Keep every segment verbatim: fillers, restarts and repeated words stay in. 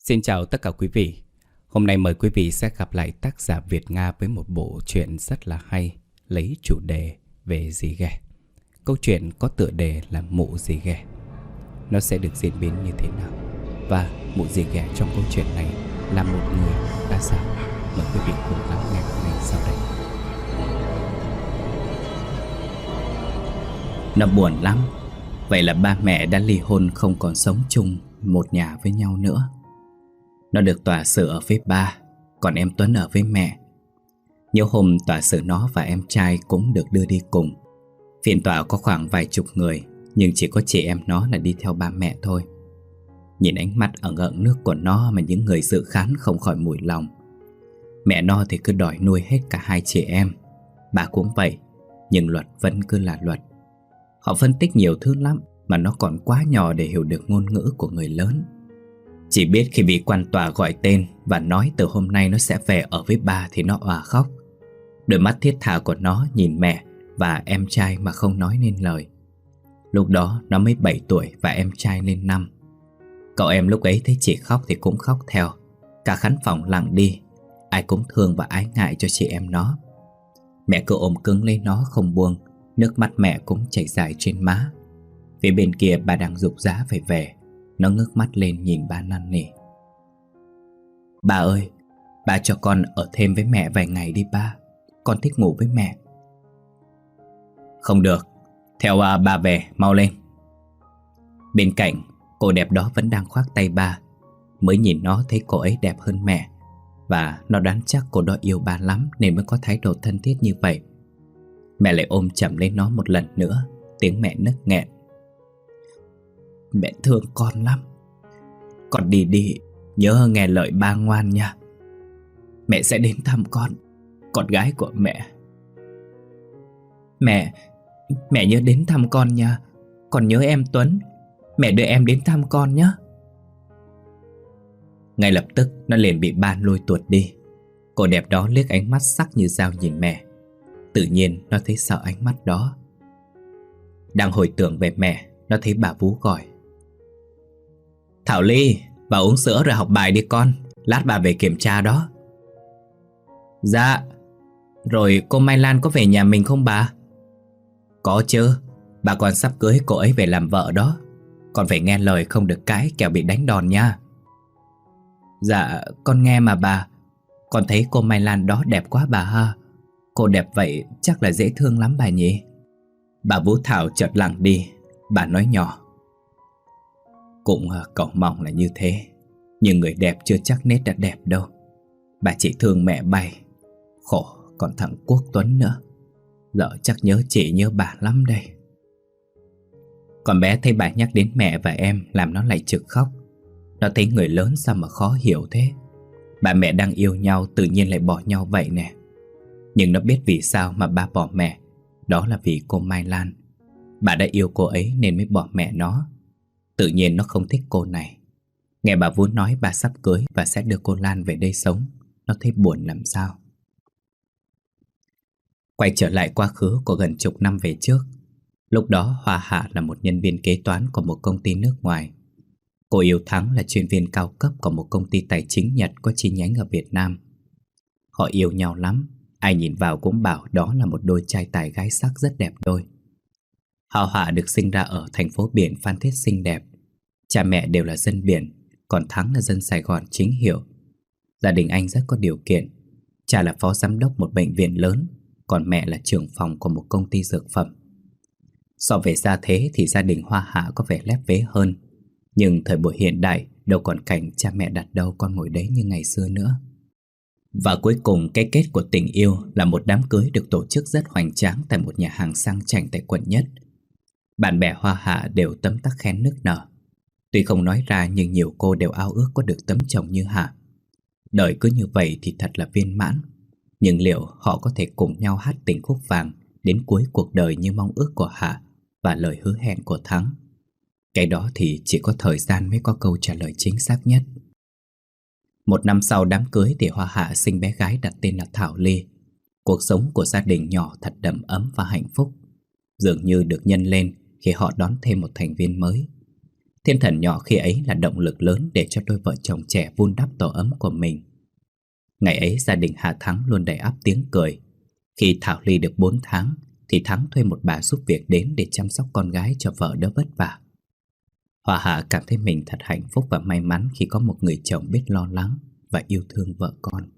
Xin chào tất cả quý vị. Hôm nay mời quý vị sẽ gặp lại tác giả Việt Nga với một bộ truyện rất là hay, lấy chủ đề về dì ghẻ. Câu chuyện có tựa đề là Mụ dì ghẻ. Nó sẽ được diễn biến như thế nào? Và mụ dì ghẻ trong câu chuyện này là một người đã già. Mời quý vị cùng lắng nghe ngay sau đây. Nó buồn lắm. Vậy là ba mẹ đã ly hôn, không còn sống chung một nhà với nhau nữa. Nó được tòa xử ở với ba, còn em Tuấn ở với mẹ. Nhiều hôm tòa xử nó và em trai cũng được đưa đi cùng. Phiên tòa có khoảng vài chục người, nhưng chỉ có chị em nó là đi theo ba mẹ thôi. Nhìn ánh mắt ẩn ẩn nước của nó mà những người dự khán không khỏi mùi lòng. Mẹ nó thì cứ đòi nuôi hết cả hai chị em. Bà cũng vậy, nhưng luật vẫn cứ là luật. Họ phân tích nhiều thứ lắm, mà nó còn quá nhỏ để hiểu được ngôn ngữ của người lớn. Chỉ biết khi vị quan tòa gọi tên và nói từ hôm nay nó sẽ về ở với ba thì nó òa khóc. Đôi mắt thiết tha của nó nhìn mẹ và em trai mà không nói nên lời. Lúc đó nó mới bảy tuổi và em trai lên năm. Cậu em lúc ấy thấy chị khóc thì cũng khóc theo. Cả khán phòng lặng đi. Ai cũng thương và ái ngại cho chị em nó. Mẹ cứ ôm cứng lấy nó không buông. Nước mắt mẹ cũng chảy dài trên má. Phía bên kia bà đang giục giã phải về. Nó ngước mắt lên nhìn ba năn nỉ. Ba ơi, ba cho con ở thêm với mẹ vài ngày đi ba. Con thích ngủ với mẹ. Không được, theo uh, ba về, mau lên. Bên cạnh, cô đẹp đó vẫn đang khoác tay ba. Mới nhìn nó thấy cô ấy đẹp hơn mẹ. Và nó đoán chắc cô đó yêu ba lắm nên mới có thái độ thân thiết như vậy. Mẹ lại ôm chầm lấy nó một lần nữa. Tiếng mẹ nức nghẹn. Mẹ thương con lắm. Con đi đi, nhớ nghe lời ba ngoan nha. Mẹ sẽ đến thăm con, con gái của mẹ. Mẹ, mẹ nhớ đến thăm con nha. Con nhớ em Tuấn. Mẹ đưa em đến thăm con nhé. Ngay lập tức nó liền bị ba lôi tuột đi. Cô đẹp đó liếc ánh mắt sắc như dao nhìn mẹ. Tự nhiên nó thấy sợ ánh mắt đó. Đang hồi tưởng về mẹ, nó thấy bà Vú gọi. Thảo Ly, vào uống sữa rồi học bài đi con. Lát bà về kiểm tra đó. Dạ. Rồi cô Mai Lan có về nhà mình không bà? Có chứ. Bà còn sắp cưới cô ấy về làm vợ đó. Con phải nghe lời không được cãi kẻo bị đánh đòn nha. Dạ con nghe mà bà. Con thấy cô Mai Lan đó đẹp quá bà ha. Cô đẹp vậy chắc là dễ thương lắm bà nhỉ. Bà Vũ Thảo chợt lặng đi. Bà nói nhỏ. Cũng cậu mong là như thế. Nhưng người đẹp chưa chắc nết đã đẹp đâu. Bà chỉ thương mẹ bay. Khổ còn thằng Quốc Tuấn nữa. Giờ chắc nhớ chị nhớ bà lắm đây. Con bé thấy bà nhắc đến mẹ và em làm nó lại trực khóc. Nó thấy người lớn sao mà khó hiểu thế. Bà mẹ đang yêu nhau tự nhiên lại bỏ nhau vậy nè. Nhưng nó biết vì sao mà ba bỏ mẹ. Đó là vì cô Mai Lan. Bà đã yêu cô ấy nên mới bỏ mẹ nó. Tự nhiên nó không thích cô này. Nghe bà Vú nói bà sắp cưới và sẽ đưa cô Lan về đây sống. Nó thấy buồn làm sao. Quay trở lại quá khứ của gần chục năm về trước. Lúc đó Hoa Hạ là một nhân viên kế toán của một công ty nước ngoài. Cô yêu Thắng là chuyên viên cao cấp của một công ty tài chính Nhật có chi nhánh ở Việt Nam. Họ yêu nhau lắm. Ai nhìn vào cũng bảo đó là một đôi trai tài gái sắc rất đẹp đôi. Hoa Hạ được sinh ra ở thành phố biển Phan Thiết xinh đẹp. Cha mẹ đều là dân biển, còn Thắng là dân Sài Gòn chính hiệu. Gia đình anh rất có điều kiện. Cha là phó giám đốc một bệnh viện lớn, còn mẹ là trưởng phòng của một công ty dược phẩm. So về gia thế thì gia đình Hoa Hạ có vẻ lép vế hơn. Nhưng thời buổi hiện đại đâu còn cảnh cha mẹ đặt đâu con ngồi đấy như ngày xưa nữa. Và cuối cùng cái kết của tình yêu là một đám cưới được tổ chức rất hoành tráng tại một nhà hàng sang chảnh tại quận Nhất. Bạn bè Hoa Hạ đều tấm tắc khen nức nở. Tuy không nói ra nhưng nhiều cô đều ao ước có được tấm chồng như Hạ. Đời cứ như vậy thì thật là viên mãn. Nhưng liệu họ có thể cùng nhau hát tình khúc vàng đến cuối cuộc đời như mong ước của Hạ và lời hứa hẹn của Thắng? Cái đó thì chỉ có thời gian mới có câu trả lời chính xác nhất. Một năm sau đám cưới thì Hoa Hạ sinh bé gái đặt tên là Thảo Ly. Cuộc sống của gia đình nhỏ thật đầm ấm và hạnh phúc, dường như được nhân lên khi họ đón thêm một thành viên mới. Thiên thần nhỏ khi ấy là động lực lớn để cho đôi vợ chồng trẻ vun đắp tổ ấm của mình. Ngày ấy gia đình Hà Thắng luôn đầy ắp tiếng cười. Khi Thảo Ly được bốn tháng thì Thắng thuê một bà giúp việc đến để chăm sóc con gái cho vợ đỡ vất vả. Hòa Hạ cảm thấy mình thật hạnh phúc và may mắn khi có một người chồng biết lo lắng và yêu thương vợ con.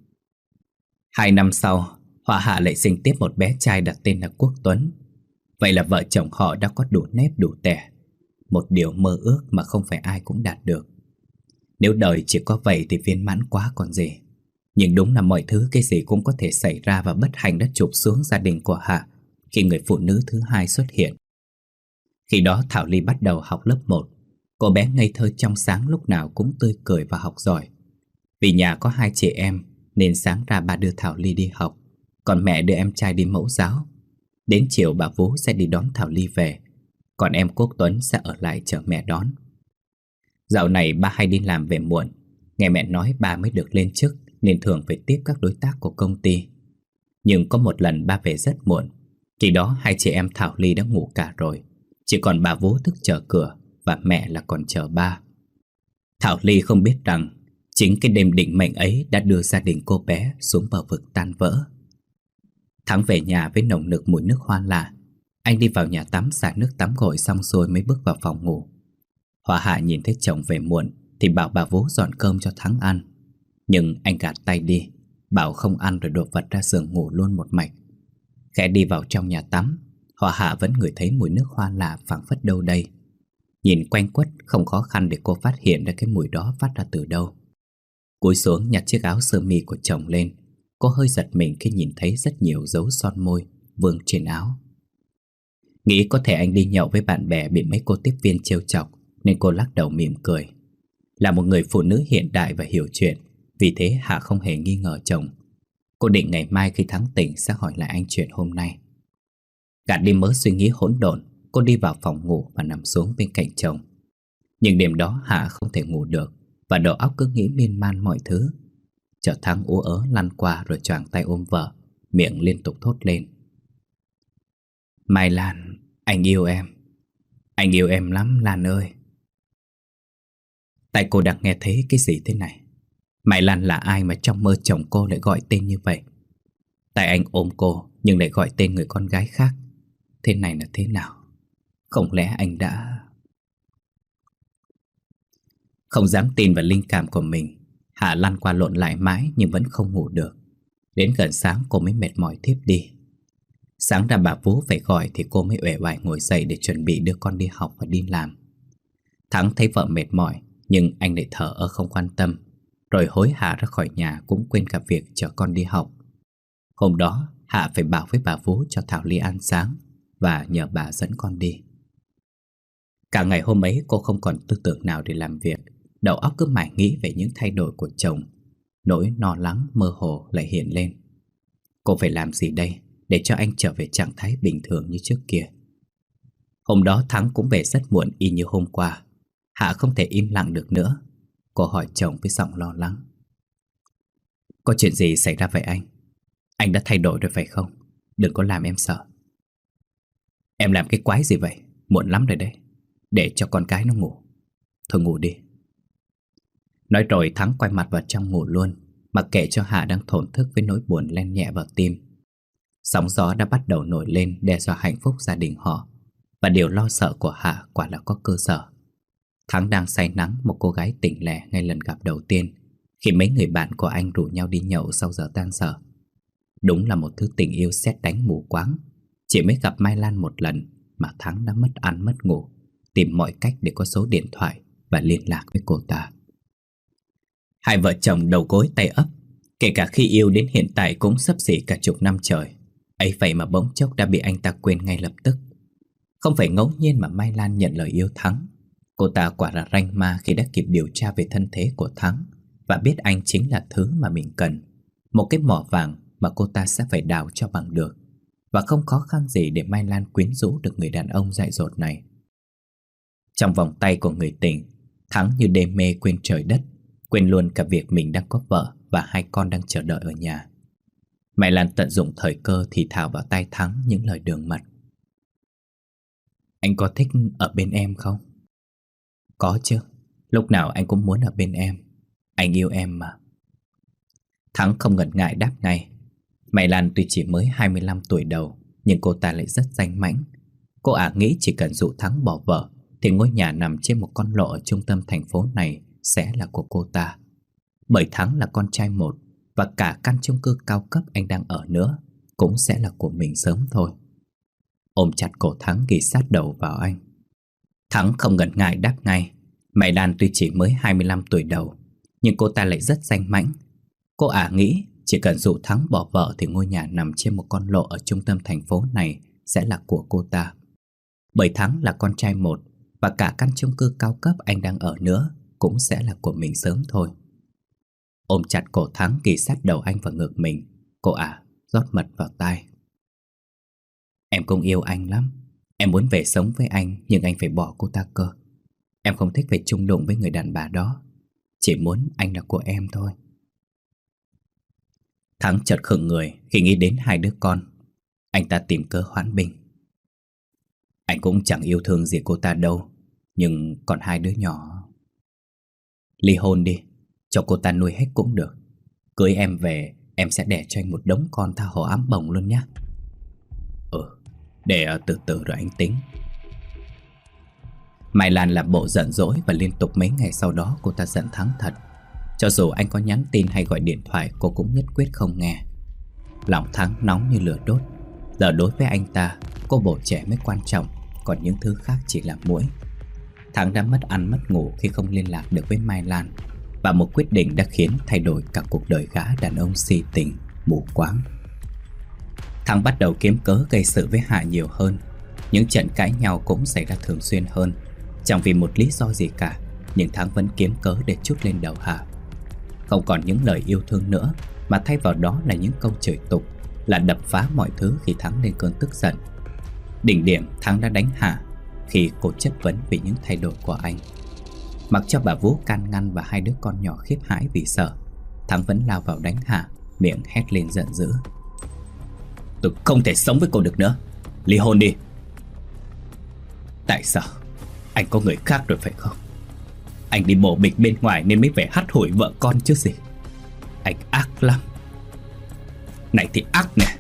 Hai năm sau, Hòa Hạ lại sinh tiếp một bé trai đặt tên là Quốc Tuấn. Vậy là vợ chồng họ đã có đủ nếp đủ tẻ, một điều mơ ước mà không phải ai cũng đạt được. Nếu đời chỉ có vậy thì viên mãn quá còn gì. Nhưng đúng là mọi thứ cái gì cũng có thể xảy ra, và bất hạnh đã chụp xuống gia đình của Hạ khi người phụ nữ thứ hai xuất hiện. Khi đó Thảo Ly bắt đầu học lớp một. Cô bé ngây thơ trong sáng, lúc nào cũng tươi cười và học giỏi. Vì nhà có hai chị em nên sáng ra ba đưa Thảo Ly đi học, còn mẹ đưa em trai đi mẫu giáo. Đến chiều bà Vú sẽ đi đón Thảo Ly về, còn em Quốc Tuấn sẽ ở lại chờ mẹ đón. Dạo này ba hay đi làm về muộn. Nghe mẹ nói ba mới được lên chức nên thường phải tiếp các đối tác của công ty. Nhưng có một lần ba về rất muộn. Khi đó hai chị em Thảo Ly đã ngủ cả rồi, chỉ còn bà Vú thức chờ cửa và mẹ là còn chờ ba. Thảo Ly không biết rằng chính cái đêm định mệnh ấy đã đưa gia đình cô bé xuống bờ vực tan vỡ. Thắng về nhà với nồng nực mùi nước hoa lạ. Anh đi vào nhà tắm xả nước tắm gội xong rồi mới bước vào phòng ngủ. Hòa Hạ nhìn thấy chồng về muộn thì bảo bà Vú dọn cơm cho Thắng ăn. Nhưng anh gạt tay đi, bảo không ăn rồi đổ vật ra giường ngủ luôn một mạch. Khẽ đi vào trong nhà tắm, Hòa Hạ vẫn ngửi thấy mùi nước hoa lạ phảng phất đâu đây. Nhìn quanh quất không khó khăn để cô phát hiện ra cái mùi đó phát ra từ đâu. Cúi xuống nhặt chiếc áo sơ mi của chồng lên. Cô hơi giật mình khi nhìn thấy rất nhiều dấu son môi vương trên áo. Nghĩ có thể anh đi nhậu với bạn bè bị mấy cô tiếp viên trêu chọc nên cô lắc đầu mỉm cười. Là một người phụ nữ hiện đại và hiểu chuyện, vì thế Hạ không hề nghi ngờ chồng. Cô định ngày mai khi Thắng tỉnh sẽ hỏi lại anh chuyện hôm nay. Gạt đi mớ suy nghĩ hỗn độn, cô đi vào phòng ngủ và nằm xuống bên cạnh chồng. Nhưng đêm đó Hạ không thể ngủ được, và đầu óc cứ nghĩ miên man mọi thứ. Chợt Thắng ú ớ lăn qua rồi choàng tay ôm vợ, miệng liên tục thốt lên: Mai Lan, anh yêu em. Anh yêu em lắm Lan ơi. Tại cô đang nghe thấy cái gì thế này? Mai Lan là ai mà trong mơ chồng cô lại gọi tên như vậy? Tại anh ôm cô nhưng lại gọi tên người con gái khác. Thế này là thế nào? Không lẽ anh đã... Không dám tin vào linh cảm của mình, Hạ lăn qua lộn lại mãi nhưng vẫn không ngủ được. Đến gần sáng cô mới mệt mỏi thiếp đi. Sáng ra bà Vú phải gọi thì cô mới uể oải ngồi dậy để chuẩn bị đưa con đi học và đi làm. Thắng thấy vợ mệt mỏi nhưng anh lại thở ơ không quan tâm, rồi hối hả ra khỏi nhà cũng quên cả việc chở con đi học. Hôm đó Hạ phải bảo với bà Vú cho Thảo Ly ăn sáng và nhờ bà dẫn con đi. Cả ngày hôm ấy cô không còn tư tưởng nào để làm việc. Đầu óc cứ mải nghĩ về những thay đổi của chồng. Nỗi lo lắng mơ hồ lại hiện lên. Cô phải làm gì đây để cho anh trở về trạng thái bình thường như trước kia? Hôm đó Thắng cũng về rất muộn y như hôm qua. Hạ không thể im lặng được nữa. Cô hỏi chồng với giọng lo lắng: Có chuyện gì xảy ra vậy anh? Anh đã thay đổi rồi phải không? Đừng có làm em sợ. Em làm cái quái gì vậy? Muộn lắm rồi đấy. Để cho con cái nó ngủ. Thôi ngủ đi. Nói rồi Thắng quay mặt vào trong ngủ luôn, mặc kệ cho Hạ đang thổn thức với nỗi buồn len nhẹ vào tim. Sóng gió đã bắt đầu nổi lên đe dọa hạnh phúc gia đình họ. Và điều lo sợ của Hạ quả là có cơ sở. Thắng đang say nắng một cô gái tỉnh lẻ ngay lần gặp đầu tiên, khi mấy người bạn của anh rủ nhau đi nhậu sau giờ tan sở. Đúng là một thứ tình yêu sét đánh mù quáng. Chỉ mới gặp Mai Lan một lần mà Thắng đã mất ăn mất ngủ, tìm mọi cách để có số điện thoại và liên lạc với cô ta. Hai vợ chồng đầu gối tay ấp, kể cả khi yêu đến hiện tại cũng xấp xỉ cả chục năm trời. Ấy vậy mà bỗng chốc đã bị anh ta quên ngay lập tức. Không phải ngẫu nhiên mà Mai Lan nhận lời yêu Thắng. Cô ta quả là ranh ma khi đã kịp điều tra về thân thế của Thắng và biết anh chính là thứ mà mình cần. Một cái mỏ vàng mà cô ta sẽ phải đào cho bằng được. Và không khó khăn gì để Mai Lan quyến rũ được người đàn ông dại dột này. Trong vòng tay của người tình, Thắng như đê mê quên trời đất, quên luôn cả việc mình đang có vợ và hai con đang chờ đợi ở nhà. Mai Lan tận dụng thời cơ thì thào vào tai Thắng những lời đường mật: Anh có thích ở bên em không? Có chứ, lúc nào anh cũng muốn ở bên em. Anh yêu em mà. Thắng không ngần ngại đáp ngay. Mày Lan tuy chỉ mới hai mươi lăm tuổi đầu, nhưng cô ta lại rất danh mãnh. Cô ả nghĩ chỉ cần dụ Thắng bỏ vợ thì ngôi nhà nằm trên một con lộ ở trung tâm thành phố này sẽ là của cô ta. Bởi Thắng là con trai một, và cả căn chung cư cao cấp anh đang ở nữa cũng sẽ là của mình sớm thôi. Ôm chặt cổ Thắng ghi sát đầu vào anh. Thắng không ngần ngại đáp ngay. Mày Lan tuy chỉ mới hai mươi lăm tuổi đầu, nhưng cô ta lại rất danh mãnh. Cô ả nghĩ chỉ cần dụ Thắng bỏ vợ thì ngôi nhà nằm trên một con lộ ở trung tâm thành phố này sẽ là của cô ta. Bởi Thắng là con trai một, và cả căn chung cư cao cấp anh đang ở nữa cũng sẽ là của mình sớm thôi. Ôm chặt cổ Thắng kì sát đầu anh vào ngực mình, cô ả rót mật vào tai. Em cũng yêu anh lắm. Em muốn về sống với anh, nhưng anh phải bỏ cô ta cơ. Em không thích phải chung đụng với người đàn bà đó. Chỉ muốn anh là của em thôi. Thắng chợt khựng người khi nghĩ đến hai đứa con. Anh ta tìm cớ hoãn binh. Anh cũng chẳng yêu thương gì cô ta đâu, nhưng còn hai đứa nhỏ. Ly hôn đi, cho cô ta nuôi hết cũng được. Cưới em về, em sẽ đẻ cho anh một đống con tha hồ ẵm bồng luôn nhé. Ừ, để từ từ rồi anh tính. Mai Lan làm bộ giận dỗi, và liên tục mấy ngày sau đó cô ta giận Thắng thật. Cho dù anh có nhắn tin hay gọi điện thoại, cô cũng nhất quyết không nghe. Lòng Thắng nóng như lửa đốt. Giờ đối với anh ta, cô bổ trẻ mới quan trọng, còn những thứ khác chỉ là muỗi. Thắng đã mất ăn mất ngủ khi không liên lạc được với Mai Lan, và một quyết định đã khiến thay đổi cả cuộc đời gã đàn ông si tình, mù quáng. Thắng bắt đầu kiếm cớ gây sự với Hạ nhiều hơn. Những trận cãi nhau cũng xảy ra thường xuyên hơn. Chẳng vì một lý do gì cả, nhưng Thắng vẫn kiếm cớ để trút lên đầu Hạ. Không còn những lời yêu thương nữa, mà thay vào đó là những câu chửi tục, là đập phá mọi thứ khi Thắng lên cơn tức giận. Đỉnh điểm, Thắng đã đánh Hạ khi cô chất vấn vì những thay đổi của anh. Mặc cho bà Vũ can ngăn và hai đứa con nhỏ khiếp hãi vì sợ, Thắng vẫn lao vào đánh Hạ, miệng hét lên giận dữ. Tôi không thể sống với cô được nữa. Ly hôn đi. Tại sao? Anh có người khác rồi phải không? Anh đi bổ bịch bên ngoài nên mới về hắt hủi vợ con chứ gì. Anh ác lắm. Này thì ác nè.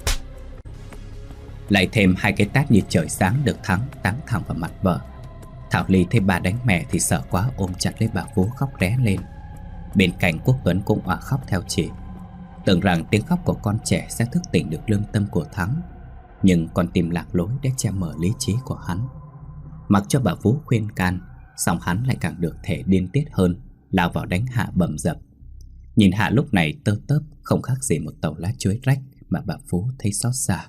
Lại thêm hai cái tát như trời sáng được Thắng táng thẳng vào mặt vợ. Thảo Ly thấy bà đánh mẹ thì sợ quá, ôm chặt lấy bà Vũ khóc ré lên. Bên cạnh Quốc Tuấn cũng òa khóc theo chị. Tưởng rằng tiếng khóc của con trẻ sẽ thức tỉnh được lương tâm của Thắng, nhưng con tim lạc lối để che mờ lý trí của hắn. Mặc cho bà Vũ khuyên can, song hắn lại càng được thể điên tiết hơn, lao vào đánh Hạ bầm dập. Nhìn Hạ lúc này tơ tớp, không khác gì một tàu lá chuối rách, mà bà Vũ thấy xót xa.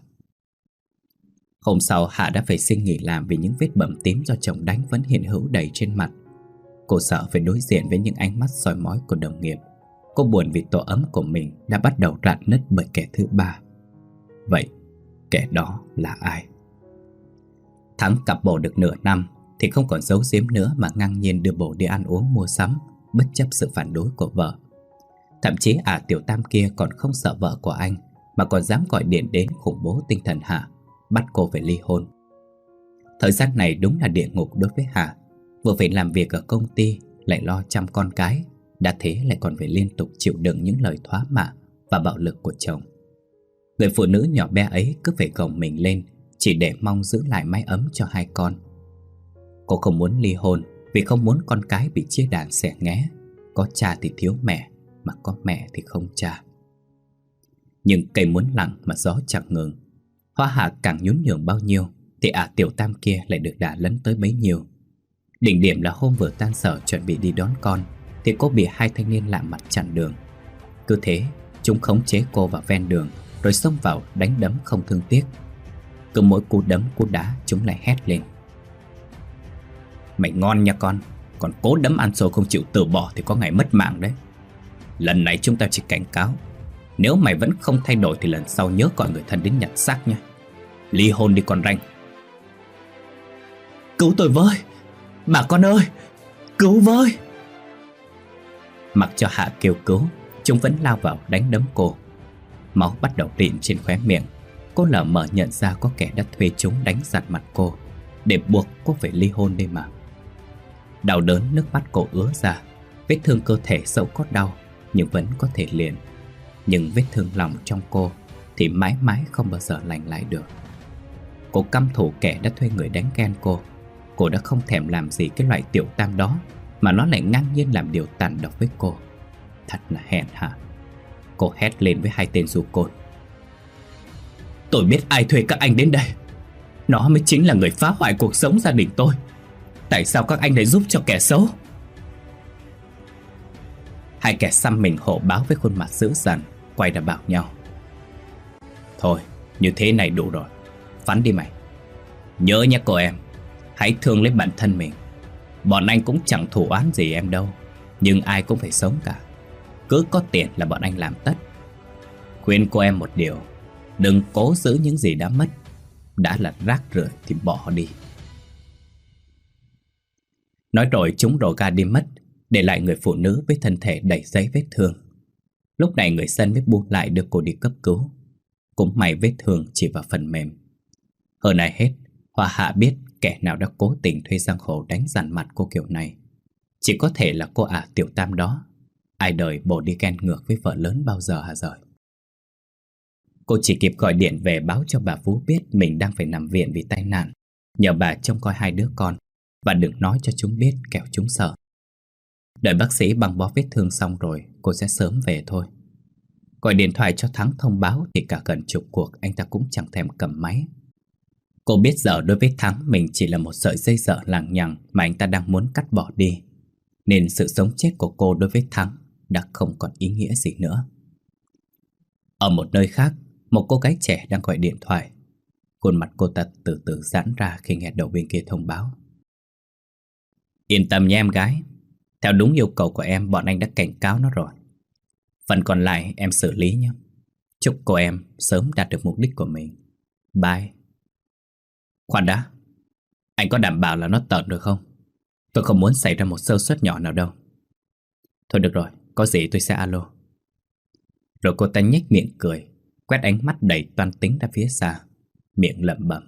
Hôm sau Hạ đã phải xin nghỉ làm vì những vết bầm tím do chồng đánh vẫn hiện hữu đầy trên mặt. Cô sợ phải đối diện với những ánh mắt soi mói của đồng nghiệp. Cô buồn vì tổ ấm của mình đã bắt đầu rạn nứt bởi kẻ thứ ba. Vậy kẻ đó là ai? Thắng cặp bồ được nửa năm thì không còn giấu giếm nữa, mà ngang nhiên đưa bồ đi ăn uống mua sắm, bất chấp sự phản đối của vợ. Thậm chí ả Tiểu Tam kia còn không sợ vợ của anh, mà còn dám gọi điện đến khủng bố tinh thần Hạ, bắt cô phải ly hôn. Thời gian này đúng là địa ngục đối với Hạ. Vừa phải làm việc ở công ty, lại lo chăm con cái, đã thế lại còn phải liên tục chịu đựng những lời thoá mạ và bạo lực của chồng. Người phụ nữ nhỏ bé ấy cứ phải gồng mình lên, chỉ để mong giữ lại mái ấm cho hai con. Cô không muốn ly hôn vì không muốn con cái bị chia đàn xẻ nghé. Có cha thì thiếu mẹ, mà có mẹ thì không cha. Nhưng cây muốn lặng mà gió chẳng ngừng. Hoa Hạ càng nhún nhường bao nhiêu thì ả Tiểu Tam kia lại được đả lấn tới bấy nhiêu. Đỉnh điểm là hôm vừa tan sở chuẩn bị đi đón con thì cô bị hai thanh niên lạ mặt chặn đường. Cứ thế chúng khống chế cô vào ven đường, rồi xông vào đánh đấm không thương tiếc. Cứ mỗi cú đấm cú đá chúng lại hét lên. Mày ngon nha con, còn cố đấm ăn xôi không chịu từ bỏ thì có ngày mất mạng đấy. Lần này chúng ta chỉ cảnh cáo, nếu mày vẫn không thay đổi thì lần sau nhớ gọi người thân đến nhặt xác nha. Ly hôn đi con ranh. Cứu tôi với, bà con ơi, cứu với. Mặc cho Hạ kêu cứu, chúng vẫn lao vào đánh đấm cô. Máu bắt đầu rịn trên khóe miệng. Cô lờ mờ nhận ra có kẻ đã thuê chúng đánh giặt mặt cô, để buộc cô phải ly hôn đây mà. Đau đớn nước mắt cô ứa ra. Vết thương cơ thể dẫu có đau nhưng vẫn có thể liền. Nhưng vết thương lòng trong cô thì mãi mãi không bao giờ lành lại được. Cô căm thù kẻ đã thuê người đánh ghen cô. Cô đã không thèm làm gì cái loại tiểu tam đó, mà nó lại ngang nhiên làm điều tàn độc với cô. Thật là hèn hạ. Cô hét lên với hai tên du côn. Tôi biết ai thuê các anh đến đây. Nó mới chính là người phá hoại cuộc sống gia đình tôi. Tại sao các anh lại giúp cho kẻ xấu? Hai kẻ xăm mình hộ báo với khuôn mặt dữ dằn quay ra bảo nhau. Thôi, như thế này đủ rồi. Phắn đi mày. Nhớ nhé cô em, hãy thương lấy bản thân mình. Bọn anh cũng chẳng thù oán gì em đâu, nhưng ai cũng phải sống cả. Cứ có tiền là bọn anh làm tất. Khuyên cô em một điều, đừng cố giữ những gì đã mất. Đã là rác rưởi thì bỏ đi. Nói rồi chúng rồ ga đi mất, để lại người phụ nữ với thân thể đầy giấy vết thương. Lúc này người dân mới buông lại đưa cô đi cấp cứu. Cũng may vết thương chỉ vào phần mềm. Hơn ai hết, Hoa Hạ biết kẻ nào đã cố tình thuê giang hồ đánh dằn mặt cô kiểu này. Chỉ có thể là cô ả tiểu tam đó. Ai đời bồ đi ghen ngược với vợ lớn bao giờ hả rời. Cô chỉ kịp gọi điện về báo cho bà Phú biết mình đang phải nằm viện vì tai nạn, nhờ bà trông coi hai đứa con và đừng nói cho chúng biết kẻo chúng sợ. Đợi bác sĩ băng bó vết thương xong rồi, cô sẽ sớm về thôi. Gọi điện thoại cho Thắng thông báo thì cả gần chục cuộc anh ta cũng chẳng thèm cầm máy. Cô biết giờ đối với Thắng mình chỉ là một sợi dây dợ lằng nhằng mà anh ta đang muốn cắt bỏ đi, nên sự sống chết của cô đối với Thắng đã không còn ý nghĩa gì nữa. Ở một nơi khác, một cô gái trẻ đang gọi điện thoại. Khuôn mặt cô ta từ từ giãn ra khi nghe đầu bên kia thông báo. Yên tâm nhé em gái. Theo đúng yêu cầu của em, bọn anh đã cảnh cáo nó rồi. Phần còn lại em xử lý nhé. Chúc cô em sớm đạt được mục đích của mình. Bye. Khoan đã, anh có đảm bảo là nó tợn được không? Tôi không muốn xảy ra một sơ suất nhỏ nào đâu. Thôi được rồi, có gì tôi sẽ alo. Rồi cô ta nhếch miệng cười, quét ánh mắt đầy toan tính ra phía xa, miệng lẩm bẩm.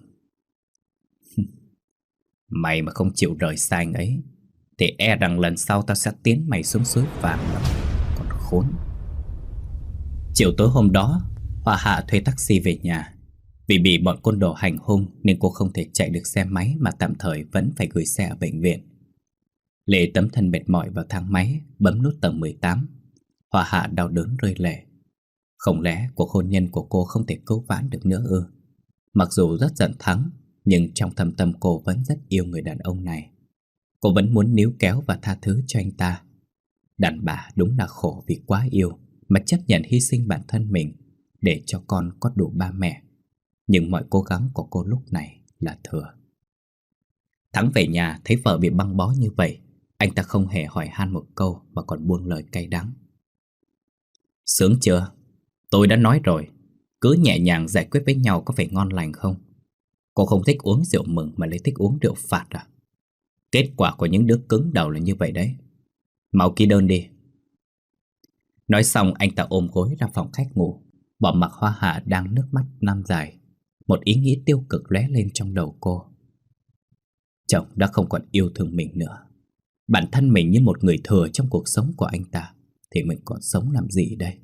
Mày mà không chịu rời xa anh ấy thì e rằng lần sau tao sẽ tiến mày xuống suối vàng đó. Còn khốn. Chiều tối hôm đó, Hoa Hạ thuê taxi về nhà. Vì bị bọn côn đồ hành hung nên cô không thể chạy được xe máy, mà tạm thời vẫn phải gửi xe ở bệnh viện. Lê tấm thân mệt mỏi vào thang máy, bấm nút tầng mười tám. Hoa Hạ đau đớn rơi lệ. Không lẽ cuộc hôn nhân của cô không thể cứu vãn được nữa ư? Mặc dù rất giận Thắng, nhưng trong thâm tâm cô vẫn rất yêu người đàn ông này. Cô vẫn muốn níu kéo và tha thứ cho anh ta. Đàn bà đúng là khổ vì quá yêu mà chấp nhận hy sinh bản thân mình để cho con có đủ ba mẹ. Nhưng mọi cố gắng của cô lúc này là thừa. Thắng về nhà thấy vợ bị băng bó như vậy, anh ta không hề hỏi han một câu mà còn buông lời cay đắng. Sướng chưa? Tôi đã nói rồi, cứ nhẹ nhàng giải quyết với nhau có phải ngon lành không? Cô không thích uống rượu mừng mà lại thích uống rượu phạt à? Kết quả của những đứa cứng đầu là như vậy đấy. Mau ký đơn đi. Nói xong anh ta ôm gối ra phòng khách ngủ, bỏ mặc Hoa Hạ đang nước mắt năm dài. Một ý nghĩ tiêu cực lóe lên trong đầu cô. Chồng đã không còn yêu thương mình nữa. Bản thân mình như một người thừa trong cuộc sống của anh ta, thì mình còn sống làm gì đây?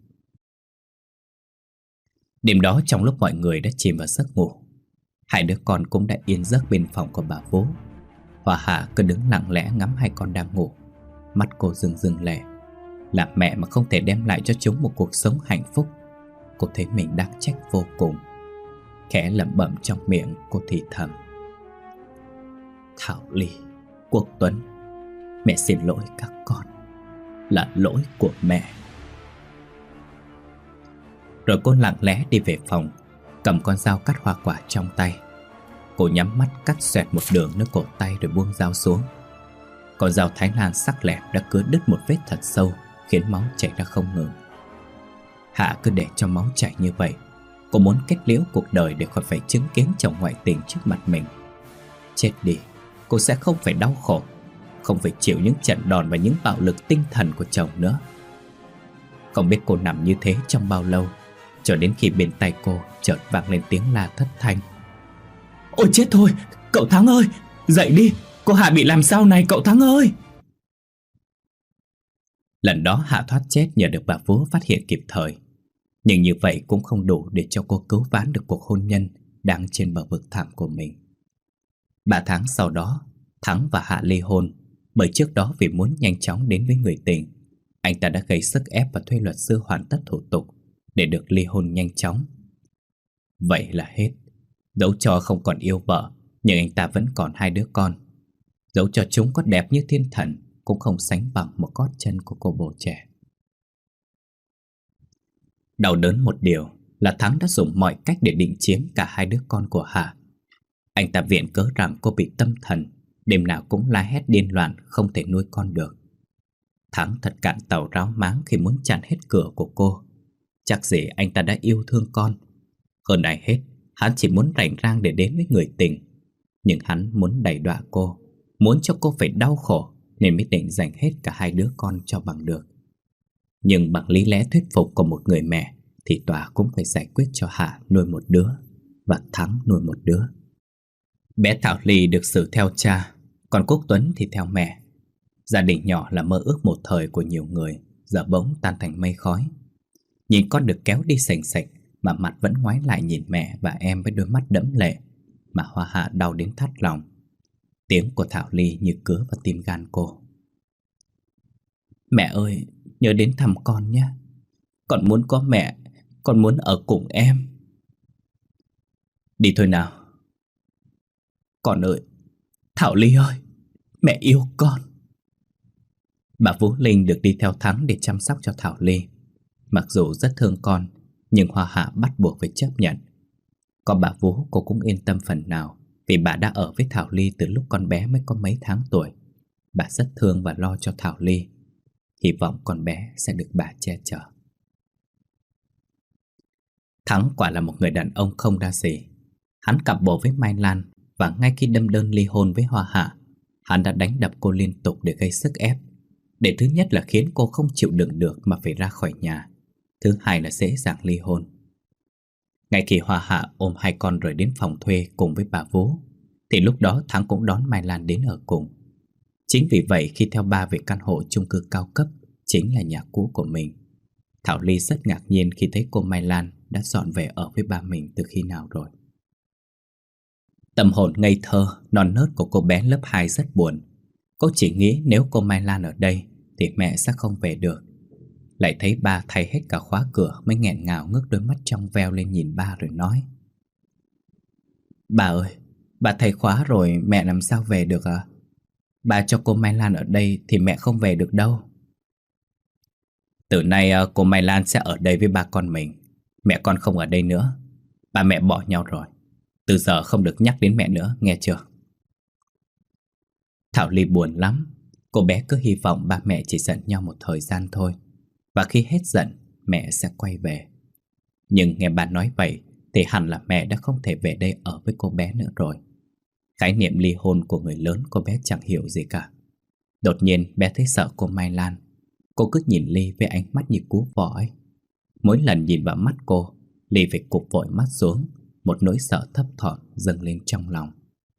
Đêm đó trong lúc mọi người đã chìm vào giấc ngủ, hai đứa con cũng đã yên giấc bên phòng của bà Vú. Hoa Hạ cứ đứng lặng lẽ ngắm hai con đang ngủ. Mắt cô rưng rưng lệ. Là mẹ mà không thể đem lại cho chúng một cuộc sống hạnh phúc, cô thấy mình đáng trách vô cùng. Khẽ lẩm bẩm trong miệng cô thì thầm. Thảo Ly, Quốc Tuấn, mẹ xin lỗi các con. Là lỗi của mẹ. Rồi cô lặng lẽ đi về phòng, cầm con dao cắt hoa quả trong tay. Cô nhắm mắt cắt xoẹt một đường nơi cổ tay rồi buông dao xuống. Con dao Thái Lan sắc lẹm đã cứa đứt một vết thật sâu, khiến máu chảy ra không ngừng. Hạ cứ để cho máu chảy như vậy. Cô muốn kết liễu cuộc đời để khỏi phải chứng kiến chồng ngoại tình trước mặt mình. Chết đi, cô sẽ không phải đau khổ, không phải chịu những trận đòn và những bạo lực tinh thần của chồng nữa. Không biết cô nằm như thế trong bao lâu, cho đến khi bên tai cô chợt vang lên tiếng la thất thanh. Ôi chết thôi, cậu Thắng ơi, dậy đi, Cô Hạ bị làm sao này cậu Thắng ơi? Lần đó Hạ thoát chết nhờ được bà Vú phát hiện kịp thời. Nhưng như vậy cũng không đủ để cho cô cứu vãn được cuộc hôn nhân đang trên bờ vực thẳm của mình. Ba tháng sau đó, Thắng và Hạ ly hôn. Bởi trước đó vì muốn nhanh chóng đến với người tình, anh ta đã gây sức ép và thuê luật sư hoàn tất thủ tục để được ly hôn nhanh chóng. Vậy là hết. Dẫu cho không còn yêu vợ, nhưng anh ta vẫn còn hai đứa con. Dẫu cho chúng có đẹp như thiên thần, cũng không sánh bằng một gót chân của cô bồ trẻ. Đau đớn một điều là Thắng đã dùng mọi cách để định chiếm cả hai đứa con của Hạ. Anh ta viện cớ rằng cô bị tâm thần, đêm nào cũng la hét điên loạn, không thể nuôi con được. Thắng thật cạn tàu ráo máng khi muốn chặn hết cửa của cô. Chắc gì anh ta đã yêu thương con. Hơn ai hết, hắn chỉ muốn rảnh rang để đến với người tình. Nhưng hắn muốn đày đọa cô, muốn cho cô phải đau khổ, nên mới định dành hết cả hai đứa con cho bằng được. Nhưng bằng lý lẽ thuyết phục của một người mẹ thì tòa cũng phải giải quyết cho Hạ nuôi một đứa và Thắng nuôi một đứa. Bé Thảo Ly được xử theo cha, còn Quốc Tuấn thì theo mẹ. Gia đình nhỏ là mơ ước một thời của nhiều người, giờ bỗng tan thành mây khói. Nhìn con được kéo đi sành sạch mà mặt vẫn ngoái lại nhìn mẹ và em với đôi mắt đẫm lệ, mà Hoa Hạ đau đến thắt lòng. Tiếng của Thảo Ly như cứa vào tim gan cô. Mẹ ơi, nhớ đến thăm con nhé. Con muốn có mẹ, con muốn ở cùng em. Đi thôi nào. Con ơi, Thảo Ly ơi, mẹ yêu con. Bà Vũ Linh được đi theo Thắng để chăm sóc cho Thảo Ly. Mặc dù rất thương con, nhưng Hoa Hạ bắt buộc phải chấp nhận. Còn bà Vũ cô cũng yên tâm phần nào, vì bà đã ở với Thảo Ly từ lúc con bé mới có mấy tháng tuổi. Bà rất thương và lo cho Thảo Ly. Hy vọng con bé sẽ được bà che chở. Thắng quả là một người đàn ông không đa gì. Hắn cặp bồ với Mai Lan, và ngay khi đâm đơn ly hôn với Hoa Hạ, hắn đã đánh đập cô liên tục để gây sức ép. Để thứ nhất là khiến cô không chịu đựng được mà phải ra khỏi nhà. Thứ hai là dễ dàng ly hôn. Ngay khi Hoa Hạ ôm hai con rời đến phòng thuê cùng với bà Vũ, thì lúc đó Thắng cũng đón Mai Lan đến ở cùng. Chính vì vậy khi theo ba về căn hộ chung cư cao cấp, chính là nhà cũ của mình, Thảo Ly rất ngạc nhiên khi thấy cô Mai Lan đã dọn về ở với ba mình từ khi nào rồi. Tâm hồn ngây thơ, non nớt của cô bé lớp hai rất buồn. Cô chỉ nghĩ nếu cô Mai Lan ở đây thì mẹ sẽ không về được. Lại thấy ba thay hết cả khóa cửa mới nghẹn ngào ngước đôi mắt trong veo lên nhìn ba rồi nói: Bà ơi, bà thay khóa rồi mẹ làm sao về được à? Bà cho cô Mai Lan ở đây thì mẹ không về được đâu. Từ nay cô Mai Lan sẽ ở đây với ba con mình. Mẹ con không ở đây nữa. Ba mẹ bỏ nhau rồi. Từ giờ không được nhắc đến mẹ nữa, nghe chưa? Thảo Ly buồn lắm. Cô bé cứ hy vọng ba mẹ chỉ giận nhau một thời gian thôi, và khi hết giận, mẹ sẽ quay về. Nhưng nghe bà nói vậy thì hẳn là mẹ đã không thể về đây ở với cô bé nữa rồi. Khái niệm ly hôn của người lớn cô bé chẳng hiểu gì cả. Đột nhiên bé thấy sợ cô Mai Lan. Cô cứ nhìn Ly với ánh mắt như cú vọ ấy. Mỗi lần nhìn vào mắt cô, Ly phải cụp vội mắt xuống. Một nỗi sợ thấp thỏm dâng lên trong lòng.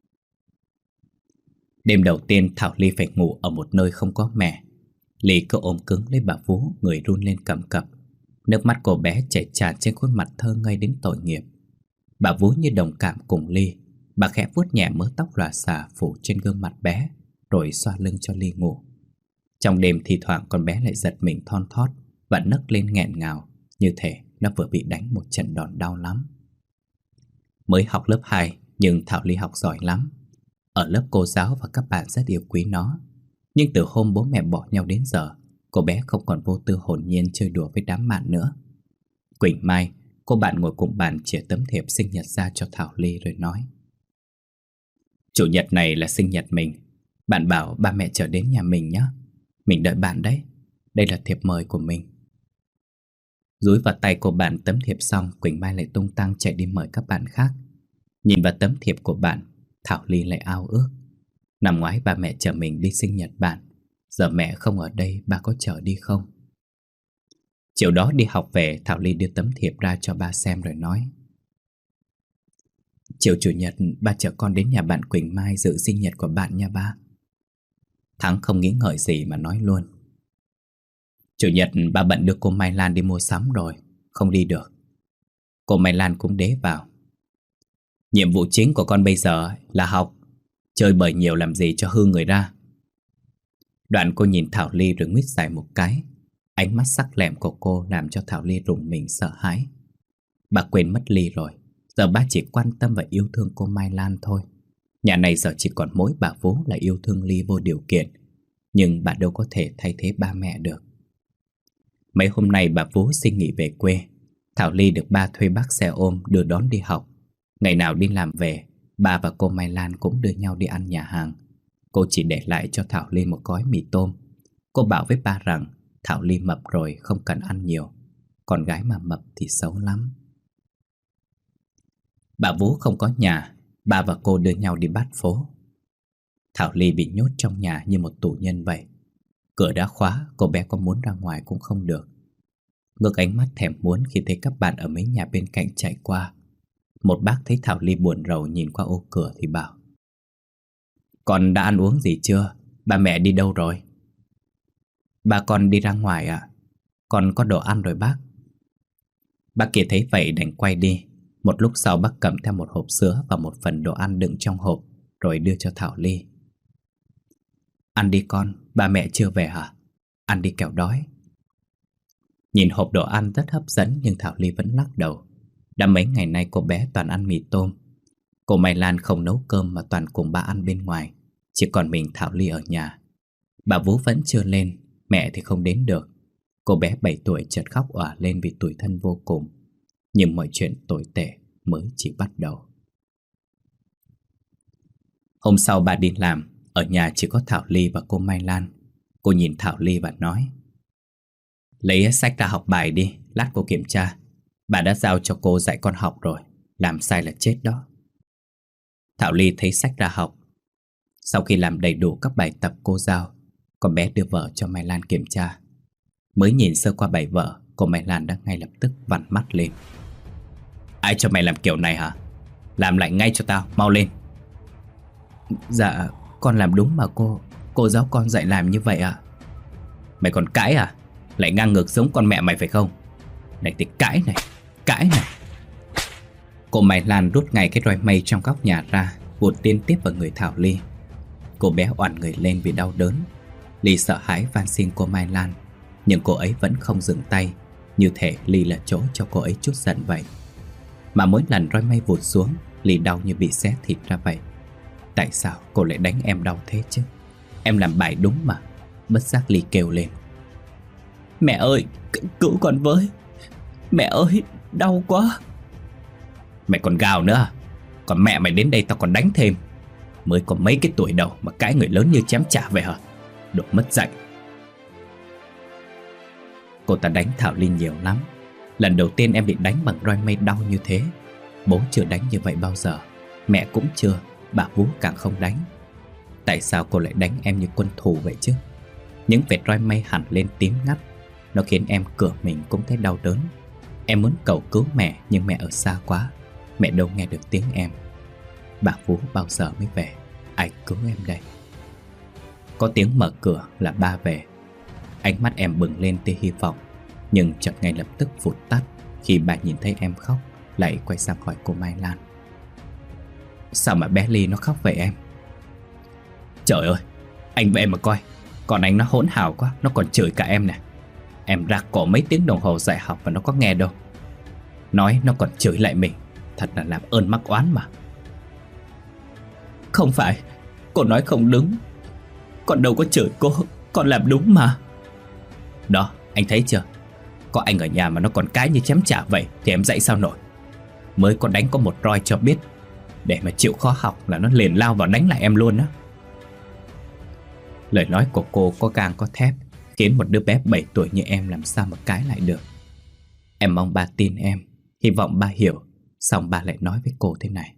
Đêm đầu tiên Thảo Ly phải ngủ ở một nơi không có mẹ. Ly cứ ôm cứng lấy bà Vũ, người run lên cầm cập. Nước mắt cô bé chảy tràn trên khuôn mặt thơ ngây đến tội nghiệp. Bà Vũ như đồng cảm cùng Ly. Bà khẽ vuốt nhẹ mớ tóc lòa xòa phủ trên gương mặt bé, rồi xoa lưng cho Ly ngủ. Trong đêm thì thoảng con bé lại giật mình thon thót và nấc lên nghẹn ngào, như thể nó vừa bị đánh một trận đòn đau lắm. Mới học lớp hai nhưng Thảo Ly học giỏi lắm. Ở lớp cô giáo và các bạn rất yêu quý nó. Nhưng từ hôm bố mẹ bỏ nhau đến giờ, cô bé không còn vô tư hồn nhiên chơi đùa với đám bạn nữa. Quỳnh Mai, cô bạn ngồi cùng bàn chìa tấm thiệp sinh nhật ra cho Thảo Ly rồi nói: Chủ nhật này là sinh nhật mình. Bạn bảo ba mẹ trở đến nhà mình nhé. Mình đợi bạn đấy. Đây là thiệp mời của mình. Dúi vào tay cô bạn tấm thiệp xong, Quỳnh Mai lại tung tăng chạy đi mời các bạn khác. Nhìn vào tấm thiệp của bạn, Thảo Ly lại ao ước. Năm ngoái ba mẹ chở mình đi sinh nhật bạn. Giờ mẹ không ở đây, ba có chở đi không? Chiều đó đi học về, Thảo Ly đưa tấm thiệp ra cho ba xem rồi nói: Chiều chủ nhật ba chở con đến nhà bạn Quỳnh Mai dự sinh nhật của bạn nha ba. Thắng không nghĩ ngợi gì mà nói luôn. Chủ nhật ba bận đưa cô Mai Lan đi mua sắm rồi, không đi được. Cô Mai Lan cũng đế vào. Nhiệm vụ chính của con bây giờ là học, chơi bời nhiều làm gì cho hư người ra. Đoạn cô nhìn Thảo Ly rồi nguyết dài một cái. Ánh mắt sắc lẹm của cô làm cho Thảo Ly rùng mình sợ hãi. Bà quên mất Ly rồi. Giờ ba chỉ quan tâm và yêu thương cô Mai Lan thôi. Nhà này giờ chỉ còn mỗi bà Vú là yêu thương Ly vô điều kiện. Nhưng bà đâu có thể thay thế ba mẹ được. Mấy hôm nay bà Vú xin nghỉ về quê. Thảo Ly được ba thuê bác xe ôm đưa đón đi học. Ngày nào đi làm về, ba và cô Mai Lan cũng đưa nhau đi ăn nhà hàng. Cô chỉ để lại cho Thảo Ly một gói mì tôm. Cô bảo với ba rằng Thảo Ly mập rồi không cần ăn nhiều. Con gái mà mập thì xấu lắm. Bà Vú không có nhà, ba và cô đưa nhau đi bát phố. Thảo Ly bị nhốt trong nhà như một tù nhân vậy. Cửa đã khóa, cô bé có muốn ra ngoài cũng không được. Ngước ánh mắt thèm muốn khi thấy các bạn ở mấy nhà bên cạnh chạy qua. Một bác thấy Thảo Ly buồn rầu nhìn qua ô cửa thì bảo: Con đã ăn uống gì chưa? Ba mẹ đi đâu rồi? Ba con đi ra ngoài ạ. Con có đồ ăn rồi bác. Bác kia thấy vậy đành quay đi. Một lúc sau bác cầm theo một hộp sữa và một phần đồ ăn đựng trong hộp, rồi đưa cho Thảo Ly. Ăn đi con, ba mẹ chưa về hả? Ăn đi kẻo đói. Nhìn hộp đồ ăn rất hấp dẫn nhưng Thảo Ly vẫn lắc đầu. Đã mấy ngày nay cô bé toàn ăn mì tôm. Cô Mai Lan không nấu cơm mà toàn cùng ba ăn bên ngoài. Chỉ còn mình Thảo Ly ở nhà. Bà Vú vẫn chưa lên, mẹ thì không đến được. Cô bé bảy tuổi chợt khóc òa lên vì tủi thân vô cùng. Nhưng mọi chuyện tồi tệ mới chỉ bắt đầu. Hôm sau bà đi làm, ở nhà chỉ có Thảo Ly và cô Mai Lan. Cô nhìn Thảo Ly và nói: Lấy sách ra học bài đi, lát cô kiểm tra. Bà đã giao cho cô dạy con học rồi, làm sai là chết đó. Thảo Ly thấy sách ra học. Sau khi làm đầy đủ các bài tập cô giao, con bé đưa vở cho Mai Lan kiểm tra. Mới nhìn sơ qua bài vở, cô Mai Lan đã ngay lập tức vằn mắt lên. Ai cho mày làm kiểu này hả? Làm lại ngay cho tao, mau lên. Dạ, con làm đúng mà cô. Cô giáo con dạy làm như vậy ạ. Mày còn cãi à? Lại ngang ngược giống con mẹ mày phải không? Này thì cãi này, cãi này. Cô Mai Lan rút ngay cái roi mây trong góc nhà ra, vụt liên tiếp vào người Thảo Ly. Cô bé oằn người lên vì đau đớn. Ly sợ hãi van xin cô Mai Lan, nhưng cô ấy vẫn không dừng tay, như thể Ly là chỗ cho cô ấy chút giận vậy. Mà mỗi lần roi mây vụt xuống, Ly đau như bị xé thịt ra vậy. Tại sao cô lại đánh em đau thế chứ? Em làm bài đúng mà. Bất giác Ly kêu lên: Mẹ ơi, cứu con với. Mẹ ơi, đau quá. Mày còn gào nữa à? Còn mẹ mày đến đây tao còn đánh thêm. Mới có mấy cái tuổi đầu mà cãi người lớn như chém chả vậy hả? Đồ mất dạy. Cô ta đánh Thảo Ly nhiều lắm. Lần đầu tiên em bị đánh bằng roi mây đau như thế. Bố chưa đánh như vậy bao giờ. Mẹ cũng chưa, bà Vú càng không đánh. Tại sao cô lại đánh em như quân thù vậy chứ? Những vệt roi mây hẳn lên tím ngắt. Nó khiến em cửa mình cũng thấy đau đớn. Em muốn cầu cứu mẹ nhưng mẹ ở xa quá. Mẹ đâu nghe được tiếng em. Bà Vú bao giờ mới về? Ai cứu em đây? Có tiếng mở cửa là ba về. Ánh mắt em bừng lên tia hy vọng, nhưng chợt ngay lập tức vụt tắt khi bà nhìn thấy em khóc, lại quay sang hỏi cô Mai Lan: Sao mà bé Ly nó khóc vậy em? Trời ơi, anh và em mà coi. Còn anh nó hỗn hào quá, nó còn chửi cả em nè. Em rạc cổ mấy tiếng đồng hồ dạy học và nó có nghe đâu. Nói nó còn chửi lại mình. Thật là làm ơn mắc oán mà. Không phải, cô nói không đúng. Con đâu có chửi cô, con làm đúng mà. Đó, anh thấy chưa? Có anh ở nhà mà nó còn cãi như chém chả vậy thì em dạy sao nổi. Mới có đánh có một roi cho biết. Để mà chịu khó học là nó liền lao vào đánh lại em luôn á. Lời nói của cô có gang có thép, khiến một đứa bé bảy tuổi như em làm sao mà cãi lại được. Em mong ba tin em, hy vọng ba hiểu. Xong ba lại nói với cô thế này: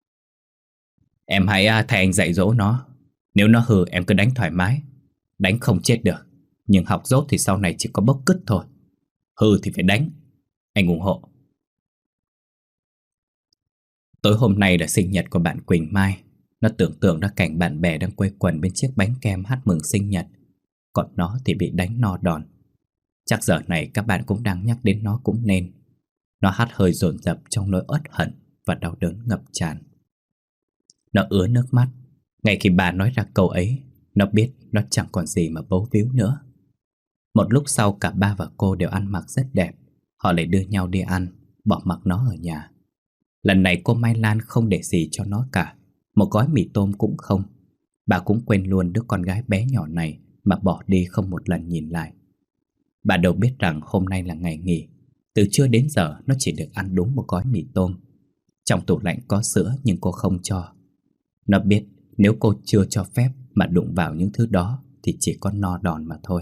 Em hãy thay anh dạy dỗ nó. Nếu nó hư em cứ đánh thoải mái. Đánh không chết được, nhưng học dốt thì sau này chỉ có bốc cứt thôi. Hư thì phải đánh. Anh ủng hộ. Tối hôm nay là sinh nhật của bạn Quỳnh Mai. Nó tưởng tượng ra cảnh bạn bè đang quây quần bên chiếc bánh kem hát mừng sinh nhật, còn nó thì bị đánh no đòn. Chắc giờ này các bạn cũng đang nhắc đến nó cũng nên. Nó hắt hơi dồn dập trong nỗi uất hận và đau đớn ngập tràn. Nó ứa nước mắt. Ngay khi bà nói ra câu ấy, nó biết nó chẳng còn gì mà bấu víu nữa. Một lúc sau cả ba và cô đều ăn mặc rất đẹp. Họ lại đưa nhau đi ăn, bỏ mặc nó ở nhà. Lần này cô Mai Lan không để gì cho nó cả. Một gói mì tôm cũng không. Bà cũng quên luôn đứa con gái bé nhỏ này mà bỏ đi không một lần nhìn lại. Bà đâu biết rằng hôm nay là ngày nghỉ. Từ trưa đến giờ nó chỉ được ăn đúng một gói mì tôm. Trong tủ lạnh có sữa nhưng cô không cho. Nó biết nếu cô chưa cho phép mà đụng vào những thứ đó thì chỉ có no đòn mà thôi.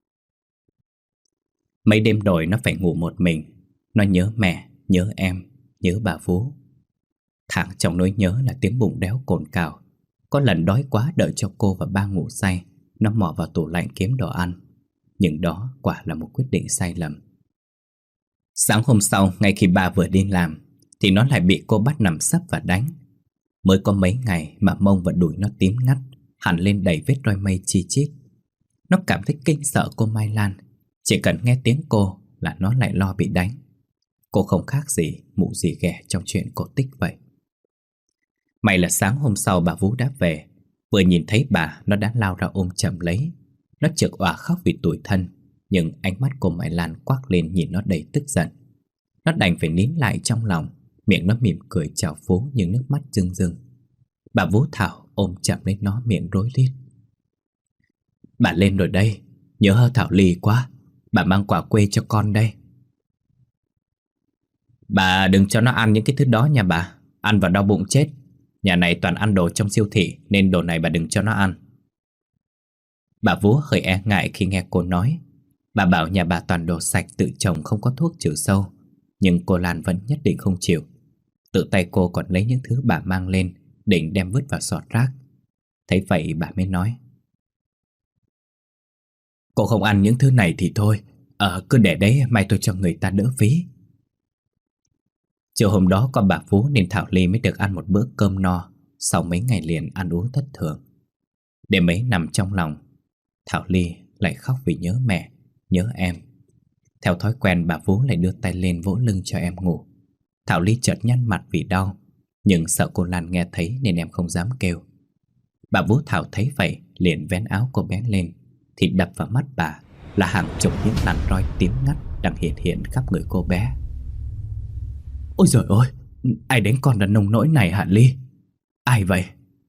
Mấy đêm rồi nó phải ngủ một mình. Nó nhớ mẹ, nhớ em, nhớ bà Vú. Thẳng trong nỗi nhớ là tiếng bụng đéo cồn cào. Có lần đói quá đợi cho cô và ba ngủ say, nó mò vào tủ lạnh kiếm đồ ăn. Nhưng đó quả là một quyết định sai lầm. Sáng hôm sau, ngay khi ba vừa đi làm, thì nó lại bị cô bắt nằm sấp và đánh. Mới có mấy ngày mà mông và đùi nó tím ngắt, hẳn lên đầy vết roi mây chi chít. Nó cảm thấy kinh sợ cô Mai Lan. Chỉ cần nghe tiếng cô là nó lại lo bị đánh. Cô không khác gì mụ gì ghẻ trong chuyện cổ tích vậy. May là sáng hôm sau bà Vú đã về. Vừa nhìn thấy bà, nó đã lao ra ôm chầm lấy. Nó chực òa khóc vì tủi thân. Nhưng ánh mắt cô Mai Lan quắc lên nhìn nó đầy tức giận. Nó đành phải nín lại trong lòng. Miệng nó mỉm cười chào phúng nhưng nước mắt rưng rưng. Bà Vú Thảo ôm chậm lấy nó, miệng rối rít. Bà lên rồi đây. Nhớ Thảo Ly quá. Bà mang quà quê cho con đây. Bà đừng cho nó ăn những cái thứ đó nha bà. Ăn vào đau bụng chết. Nhà này toàn ăn đồ trong siêu thị nên đồ này bà đừng cho nó ăn. Bà Vú hơi e ngại khi nghe cô nói. Bà bảo nhà bà toàn đồ sạch tự trồng không có thuốc trừ sâu. Nhưng cô Lan vẫn nhất định không chịu. Tự tay cô còn lấy những thứ bà mang lên, định đem vứt vào sọt rác. Thấy vậy bà mới nói. Cô không ăn những thứ này thì thôi. Ờ cứ để đấy, mai tôi cho người ta đỡ phí. Chiều hôm đó có bà Phú nên Thảo Ly mới được ăn một bữa cơm no sau mấy ngày liền ăn uống thất thường. Đêm ấy nằm trong lòng, Thảo Ly lại khóc vì nhớ mẹ, nhớ em. Theo thói quen bà Phú lại đưa tay lên vỗ lưng cho em ngủ. Thảo Ly chợt nhăn mặt vì đau, nhưng sợ cô Lan nghe thấy nên em không dám kêu. Bà Vũ Thảo thấy vậy liền vén áo cô bé lên, thì đập vào mắt bà là hàng chục những làn roi tím ngắt đang hiện hiện khắp người cô bé. Ôi giời ơi, ai đánh con đàn ông nỗi này hả Ly? Ai vậy?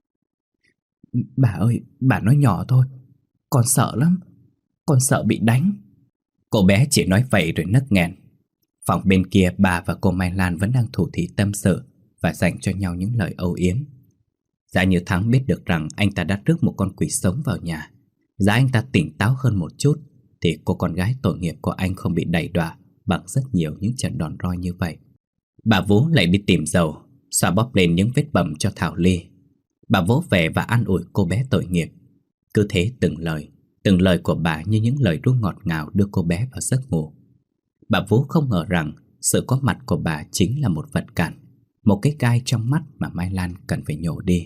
Bà ơi, bà nói nhỏ thôi. Con sợ lắm. Con sợ bị đánh. Cô bé chỉ nói vậy rồi nấc nghẹn. Phòng bên kia bà và cô Mai Lan vẫn đang thủ thỉ tâm sự và dành cho nhau những lời âu yếm. Giá Như Thắng biết được rằng anh ta đã rước một con quỷ sống vào nhà. Giá anh ta tỉnh táo hơn một chút thì cô con gái tội nghiệp của anh không bị đày đọa bằng rất nhiều những trận đòn roi như vậy. Bà Vũ lại đi tìm dầu, xoa bóp lên những vết bầm cho Thảo Ly. Bà vỗ về và an ủi cô bé tội nghiệp. Cứ thế từng lời, từng lời của bà như những lời ru ngọt ngào đưa cô bé vào giấc ngủ. Bà Vũ không ngờ rằng sự có mặt của bà chính là một vật cản, một cái gai trong mắt mà Mai Lan cần phải nhổ đi.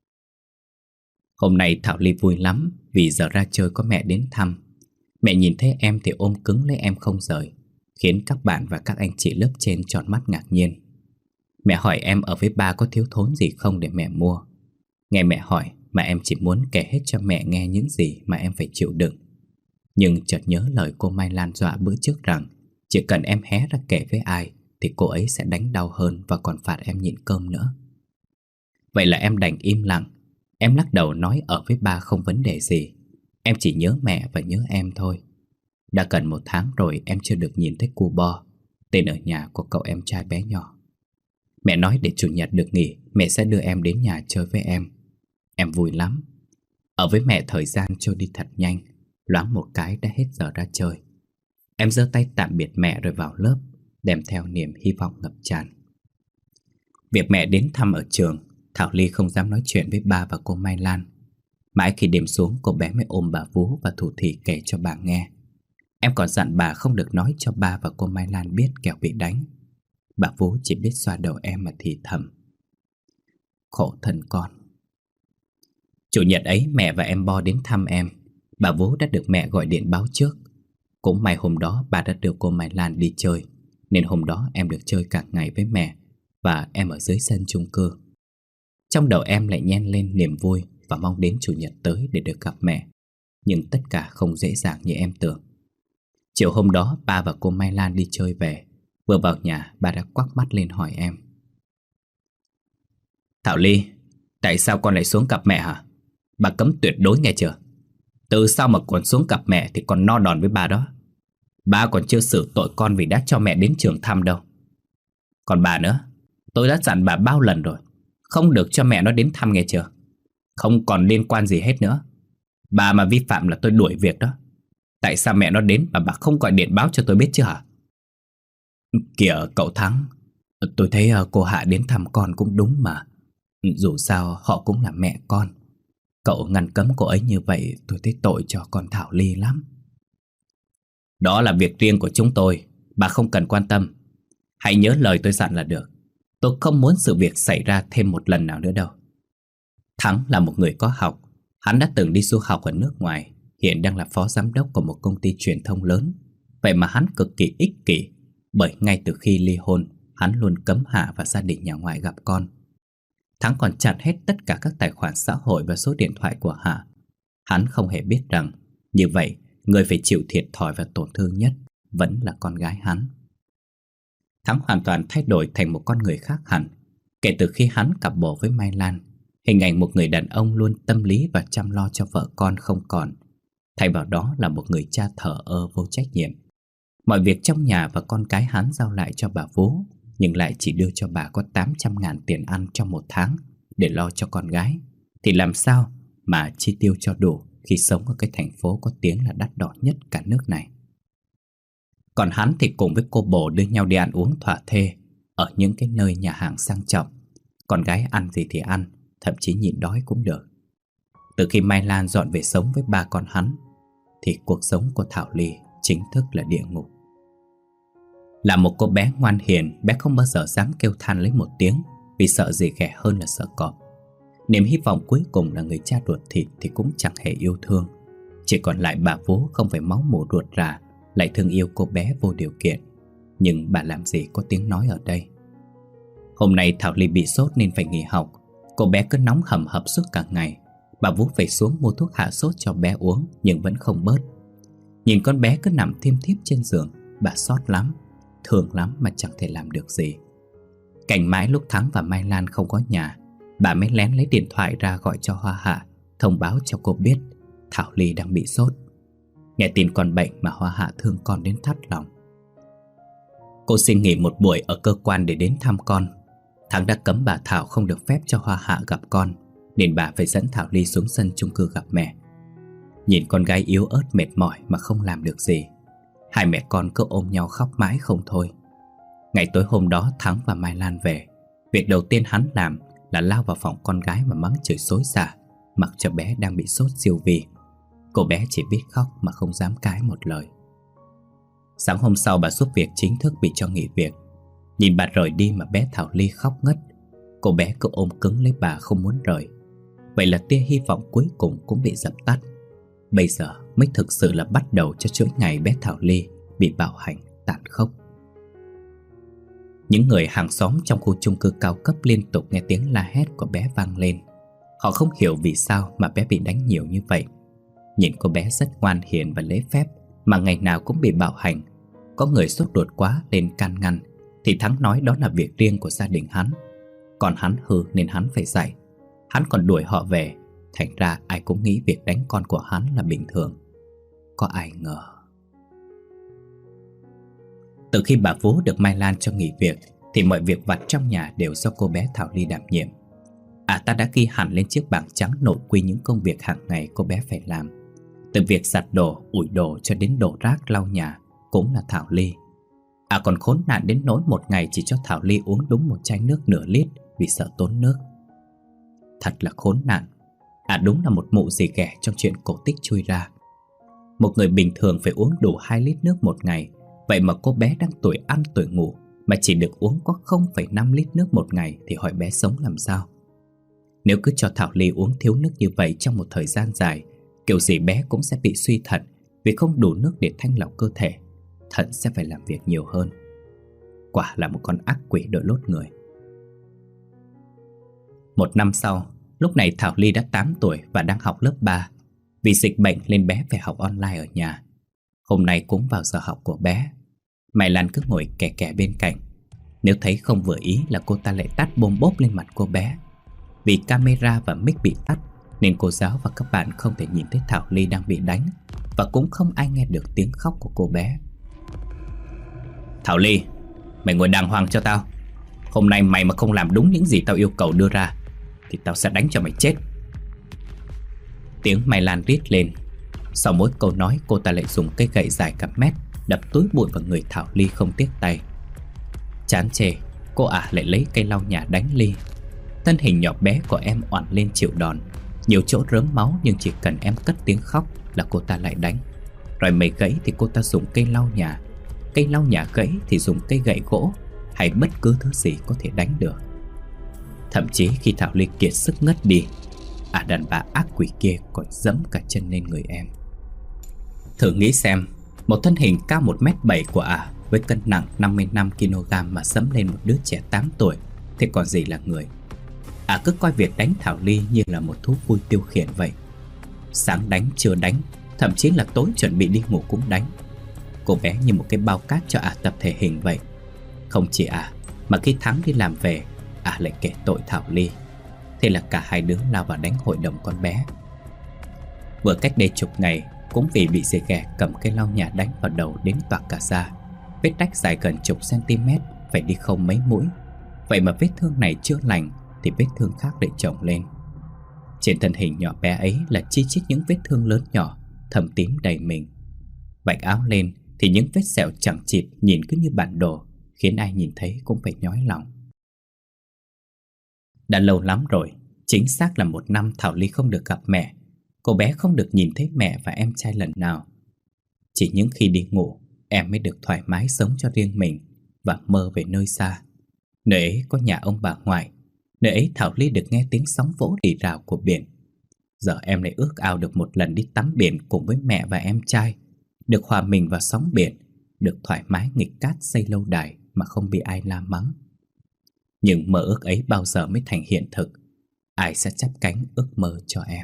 Hôm nay Thảo Ly vui lắm vì giờ ra chơi có mẹ đến thăm. Mẹ nhìn thấy em thì ôm cứng lấy em không rời, khiến các bạn và các anh chị lớp trên tròn mắt ngạc nhiên. Mẹ hỏi em ở với ba có thiếu thốn gì không để mẹ mua. Nghe mẹ hỏi mà em chỉ muốn kể hết cho mẹ nghe những gì mà em phải chịu đựng. Nhưng chợt nhớ lời cô Mai Lan dọa bữa trước rằng chỉ cần em hé ra kể với ai thì cô ấy sẽ đánh đau hơn và còn phạt em nhịn cơm nữa. Vậy là em đành im lặng. Em lắc đầu nói ở với ba không vấn đề gì. Em chỉ nhớ mẹ và nhớ em thôi. Đã gần một tháng rồi em chưa được nhìn thấy cu Bo, tên ở nhà của cậu em trai bé nhỏ. Mẹ nói để chủ nhật được nghỉ, mẹ sẽ đưa em đến nhà chơi với em. Em vui lắm. Ở với mẹ thời gian trôi đi thật nhanh, loáng một cái đã hết giờ ra chơi. Em giơ tay tạm biệt mẹ rồi vào lớp, đem theo niềm hy vọng ngập tràn. Việc mẹ đến thăm ở trường, Thảo Ly không dám nói chuyện với ba và cô Mai Lan. Mãi khi đêm xuống, cô bé mới ôm bà Vú và thủ thỉ kể cho bà nghe. Em còn dặn bà không được nói cho ba và cô Mai Lan biết kẻo bị đánh. Bà Vú chỉ biết xoa đầu em mà thì thầm. Khổ thân con. Chủ nhật ấy mẹ và em Bo đến thăm em. Bà Vú đã được mẹ gọi điện báo trước. Cũng may hôm đó bà đã đưa cô Mai Lan đi chơi, nên hôm đó em được chơi cả ngày với mẹ và em ở dưới sân chung cư. Trong đầu em lại nhen lên niềm vui và mong đến chủ nhật tới để được gặp mẹ. Nhưng tất cả không dễ dàng như em tưởng. Chiều hôm đó ba và cô Mai Lan đi chơi về. Vừa vào nhà bà đã quắc mắt lên hỏi em: Thảo Ly, tại sao con lại xuống gặp mẹ hả? Bà cấm tuyệt đối nghe chưa? Từ sau mà con xuống gặp mẹ thì con no đòn với bà đó. Ba còn chưa xử tội con vì đã cho mẹ đến trường thăm đâu. Còn bà nữa, tôi đã dặn bà bao lần rồi, không được cho mẹ nó đến thăm nghe chưa? Không còn liên quan gì hết nữa. Bà mà vi phạm là tôi đuổi việc đó. Tại sao mẹ nó đến mà bà không gọi điện báo cho tôi biết chứ hả? Kìa cậu Thắng, tôi thấy cô Hạ đến thăm con cũng đúng mà. Dù sao họ cũng là mẹ con. Cậu ngăn cấm cô ấy như vậy tôi thấy tội cho con Thảo Ly lắm. Đó là việc riêng của chúng tôi, bà không cần quan tâm. Hãy nhớ lời tôi dặn là được. Tôi không muốn sự việc xảy ra thêm một lần nào nữa đâu. Thắng là một người có học. Hắn đã từng đi du học ở nước ngoài, hiện đang là phó giám đốc của một công ty truyền thông lớn. Vậy mà hắn cực kỳ ích kỷ, bởi ngay từ khi ly hôn, hắn luôn cấm Hạ và gia đình nhà ngoại gặp con. Thắng còn chặn hết tất cả các tài khoản xã hội và số điện thoại của Hạ. Hắn không hề biết rằng như vậy người phải chịu thiệt thòi và tổn thương nhất vẫn là con gái hắn. Thắng hoàn toàn thay đổi thành một con người khác hẳn. Kể từ khi hắn cặp bồ với Mai Lan, hình ảnh một người đàn ông luôn tâm lý và chăm lo cho vợ con không còn. Thay vào đó là một người cha thờ ơ vô trách nhiệm. Mọi việc trong nhà và con cái hắn giao lại cho bà Vú, nhưng lại chỉ đưa cho bà có tám trăm ngàn tiền ăn trong một tháng để lo cho con gái. Thì làm sao mà chi tiêu cho đủ khi sống ở cái thành phố có tiếng là đắt đỏ nhất cả nước này. Còn hắn thì cùng với cô bồ đưa nhau đi ăn uống thỏa thê ở những cái nơi nhà hàng sang trọng. Con gái ăn gì thì ăn, thậm chí nhịn đói cũng được. Từ khi Mai Lan dọn về sống với ba con hắn, thì cuộc sống của Thảo Ly chính thức là địa ngục. Là một cô bé ngoan hiền, bé không bao giờ dám kêu than lấy một tiếng, vì sợ gì ghẻ hơn là sợ cọp. Niềm hy vọng cuối cùng là người cha ruột thịt thì cũng chẳng hề yêu thương. Chỉ còn lại bà Vú không phải máu mủ ruột rà, lại thương yêu cô bé vô điều kiện. Nhưng bà làm gì có tiếng nói ở đây. Hôm nay Thảo Ly bị sốt nên phải nghỉ học. Cô bé cứ nóng hầm hập suốt cả ngày. Bà Vú phải xuống mua thuốc hạ sốt cho bé uống, nhưng vẫn không bớt. Nhìn con bé cứ nằm thiêm thiếp trên giường, bà xót lắm, thương lắm mà chẳng thể làm được gì. Cảnh mãi lúc Thắng và Mai Lan không có nhà, bà mới lén lấy điện thoại ra gọi cho Hoa Hạ, thông báo cho cô biết Thảo Ly đang bị sốt. Nghe tin con bệnh mà Hoa Hạ thương con đến thắt lòng. Cô xin nghỉ một buổi ở cơ quan để đến thăm con. Thắng đã cấm bà Thảo không được phép cho Hoa Hạ gặp con, nên bà phải dẫn Thảo Ly xuống sân chung cư gặp mẹ. Nhìn con gái yếu ớt mệt mỏi mà không làm được gì, hai mẹ con cứ ôm nhau khóc mãi không thôi. Ngày tối hôm đó Thắng và Mai Lan về, việc đầu tiên hắn làm là lao vào phòng con gái mà mắng chửi xối xả, mặc cho bé đang bị sốt siêu vi. Cô bé chỉ biết khóc mà không dám cãi một lời. Sáng hôm sau bà giúp việc chính thức bị cho nghỉ việc. Nhìn bà rời đi mà bé Thảo Ly khóc ngất. Cô bé cứ ôm cứng lấy bà không muốn rời. Vậy là tia hy vọng cuối cùng cũng bị dập tắt. Bây giờ mới thực sự là bắt đầu cho chuỗi ngày bé Thảo Ly bị bạo hành tàn khốc. Những người hàng xóm trong khu chung cư cao cấp liên tục nghe tiếng la hét của bé vang lên. Họ không hiểu vì sao mà bé bị đánh nhiều như vậy. Nhìn cô bé rất ngoan hiền và lễ phép mà ngày nào cũng bị bạo hành. Có người sốt ruột quá lên can ngăn, thì Thắng nói đó là việc riêng của gia đình hắn. Còn hắn hư nên hắn phải dạy. Hắn còn đuổi họ về. Thành ra ai cũng nghĩ việc đánh con của hắn là bình thường. Có ai ngờ. Từ khi bà Vú được Mai Lan cho nghỉ việc, thì mọi việc vặt trong nhà đều do cô bé Thảo Ly đảm nhiệm. À ta đã ghi hẳn lên chiếc bảng trắng nội quy những công việc hàng ngày cô bé phải làm. Từ việc giặt đồ, ủi đồ cho đến đổ rác lau nhà cũng là Thảo Ly. À còn khốn nạn đến nỗi một ngày chỉ cho Thảo Ly uống đúng một chai nước nửa lít vì sợ tốn nước. Thật là khốn nạn. À đúng là một mụ gì ghẻ trong chuyện cổ tích chui ra. Một người bình thường phải uống đủ hai lít nước một ngày. Vậy mà cô bé đang tuổi ăn tuổi ngủ mà chỉ được uống có không phẩy năm lít nước một ngày thì hỏi bé sống làm sao. Nếu cứ cho Thảo Ly uống thiếu nước như vậy trong một thời gian dài, kiểu gì bé cũng sẽ bị suy thận, vì không đủ nước để thanh lọc cơ thể. Thận sẽ phải làm việc nhiều hơn. Quả là một con ác quỷ đội lốt người. Một năm sau, lúc này Thảo Ly đã tám tuổi và đang học lớp ba. Vì dịch bệnh nên bé phải học online ở nhà. Hôm nay cũng vào giờ học của bé. Mai Lan cứ ngồi kè kè bên cạnh. Nếu thấy không vừa ý là cô ta lại tát bôm bốp lên mặt cô bé. Vì camera và mic bị tắt nên cô giáo và các bạn không thể nhìn thấy Thảo Ly đang bị đánh, và cũng không ai nghe được tiếng khóc của cô bé. Thảo Ly, mày ngồi đàng hoàng cho tao. Hôm nay mày mà không làm đúng những gì tao yêu cầu đưa ra thì tao sẽ đánh cho mày chết. Tiếng Mai Lan rít lên. Sau mỗi câu nói, cô ta lại dùng cây gậy dài cả mét đập túi bụi vào người Thảo Ly không tiếc tay. Chán chê, cô ả lại lấy cây lau nhà đánh Ly. Thân hình nhỏ bé của em oằn lên chịu đòn, nhiều chỗ rớm máu, nhưng chỉ cần em cất tiếng khóc là cô ta lại đánh. Rồi mày gãy thì cô ta dùng cây lau nhà, cây lau nhà gãy thì dùng cây gậy gỗ, hay bất cứ thứ gì có thể đánh được. Thậm chí khi Thảo Ly kiệt sức ngất đi, à đàn bà ác quỷ kia còn dẫm cả chân lên người em. Thử nghĩ xem, một thân hình cao một mét bảy của ả à, với cân nặng năm mươi lăm ki lô gam mà dẫm lên một đứa trẻ tám tuổi thì còn gì là người. Ả à, cứ coi việc đánh Thảo Ly như là một thú vui tiêu khiển vậy. Sáng đánh, trưa đánh, thậm chí là tối chuẩn bị đi ngủ cũng đánh. Cô bé như một cái bao cát cho ả à tập thể hình vậy. Không chỉ ả à, mà khi Thắng đi làm về, ả à lại kể tội Thảo Ly. Thế là cả hai đứa lao vào đánh hội đồng con bé. Vừa cách đây chục ngày, cũng vì bị dì ghẻ cầm cây lau nhà đánh vào đầu đến toạc cả da. Vết rách dài gần chục cm, phải đi khâu mấy mũi. Vậy mà vết thương này chưa lành thì vết thương khác lại chồng lên. Trên thân hình nhỏ bé ấy là chi chít những vết thương lớn nhỏ, thâm tím đầy mình. Vạch áo lên thì những vết sẹo chẳng chịt nhìn cứ như bản đồ, khiến ai nhìn thấy cũng phải nhói lòng. Đã lâu lắm rồi, chính xác là một năm Thảo Ly không được gặp mẹ. Cô bé không được nhìn thấy mẹ và em trai lần nào. Chỉ những khi đi ngủ, em mới được thoải mái sống cho riêng mình và mơ về nơi xa. Nơi ấy có nhà ông bà ngoại. Nơi ấy Thảo Ly được nghe tiếng sóng vỗ rì rào của biển. Giờ em lại ước ao được một lần đi tắm biển cùng với mẹ và em trai, được hòa mình vào sóng biển, được thoải mái nghịch cát xây lâu đài mà không bị ai la mắng. Nhưng mơ ước ấy bao giờ mới thành hiện thực? Ai sẽ chắp cánh ước mơ cho em?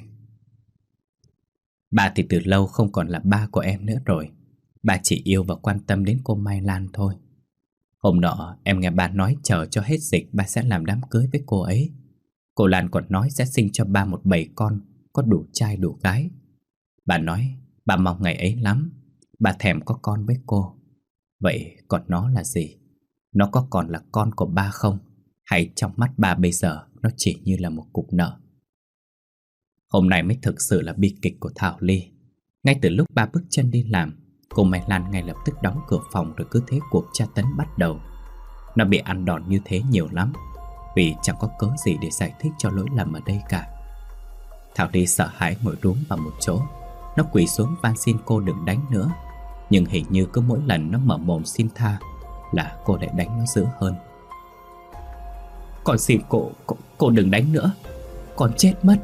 Ba thì từ lâu không còn là ba của em nữa rồi. Ba chỉ yêu và quan tâm đến cô Mai Lan thôi. Hôm nọ em nghe ba nói chờ cho hết dịch ba sẽ làm đám cưới với cô ấy. Cô Lan còn nói sẽ sinh cho ba một bầy con, có đủ trai đủ gái. Bà nói bà mong ngày ấy lắm. Bà thèm có con với cô. Vậy còn nó là gì? Nó có còn là con của ba không? Hay trong mắt ba bây giờ nó chỉ như là một cục nợ? Hôm nay mới thực sự là bi kịch của Thảo Ly. Ngay từ lúc ba bước chân đi làm, cô Mai Lan ngay lập tức đóng cửa phòng, rồi cứ thế cuộc tra tấn bắt đầu. Nó bị ăn đòn như thế nhiều lắm, vì chẳng có cớ gì để giải thích cho lỗi lầm ở đây cả. Thảo Ly sợ hãi ngồi rúm vào một chỗ. Nó quỳ xuống van xin cô đừng đánh nữa. Nhưng hình như cứ mỗi lần nó mở mồm xin tha là cô lại đánh nó dữ hơn. Con xin cô, cô, cô đừng đánh nữa. Con chết mất.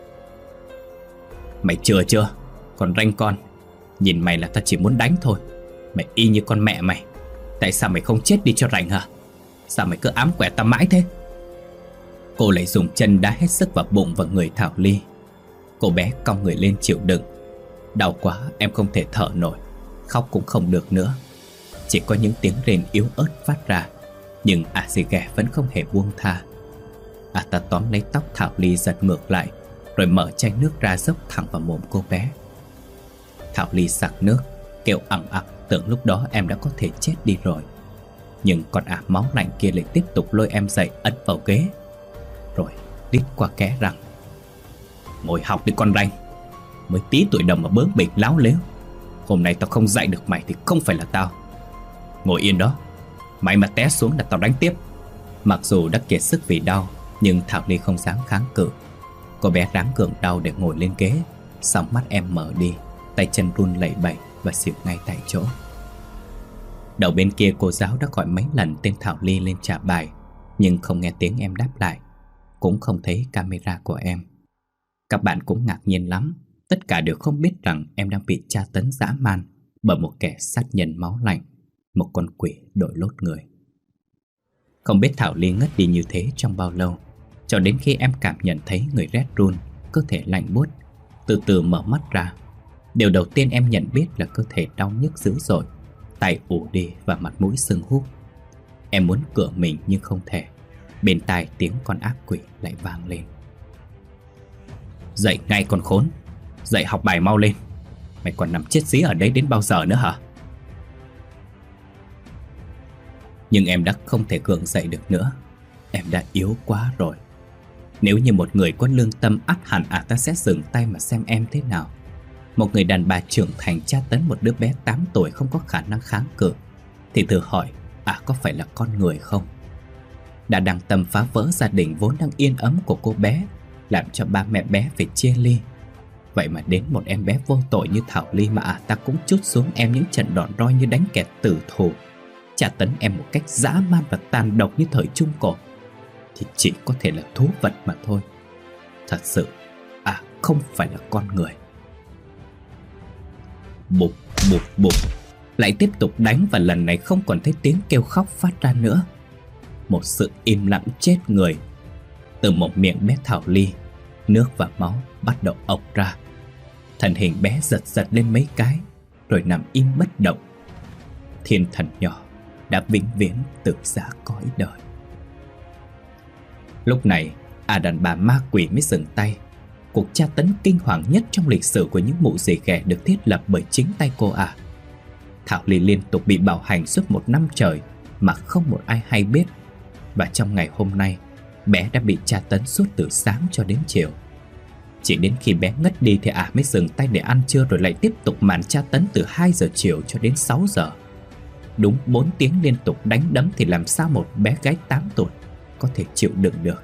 Mày chừa chưa? Còn ranh con. Nhìn mày là ta chỉ muốn đánh thôi. Mày y như con mẹ mày. Tại sao mày không chết đi cho rảnh hả? Sao mày cứ ám quẻ ta mãi thế? Cô lại dùng chân đá hết sức vào bụng và người Thảo Ly. Cô bé cong người lên chịu đựng. Đau quá, em không thể thở nổi. Khóc cũng không được nữa. Chỉ có những tiếng rên yếu ớt phát ra. Nhưng ả dì ghẻ vẫn không hề buông tha. Ả ta tóm lấy tóc Thảo Ly giật ngược lại, rồi mở chai nước ra dốc thẳng vào mồm cô bé. Thảo Ly sặc nước, kêu ẳng ặc, tưởng lúc đó em đã có thể chết đi rồi. Nhưng con ả máu lạnh kia lại tiếp tục lôi em dậy, ấn vào ghế, rồi đít qua kẽ răng. Ngồi học đi con ranh. Mới tí tuổi đầu mà bướng bỉnh láo lếu. Hôm nay tao không dạy được mày thì không phải là tao. Ngồi yên đó. Mày mà té xuống là tao đánh tiếp. Mặc dù đã kiệt sức vì đau, nhưng Thảo Ly không dám kháng cự. Cô bé ráng gượng đau để ngồi lên ghế. Xong mắt em mở đi, tay chân run lẩy bẩy và xỉu ngay tại chỗ. Đầu bên kia cô giáo đã gọi mấy lần tên Thảo Ly lên trả bài, nhưng không nghe tiếng em đáp lại. cũng không thấy camera của em. Các bạn cũng ngạc nhiên lắm. Tất cả đều không biết rằng em đang bị tra tấn dã man bởi một kẻ sát nhân máu lạnh, một con quỷ đội lốt người. Không biết Thảo Ly ngất đi như thế trong bao lâu, cho đến khi em cảm nhận thấy người rét run, cơ thể lạnh buốt, từ từ mở mắt ra. Điều đầu tiên em nhận biết là cơ thể đau nhức dữ dội, tay ù đi và mặt mũi sưng húp. Em muốn cựa mình nhưng không thể. Bên tai tiếng con ác quỷ lại vang lên: "Dậy ngay con khốn, dậy học bài mau lên. Mày còn nằm chết dí ở đấy đến bao giờ nữa hả?" Nhưng em đã không thể gượng dậy được nữa. Em đã yếu quá rồi. Nếu như một người có lương tâm, ắt hẳn à ta sẽ dừng tay mà xem em thế nào. Một người đàn bà trưởng thành tra tấn một đứa bé tám tuổi không có khả năng kháng cự, thì thử hỏi à có phải là con người không? Đã đăng tâm phá vỡ gia đình vốn đang yên ấm của cô bé, làm cho ba mẹ bé phải chia ly. Vậy mà đến một em bé vô tội như Thảo Ly mà à ta cũng trút xuống em những trận đòn roi như đánh kẻ tử thù, tra tấn em một cách dã man và tàn độc như thời Trung Cổ, thì chỉ có thể là thú vật mà thôi. Thật sự à không phải là con người. Bụp bụp bụp, lại tiếp tục đánh, và lần này không còn thấy tiếng kêu khóc phát ra nữa. Một sự im lặng chết người. Từ một miệng bé Thảo Ly, nước và máu bắt đầu ộc ra. Thân hình bé giật giật lên mấy cái, rồi nằm im bất động. Thiên thần nhỏ đã vĩnh viễn từ giã cõi đời. Lúc này à đàn bà ma quỷ mới dừng tay. Cuộc tra tấn kinh hoàng nhất trong lịch sử của những mụ dì ghẻ được thiết lập bởi chính tay cô à. Thảo Ly liên tục bị bạo hành suốt một năm trời mà không một ai hay biết. Và trong ngày hôm nay, bé đã bị tra tấn suốt từ sáng cho đến chiều. Chỉ đến khi bé ngất đi thì à mới dừng tay để ăn trưa, rồi lại tiếp tục màn tra tấn từ hai giờ chiều cho đến sáu giờ. Đúng bốn tiếng liên tục đánh đấm thì làm sao một bé gái tám tuổi có thể chịu đựng được.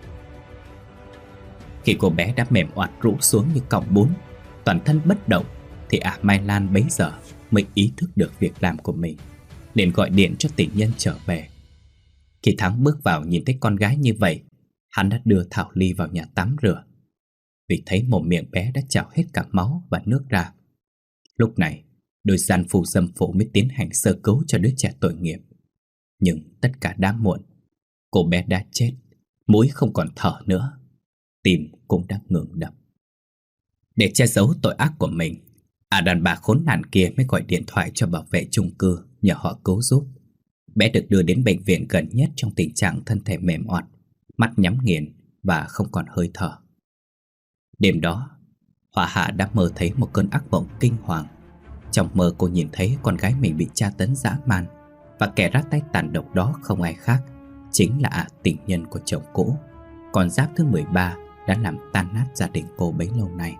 Khi cô bé đã mềm oặt rũ xuống như cọng bún, toàn thân bất động, thì ả Mai Lan bấy giờ mới ý thức được việc làm của mình, liền gọi điện cho tình nhân trở về. Khi Thắng bước vào nhìn thấy con gái như vậy, hắn đã đưa Thảo Ly vào nhà tắm rửa, vì thấy mồm miệng bé đã trào hết cả máu và nước ra. Lúc này, đôi gian phu dâm phụ mới tiến hành sơ cứu cho đứa trẻ tội nghiệp. Nhưng tất cả đã muộn. Cô bé đã chết, mũi không còn thở nữa, tim cũng đã ngừng đập. Để che giấu tội ác của mình, à đàn bà khốn nạn kia mới gọi điện thoại cho bảo vệ chung cư nhờ họ cứu giúp. Bé được đưa đến bệnh viện gần nhất trong tình trạng thân thể mềm oặt, mắt nhắm nghiền và không còn hơi thở. Đêm đó, Hỏa Hạ đã mơ thấy một cơn ác mộng kinh hoàng. Trong mơ cô nhìn thấy con gái mình bị tra tấn dã man, và kẻ ra tay tàn độc đó không ai khác, chính là ả tình nhân của chồng cũ, con giáp thứ mười ba đã làm tan nát gia đình cô bấy lâu nay.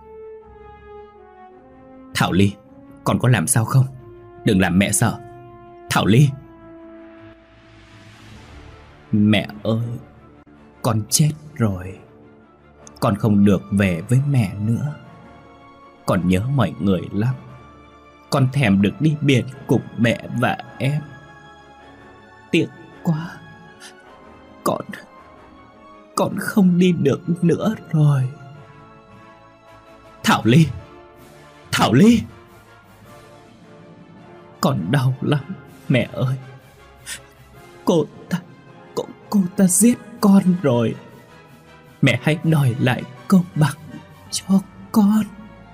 "Thảo Ly, con có làm sao không? Đừng làm mẹ sợ. Thảo Ly." "Mẹ ơi, con chết rồi. Con không được về với mẹ nữa. Con nhớ mọi người lắm. Con thèm được đi biển cùng mẹ và em. Tiếc quá. Con... Con không đi được nữa rồi." "Thảo Ly! Thảo Ly!" "Con đau lắm, mẹ ơi. Cô ta... Cô, cô ta giết con rồi. Mẹ hãy đòi lại công bằng cho con."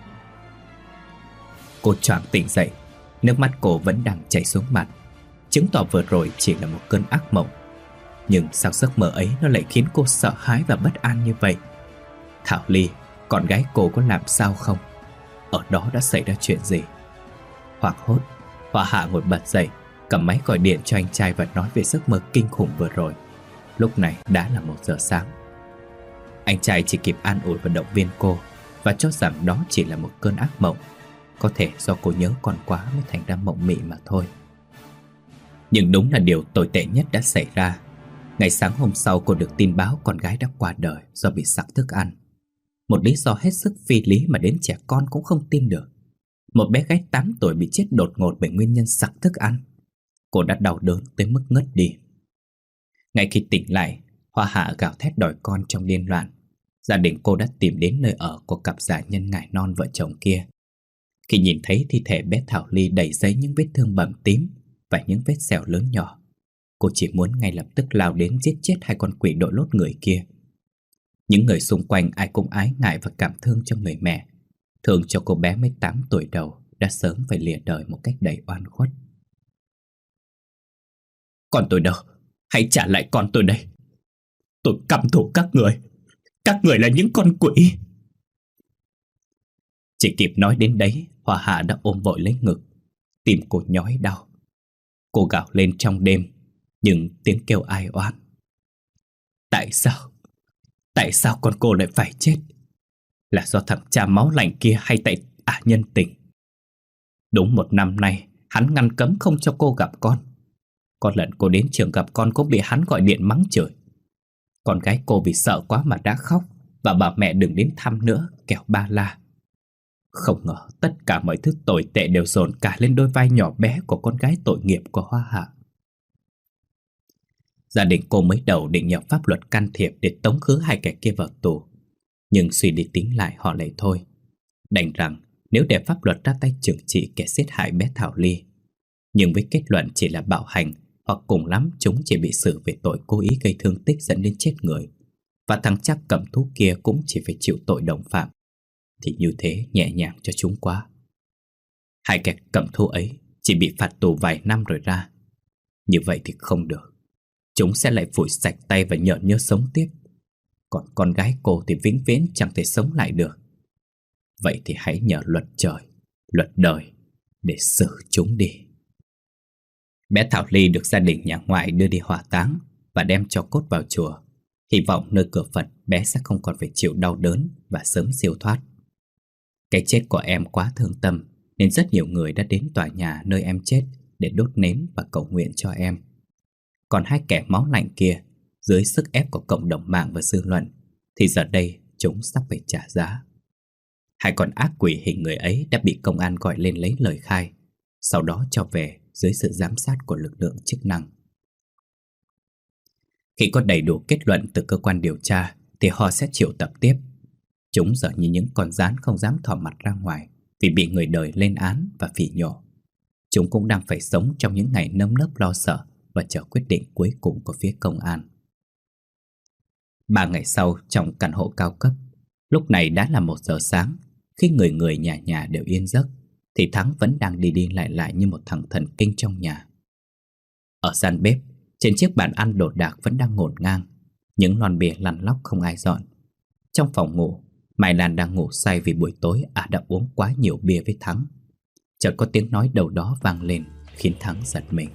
Cô choàng tỉnh dậy, nước mắt cô vẫn đang chảy xuống mặt, chứng tỏ vừa rồi chỉ là một cơn ác mộng. Nhưng sao giấc mơ ấy nó lại khiến cô sợ hãi và bất an như vậy? Thảo Ly, con gái cô có làm sao không? Ở đó đã xảy ra chuyện gì? Hoảng hốt, Hỏa Hạ ngồi bật dậy, cầm máy gọi điện cho anh trai và nói về giấc mơ kinh khủng vừa rồi. Lúc này đã là một giờ sáng. Anh trai chỉ kịp an ủi và động viên cô, và cho rằng đó chỉ là một cơn ác mộng, có thể do cô nhớ con quá mới thành ra mộng mị mà thôi. Nhưng đúng là điều tồi tệ nhất đã xảy ra. Ngày sáng hôm sau, cô được tin báo con gái đã qua đời do bị sặc thức ăn. Một lý do hết sức phi lý mà đến trẻ con cũng không tin được. Một bé gái tám tuổi bị chết đột ngột bởi nguyên nhân sặc thức ăn. Cô đã đau đớn tới mức ngất đi. Ngay khi tỉnh lại, Hoa Hạ gào thét đòi con trong điên loạn. Gia đình cô đã tìm đến nơi ở của cặp giả nhân ngải non vợ chồng kia. Khi nhìn thấy thi thể bé Thảo Ly đầy dẫy những vết thương bầm tím và những vết sẹo lớn nhỏ, cô chỉ muốn ngay lập tức lao đến giết chết hai con quỷ đội lốt người kia. Những người xung quanh ai cũng ái ngại và cảm thương cho người mẹ, thương cho cô bé mới tám tuổi đầu đã sớm phải lìa đời một cách đầy oan khuất. Con tôi đâu? Hãy trả lại con tôi đây! Tôi căm thù các người! Các người là những con quỷ! Chỉ kịp nói đến đấy, Hoa Hạ đã ôm vội lấy ngực. Tim cô nhói đau. Cô gào lên trong đêm, nhưng tiếng kêu ai oán. Tại sao? Tại sao con cô lại phải chết? Là do thằng cha máu lạnh kia hay tại ả nhân tình? Đúng một năm nay, hắn ngăn cấm không cho cô gặp con. Có lần cô đến trường gặp con cũng bị hắn gọi điện mắng chửi. Con gái cô vì sợ quá mà đã khóc và bảo mẹ đừng đến thăm nữa, kẻo ba la. Không ngờ tất cả mọi thứ tồi tệ đều dồn cả lên đôi vai nhỏ bé của con gái tội nghiệp của Hoa Hạ. Gia đình cô mới đầu định nhờ pháp luật can thiệp để tống khứ hai kẻ kia vào tù. Nhưng suy đi tính lại họ lại thôi. Đành rằng nếu để pháp luật ra tay trừng trị kẻ giết hại bé Thảo Ly, nhưng với kết luận chỉ là bạo hành, hoặc cùng lắm chúng chỉ bị xử về tội cố ý gây thương tích dẫn đến chết người, và thằng chắc cầm thú kia cũng chỉ phải chịu tội đồng phạm, thì như thế nhẹ nhàng cho chúng quá. Hai kẻ cầm thú ấy chỉ bị phạt tù vài năm rồi ra. Như vậy thì không được. Chúng sẽ lại phủi sạch tay và nhợn nhơ sống tiếp. Còn con gái cô thì vĩnh viễn chẳng thể sống lại được. Vậy thì hãy nhờ luật trời, luật đời để xử chúng đi. Bé Thảo Ly được gia đình nhà ngoại đưa đi hỏa táng và đem cho cốt vào chùa, hy vọng nơi cửa Phật bé sẽ không còn phải chịu đau đớn và sớm siêu thoát. Cái chết của em quá thương tâm nên rất nhiều người đã đến tòa nhà nơi em chết để đốt nến và cầu nguyện cho em. Còn hai kẻ máu lạnh kia, dưới sức ép của cộng đồng mạng và dư luận, thì giờ đây chúng sắp phải trả giá. Hai con ác quỷ hình người ấy đã bị công an gọi lên lấy lời khai, sau đó cho về dưới sự giám sát của lực lượng chức năng. Khi có đầy đủ kết luận từ cơ quan điều tra thì họ sẽ triệu tập tiếp. Chúng giờ như những con gián không dám thò mặt ra ngoài vì bị người đời lên án và phỉ nhổ. Chúng cũng đang phải sống trong những ngày nơm nớp lo sợ và chờ quyết định cuối cùng của phía công an. Ba ngày sau, trong căn hộ cao cấp, lúc này đã là một giờ sáng, khi người người nhà nhà đều yên giấc, thì Thắng vẫn đang đi đi lại lại như một thằng thần kinh trong nhà. Ở gian bếp, trên chiếc bàn ăn đồ đạc vẫn đang ngổn ngang, những lon bia lăn lóc không ai dọn. Trong phòng ngủ, Mai Lan đang ngủ say vì buổi tối ả đã uống quá nhiều bia với Thắng. Chợt có tiếng nói đâu đó vang lên khiến Thắng giật mình.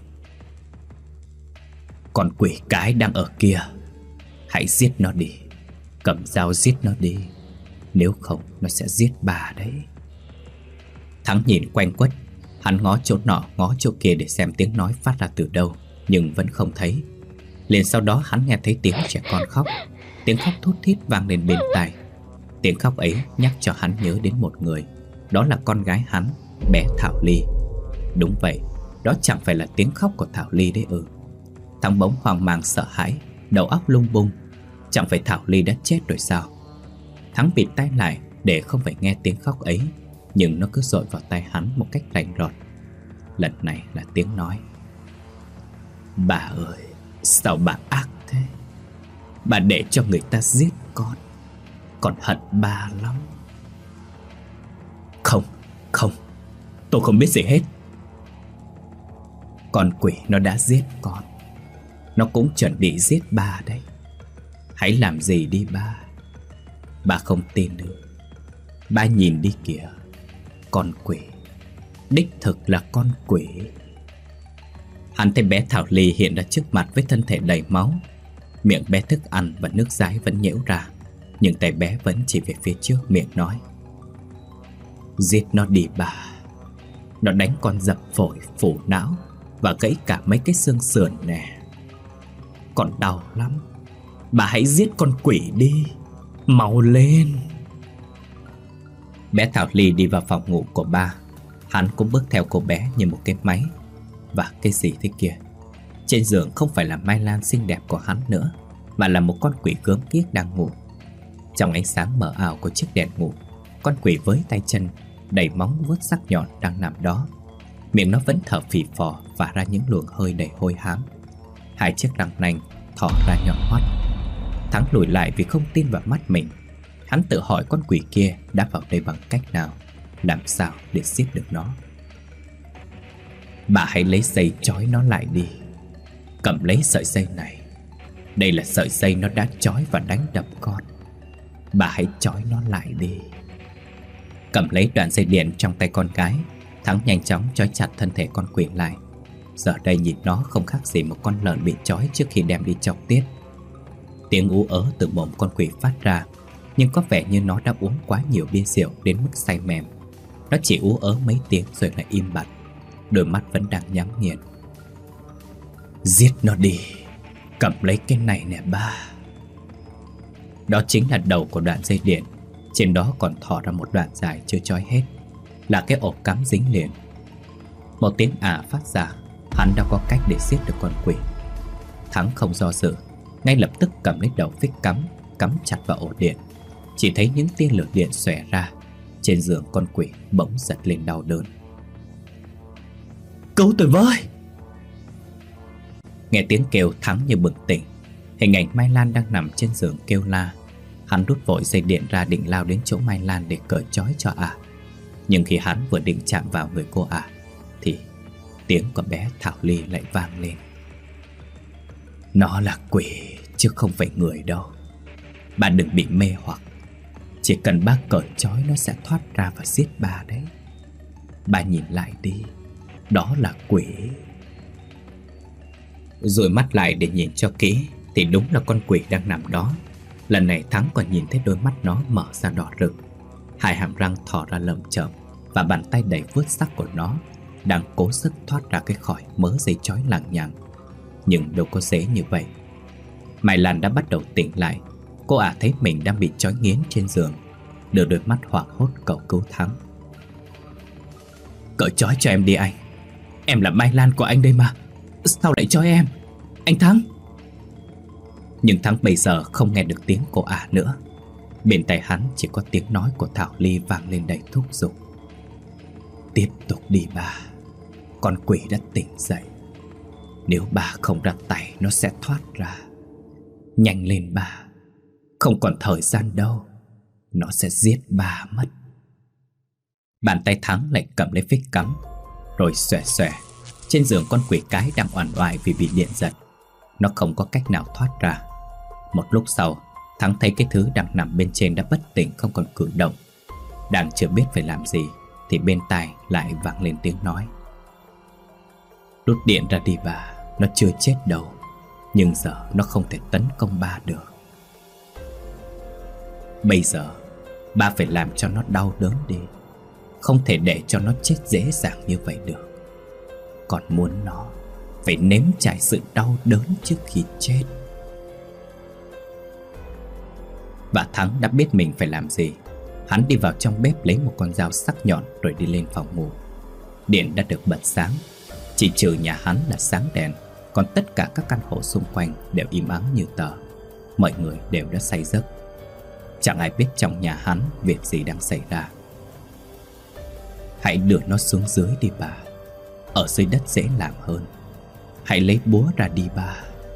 Con quỷ cái đang ở kia, hãy giết nó đi. Cầm dao giết nó đi, nếu không nó sẽ giết bà đấy. Thắng nhìn quanh quất, hắn ngó chỗ nọ ngó chỗ kia để xem tiếng nói phát ra từ đâu, nhưng vẫn không thấy. Liền sau đó hắn nghe thấy tiếng trẻ con khóc. Tiếng khóc thút thít vang lên bên tai. Tiếng khóc ấy nhắc cho hắn nhớ đến một người. Đó là con gái hắn, bé Thảo Ly. Đúng vậy, đó chẳng phải là tiếng khóc của Thảo Ly đấy ư? Thắng bỗng hoang mang sợ hãi, đầu óc lung bung. Chẳng phải Thảo Ly đã chết rồi sao? Thắng bịt tai lại để không phải nghe tiếng khóc ấy, nhưng nó cứ dội vào tai hắn một cách lạnh rọt. Lần này là tiếng nói. Bà ơi, sao bà ác thế? Bà để cho người ta giết con, con hận bà lắm. Không, không, tôi không biết gì hết. Con quỷ nó đã giết con, nó cũng chuẩn bị giết bà đấy. Hãy làm gì đi ba. Bà không tin được. Ba nhìn đi kìa, con quỷ, đích thực là con quỷ. Hắn thấy bé Thảo Ly hiện ra trước mặt với thân thể đầy máu. Miệng bé thức ăn và nước dãi vẫn nhễu ra, nhưng tay bé vẫn chỉ về phía trước, miệng nói. Giết nó đi bà. Nó đánh con dập phổi, phủ não và gãy cả mấy cái xương sườn nè. Còn đau lắm. Bà hãy giết con quỷ đi, mau lên. Bé Thảo Ly đi vào phòng ngủ của ba. Hắn cũng bước theo cô bé như một cái máy. Và cái gì thế kia? Trên giường không phải là Mai Lan xinh đẹp của hắn nữa, mà là một con quỷ gớm ghiếc đang ngủ. Trong ánh sáng mờ ảo của chiếc đèn ngủ, con quỷ với tay chân đầy móng vuốt sắc nhọn đang nằm đó. Miệng nó vẫn thở phì phò và ra những luồng hơi đầy hôi hám. Hai chiếc răng nanh thò ra nhọn hoắt. Thắng lùi lại vì không tin vào mắt mình. Hắn tự hỏi con quỷ kia đã vào đây bằng cách nào, làm sao để giết được nó. Bà hãy lấy dây trói nó lại đi. Cầm lấy sợi dây này. Đây là sợi dây nó đã trói và đánh đập con. Bà hãy trói nó lại đi. Cầm lấy đoạn dây điện trong tay con gái, Thắng nhanh chóng trói chặt thân thể con quỷ lại. Giờ đây nhìn nó không khác gì một con lợn bị trói trước khi đem đi chọc tiết. Tiếng ú ớ từ mồm con quỷ phát ra, nhưng có vẻ như nó đã uống quá nhiều bia rượu đến mức say mềm. Nó chỉ ú ớ mấy tiếng rồi lại im bặt, đôi mắt vẫn đang nhắm nghiền. Giết nó đi. Cầm lấy cái này nè ba. Đó chính là đầu của đoạn dây điện. Trên đó còn thò ra một đoạn dài chưa trói hết, là cái ổ cắm dính liền. Một tiếng ả phát ra. Hắn đã có cách để giết được con quỷ. Thắng không do dự, ngay lập tức cầm lấy đầu phích cắm, cắm chặt vào ổ điện. Chỉ thấy những tia lửa điện xòe ra. Trên giường con quỷ bỗng giật lên đau đớn. Cứu tôi với! Nghe tiếng kêu, Thắng như bừng tỉnh. Hình ảnh Mai Lan đang nằm trên giường kêu la. Hắn rút vội dây điện ra định lao đến chỗ Mai Lan để cởi trói cho ả. Nhưng khi hắn vừa định chạm vào người cô ả thì tiếng của bé Thảo Ly lại vang lên. Nó là quỷ chứ không phải người đâu. Bà đừng bị mê hoặc. Chỉ cần bác cởi trói nó sẽ thoát ra và giết bà đấy. Bà nhìn lại đi. Đó là quỷ. Rồi mắt lại để nhìn cho kỹ thì đúng là con quỷ đang nằm đó. Lần này Thắng còn nhìn thấy đôi mắt nó mở ra đỏ rực, hai hàm răng thò ra lởm chởm, và bàn tay đầy vuốt sắc của nó đang cố sức thoát ra cái khỏi mớ dây trói lằng nhằng. Nhưng đâu có dễ như vậy. Mai Lan đã bắt đầu tỉnh lại. Cô ả thấy mình đang bị trói nghiến trên giường, đưa đôi mắt hoảng hốt cầu cứu Thắng. Cởi trói cho em đi anh. Em là Mai Lan của anh đây mà. Sao lại trói em? Anh Thắng! Nhưng Thắng bây giờ không nghe được tiếng cô ả nữa. Bên tai hắn chỉ có tiếng nói của Thảo Ly vang lên đầy thúc giục. Tiếp tục đi bà. Con quỷ đã tỉnh dậy. Nếu bà không ra tay nó sẽ thoát ra. Nhanh lên bà. Không còn thời gian đâu. Nó sẽ giết bà mất. Bàn tay Thắng lại cầm lấy phích cắm, rồi xòe xòe. Trên giường con quỷ cái đang oằn oại vì bị điện giật. Nó không có cách nào thoát ra. Một lúc sau, Thắng thấy cái thứ đang nằm bên trên đã bất tỉnh, không còn cử động. Đang chưa biết phải làm gì thì bên tai lại vang lên tiếng nói. Đút điện ra đi bà. Nó chưa chết đâu, nhưng giờ nó không thể tấn công ba được. Bây giờ ba phải làm cho nó đau đớn đi. Không thể để cho nó chết dễ dàng như vậy được. Còn muốn nó phải nếm trải sự đau đớn trước khi chết. Bà Thắng đã biết mình phải làm gì. Hắn đi vào trong bếp lấy một con dao sắc nhọn rồi đi lên phòng ngủ. Điện đã được bật sáng. Chỉ trừ nhà hắn là sáng đèn, còn tất cả các căn hộ xung quanh đều im ắng như tờ. Mọi người đều đã say giấc. Chẳng ai biết trong nhà hắn việc gì đang xảy ra. Hãy đưa nó xuống dưới đi bà. Ở dưới đất dễ làm hơn. Hãy lấy búa ra đi bà.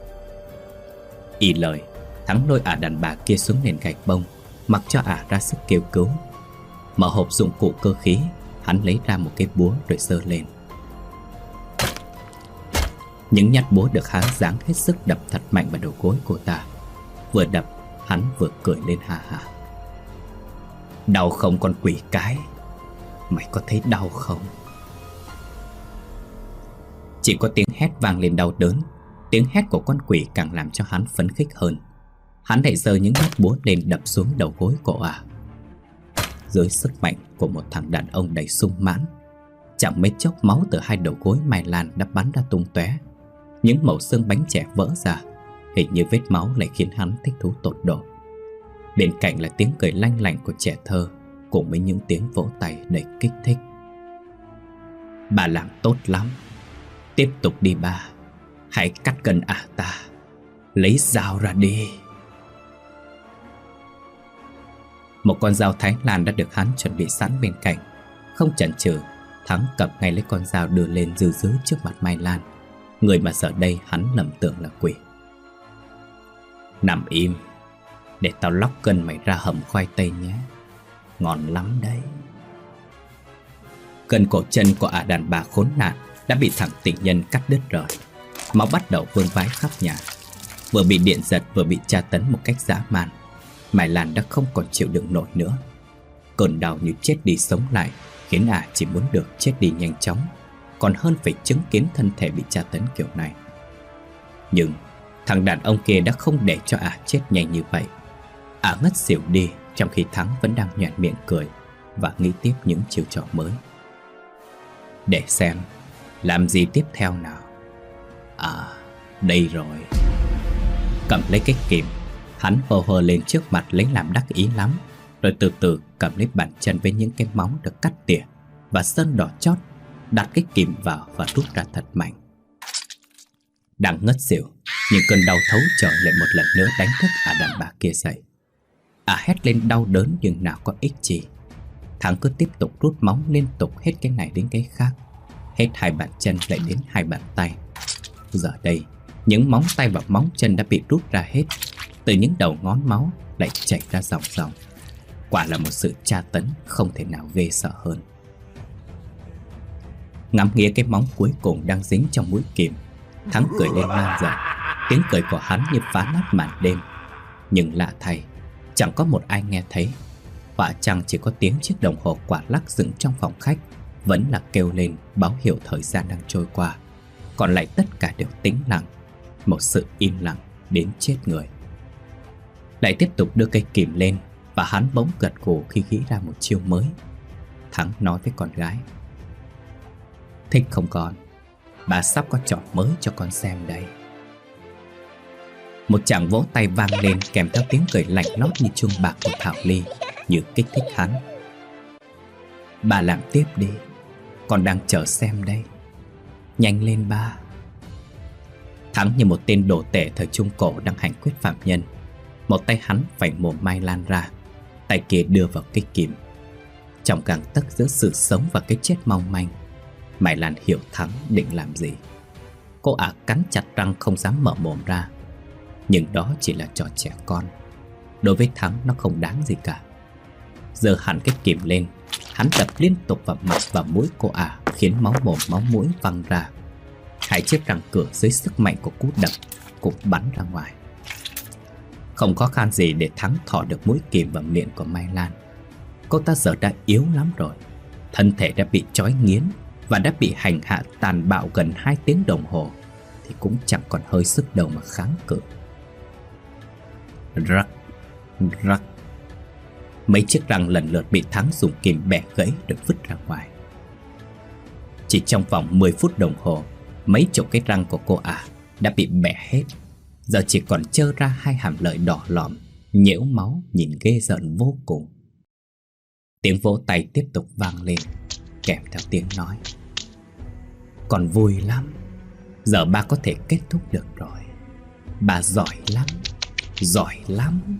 Y lời, Thắng lôi ả đàn bà kia xuống nền gạch bông, mặc cho ả ra sức kêu cứu. Mở hộp dụng cụ cơ khí, hắn lấy ra một cái búa rồi giơ lên. Những nhát búa được hắn giáng hết sức đập thật mạnh vào đầu gối cô ta. Vừa đập, hắn vừa cười lên ha ha. Đau không con quỷ cái? Mày có thấy đau không? Chỉ có tiếng hét vang lên đau đớn. Tiếng hét của con quỷ càng làm cho hắn phấn khích hơn. Hắn lại giơ những nhát búa lên đập xuống đầu gối của ả. Dưới sức mạnh của một thằng đàn ông đầy sung mãn, chẳng mấy chốc máu từ hai đầu gối Mai Lan đã bắn ra tung tóe. Những mẩu xương bánh trẻ vỡ ra. Hình như vết máu lại khiến hắn thích thú tột độ. Bên cạnh là tiếng cười lanh lảnh của trẻ thơ, cùng với những tiếng vỗ tay đầy kích thích. Bà làm tốt lắm. Tiếp tục đi bà. Hãy cắt cân ả ta. Lấy dao ra đi. Một con dao Thái Lan đã được hắn chuẩn bị sẵn bên cạnh. Không chần chừ, Thắng cầm ngay lấy con dao đưa lên dư dứ trước mặt Mai Lan, người mà giờ đây hắn lầm tưởng là quỷ. Nằm im, để tao lóc cân mày ra hầm khoai tây nhé. Ngon lắm đấy. Cân cổ chân của ả đàn bà khốn nạn đã bị thằng tình nhân cắt đứt rồi. Máu bắt đầu vương vãi khắp nhà. Vừa bị điện giật vừa bị tra tấn một cách dã man, Mai Lan đã không còn chịu đựng nổi nữa. Cơn đau như chết đi sống lại khiến ả chỉ muốn được chết đi nhanh chóng, còn hơn phải chứng kiến thân thể bị tra tấn kiểu này. Nhưng thằng đàn ông kia đã không để cho ả chết nhanh như vậy. Ả ngất xỉu đi trong khi Thắng vẫn đang nhoẻn miệng cười và nghĩ tiếp những chiêu trò mới. Để xem làm gì tiếp theo nào. À, đây rồi. Cầm lấy cái kìm, hắn hơ hơ lên trước mặt lấy làm đắc ý lắm, rồi từ từ cầm lấy bàn chân với những cái móng được cắt tỉa và sơn đỏ chót, đặt cái kìm vào và rút ra thật mạnh. Đang ngất xỉu, nhưng cơn đau thấu trở lại một lần nữa đánh thức ả đàn bà kia dậy. Ả hét lên đau đớn nhưng nào có ích gì. Thắng cứ tiếp tục rút móng liên tục hết cái này đến cái khác, hết hai bàn chân lại đến hai bàn tay. Giờ đây, những móng tay và móng chân đã bị rút ra hết. Từ những đầu ngón máu lại chảy ra dòng dòng. Quả là một sự tra tấn không thể nào ghê sợ hơn. Ngắm nghía cái móng cuối cùng đang dính trong mũi kìm, Thắng cười lên man dợ. Tiếng cười của hắn như phá nát màn đêm. Nhưng lạ thay, chẳng có một ai nghe thấy. Quả chăng chỉ có tiếng chiếc đồng hồ quạt lắc dựng trong phòng khách vẫn là kêu lên báo hiệu thời gian đang trôi qua. Còn lại tất cả đều tĩnh lặng, một sự im lặng đến chết người. Lại tiếp tục đưa cây kìm lên, và hắn bỗng gật gù khi nghĩ ra một chiêu mới. Thắng nói với con gái: thích không con? Bà sắp có trò mới cho con xem đây. Một tràng vỗ tay vang lên kèm theo tiếng cười lạnh lót như chuông bạc của Thảo Ly, như kích thích hắn. Bà làm tiếp đi, con đang chờ xem đây. Nhanh lên ba. Thắng như một tên đồ tể thời Trung Cổ đang hành quyết phạm nhân. Một tay hắn vảnh mồm Mai Lan ra, tay kia đưa vào cây kìm. Trong gang tấc giữa sự sống và cái chết mong manh, Mai Lan hiểu Thắng định làm gì. Cô ả cắn chặt răng không dám mở mồm ra. Nhưng đó chỉ là trò trẻ con. Đối với Thắng nó không đáng gì cả. Giơ hẳn cái kìm lên, hắn đập liên tục vào mặt và mũi cô ả, khiến máu mồm máu mũi văng ra. Hai chiếc răng cửa dưới sức mạnh của cú đập cũng bắn ra ngoài. Không khó khăn gì để Thắng thỏ được mũi kìm vào miệng của Mai Lan. Cô ta giờ đã yếu lắm rồi. Thân thể đã bị trói nghiến và đã bị hành hạ tàn bạo gần hai tiếng đồng hồ, thì cũng chẳng còn hơi sức đâu mà kháng cự. Rắc, rắc. Mấy chiếc răng lần lượt bị Thắng dùng kìm bẻ gãy được vứt ra ngoài. Chỉ trong vòng mười phút đồng hồ, mấy chục cái răng của cô ả đã bị bẻ hết. Giờ chỉ còn trơ ra hai hàm lợi đỏ lòm, nhễu máu nhìn ghê rợn vô cùng. Tiếng vỗ tay tiếp tục vang lên, kèm theo tiếng nói: còn vui lắm. Giờ ba có thể kết thúc được rồi. Bà giỏi lắm, giỏi lắm.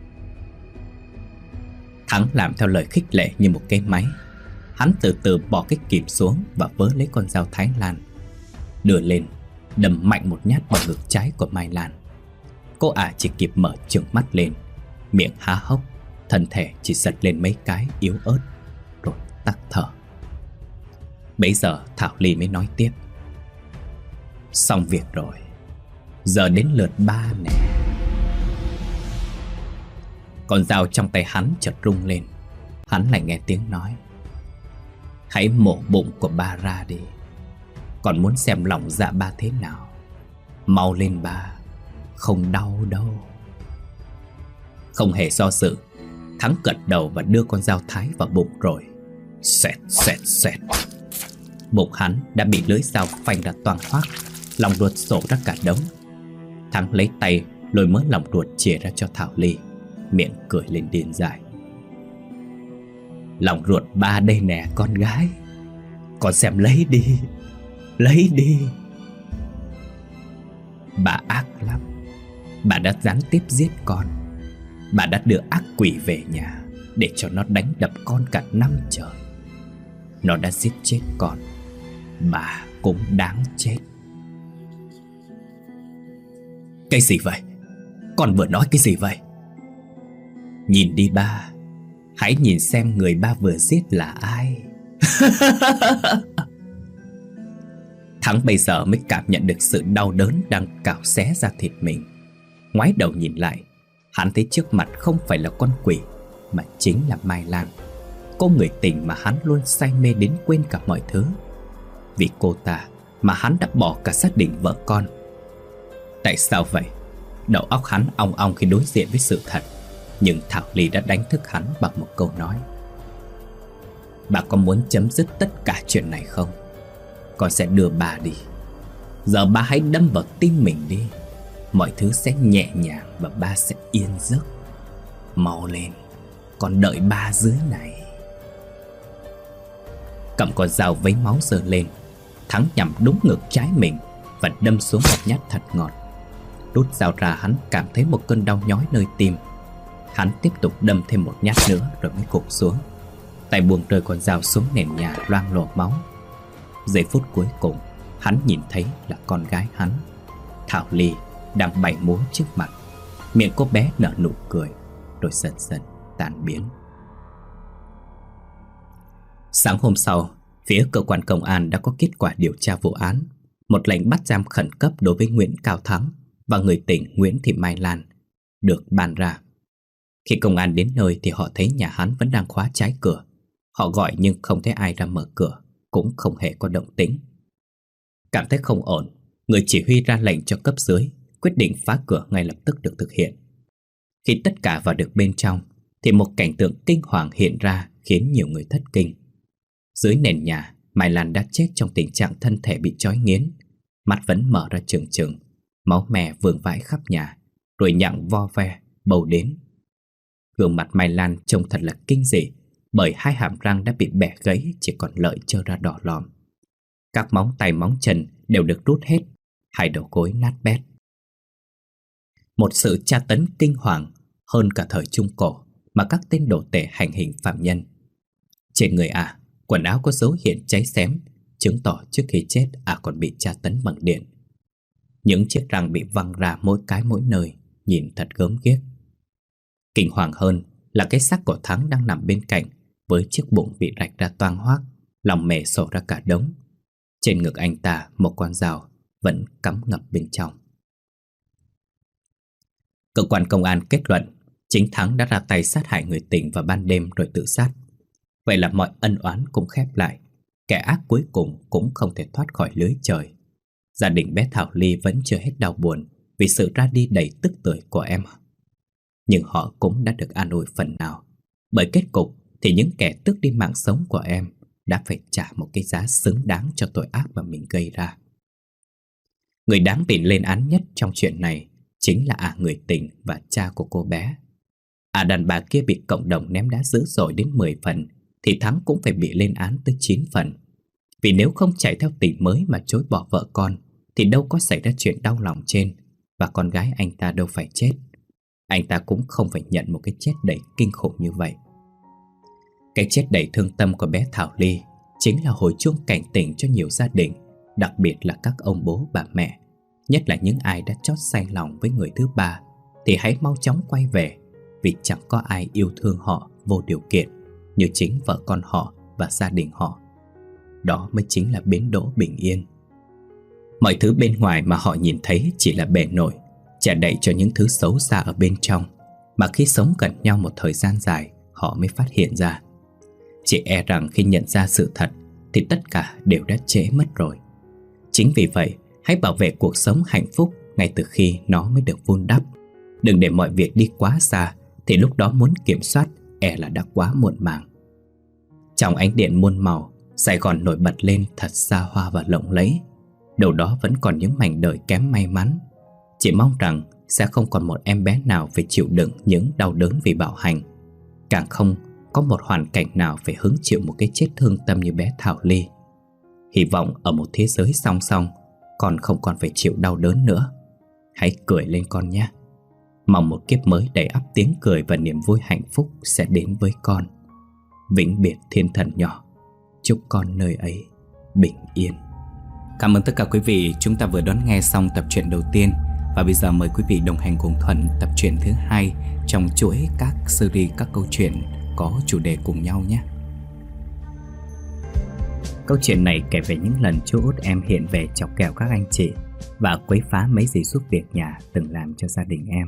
Thắng làm theo lời khích lệ như một cái máy. Hắn từ từ bỏ cái kìm xuống và vớ lấy con dao Thái Lan, đưa lên đâm mạnh một nhát vào ngực trái của Mai Lan. Cô ả chỉ kịp mở trừng mắt lên, miệng há hốc, thân thể chỉ giật lên mấy cái yếu ớt rồi tắc thở. Bấy giờ Thảo Ly mới nói tiếp: xong việc rồi, giờ đến lượt ba nè. Con dao trong tay hắn chợt rung lên. Hắn lại nghe tiếng nói: hãy mổ bụng của ba ra đi. Còn muốn xem lòng dạ ba thế nào? Mau lên ba, không đau đâu. Không hề do dự, Thắng gật đầu và đưa con dao thái vào bụng rồi. Xẹt xẹt xẹt. Bụng hắn đã bị lưỡi dao phanh ra toang hoác, lòng ruột sổ ra cả đống. Thắng lấy tay lôi mớ lòng ruột chìa ra cho Thảo Ly, miệng cười lên điên dại: lòng ruột ba đây nè con gái, con xem lấy đi, lấy đi. Bà ác lắm, Bà đã gián tiếp giết con. Bà đã đưa ác quỷ về nhà để cho nó đánh đập con cả năm trời. Nó đã giết chết con. Bà cũng đáng chết. Cái gì vậy? Con vừa nói cái gì vậy? Nhìn đi ba. Hãy nhìn xem người ba vừa giết là ai. Thắng bây giờ mới cảm nhận được sự đau đớn đang cào xé ra thịt mình. Ngoái đầu nhìn lại, hắn thấy trước mặt không phải là con quỷ, mà chính là Mai Lan, cô người tình mà hắn luôn say mê đến quên cả mọi thứ. Vì cô ta mà hắn đã bỏ cả gia đình vợ con. Tại sao vậy? Đầu óc hắn ong ong khi đối diện với sự thật. Nhưng Thảo Ly đã đánh thức hắn bằng một câu nói. Bà có muốn chấm dứt tất cả chuyện này không? Con sẽ đưa bà đi. Giờ bà hãy đâm vào tim mình đi. Mọi thứ sẽ nhẹ nhàng và ba sẽ yên giấc. Mau lên, con đợi ba dưới này. Cầm con dao vấy máu giơ lên. Thắng nhằm đúng ngực trái mình và đâm xuống một nhát thật ngọt. Rút dao ra, hắn cảm thấy một cơn đau nhói nơi tim. Hắn tiếp tục đâm thêm một nhát nữa rồi mới gục xuống. Tay buông rơi con dao xuống nền nhà loang lổ máu. Giây phút cuối cùng, hắn nhìn thấy là con gái hắn, Thảo Ly, đang bày múa trước mặt. Miệng cô bé nở nụ cười rồi dần dần tan biến. Sáng hôm sau, phía cơ quan công an đã có kết quả điều tra vụ án. Một lệnh bắt giam khẩn cấp đối với Nguyễn Cao Thắng và người tình Nguyễn Thị Mai Lan được ban ra. Khi công an đến nơi thì họ thấy nhà hắn vẫn đang khóa trái cửa. Họ gọi nhưng không thấy ai ra mở cửa, cũng không hề có động tĩnh. Cảm thấy không ổn, người chỉ huy ra lệnh cho cấp dưới, quyết định phá cửa ngay lập tức được thực hiện. Khi tất cả vào được bên trong thì một cảnh tượng kinh hoàng hiện ra khiến nhiều người thất kinh. Dưới nền nhà, Mai Lan đã chết trong tình trạng thân thể bị trói nghiến, mắt vẫn mở ra trừng trừng, máu me vương vãi khắp nhà, rồi nhặng vo ve bầu đến. Gương mặt Mai Lan trông thật là kinh dị, bởi hai hàm răng đã bị bẻ gãy, chỉ còn lợi trơ ra đỏ lòm. Các móng tay móng chân đều được rút hết, hai đầu gối nát bét. Một sự tra tấn kinh hoàng hơn cả thời Trung Cổ mà các tên đồ tể hành hình phạm nhân. Trên người ả, quần áo có dấu hiện cháy xém, chứng tỏ trước khi chết ả còn bị tra tấn bằng điện. Những chiếc răng bị văng ra mỗi cái mỗi nơi, nhìn thật gớm ghiếc. Kinh hoàng hơn là cái xác của Thắng đang nằm bên cạnh, với chiếc bụng bị rạch ra toang hoác, lòng mề sổ ra cả đống. Trên ngực anh ta một con dao vẫn cắm ngập bên trong. Cơ quan công an kết luận chính Thắng đã ra tay sát hại người tình vào ban đêm rồi tự sát. Vậy là mọi ân oán cũng khép lại, kẻ ác cuối cùng cũng không thể thoát khỏi lưới trời. Gia đình bé Thảo Ly vẫn chưa hết đau buồn vì sự ra đi đầy tức tưởi của em. Nhưng họ cũng đã được an ủi phần nào, bởi kết cục thì những kẻ tước đi mạng sống của em đã phải trả một cái giá xứng đáng cho tội ác mà mình gây ra. Người đáng bị lên án nhất trong chuyện này chính là à người tình và cha của cô bé. À đàn bà kia bị cộng đồng ném đá dữ dội đến mười phần, thì Thắng cũng phải bị lên án tới chín phần. Vì nếu không chạy theo tình mới mà chối bỏ vợ con thì đâu có xảy ra chuyện đau lòng trên, và con gái anh ta đâu phải chết. Anh ta cũng không phải nhận một cái chết đầy kinh khủng như vậy. Cái chết đầy thương tâm của bé Thảo Ly chính là hồi chuông cảnh tỉnh cho nhiều gia đình, đặc biệt là các ông bố bà mẹ. Nhất là những ai đã chót say lòng với người thứ ba thì hãy mau chóng quay về, vì chẳng có ai yêu thương họ vô điều kiện như chính vợ con họ và gia đình họ. Đó mới chính là bến đỗ bình yên. Mọi thứ bên ngoài mà họ nhìn thấy chỉ là bề nổi, che đậy cho những thứ xấu xa ở bên trong, mà khi sống gần nhau một thời gian dài họ mới phát hiện ra. Chỉ e rằng khi nhận ra sự thật thì tất cả đều đã trễ mất rồi. Chính vì vậy, hãy bảo vệ cuộc sống hạnh phúc ngay từ khi nó mới được vun đắp. Đừng để mọi việc đi quá xa, thì lúc đó muốn kiểm soát e là đã quá muộn màng. Trong ánh điện muôn màu, Sài Gòn nổi bật lên thật xa hoa và lộng lẫy. Đâu đó vẫn còn những mảnh đời kém may mắn. Chỉ mong rằng sẽ không còn một em bé nào phải chịu đựng những đau đớn vì bạo hành. Càng không có một hoàn cảnh nào phải hứng chịu một cái chết thương tâm như bé Thảo Ly. Hy vọng ở một thế giới song song, con không còn phải chịu đau đớn nữa. Hãy cười lên con nhé. Mong một kiếp mới đầy ắp tiếng cười và niềm vui hạnh phúc sẽ đến với con. Vĩnh biệt thiên thần nhỏ, chúc con nơi ấy bình yên. Cảm ơn tất cả quý vị. Chúng ta vừa đón nghe xong tập truyện đầu tiên. Và bây giờ mời quý vị đồng hành cùng Thuận tập truyện thứ hai trong chuỗi các series các câu chuyện có chủ đề cùng nhau nhé. Câu chuyện này kể về những lần chú út em hiện về chọc ghẹo các anh chị và quấy phá mấy gì giúp việc nhà từng làm cho gia đình em.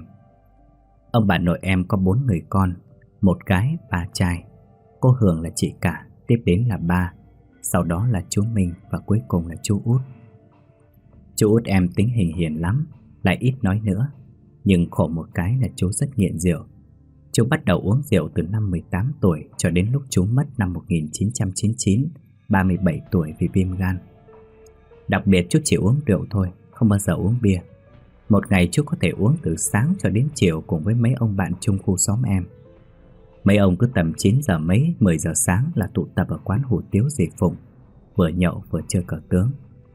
Ông bà nội em có bốn người con, một gái, ba trai. Cô Hường là chị cả, tiếp đến là ba, sau đó là chú Minh và cuối cùng là chú út. Chú út em tính hình hiền lắm, lại ít nói nữa. Nhưng khổ một cái là chú rất nghiện rượu. Chú bắt đầu uống rượu từ năm mười tám tuổi cho đến lúc chú mất năm một nghìn chín trăm chín mươi chín, ba mươi bảy tuổi vì viêm gan. Đặc biệt chú chỉ uống rượu thôi, không bao giờ uống bia. Một ngày chú có thể uống từ sáng cho đến chiều cùng với mấy ông bạn chung khu xóm em. Mấy ông cứ tầm chín giờ mấy, mười giờ sáng là tụ tập ở quán hủ tiếu dì Phụng, vừa nhậu vừa chơi cờ tướng.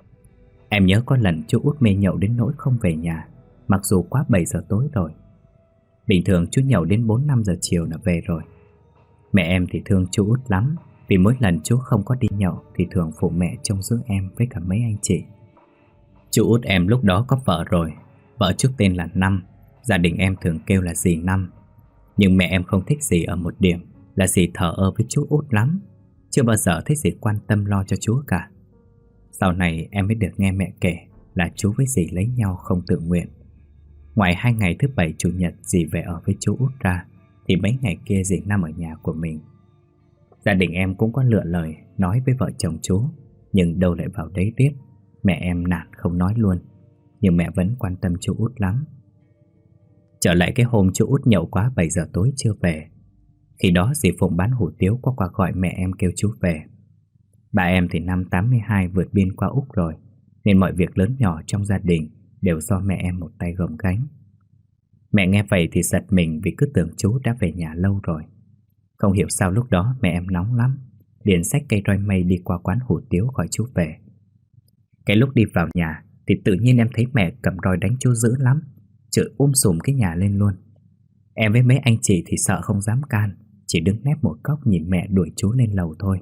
Em nhớ có lần chú út mê nhậu đến nỗi không về nhà, mặc dù quá bảy giờ tối rồi. Bình thường chú nhậu đến bốn năm giờ chiều là về rồi. Mẹ em thì thương chú út lắm, vì mỗi lần chú không có đi nhậu thì thường phụ mẹ trông giữ em với cả mấy anh chị. Chú út em lúc đó có vợ rồi, vợ trước tên là Năm, gia đình em thường kêu là dì Năm. Nhưng mẹ em không thích dì ở một điểm là dì thờ ơ với chú út lắm, chưa bao giờ thấy dì quan tâm lo cho chú cả. Sau này em mới được nghe mẹ kể là chú với dì lấy nhau không tự nguyện. Ngoài hai ngày thứ bảy chủ nhật dì về ở với chú út ra, thì mấy ngày kia dì Năm ở nhà của mình. Gia đình em cũng có lựa lời nói với vợ chồng chú, nhưng đâu lại vào đấy tiếp. Mẹ em nản không nói luôn, nhưng mẹ vẫn quan tâm chú út lắm. Trở lại cái hôm chú út nhậu quá bảy giờ tối chưa về. Khi đó dì Phụng bán hủ tiếu qua qua gọi mẹ em kêu chú về. Bà em thì năm tám mươi hai vượt biên qua Úc rồi, nên mọi việc lớn nhỏ trong gia đình đều do mẹ em một tay gồng gánh. Mẹ nghe vậy thì giật mình vì cứ tưởng chú đã về nhà lâu rồi. Không hiểu sao lúc đó mẹ em nóng lắm, liền xách cây roi mây đi qua quán hủ tiếu gọi chú về. Cái lúc đi vào nhà thì tự nhiên em thấy mẹ cầm roi đánh chú dữ lắm, chửi um sùm cái nhà lên luôn. Em với mấy anh chị thì sợ không dám can, chỉ đứng nép một góc nhìn mẹ đuổi chú lên lầu thôi.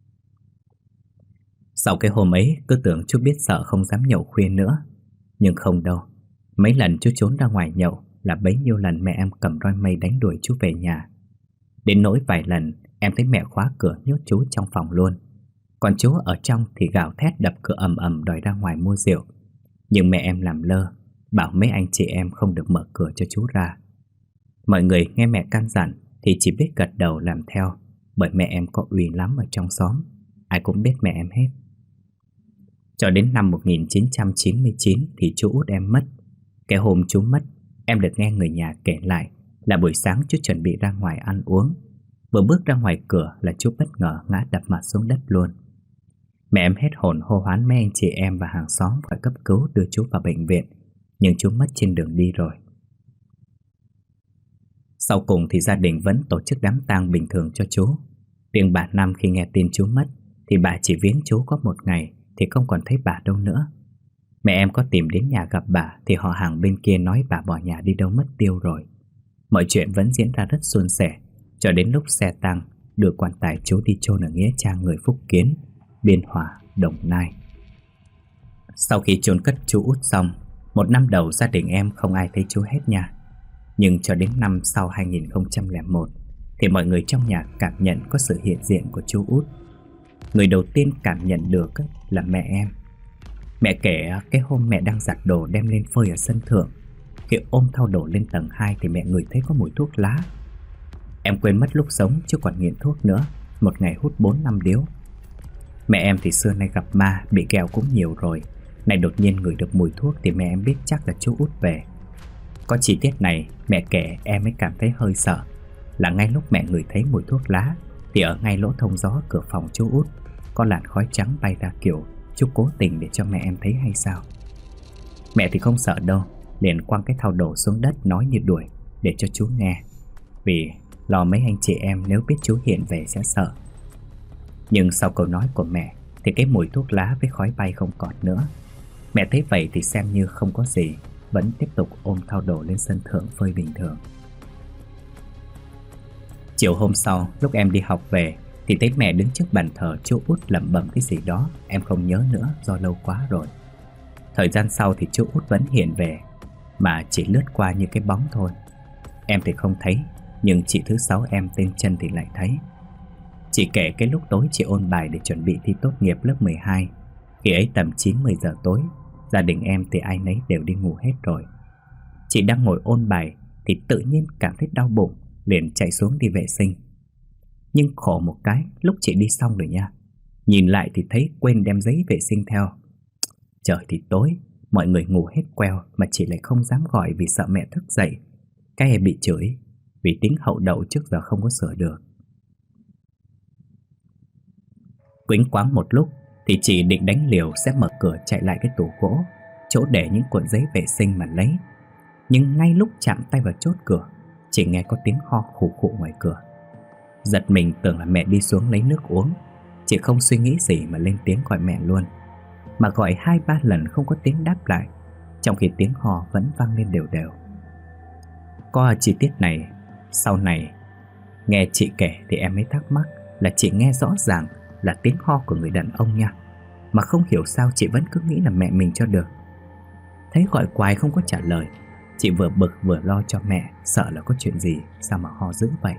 Sau cái hôm ấy cứ tưởng chú biết sợ không dám nhậu khuya nữa. Nhưng không đâu, mấy lần chú trốn ra ngoài nhậu là bấy nhiêu lần mẹ em cầm roi mây đánh đuổi chú về nhà. Đến nỗi vài lần em thấy mẹ khóa cửa nhốt chú trong phòng luôn. Còn chú ở trong thì gào thét đập cửa ầm ầm đòi ra ngoài mua rượu. Nhưng mẹ em làm lơ, bảo mấy anh chị em không được mở cửa cho chú ra. Mọi người nghe mẹ căn dặn thì chỉ biết gật đầu làm theo, bởi mẹ em có uy lắm ở trong xóm, ai cũng biết mẹ em hết. Cho đến năm một nghìn chín trăm chín mươi chín thì chú út em mất. Cái hôm chú mất, em được nghe người nhà kể lại là buổi sáng chú chuẩn bị ra ngoài ăn uống. Vừa bước ra ngoài cửa là chú bất ngờ ngã đập mặt xuống đất luôn. Mẹ em hết hồn hô hoán mấy anh chị em và hàng xóm phải cấp cứu đưa chú vào bệnh viện, nhưng chú mất trên đường đi rồi. Sau cùng thì gia đình vẫn tổ chức đám tang bình thường cho chú. Riêng bà Năm khi nghe tin chú mất thì bà chỉ viếng chú có một ngày thì không còn thấy bà đâu nữa. Mẹ em có tìm đến nhà gặp bà thì họ hàng bên kia nói bà bỏ nhà đi đâu mất tiêu rồi. Mọi chuyện vẫn diễn ra rất suôn sẻ cho đến lúc xe tang đưa quan tài chú đi chôn ở nghĩa trang người Phúc Kiến, Biên Hòa, Đồng Nai. Sau khi chôn cất chú út xong, một năm đầu gia đình em không ai thấy chú hết nha. Nhưng cho đến năm sau hai nghìn không trăm lẻ một thì mọi người trong nhà cảm nhận có sự hiện diện của chú út. Người đầu tiên cảm nhận được là mẹ em. Mẹ kể cái hôm mẹ đang giặt đồ đem lên phơi ở sân thượng, khi ôm thau đổ lên tầng hai thì mẹ ngửi thấy có mùi thuốc lá. Em quên mất lúc sống chứ còn nghiện thuốc nữa, một ngày hút bốn năm điếu. Mẹ em thì xưa nay gặp ma, bị ghẹo cũng nhiều rồi, này đột nhiên ngửi được mùi thuốc thì mẹ em biết chắc là chú út về. Có chi tiết này mẹ kể em mới cảm thấy hơi sợ, là ngay lúc mẹ ngửi thấy mùi thuốc lá thì ở ngay lỗ thông gió cửa phòng chú út có làn khói trắng bay ra, kiểu chú cố tình để cho mẹ em thấy hay sao. Mẹ thì không sợ đâu, liền quăng cái thau đổ xuống đất nói như đuổi để cho chú nghe, vì lo mấy anh chị em nếu biết chú hiện về sẽ sợ. Nhưng sau câu nói của mẹ thì cái mùi thuốc lá với khói bay không còn nữa. Mẹ thấy vậy thì xem như không có gì, vẫn tiếp tục ôm thau đồ lên sân thượng phơi bình thường. Chiều hôm sau, lúc em đi học về thì thấy mẹ đứng trước bàn thờ chú Út lẩm bẩm cái gì đó, em không nhớ nữa do lâu quá rồi. Thời gian sau thì chú Út vẫn hiện về, mà chỉ lướt qua như cái bóng thôi. Em thì không thấy, nhưng chị thứ sáu em tên Trân thì lại thấy. Chị kể cái lúc tối chị ôn bài để chuẩn bị thi tốt nghiệp lớp mười hai. Khi ấy tầm chín mười giờ tối, gia đình em thì ai nấy đều đi ngủ hết rồi. Chị đang ngồi ôn bài thì tự nhiên cảm thấy đau bụng, liền chạy xuống đi vệ sinh. Nhưng khổ một cái, lúc chị đi xong rồi nha, nhìn lại thì thấy quên đem giấy vệ sinh theo. Trời thì tối, mọi người ngủ hết queo mà chị lại không dám gọi vì sợ mẹ thức dậy. Cái em bị chửi vì tính hậu đậu trước giờ không có sửa được. Quýnh quáng một lúc thì chị định đánh liều sẽ mở cửa chạy lại cái tủ gỗ, chỗ để những cuộn giấy vệ sinh mà lấy. Nhưng ngay lúc chạm tay vào chốt cửa, chị nghe có tiếng ho khụ khụ ngoài cửa. Giật mình tưởng là mẹ đi xuống lấy nước uống. Chị không suy nghĩ gì mà lên tiếng gọi mẹ luôn. Mà gọi hai ba lần không có tiếng đáp lại, trong khi tiếng ho vẫn vang lên đều đều. Có chi tiết này, sau này nghe chị kể thì em mới thắc mắc là chị nghe rõ ràng là tiếng ho của người đàn ông nha, mà không hiểu sao chị vẫn cứ nghĩ là mẹ mình cho được. Thấy gọi hoài không có trả lời, chị vừa bực vừa lo cho mẹ, sợ là có chuyện gì, sao mà ho dữ vậy.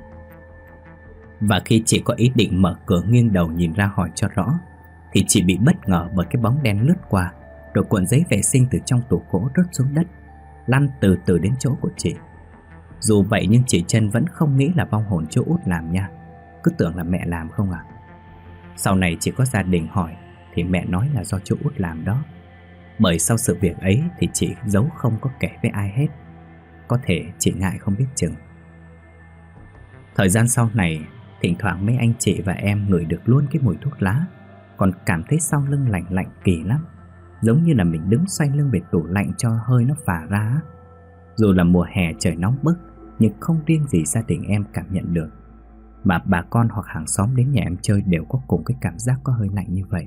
Và khi chị có ý định mở cửa nghiêng đầu nhìn ra hỏi cho rõ, thì chị bị bất ngờ bởi cái bóng đen lướt qua, rồi cuộn giấy vệ sinh từ trong tủ gỗ rớt xuống đất, lăn từ từ đến chỗ của chị. Dù vậy nhưng chị Trân vẫn không nghĩ là vong hồn chú Út làm nha, cứ tưởng là mẹ làm không à. Sau này chị có gia đình hỏi thì mẹ nói là do chú Út làm đó. Bởi sau sự việc ấy thì chị giấu không có kể với ai hết. Có thể chị ngại không biết chừng. Thời gian sau này, thỉnh thoảng mấy anh chị và em ngửi được luôn cái mùi thuốc lá, còn cảm thấy sau lưng lạnh lạnh kỳ lắm, giống như là mình đứng xoay lưng về tủ lạnh cho hơi nó phả ra. Dù là mùa hè trời nóng bức, nhưng không riêng gì gia đình em cảm nhận được, mà bà con hoặc hàng xóm đến nhà em chơi đều có cùng cái cảm giác có hơi lạnh như vậy.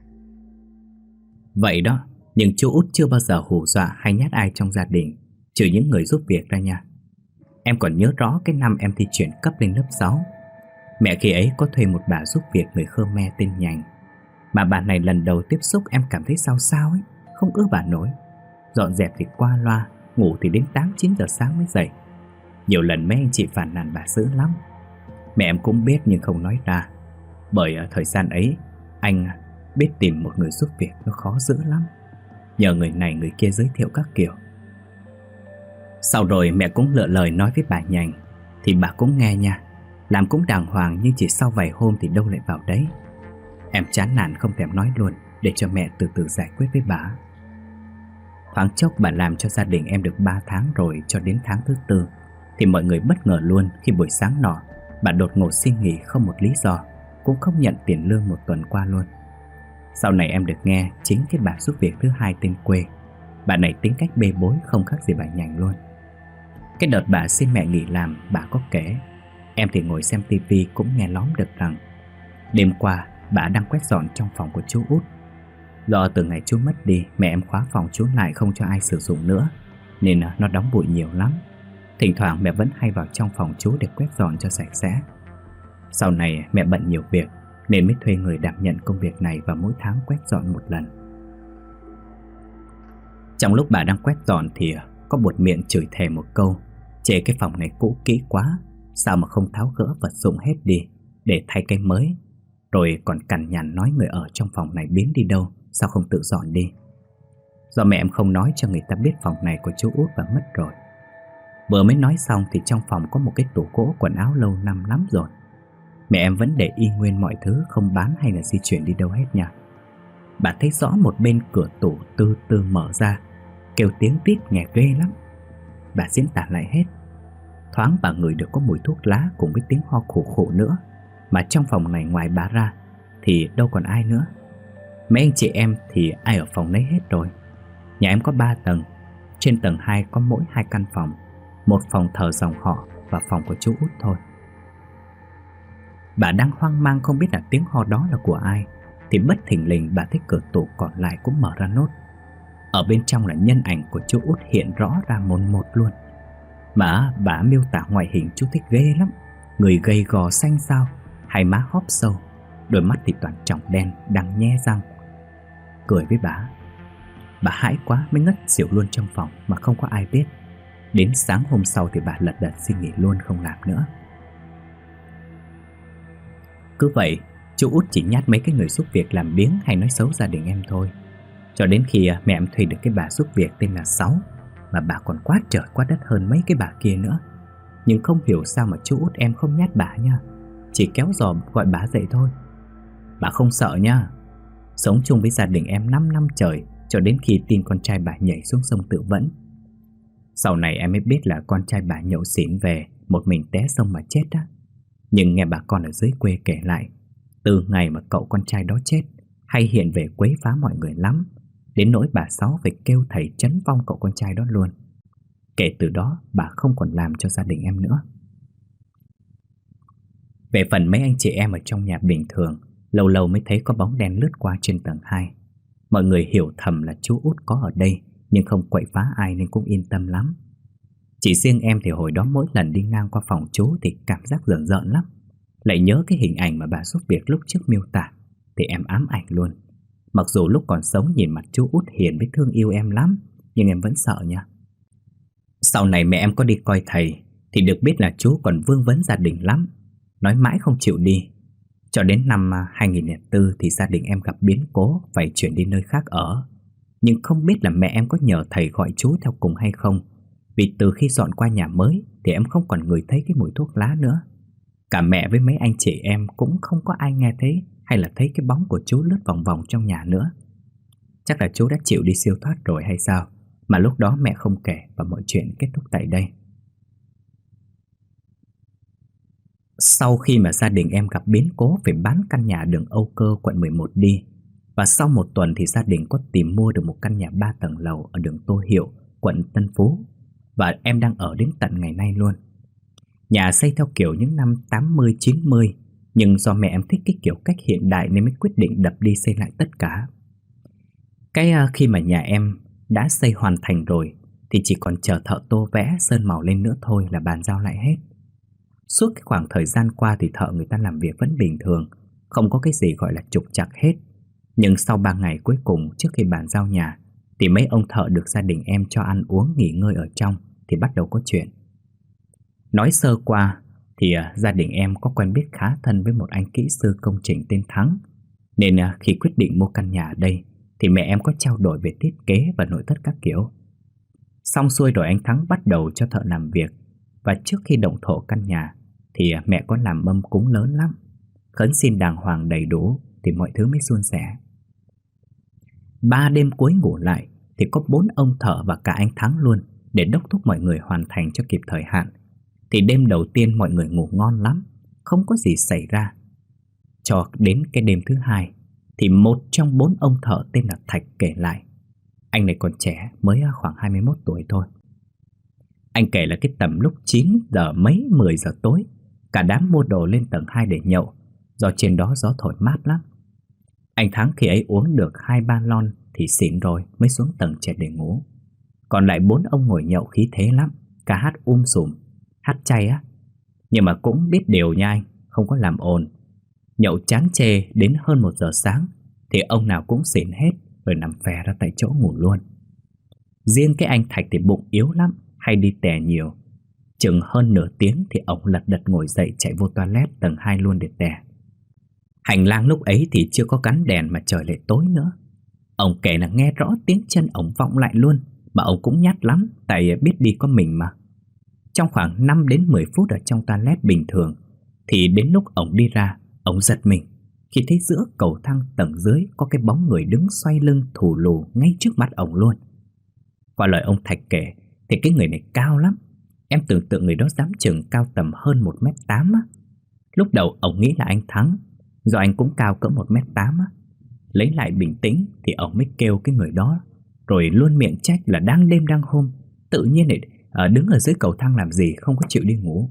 Vậy đó, nhưng chú Út chưa bao giờ hù dọa hay nhát ai trong gia đình, trừ những người giúp việc ra nha. Em còn nhớ rõ cái năm em thi chuyển cấp lên lớp sáu, mẹ khi ấy có thuê một bà giúp việc người Khmer tên Nhành. Mà bà này lần đầu tiếp xúc em cảm thấy sao sao ấy, không ưa bà nổi. Dọn dẹp thì qua loa, ngủ thì đến tám chín giờ sáng mới dậy. Nhiều lần mấy anh chị phàn nàn bà dữ lắm. Mẹ em cũng biết nhưng không nói ra, bởi ở thời gian ấy anh biết tìm một người giúp việc nó khó dữ lắm, nhờ người này người kia giới thiệu các kiểu. Sau rồi mẹ cũng lựa lời nói với bà Nhành, thì bà cũng nghe nha, làm cũng đàng hoàng, nhưng chỉ sau vài hôm thì đâu lại vào đấy. Em chán nản không thèm nói luôn, để cho mẹ từ từ giải quyết với bà. Thoáng chốc bà làm cho gia đình em được ba tháng rồi, cho đến tháng thứ tư thì mọi người bất ngờ luôn khi buổi sáng nọ bà đột ngột xin nghỉ không một lý do, cũng không nhận tiền lương một tuần qua luôn. Sau này em được nghe chính cái bà giúp việc thứ hai tên Quê. Bà này tính cách bê bối không khác gì bà Nhành luôn. Cái đợt bà xin mẹ nghỉ làm, bà có kể, em thì ngồi xem tivi cũng nghe lóm được rằng đêm qua bà đang quét dọn trong phòng của chú Út. Do từ ngày chú mất đi, mẹ em khóa phòng chú lại không cho ai sử dụng nữa, nên nó đóng bụi nhiều lắm. Thỉnh thoảng mẹ vẫn hay vào trong phòng chú để quét dọn cho sạch sẽ. Sau này mẹ bận nhiều việc nên mới thuê người đảm nhận công việc này, và mỗi tháng quét dọn một lần. Trong lúc bà đang quét dọn thì có buột miệng chửi thề một câu, chê cái phòng này cũ kỹ quá, sao mà không tháo gỡ vật dụng hết đi để thay cái mới. Rồi còn cằn nhằn nói người ở trong phòng này biến đi đâu, sao không tự dọn đi. Do mẹ em không nói cho người ta biết phòng này của chú Út và mất rồi. Vừa mới nói xong thì trong phòng có một cái tủ gỗ quần áo lâu năm lắm rồi. Mẹ em vẫn để y nguyên mọi thứ, không bán hay là di chuyển đi đâu hết nha. Bà thấy rõ một bên cửa tủ từ từ mở ra, kêu tiếng tít nghe ghê lắm. Bà diễn tả lại hết. Thoáng bà ngửi được có mùi thuốc lá cùng với tiếng ho khổ khổ nữa. Mà trong phòng này ngoài bà ra thì đâu còn ai nữa. Mấy anh chị em thì ai ở phòng đấy hết rồi. Nhà em có ba tầng. Trên tầng hai có mỗi hai căn phòng, một phòng thờ dòng họ và phòng của chú Út thôi. Bà đang hoang mang không biết là tiếng ho đó là của ai, thì bất thình lình bà thấy cửa tủ còn lại cũng mở ra nốt. Ở bên trong là nhân ảnh của chú út hiện rõ ra mồn một luôn. Mà bà miêu tả ngoại hình chú thích ghê lắm. Người gầy gò xanh xao, hai má hóp sâu, đôi mắt thì toàn tròng đen đang nhe răng. Cười với bà, bà hãi quá mới ngất xỉu luôn trong phòng mà không có ai biết. Đến sáng hôm sau thì bà lật đật xin nghỉ luôn không làm nữa. Cứ vậy, chú út chỉ nhát mấy cái người giúp việc làm biếng hay nói xấu gia đình em thôi. Cho đến khi mẹ em thuê được cái bà giúp việc tên là Sáu, mà bà còn quá trời quá đất hơn mấy cái bà kia nữa. Nhưng không hiểu sao mà chú út em không nhát bà nha, chỉ kéo giò gọi bà dậy thôi. Bà không sợ nha. Sống chung với gia đình em năm năm trời, cho đến khi tin con trai bà nhảy xuống sông tự vẫn. Sau này em mới biết là con trai bà nhậu xỉn về, một mình té sông mà chết á. Nhưng nghe bà con ở dưới quê kể lại, từ ngày mà cậu con trai đó chết, hay hiện về quấy phá mọi người lắm, đến nỗi bà Sáu phải kêu thầy trấn vong cậu con trai đó luôn. Kể từ đó bà không còn làm cho gia đình em nữa. Về phần mấy anh chị em ở trong nhà bình thường, lâu lâu mới thấy có bóng đen lướt qua trên tầng hai. Mọi người hiểu thầm là chú út có ở đây, nhưng không quậy phá ai nên cũng yên tâm lắm. Chỉ riêng em thì hồi đó mỗi lần đi ngang qua phòng chú thì cảm giác rợn rợn lắm. Lại nhớ cái hình ảnh mà bà giúp việc lúc trước miêu tả, thì em ám ảnh luôn. Mặc dù lúc còn sống nhìn mặt chú út hiền với thương yêu em lắm, nhưng em vẫn sợ nha. Sau này mẹ em có đi coi thầy thì được biết là chú còn vương vấn gia đình lắm, nói mãi không chịu đi. Cho đến năm hai nghìn lẻ bốn thì gia đình em gặp biến cố, phải chuyển đi nơi khác ở. Nhưng không biết là mẹ em có nhờ thầy gọi chú theo cùng hay không, vì từ khi dọn qua nhà mới thì em không còn ngửi thấy cái mùi thuốc lá nữa. Cả mẹ với mấy anh chị em cũng không có ai nghe thấy hay là thấy cái bóng của chú lướt vòng vòng trong nhà nữa. Chắc là chú đã chịu đi siêu thoát rồi hay sao, mà lúc đó mẹ không kể và mọi chuyện kết thúc tại đây. Sau khi mà gia đình em gặp biến cố phải bán căn nhà đường Âu Cơ quận mười một đi, và sau một tuần thì gia đình có tìm mua được một căn nhà ba tầng lầu ở đường Tô Hiệu, quận Tân Phú, và em đang ở đến tận ngày nay luôn. Nhà xây theo kiểu những năm tám mươi chín mươi, nhưng do mẹ em thích cái kiểu cách hiện đại nên mới quyết định đập đi xây lại tất cả. Cái uh, khi mà nhà em đã xây hoàn thành rồi thì chỉ còn chờ thợ tô vẽ sơn màu lên nữa thôi là bàn giao lại hết. Suốt cái khoảng thời gian qua thì thợ người ta làm việc vẫn bình thường, không có cái gì gọi là trục trặc hết. Nhưng sau ba ngày cuối cùng trước khi bàn giao nhà thì mấy ông thợ được gia đình em cho ăn uống nghỉ ngơi ở trong thì bắt đầu có chuyện. Nói sơ qua thì uh, gia đình em có quen biết khá thân với một anh kỹ sư công trình tên Thắng, nên uh, khi quyết định mua căn nhà ở đây thì mẹ em có trao đổi về thiết kế và nội thất các kiểu. Xong xuôi rồi anh Thắng bắt đầu cho thợ làm việc, và trước khi động thổ căn nhà thì uh, mẹ có làm mâm cúng lớn lắm, khấn xin đàng hoàng đầy đủ thì mọi thứ mới suôn sẻ. Ba đêm cuối ngủ lại thì có bốn ông thợ và cả anh Thắng luôn, để đốc thúc mọi người hoàn thành cho kịp thời hạn. Thì đêm đầu tiên mọi người ngủ ngon lắm, không có gì xảy ra. Cho đến cái đêm thứ hai thì một trong bốn ông thợ tên là Thạch kể lại. Anh này còn trẻ, mới khoảng hai mươi mốt tuổi thôi. Anh kể là cái tầm lúc chín giờ mấy mười giờ tối, cả đám mua đồ lên tầng hai để nhậu, do trên đó gió thổi mát lắm. Anh Thắng khi ấy uống được hai ba lon thì xỉn rồi mới xuống tầng trệt để ngủ. Còn lại bốn ông ngồi nhậu khí thế lắm, cả hát um sùm, hát chay á. Nhưng mà cũng biết điều nha anh, không có làm ồn. Nhậu chán chê đến hơn một giờ sáng thì ông nào cũng xỉn hết, rồi nằm phè ra tại chỗ ngủ luôn. Riêng cái anh Thạch thì bụng yếu lắm, hay đi tè nhiều. Chừng hơn nửa tiếng thì ông lật đật ngồi dậy chạy vô toilet tầng hai luôn để tè. Hành lang lúc ấy thì chưa có gắn đèn mà trời lại tối nữa. Ông kể là nghe rõ tiếng chân ông vọng lại luôn, mà ông cũng nhát lắm, tại biết đi có mình mà. Trong khoảng năm đến mười phút ở trong toilet bình thường, thì đến lúc ông đi ra, ông giật mình khi thấy giữa cầu thang tầng dưới có cái bóng người đứng xoay lưng thù lù ngay trước mắt ông luôn. Qua lời ông Thạch kể thì cái người này cao lắm. Em tưởng tượng người đó dám chừng cao tầm hơn một mét tám á. Lúc đầu ông nghĩ là anh Thắng, do anh cũng cao cỡ một mét tám á. Lấy lại bình tĩnh thì ông mới kêu cái người đó, rồi luôn miệng trách là đang đêm đang hôm, tự nhiên lại à, đứng ở dưới cầu thang làm gì, không có chịu đi ngủ.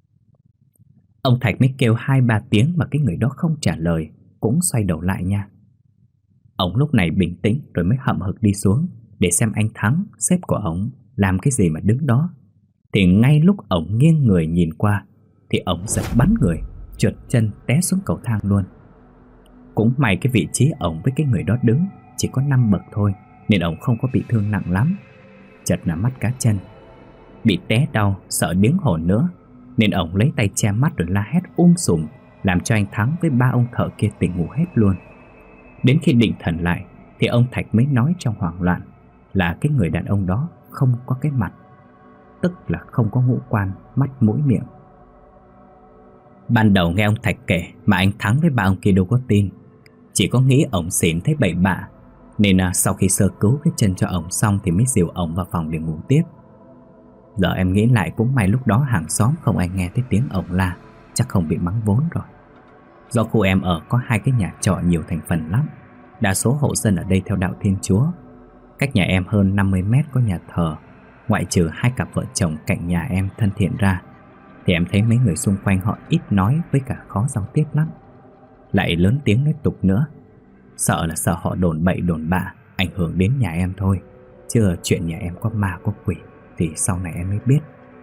Ông Thạch mới kêu hai ba tiếng mà cái người đó không trả lời, cũng xoay đầu lại nha. Ông lúc này bình tĩnh rồi mới hậm hực đi xuống, để xem anh Thắng, sếp của ổng, làm cái gì mà đứng đó. Thì ngay lúc ổng nghiêng người nhìn qua thì ổng giật bắn người, trượt chân té xuống cầu thang luôn. Cũng may cái vị trí ổng với cái người đó đứng chỉ có năm bậc thôi, nên ổng không có bị thương nặng lắm. Chật là mắt cá chân. Bị té đau, sợ điếng hồn nữa, nên ổng lấy tay che mắt rồi la hét um sùm, làm cho anh Thắng với ba ông thợ kia tỉnh ngủ hết luôn. Đến khi định thần lại thì ông Thạch mới nói trong hoảng loạn là cái người đàn ông đó không có cái mặt, tức là không có ngũ quan, mắt mũi miệng. Ban đầu nghe ông Thạch kể mà anh Thắng với ba ông kia đâu có tin, chỉ có nghĩ ổng xỉn thấy bậy bạ, nên à, sau khi sơ cứu cái chân cho ổng xong thì mới dìu ổng vào phòng để ngủ tiếp. Giờ em nghĩ lại cũng may lúc đó hàng xóm không ai nghe thấy tiếng ổng la, chắc không bị mắng vốn rồi. Do khu em ở có hai cái nhà trọ nhiều thành phần lắm, đa số hộ dân ở đây theo đạo Thiên Chúa. Cách nhà em hơn năm mươi mét có nhà thờ, ngoại trừ hai cặp vợ chồng cạnh nhà em thân thiện ra thì em thấy mấy người xung quanh họ ít nói với cả khó giao tiếp lắm, lại lớn tiếng nói tục nữa. Sợ là sợ họ đồn bậy đồn bạ ảnh hưởng đến nhà em thôi, chứ chuyện nhà em có ma có quỷ thì sau này em mới biết.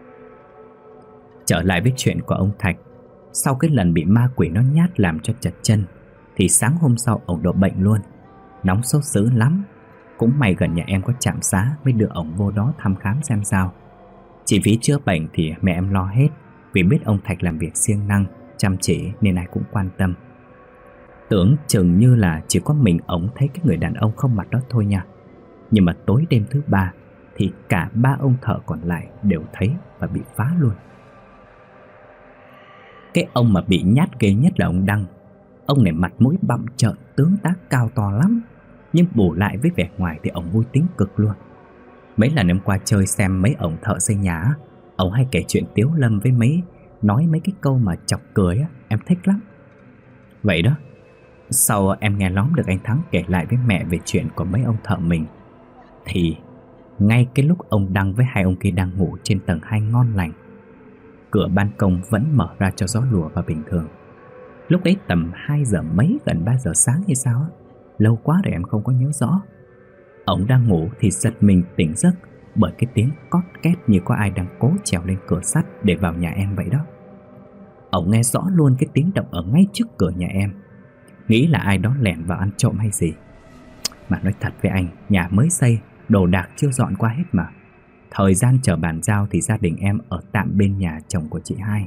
Trở lại với chuyện của ông Thạch, sau cái lần bị ma quỷ nó nhát làm cho chật chân thì sáng hôm sau ổng đổ bệnh luôn, nóng sốt dữ lắm. Cũng may gần nhà em có trạm xá mới đưa ổng vô đó thăm khám xem sao. Chi phí chữa bệnh thì mẹ em lo hết, vì biết ông Thạch làm việc siêng năng, chăm chỉ nên ai cũng quan tâm. Tưởng chừng như là chỉ có mình ổng thấy cái người đàn ông không mặt đó thôi nha. Nhưng mà tối đêm thứ ba thì cả ba ông thợ còn lại đều thấy và bị phá luôn. Cái ông mà bị nhát ghê nhất là ông Đăng. Ông này mặt mũi bặm trợn, tướng tá cao to lắm, nhưng bù lại với vẻ ngoài thì ông vui tính cực luôn. Mấy lần em qua chơi xem mấy ông thợ xây nhà, ông hay kể chuyện tiếu lâm với mấy, nói mấy cái câu mà chọc cười á, em thích lắm. Vậy đó, sau em nghe lóm được anh Thắng kể lại với mẹ về chuyện của mấy ông thợ mình, thì ngay cái lúc ông Đăng với hai ông kia đang ngủ trên tầng hai ngon lành, cửa ban công vẫn mở ra cho gió lùa vào bình thường. Lúc ấy tầm hai giờ mấy, gần ba giờ sáng hay sao á, lâu quá rồi em không có nhớ rõ. Ông đang ngủ thì giật mình tỉnh giấc bởi cái tiếng cót két như có ai đang cố trèo lên cửa sắt để vào nhà em vậy đó. Ông nghe rõ luôn cái tiếng động ở ngay trước cửa nhà em, nghĩ là ai đó lẻn vào ăn trộm hay gì. Mà nói thật với anh, nhà mới xây, đồ đạc chưa dọn qua hết mà. Thời gian chờ bàn giao thì gia đình em ở tạm bên nhà chồng của chị hai.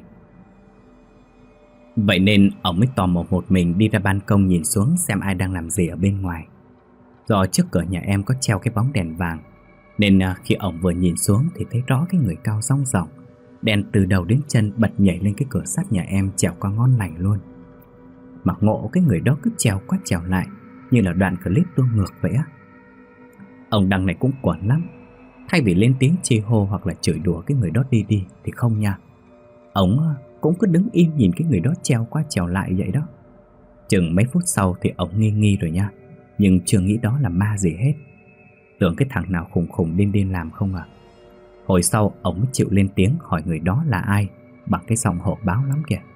Vậy nên ông mới tò mò một mình đi ra ban công nhìn xuống xem ai đang làm gì ở bên ngoài. Do trước cửa nhà em có treo cái bóng đèn vàng, nên khi ông vừa nhìn xuống thì thấy rõ cái người cao rong ròng, đèn từ đầu đến chân bật nhảy lên cái cửa sắt nhà em trèo qua ngon lành luôn. Mà ngộ cái người đó cứ trèo qua trèo lại như là đoạn clip tua ngược vậy á. Ông Đăng này cũng quẩn lắm, thay vì lên tiếng chi hô hoặc là chửi đùa cái người đó đi đi thì không nha. Ông cũng cứ đứng im nhìn cái người đó trèo qua trèo lại vậy đó. Chừng mấy phút sau thì ông nghi nghi rồi nha, nhưng chưa nghĩ đó là ma gì hết. Tưởng cái thằng nào khùng khùng điên điên làm không à. Hồi sau ông mới chịu lên tiếng hỏi người đó là ai, bằng cái giọng hộ báo lắm kìa.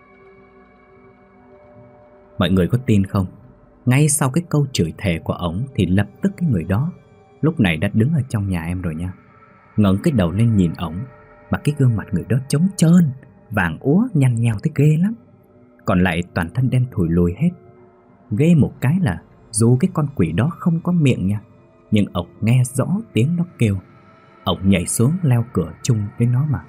Mọi người có tin không? Ngay sau cái câu chửi thề của ổng thì lập tức cái người đó lúc này đã đứng ở trong nhà em rồi nha. Ngẩng cái đầu lên nhìn ổng, mà cái gương mặt người đó trống trơn, vàng úa, nhăn nheo tới ghê lắm. Còn lại toàn thân đen thùi lùi hết. Ghê một cái là dù cái con quỷ đó không có miệng nha, nhưng ổng nghe rõ tiếng nó kêu. Ổng nhảy xuống leo cửa chung với nó mà.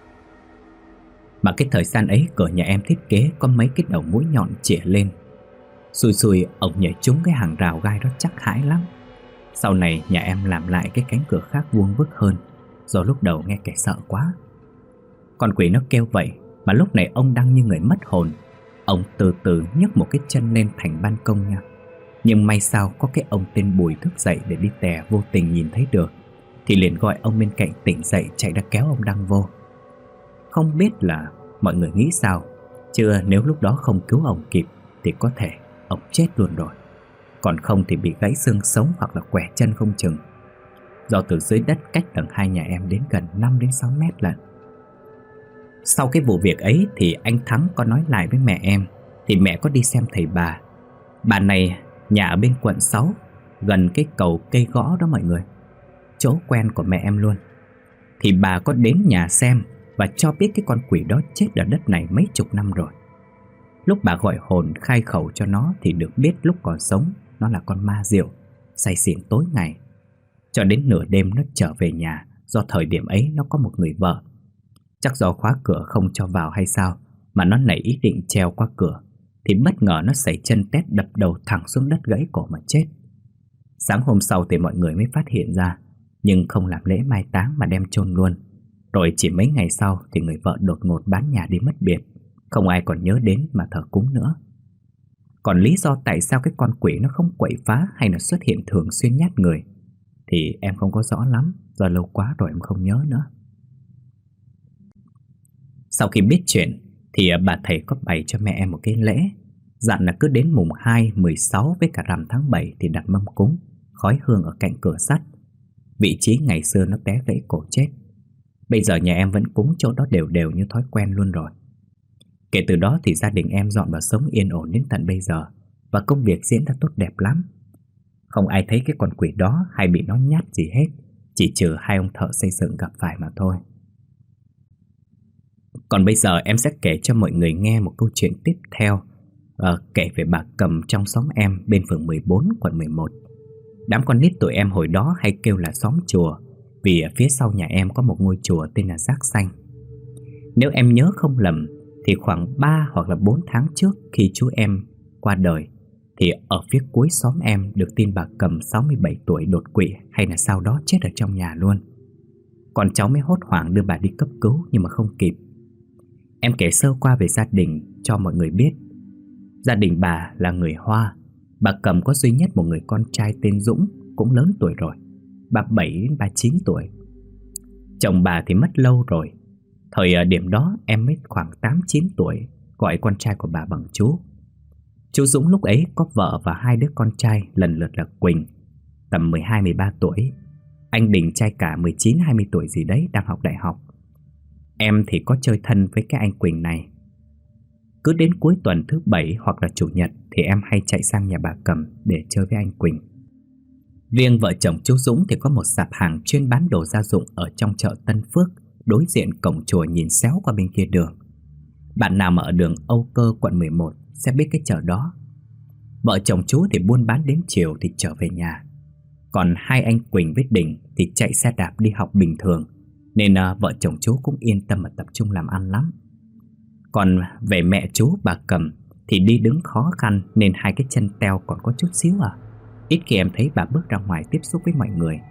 Mà cái thời gian ấy cửa nhà em thiết kế có mấy cái đầu mũi nhọn chĩa lên. Xui xui ổng nhảy trúng cái hàng rào gai đó chắc hãi lắm. Sau này nhà em làm lại cái cánh cửa khác vuông vức hơn, do lúc đầu nghe kẻ sợ quá. Con quỷ nó kêu vậy mà lúc này ông đang như người mất hồn. Ông từ từ nhấc một cái chân lên thành ban công nha. Nhưng may sao có cái ông tên Bùi thức dậy để đi tè vô tình nhìn thấy được, thì liền gọi ông bên cạnh tỉnh dậy chạy ra kéo ông Đăng vô. Không biết là mọi người nghĩ sao, chứ nếu lúc đó không cứu ông kịp thì có thể ông chết luôn rồi. Còn không thì bị gãy xương sống hoặc là quẻ chân không chừng. Do từ dưới đất cách tầng hai nhà em đến gần năm đến sáu mét lận. Sau cái vụ việc ấy thì anh Thắng có nói lại với mẹ em, thì mẹ có đi xem thầy bà. Bà này nhà ở bên quận sáu, gần cái cầu cây gõ đó mọi người, chỗ quen của mẹ em luôn. Thì bà có đến nhà xem và cho biết cái con quỷ đó chết ở đất này mấy chục năm rồi. Lúc bà gọi hồn khai khẩu cho nó thì được biết lúc còn sống nó là con ma rượu, say xỉn tối ngày. Cho đến nửa đêm nó trở về nhà, do thời điểm ấy nó có một người vợ. Chắc do khóa cửa không cho vào hay sao mà nó nảy ý định trèo qua cửa, thì bất ngờ nó sẩy chân tét đập đầu thẳng xuống đất gãy cổ mà chết. Sáng hôm sau thì mọi người mới phát hiện ra, nhưng không làm lễ mai táng mà đem chôn luôn. Rồi chỉ mấy ngày sau thì người vợ đột ngột bán nhà đi mất biệt, không ai còn nhớ đến mà thờ cúng nữa. Còn lý do tại sao cái con quỷ nó không quậy phá hay là xuất hiện thường xuyên nhát người thì em không có rõ lắm, do lâu quá rồi em không nhớ nữa. Sau khi biết chuyện thì bà thầy có bày cho mẹ em một cái lễ, dặn là cứ đến mùng hai, mười sáu với cả rằm tháng bảy thì đặt mâm cúng, khói hương ở cạnh cửa sắt, vị trí ngày xưa nó té gãy cổ chết. Bây giờ nhà em vẫn cúng chỗ đó đều đều như thói quen luôn rồi. Kể từ đó thì gia đình em dọn vào sống yên ổn đến tận bây giờ, và công việc diễn ra tốt đẹp lắm. Không ai thấy cái con quỷ đó hay bị nó nhát gì hết, chỉ trừ hai ông thợ xây dựng gặp phải mà thôi. Còn bây giờ em sẽ kể cho mọi người nghe một câu chuyện tiếp theo, uh, kể về bà Cầm trong xóm em bên phường mười bốn, quận mười một. Đám con nít tụi em hồi đó hay kêu là xóm chùa, vì ở phía sau nhà em có một ngôi chùa tên là Giác Xanh. Nếu em nhớ không lầm thì khoảng ba hoặc là bốn tháng trước khi chú em qua đời, thì ở phía cuối xóm em được tin bà Cầm sáu mươi bảy tuổi đột quỵ hay là sau đó chết ở trong nhà luôn. Còn cháu mới hốt hoảng đưa bà đi cấp cứu nhưng mà không kịp. Em kể sơ qua về gia đình cho mọi người biết. Gia đình bà là người Hoa. Bà Cầm có duy nhất một người con trai tên Dũng, cũng lớn tuổi rồi, ba mươi bảy đến ba mươi chín tuổi. Chồng bà thì mất lâu rồi. Thời điểm đó em mới khoảng tám chín tuổi, gọi con trai của bà bằng chú. Chú Dũng lúc ấy có vợ và hai đứa con trai lần lượt là Quỳnh, tầm mười hai mười ba tuổi, anh Đình trai cả mười chín hai mươi tuổi gì đấy, đang học đại học. Em thì có chơi thân với cái anh Quỳnh này. Cứ đến cuối tuần thứ bảy hoặc là chủ nhật thì em hay chạy sang nhà bà Cầm để chơi với anh Quỳnh. Riêng vợ chồng chú Dũng thì có một sạp hàng chuyên bán đồ gia dụng ở trong chợ Tân Phước, đối diện cổng chùa nhìn xéo qua bên kia đường. Bạn nào mà ở đường Âu Cơ, quận mười một sẽ biết cái chợ đó. Vợ chồng chú thì buôn bán đến chiều thì trở về nhà. Còn hai anh Quỳnh với Đình thì chạy xe đạp đi học bình thường, nên uh, vợ chồng chú cũng yên tâm mà tập trung làm ăn lắm. Còn về mẹ chú bà Cầm thì đi đứng khó khăn nên hai cái chân teo còn có chút xíu à. Ít khi em thấy bà bước ra ngoài tiếp xúc với mọi người.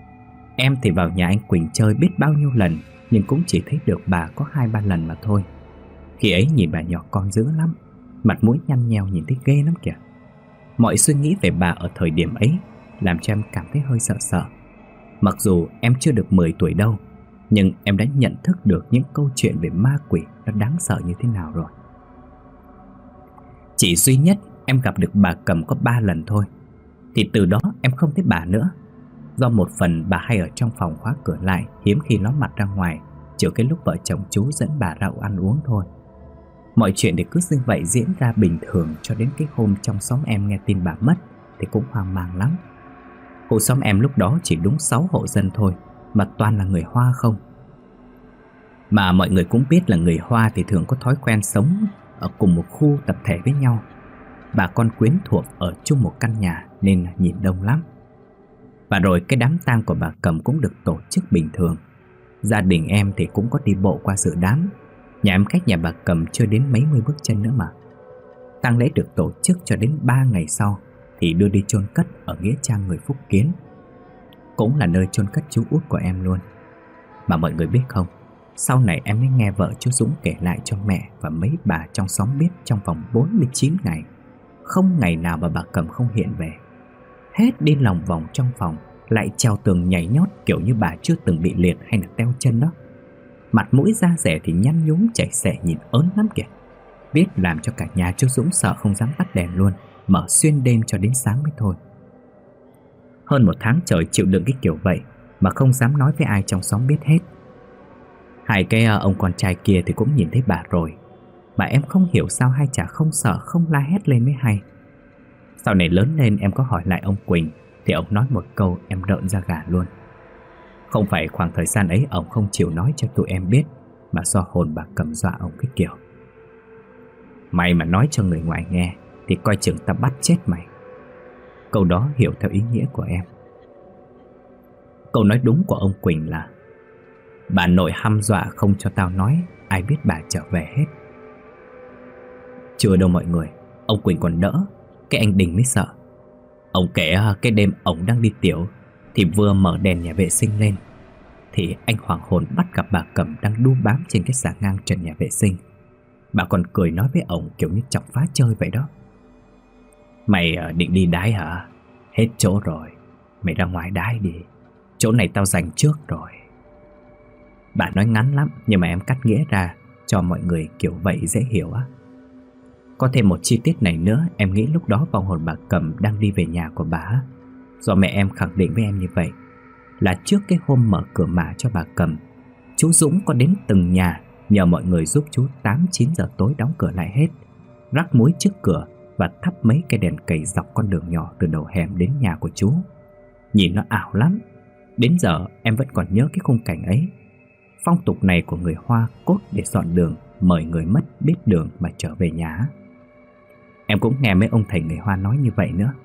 Em thì vào nhà anh Quỳnh chơi biết bao nhiêu lần, nhưng cũng chỉ thấy được bà có hai ba lần mà thôi. Khi ấy nhìn bà nhỏ con dữ lắm, mặt mũi nhăn nheo nhìn thấy ghê lắm kìa. Mọi suy nghĩ về bà ở thời điểm ấy làm cho em cảm thấy hơi sợ sợ. Mặc dù em chưa được mười tuổi đâu, nhưng em đã nhận thức được những câu chuyện về ma quỷ nó đáng sợ như thế nào rồi. Chỉ duy nhất em gặp được bà Cầm có ba lần thôi, thì từ đó em không thấy bà nữa. Do một phần bà hay ở trong phòng khóa cửa lại, hiếm khi ló mặt ra ngoài, trừ cái lúc vợ chồng chú dẫn bà ra ăn uống thôi. Mọi chuyện thì cứ như vậy diễn ra bình thường cho đến cái hôm trong xóm em nghe tin bà mất thì cũng hoang mang lắm. Khu xóm em lúc đó chỉ đúng sáu hộ dân thôi, mà toàn là người Hoa không. Mà mọi người cũng biết là người Hoa thì thường có thói quen sống ở cùng một khu tập thể với nhau. Bà con quyến thuộc ở chung một căn nhà nên nhìn đông lắm. Và rồi cái đám tang của bà Cầm cũng được tổ chức bình thường. Gia đình em thì cũng có đi bộ qua dự đám. Nhà em cách nhà bà Cầm chưa đến mấy mươi bước chân nữa mà. Tang lễ được tổ chức cho đến ba ngày sau thì đưa đi chôn cất ở nghĩa trang người Phúc Kiến, cũng là nơi chôn cất chú út của em luôn. Mà mọi người biết không, sau này em mới nghe vợ chú Dũng kể lại cho mẹ và mấy bà trong xóm biết, trong vòng bốn mươi chín ngày không ngày nào mà bà Cầm không hiện về. Hết đi lòng vòng trong phòng, lại trèo tường nhảy nhót kiểu như bà chưa từng bị liệt hay là teo chân đó. Mặt mũi da dẻ thì nhăn nhúm chảy xệ nhìn ớn lắm kìa. Biết làm cho cả nhà chú Dũng sợ không dám tắt đèn luôn, mở xuyên đêm cho đến sáng mới thôi. Hơn một tháng trời chịu đựng cái kiểu vậy mà không dám nói với ai trong xóm biết hết. Hai cái ông con trai kia thì cũng nhìn thấy bà rồi, mà em không hiểu sao hai chả không sợ không la hét lên mới hay. Sau này lớn lên em có hỏi lại ông Quỳnh thì ông nói một câu em rợn da gà luôn. Không phải khoảng thời gian ấy ông không chịu nói cho tụi em biết, mà do hồn bà Cầm dọa ông cái kiểu: mày mà nói cho người ngoài nghe thì coi chừng ta bắt chết mày. Câu đó hiểu theo ý nghĩa của em. Câu nói đúng của ông Quỳnh là: bà nội hăm dọa không cho tao nói, ai biết bà trở về hết. Chưa đâu mọi người, ông Quỳnh còn đỡ, cái anh Đình mới sợ. Ông kể cái đêm ông đang đi tiểu thì vừa mở đèn nhà vệ sinh lên thì anh hoàng hồn bắt gặp bà Cầm đang đu bám trên cái xà ngang trần nhà vệ sinh. Bà còn cười nói với ông kiểu như chọc phá chơi vậy đó: mày định đi đái hả? Hết chỗ rồi, mày ra ngoài đái đi, chỗ này tao dành trước rồi. Bà nói ngắn lắm nhưng mà em cắt nghĩa ra cho mọi người kiểu vậy dễ hiểu á. Có thêm một chi tiết này nữa, em nghĩ lúc đó vong hồn bà Cầm đang đi về nhà của bà. Do mẹ em khẳng định với em như vậy là trước cái hôm mở cửa mả cho bà Cầm, chú Dũng có đến từng nhà nhờ mọi người giúp chú tám chín giờ tối đóng cửa lại hết, rắc muối trước cửa và thắp mấy cây đèn cầy dọc con đường nhỏ từ đầu hẻm đến nhà của chú. Nhìn nó ảo lắm. Đến giờ em vẫn còn nhớ cái khung cảnh ấy. Phong tục này của người Hoa cốt để dọn đường, mời người mất biết đường mà trở về nhà. Em cũng nghe mấy ông thầy người Hoa nói như vậy nữa.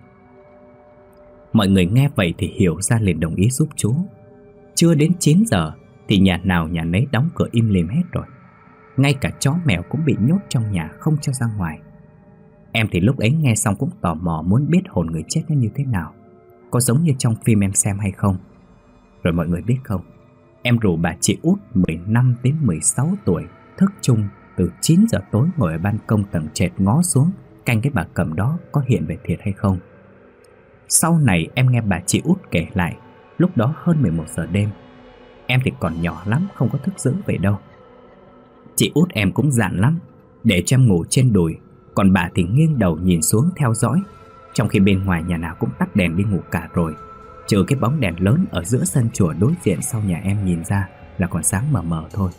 Mọi người nghe vậy thì hiểu ra liền đồng ý giúp chú. Chưa đến chín giờ thì nhà nào nhà nấy đóng cửa im lìm hết rồi. Ngay cả chó mèo cũng bị nhốt trong nhà không cho ra ngoài. Em thì lúc ấy nghe xong cũng tò mò muốn biết hồn người chết nó như thế nào, có giống như trong phim em xem hay không. Rồi mọi người biết không, em rủ bà chị út mười lăm đến mười sáu tuổi thức chung từ chín giờ tối ngồi ở ban công tầng trệt ngó xuống canh cái bà Cầm đó có hiện về thiệt hay không. Sau này em nghe bà chị út kể lại, lúc đó hơn mười một giờ đêm. Em thì còn nhỏ lắm, không có thức dữ vậy đâu. Chị út em cũng dạn lắm, để cho em ngủ trên đùi, còn bà thì nghiêng đầu nhìn xuống theo dõi, trong khi bên ngoài nhà nào cũng tắt đèn đi ngủ cả rồi, trừ cái bóng đèn lớn ở giữa sân chùa đối diện sau nhà em nhìn ra là còn sáng mờ mờ thôi.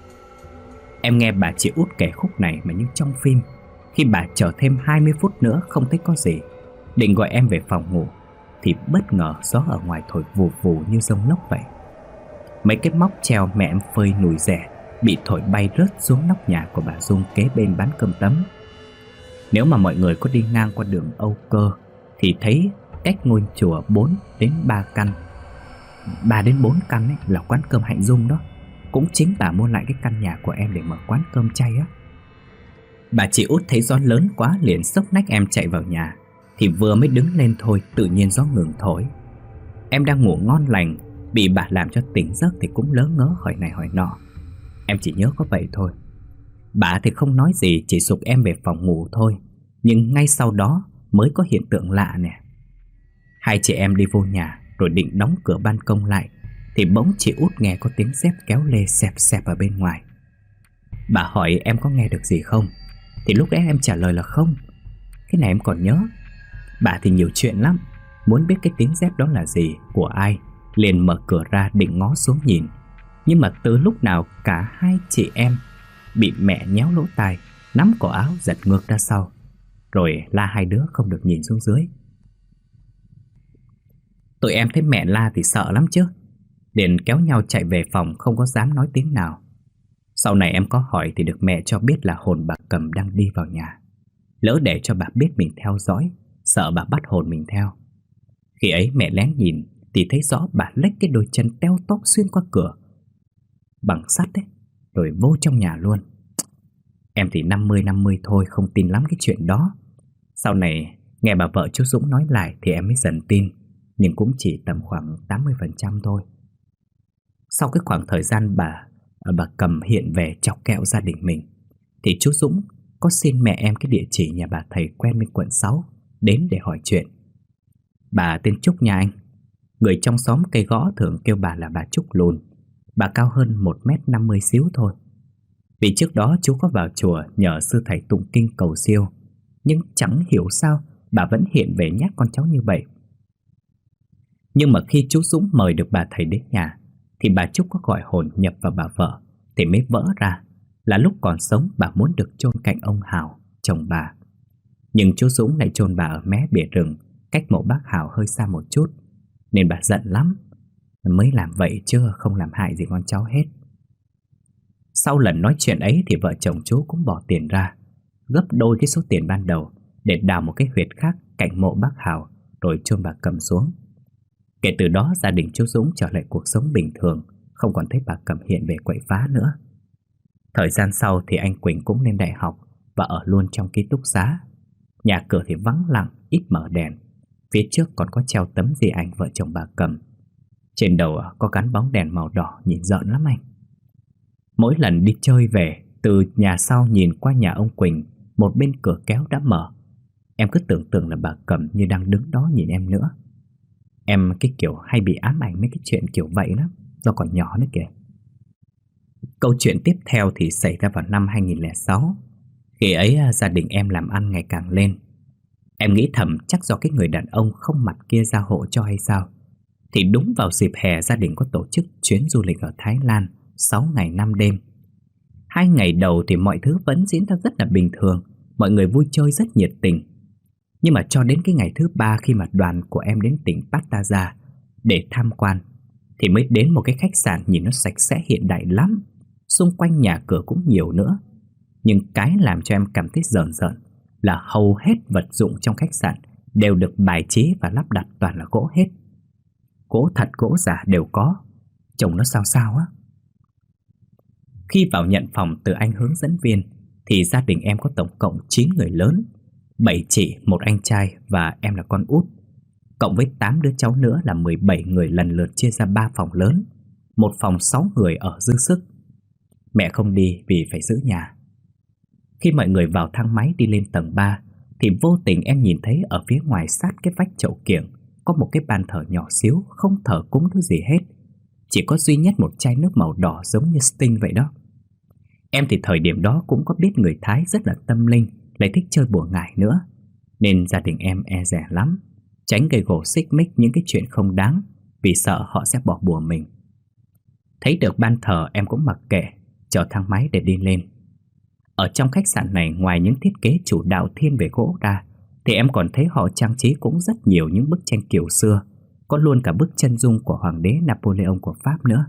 Em nghe bà chị út kể khúc này mà như trong phim. Khi bà chờ thêm hai mươi phút nữa không thấy có gì, định gọi em về phòng ngủ, thì bất ngờ gió ở ngoài thổi vù vù như dông lốc vậy. Mấy cái móc treo mẹ em phơi nùi rẻ bị thổi bay rớt xuống nóc nhà của bà Dung kế bên bán cơm tấm. Nếu mà mọi người có đi ngang qua đường Âu Cơ thì thấy cách ngôi chùa bốn đến ba căn, ba đến bốn căn ấy là quán cơm Hạnh Dung đó. Cũng chính bà mua lại cái căn nhà của em để mở quán cơm chay á. Bà chị út thấy gió lớn quá liền xốc nách em chạy vào nhà, thì vừa mới đứng lên thôi tự nhiên gió ngừng thổi. Em đang ngủ ngon lành, bị bà làm cho tỉnh giấc thì cũng lớ ngớ hỏi này hỏi nọ. Em chỉ nhớ có vậy thôi. Bà thì không nói gì, chỉ giục em về phòng ngủ thôi. Nhưng ngay sau đó mới có hiện tượng lạ nè. Hai chị em đi vô nhà rồi định đóng cửa ban công lại, thì bỗng chị út nghe có tiếng dép kéo lê xẹp xẹp ở bên ngoài. Bà hỏi em có nghe được gì không, thì lúc đấy em trả lời là không. Cái này em còn nhớ. Bà thì nhiều chuyện lắm, muốn biết cái tiếng dép đó là gì, của ai, liền mở cửa ra định ngó xuống nhìn. Nhưng mà từ lúc nào cả hai chị em bị mẹ nhéo lỗ tai, nắm cổ áo giật ngược ra sau, rồi la hai đứa không được nhìn xuống dưới. Tụi em thấy mẹ la thì sợ lắm chứ, liền kéo nhau chạy về phòng, không có dám nói tiếng nào. Sau này em có hỏi thì được mẹ cho biết là hồn bà Cầm đang đi vào nhà. Lỡ để cho bà biết mình theo dõi, sợ bà bắt hồn mình theo. Khi ấy mẹ lén nhìn thì thấy rõ bà lách cái đôi chân teo tóp xuyên qua cửa bằng sắt đấy, rồi vô trong nhà luôn. Em thì năm mươi năm mươi thôi, không tin lắm cái chuyện đó. Sau này nghe bà vợ chú Dũng nói lại thì em mới dần tin, nhưng cũng chỉ tầm khoảng tám mươi phần trăm thôi. Sau cái khoảng thời gian bà bà Cầm hiện về chọc kẹo gia đình mình, thì chú Dũng có xin mẹ em cái địa chỉ nhà bà thầy quen bên quận sáu đến để hỏi chuyện. Bà tên Trúc nha anh. Người trong xóm cây gõ thường kêu bà là bà Trúc lùn. Bà cao hơn một mét năm mươi xíu thôi. Vì trước đó chú có vào chùa nhờ sư thầy tụng kinh cầu siêu, nhưng chẳng hiểu sao bà vẫn hiện về nhát con cháu như vậy. Nhưng mà khi chú Dũng mời được bà thầy đến nhà, thì bà Trúc có gọi hồn nhập vào bà vợ, thì mới vỡ ra là lúc còn sống bà muốn được chôn cạnh ông Hào, chồng bà. Nhưng chú Dũng lại chôn bà ở mé bìa rừng, cách cách mộ bác Hào hơi xa một chút, nên bà giận lắm. Mới làm vậy chứ không làm hại gì con cháu hết. Sau lần nói chuyện ấy thì vợ chồng chú cũng bỏ tiền ra, gấp đôi cái số tiền ban đầu, để đào một cái huyệt khác cạnh mộ bác Hào, rồi chôn bà Cầm xuống. Kể từ đó gia đình chú Dũng trở lại cuộc sống bình thường, không còn thấy bà Cầm hiện về quậy phá nữa. Thời gian sau thì anh Quỳnh cũng lên đại học và ở luôn trong ký túc xá. Nhà cửa thì vắng lặng, ít mở đèn. Phía trước còn có treo tấm di ảnh vợ chồng bà Cầm. Trên đầu có gắn bóng đèn màu đỏ, nhìn rợn lắm anh. Mỗi lần đi chơi về, từ nhà sau nhìn qua nhà ông Quỳnh, một bên cửa kéo đã mở. Em cứ tưởng tượng là bà Cầm như đang đứng đó nhìn em nữa. Em cái kiểu hay bị ám ảnh mấy cái chuyện kiểu vậy lắm, do còn nhỏ nữa kìa. Câu chuyện tiếp theo thì xảy ra vào năm hai nghìn lẻ sáu. Khi ấy gia đình em làm ăn ngày càng lên. Em nghĩ thầm chắc do cái người đàn ông không mặt kia ra hộ cho hay sao. Thì đúng vào dịp hè gia đình có tổ chức chuyến du lịch ở Thái Lan sáu ngày năm đêm. Hai ngày đầu thì mọi thứ vẫn diễn ra rất là bình thường, mọi người vui chơi rất nhiệt tình. Nhưng mà cho đến cái ngày thứ ba, khi mà đoàn của em đến tỉnh Pattaya để tham quan, thì mới đến một cái khách sạn nhìn nó sạch sẽ hiện đại lắm. Xung quanh nhà cửa cũng nhiều nữa. Nhưng cái làm cho em cảm thấy rờn rợn là hầu hết vật dụng trong khách sạn đều được bài trí và lắp đặt toàn là gỗ hết. Gỗ thật gỗ giả đều có, trông nó sao sao á. Khi vào nhận phòng từ anh hướng dẫn viên thì gia đình em có tổng cộng chín người lớn, bảy chị, một anh trai và em là con út. Cộng với tám đứa cháu nữa là mười bảy người lần lượt chia ra ba phòng lớn. Một phòng sáu người ở dư sức. Mẹ không đi vì phải giữ nhà. Khi mọi người vào thang máy đi lên tầng ba thì vô tình em nhìn thấy ở phía ngoài sát cái vách chậu kiểng có một cái bàn thờ nhỏ xíu, không thờ cúng thứ gì hết. Chỉ có duy nhất một chai nước màu đỏ giống như Sting vậy đó. Em thì thời điểm đó cũng có biết người Thái rất là tâm linh, lại thích chơi bùa ngải nữa, nên gia đình em e dè lắm, tránh gây gổ xích mích những cái chuyện không đáng, vì sợ họ sẽ bỏ bùa mình. Thấy được ban thờ em cũng mặc kệ, chờ thang máy để đi lên. Ở trong khách sạn này, ngoài những thiết kế chủ đạo thiên về gỗ ra, thì em còn thấy họ trang trí cũng rất nhiều những bức tranh kiểu xưa, có luôn cả bức chân dung của Hoàng đế Napoleon của Pháp nữa.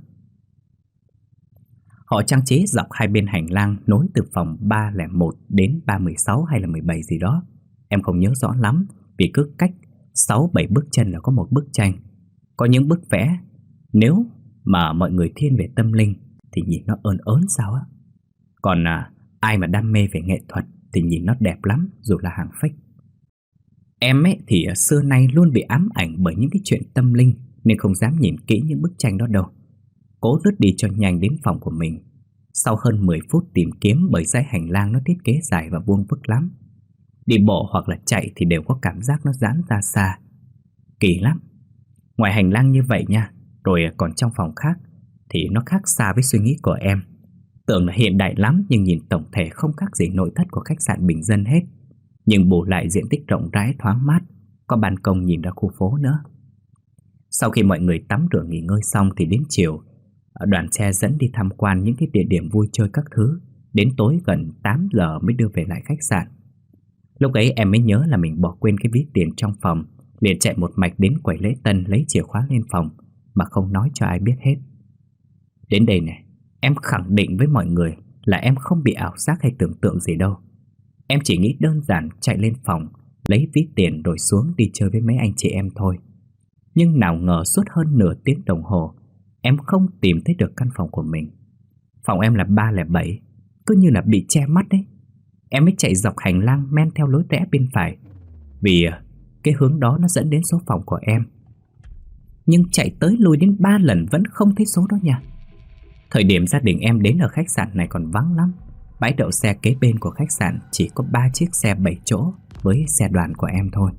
Họ trang trí dọc hai bên hành lang nối từ phòng ba không một đến ba một sáu hay là mười bảy gì đó. Em không nhớ rõ lắm, vì cứ cách sáu bảy bước chân là có một bức tranh. Có những bức vẽ, nếu mà mọi người thiên về tâm linh thì nhìn nó ơn ớn sao á. Còn à, ai mà đam mê về nghệ thuật thì nhìn nó đẹp lắm, dù là hàng fake. Em ấy thì xưa nay luôn bị ám ảnh bởi những cái chuyện tâm linh, nên không dám nhìn kỹ những bức tranh đó đâu. Cố lướt đi cho nhanh đến phòng của mình. Sau hơn mười phút tìm kiếm, bởi dãy hành lang nó thiết kế dài và vuông vức lắm, đi bộ hoặc là chạy thì đều có cảm giác nó giãn ra xa. Kỳ lắm. Ngoài hành lang như vậy nha, rồi còn trong phòng khác thì nó khác xa với suy nghĩ của em. Tưởng là hiện đại lắm, nhưng nhìn tổng thể không khác gì nội thất của khách sạn bình dân hết. Nhưng bù lại diện tích rộng rãi thoáng mát, có ban công nhìn ra khu phố nữa. Sau khi mọi người tắm rửa nghỉ ngơi xong thì đến chiều, đoàn xe dẫn đi tham quan những cái địa điểm vui chơi các thứ. Đến tối gần tám giờ mới đưa về lại khách sạn. Lúc ấy em mới nhớ là mình bỏ quên cái ví tiền trong phòng, liền chạy một mạch đến quầy lễ tân lấy chìa khóa lên phòng mà không nói cho ai biết hết. Đến đây này, em khẳng định với mọi người là em không bị ảo giác hay tưởng tượng gì đâu. Em chỉ nghĩ đơn giản chạy lên phòng, lấy ví tiền rồi xuống đi chơi với mấy anh chị em thôi. Nhưng nào ngờ suốt hơn nửa tiếng đồng hồ, em không tìm thấy được căn phòng của mình. Phòng em là ba không bảy, cứ như là bị che mắt đấy. Em mới chạy dọc hành lang men theo lối rẽ bên phải, vì cái hướng đó nó dẫn đến số phòng của em. Nhưng chạy tới lui đến ba lần vẫn không thấy số đó nha. Thời điểm gia đình em đến ở khách sạn này còn vắng lắm. Bãi đậu xe kế bên của khách sạn chỉ có ba chiếc xe bảy chỗ với xe đoàn của em thôi.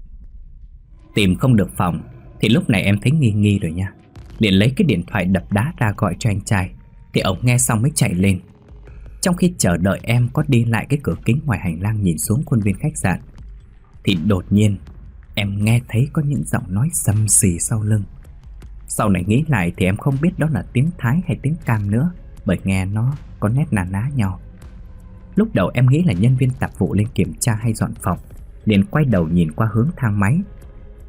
Tìm không được phòng thì lúc này em thấy nghi nghi rồi nha. Liền lấy cái điện thoại đập đá ra gọi cho anh trai, thì ông nghe xong mới chạy lên. Trong khi chờ đợi em có đi lại cái cửa kính ngoài hành lang nhìn xuống khuôn viên khách sạn, thì đột nhiên em nghe thấy có những giọng nói xầm xì sau lưng. Sau này nghĩ lại thì em không biết đó là tiếng Thái hay tiếng Cam nữa, bởi nghe nó có nét na ná nhau. Lúc đầu em nghĩ là nhân viên tạp vụ lên kiểm tra hay dọn phòng, liền quay đầu nhìn qua hướng thang máy,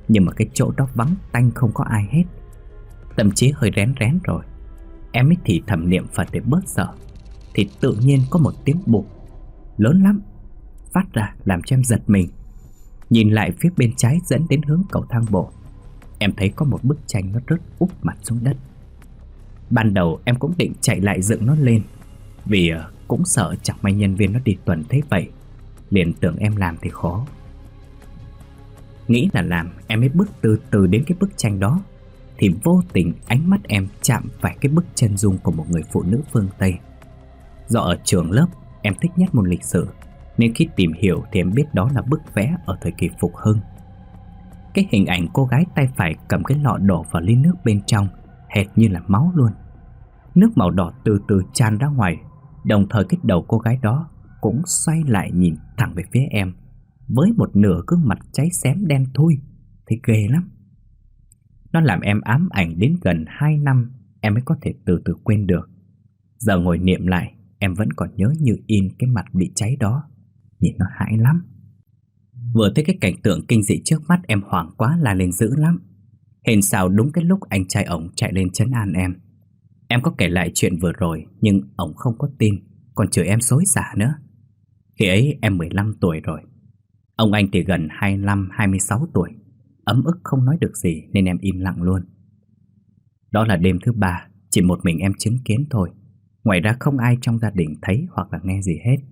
Nhưng mà cái chỗ đó vắng tanh không có ai hết. Tâm trí hơi rén rén rồi, em mới thì thầm niệm Phật để bớt sợ. Thì tự nhiên có một tiếng bụp lớn lắm phát ra làm cho em giật mình. Nhìn lại phía bên trái dẫn đến hướng cầu thang bộ, em thấy có một bức tranh nó rớt úp mặt xuống đất. Ban đầu em cũng định chạy lại dựng nó lên, vì cũng sợ chẳng may nhân viên nó đi tuần thấy vậy, liền tưởng em làm thì khó. Nghĩ là làm, em mới bước từ từ đến cái bức tranh đó, thì vô tình ánh mắt em chạm phải cái bức chân dung của một người phụ nữ phương Tây. Do ở trường lớp em thích nhất môn lịch sử, nên khi tìm hiểu thì em biết đó là bức vẽ ở thời kỳ Phục Hưng. Cái hình ảnh cô gái tay phải cầm cái lọ đổ vào ly nước bên trong, hệt như là máu luôn. Nước màu đỏ từ từ tràn ra ngoài, đồng thời cái đầu cô gái đó cũng xoay lại nhìn thẳng về phía em, với một nửa gương mặt cháy xém đen thui, thì ghê lắm. Nó làm em ám ảnh đến gần hai năm em mới có thể từ từ quên được. Giờ ngồi niệm lại, em vẫn còn nhớ như in cái mặt bị cháy đó, nhìn nó hãi lắm. Vừa thấy cái cảnh tượng kinh dị trước mắt, em hoảng quá la lên dữ lắm. Hên sao đúng cái lúc anh trai ổng chạy lên trấn an em. Em có kể lại chuyện vừa rồi, nhưng ổng không có tin, còn chửi em xối xả nữa. Khi ấy em mười lăm tuổi rồi, ông anh thì gần hai mươi lăm hai mươi sáu tuổi. Ấm ức không nói được gì nên em im lặng luôn. Đó là đêm thứ ba, chỉ một mình em chứng kiến thôi. Ngoài ra không ai trong gia đình thấy hoặc là nghe gì hết.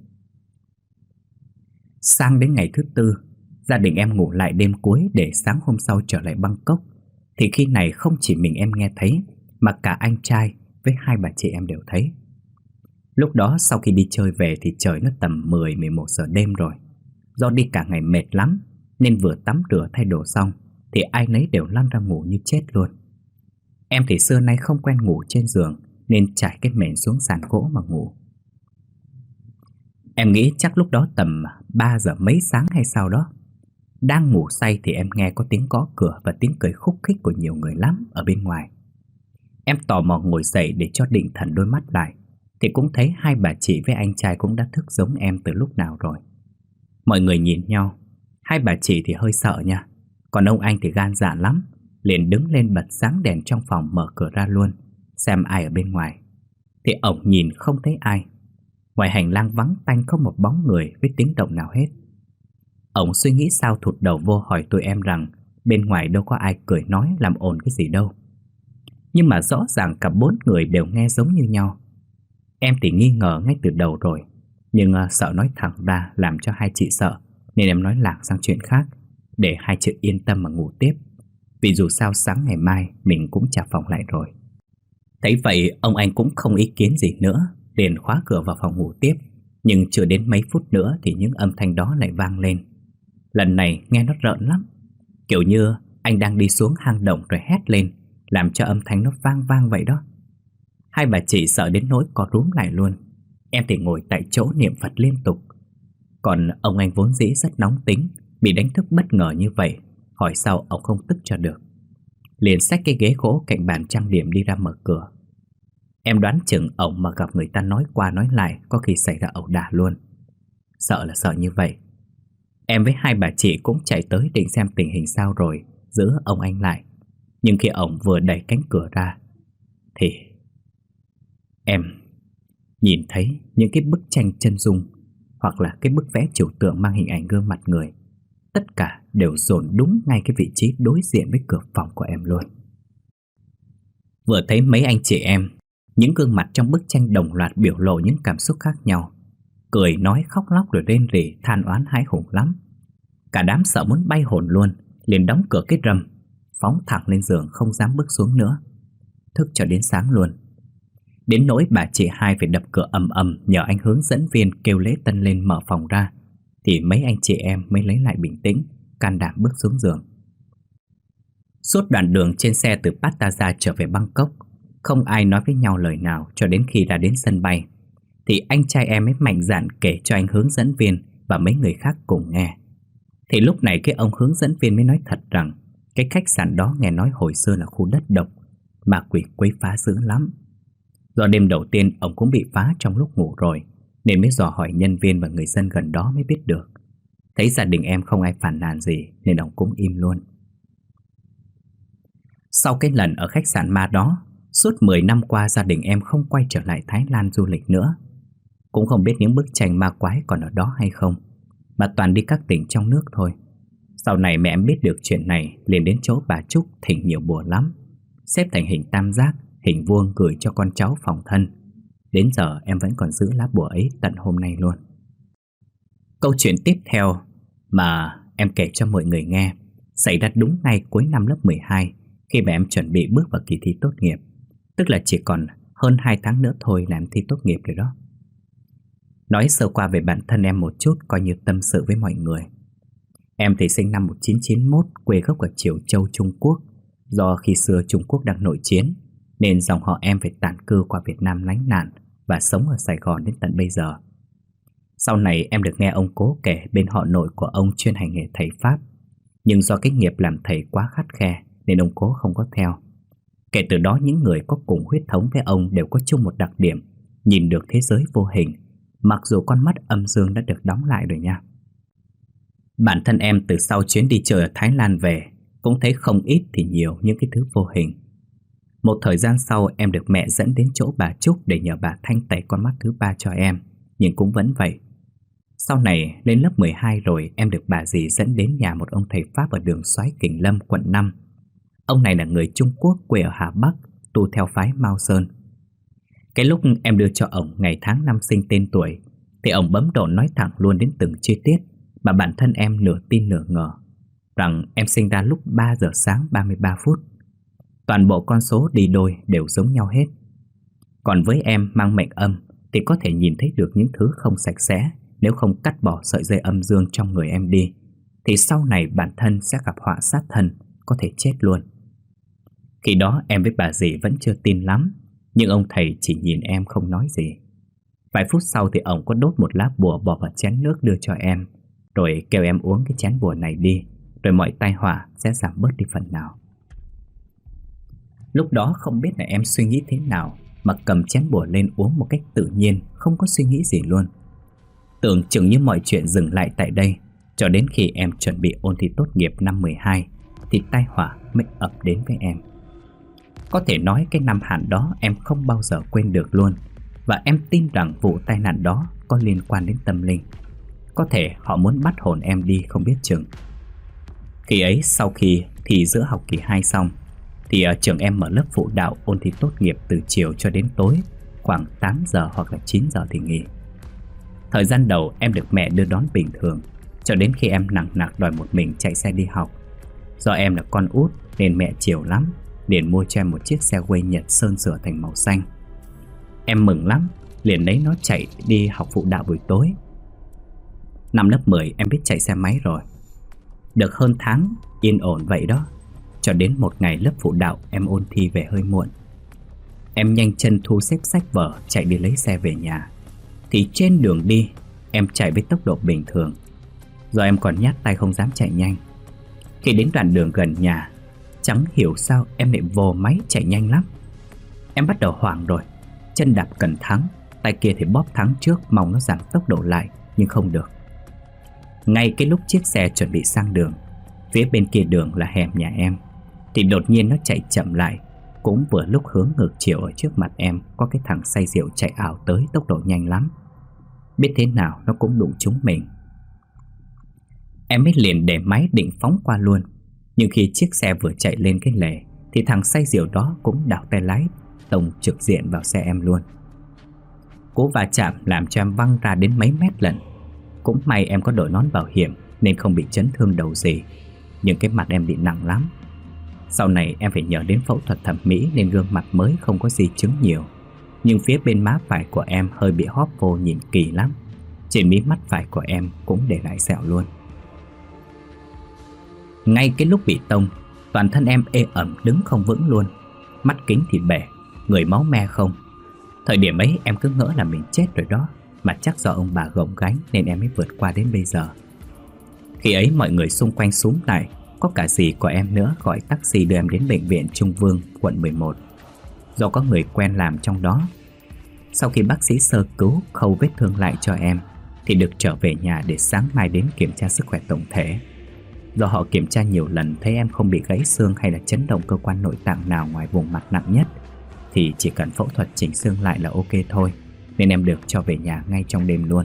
Sang đến ngày thứ tư, gia đình em ngủ lại đêm cuối để sáng hôm sau trở lại Bangkok. Thì khi này không chỉ mình em nghe thấy, mà cả anh trai với hai bà chị em đều thấy. Lúc đó sau khi đi chơi về thì trời nó tầm mười mười một giờ đêm rồi. Do đi cả ngày mệt lắm, nên vừa tắm rửa thay đồ xong thì ai nấy đều lăn ra ngủ như chết luôn. Em thì xưa nay không quen ngủ trên giường, nên trải cái mền xuống sàn gỗ mà ngủ. Em nghĩ chắc lúc đó tầm ba giờ mấy sáng hay sao đó. Đang ngủ say thì em nghe có tiếng gõ cửa và tiếng cười khúc khích của nhiều người lắm ở bên ngoài. Em tò mò ngồi dậy để cho định thần đôi mắt lại, thì cũng thấy hai bà chị với anh trai cũng đã thức giống em từ lúc nào rồi. Mọi người nhìn nhau. Hai bà chị thì hơi sợ nha, còn ông anh thì gan dạ lắm, liền đứng lên bật sáng đèn trong phòng, mở cửa ra luôn, xem ai ở bên ngoài. Thì ổng nhìn không thấy ai. Ngoài hành lang vắng tanh không một bóng người với tiếng động nào hết. Ổng suy nghĩ sao thụt đầu vô hỏi tụi em rằng bên ngoài đâu có ai cười nói làm ồn cái gì đâu. Nhưng mà rõ ràng cả bốn người đều nghe giống như nhau. Em thì nghi ngờ ngay từ đầu rồi, nhưng uh, sợ nói thẳng ra làm cho hai chị sợ, nên em nói lạc sang chuyện khác, để hai chị yên tâm mà ngủ tiếp. Vì dù sao sáng ngày mai mình cũng trả phòng lại rồi. Thấy vậy ông anh cũng không ý kiến gì nữa, liền khóa cửa vào phòng ngủ tiếp. Nhưng chưa đến mấy phút nữa thì những âm thanh đó lại vang lên. Lần này nghe nó rợn lắm, kiểu như anh đang đi xuống hang động rồi hét lên, làm cho âm thanh nó vang vang vậy đó. Hai bà chị sợ đến nỗi co rúm lại luôn. Em thì ngồi tại chỗ niệm Phật liên tục. Còn ông anh vốn dĩ rất nóng tính, bị đánh thức bất ngờ như vậy, hỏi sao ông không tức cho được, liền xách cái ghế gỗ cạnh bàn trang điểm đi ra mở cửa. Em đoán chừng ổng mà gặp người ta nói qua nói lại, có khi xảy ra ẩu đả luôn. Sợ là sợ như vậy. Em với hai bà chị cũng chạy tới định xem tình hình sao rồi giữ ông anh lại. Nhưng khi ổng vừa đẩy cánh cửa ra thì em nhìn thấy những cái bức tranh chân dung, hoặc là cái bức vẽ trừu tượng mang hình ảnh gương mặt người, tất cả đều dồn đúng ngay cái vị trí đối diện với cửa phòng của em luôn. Vừa thấy mấy anh chị em, những gương mặt trong bức tranh đồng loạt biểu lộ những cảm xúc khác nhau, cười nói khóc lóc rồi rên rỉ than oán hãi hùng lắm. Cả đám sợ muốn bay hồn luôn, liền đóng cửa cái rầm, phóng thẳng lên giường không dám bước xuống nữa, thức cho đến sáng luôn. Đến nỗi bà chị hai phải đập cửa ầm ầm nhờ anh hướng dẫn viên kêu lễ tân lên mở phòng ra, thì mấy anh chị em mới lấy lại bình tĩnh, can đảm bước xuống giường. Suốt đoạn đường trên xe từ Pattaya trở về Bangkok, không ai nói với nhau lời nào cho đến khi ra đến sân bay. Thì anh trai em mới mạnh dạn kể cho anh hướng dẫn viên và mấy người khác cùng nghe. Thì lúc này cái ông hướng dẫn viên mới nói thật rằng cái khách sạn đó nghe nói hồi xưa là khu đất độc, ma quỷ quấy phá dữ lắm. Do đêm đầu tiên ông cũng bị phá trong lúc ngủ rồi, nên mới dò hỏi nhân viên và người dân gần đó mới biết được. Thấy gia đình em không ai phản nàn gì nên ông cũng im luôn. Sau cái lần ở khách sạn ma đó, suốt mười năm qua gia đình em không quay trở lại Thái Lan du lịch nữa. Cũng không biết những bức tranh ma quái còn ở đó hay không, mà toàn đi các tỉnh trong nước thôi. Sau này mẹ em biết được chuyện này, liền đến chỗ bà Trúc thỉnh nhiều bùa lắm, xếp thành hình tam giác, hình vuông gửi cho con cháu phòng thân. Đến giờ em vẫn còn giữ lá bùa ấy tận hôm nay luôn. Câu chuyện tiếp theo mà em kể cho mọi người nghe xảy ra đúng ngay cuối năm lớp mười hai, khi mà em chuẩn bị bước vào kỳ thi tốt nghiệp. Tức là chỉ còn hơn hai tháng nữa thôi là em thi tốt nghiệp rồi đó. Nói sơ qua về bản thân em một chút, coi như tâm sự với mọi người. Em thì sinh năm một nghìn chín trăm chín mươi mốt, quê gốc ở Triều Châu, Trung Quốc. Do khi xưa Trung Quốc đang nội chiến, nên dòng họ em phải tản cư qua Việt Nam lánh nạn và sống ở Sài Gòn đến tận bây giờ. Sau này em được nghe ông cố kể bên họ nội của ông chuyên hành nghề thầy Pháp, nhưng do cái nghiệp làm thầy quá khắt khe nên ông cố không có theo. Kể từ đó những người có cùng huyết thống với ông đều có chung một đặc điểm: nhìn được thế giới vô hình, mặc dù con mắt âm dương đã được đóng lại rồi nha. Bản thân em từ sau chuyến đi chơi ở Thái Lan về cũng thấy không ít thì nhiều những cái thứ vô hình. Một thời gian sau em được mẹ dẫn đến chỗ bà Trúc để nhờ bà thanh tẩy con mắt thứ ba cho em, nhưng cũng vẫn vậy. Sau này lên lớp mười hai rồi, em được bà dì dẫn đến nhà một ông thầy Pháp ở đường Soái Kình Lâm, quận năm. Ông này là người Trung Quốc, quê ở Hà Bắc, tu theo phái Mao Sơn. Cái lúc em đưa cho ông ngày tháng năm sinh tên tuổi thì ông bấm độn nói thẳng luôn đến từng chi tiết mà bản thân em nửa tin nửa ngờ, rằng em sinh ra lúc ba giờ sáng ba mươi ba phút. Toàn bộ con số đi đôi đều giống nhau hết. Còn với em mang mệnh âm thì có thể nhìn thấy được những thứ không sạch sẽ. Nếu không cắt bỏ sợi dây âm dương trong người em đi thì sau này bản thân sẽ gặp họa sát thân, có thể chết luôn. Khi đó em với bà dì vẫn chưa tin lắm, nhưng ông thầy chỉ nhìn em không nói gì. Vài phút sau thì ông có đốt một lá bùa bỏ vào chén nước đưa cho em, rồi kêu em uống cái chén bùa này đi, rồi mọi tai họa sẽ giảm bớt đi phần nào. Lúc đó không biết là em suy nghĩ thế nào mà cầm chén bùa lên uống một cách tự nhiên, không có suy nghĩ gì luôn. Tưởng chừng như mọi chuyện dừng lại tại đây, cho đến khi em chuẩn bị ôn thi tốt nghiệp năm mười hai thì tai họa mới ập đến với em. Có thể nói cái năm hạn đó em không bao giờ quên được luôn. Và em tin rằng vụ tai nạn đó có liên quan đến tâm linh. Có thể họ muốn bắt hồn em đi không biết chừng. Khi ấy sau khi thi giữa học kỳ hai xong thì ở trường em mở lớp phụ đạo ôn thi tốt nghiệp từ chiều cho đến tối, khoảng tám giờ hoặc là chín giờ thì nghỉ. Thời gian đầu em được mẹ đưa đón bình thường, cho đến khi em nặng nặc đòi một mình chạy xe đi học. Do em là con út nên mẹ chiều lắm, liền mua cho em một chiếc xe quay Nhật sơn sửa thành màu xanh. Em mừng lắm, liền lấy nó chạy đi học phụ đạo buổi tối. Năm lớp mười em biết chạy xe máy rồi. Được hơn tháng, yên ổn vậy đó. Cho đến một ngày lớp phụ đạo em ôn thi về hơi muộn. Em nhanh chân thu xếp sách vở chạy đi lấy xe về nhà. Thì trên đường đi em chạy với tốc độ bình thường, do em còn nhát tay không dám chạy nhanh. Khi đến đoạn đường gần nhà, chẳng hiểu sao em lại vồ máy chạy nhanh lắm. Em bắt đầu hoảng rồi, chân đạp cần thắng, tay kia thì bóp thắng trước mong nó giảm tốc độ lại, nhưng không được. Ngay cái lúc chiếc xe chuẩn bị sang đường, phía bên kia đường là hẻm nhà em, thì đột nhiên nó chạy chậm lại. Cũng vừa lúc hướng ngược chiều ở trước mặt em có cái thằng say rượu chạy ảo tới tốc độ nhanh lắm. Biết thế nào nó cũng đụng trúng mình. Em mới liền để máy định phóng qua luôn. Nhưng khi chiếc xe vừa chạy lên cái lề thì thằng say rượu đó cũng đảo tay lái, tông trực diện vào xe em luôn. Cú va chạm làm cho em văng ra đến mấy mét lận. Cũng may em có đội nón bảo hiểm nên không bị chấn thương đầu gì, nhưng cái mặt em bị nặng lắm. Sau này em phải nhờ đến phẫu thuật thẩm mỹ nên gương mặt mới không có di chứng nhiều. Nhưng phía bên má phải của em hơi bị hóp vô nhìn kỳ lắm. Trên mí mắt phải của em cũng để lại sẹo luôn. Ngay cái lúc bị tông, toàn thân em ê ẩm đứng không vững luôn. Mắt kính thì bể, người máu me không. Thời điểm ấy em cứ ngỡ là mình chết rồi đó, mà chắc do ông bà gồng gánh nên em mới vượt qua đến bây giờ. Khi ấy mọi người xung quanh xúm lại, có cả dì của em nữa gọi taxi đưa em đến bệnh viện Trung Vương, quận mười một. Do có người quen làm trong đó. Sau khi bác sĩ sơ cứu khâu vết thương lại cho em thì được trở về nhà để sáng mai đến kiểm tra sức khỏe tổng thể. Do họ kiểm tra nhiều lần thấy em không bị gãy xương hay là chấn động cơ quan nội tạng nào ngoài vùng mặt nặng nhất, thì chỉ cần phẫu thuật chỉnh xương lại là ok thôi, nên em được cho về nhà ngay trong đêm luôn.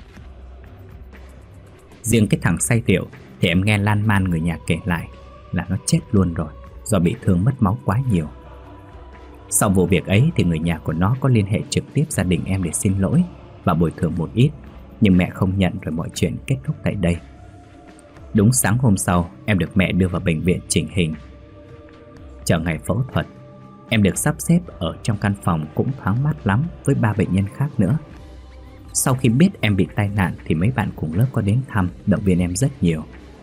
Riêng cái thằng say rượu thì em nghe lan man người nhà kể lại là nó chết luôn rồi, do bị thương mất máu quá nhiều. Sau vụ việc ấy thì người nhà của nó có liên hệ trực tiếp gia đình em để xin lỗi và bồi thường một ít, nhưng mẹ không nhận rồi mọi chuyện kết thúc tại đây. Đúng sáng hôm sau, em được mẹ đưa vào bệnh viện chỉnh hình. Chờ ngày phẫu thuật, em được sắp xếp ở trong căn phòng cũng thoáng mát lắm với ba bệnh nhân khác nữa. Sau khi biết em bị tai nạn thì mấy bạn cùng lớp có đến thăm, động viên em rất nhiều.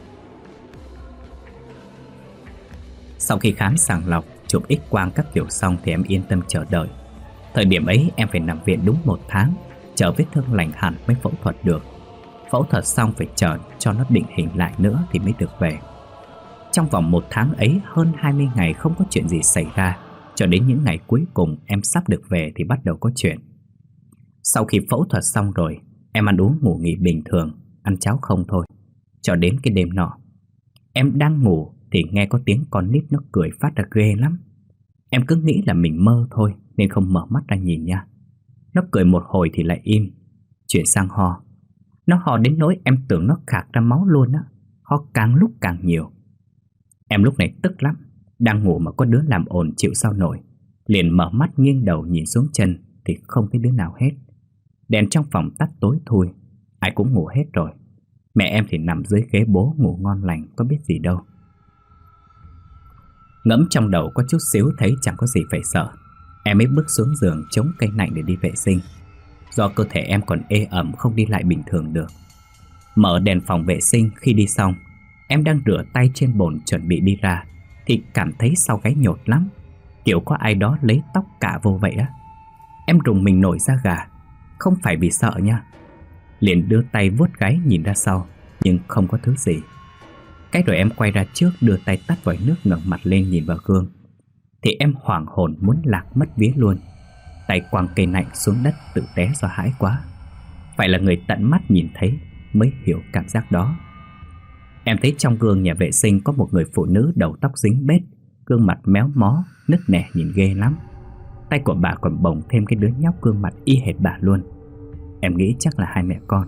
Sau khi khám sàng lọc, chụp X-quang các kiểu xong thì em yên tâm chờ đợi. Thời điểm ấy em phải nằm viện đúng một tháng, chờ vết thương lành hẳn mới phẫu thuật được. Phẫu thuật xong phải chờ cho nó định hình lại nữa thì mới được về. Trong vòng một tháng ấy, hơn hai mươi ngày không có chuyện gì xảy ra, cho đến những ngày cuối cùng em sắp được về thì bắt đầu có chuyện. Sau khi phẫu thuật xong rồi, em ăn uống ngủ nghỉ bình thường, ăn cháo không thôi. Cho đến cái đêm nọ, em đang ngủ thì nghe có tiếng con nít nó cười phát ra ghê lắm. Em cứ nghĩ là mình mơ thôi nên không mở mắt ra nhìn nha. Nó cười một hồi thì lại im, chuyển sang ho. Nó ho đến nỗi em tưởng nó khạc ra máu luôn á, ho càng lúc càng nhiều. Em lúc này tức lắm, đang ngủ mà có đứa làm ồn chịu sao nổi. Liền mở mắt nghiêng đầu nhìn xuống chân thì không thấy đứa nào hết. Đèn trong phòng tắt tối thui, ai cũng ngủ hết rồi. Mẹ em thì nằm dưới ghế bố ngủ ngon lành, có biết gì đâu. Ngẫm trong đầu có chút xíu thấy chẳng có gì phải sợ, em mới bước xuống giường chống cây nạnh để đi vệ sinh. Do cơ thể em còn ê ẩm không đi lại bình thường được. Mở đèn phòng vệ sinh, khi đi xong, em đang rửa tay trên bồn chuẩn bị đi ra thì cảm thấy sau gáy nhột lắm, kiểu có ai đó lấy tóc cạ vô vậy á. Em rùng mình nổi da gà, không phải vì sợ nha. Liền đưa tay vuốt gáy nhìn ra sau, nhưng không có thứ gì. Cái rồi em quay ra trước đưa tay tắt vòi nước, ngẩng mặt lên nhìn vào gương thì em hoảng hồn muốn lạc mất vía luôn. Tay quăng cây nạnh xuống đất tự té do hãi quá. Phải là người tận mắt nhìn thấy mới hiểu cảm giác đó. Em thấy trong gương nhà vệ sinh có một người phụ nữ đầu tóc dính bết, gương mặt méo mó, nứt nẻ nhìn ghê lắm. Tay của bà còn bồng thêm cái đứa nhóc gương mặt y hệt bà luôn. Em nghĩ chắc là hai mẹ con.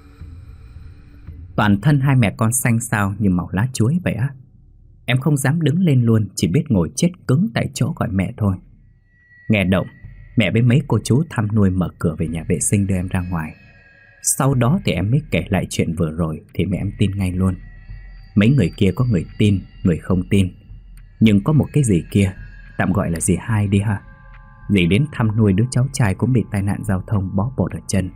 Toàn thân hai mẹ con xanh xao như màu lá chuối vậy á. Em không dám đứng lên luôn, chỉ biết ngồi chết cứng tại chỗ gọi mẹ thôi. Nghe động, mẹ với mấy cô chú thăm nuôi mở cửa về nhà vệ sinh đưa em ra ngoài. Sau đó thì em mới kể lại chuyện vừa rồi thì mẹ em tin ngay luôn. Mấy người kia có người tin, người không tin. Nhưng có một cái gì kia, tạm gọi là dì hai đi ha. Dì đến thăm nuôi đứa cháu trai cũng bị tai nạn giao thông bó bột ở chân.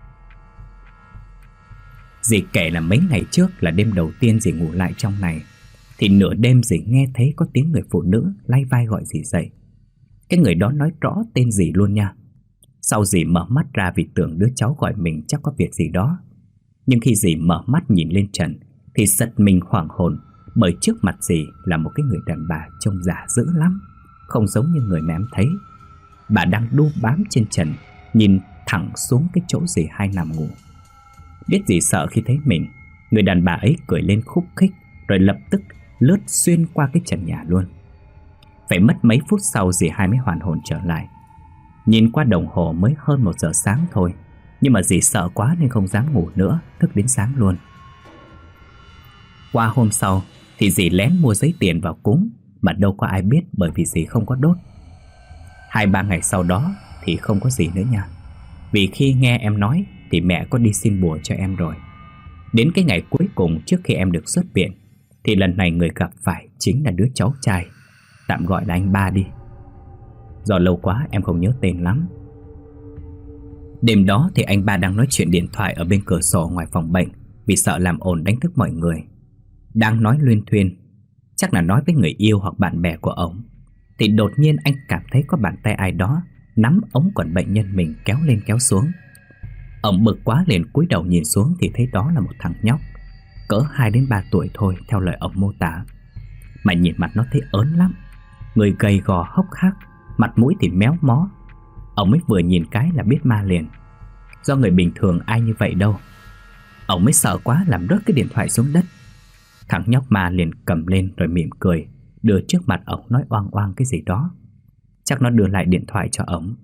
Dì kể là mấy ngày trước là đêm đầu tiên dì ngủ lại trong này, thì nửa đêm dì nghe thấy có tiếng người phụ nữ lay vai gọi dì dậy. Cái người đó nói rõ tên dì luôn nha. Sau dì mở mắt ra vì tưởng đứa cháu gọi mình chắc có việc gì đó. Nhưng khi dì mở mắt nhìn lên trần thì giật mình hoảng hồn, bởi trước mặt dì là một cái người đàn bà trông già dữ lắm, không giống như người mà em thấy. Bà đang đu bám trên trần, nhìn thẳng xuống cái chỗ dì hai nằm ngủ. Biết dì sợ khi thấy mình, người đàn bà ấy cười lên khúc khích rồi lập tức lướt xuyên qua cái trần nhà luôn. Phải mất mấy phút sau dì hai mới hoàn hồn trở lại. Nhìn qua đồng hồ mới hơn một giờ sáng thôi, nhưng mà dì sợ quá nên không dám ngủ nữa, thức đến sáng luôn. Qua hôm sau thì dì lén mua giấy tiền vào cúng, mà đâu có ai biết bởi vì dì không có đốt. Hai ba ngày sau đó thì không có gì nữa nha. Vì khi nghe em nói thì mẹ có đi xin bùa cho em rồi. Đến cái ngày cuối cùng trước khi em được xuất viện thì lần này người gặp phải chính là đứa cháu trai, tạm gọi là anh ba đi. Do lâu quá em không nhớ tên lắm. Đêm đó thì anh ba đang nói chuyện điện thoại ở bên cửa sổ ngoài phòng bệnh, vì sợ làm ồn đánh thức mọi người. Đang nói luyên thuyên, chắc là nói với người yêu hoặc bạn bè của ổng, thì đột nhiên anh cảm thấy có bàn tay ai đó nắm ống quần bệnh nhân mình kéo lên kéo xuống. Ổng bực quá liền cúi đầu nhìn xuống thì thấy đó là một thằng nhóc cỡ hai đến ba tuổi thôi, theo lời ổng mô tả. Mà nhìn mặt nó thấy ớn lắm, người gầy gò hốc hác, mặt mũi thì méo mó. Ổng mới vừa nhìn cái là biết ma liền. Do người bình thường ai như vậy đâu. Ổng mới sợ quá làm rớt cái điện thoại xuống đất. Thằng nhóc ma liền cầm lên rồi mỉm cười, đưa trước mặt ổng nói oang oang cái gì đó. Chắc nó đưa lại điện thoại cho ổng.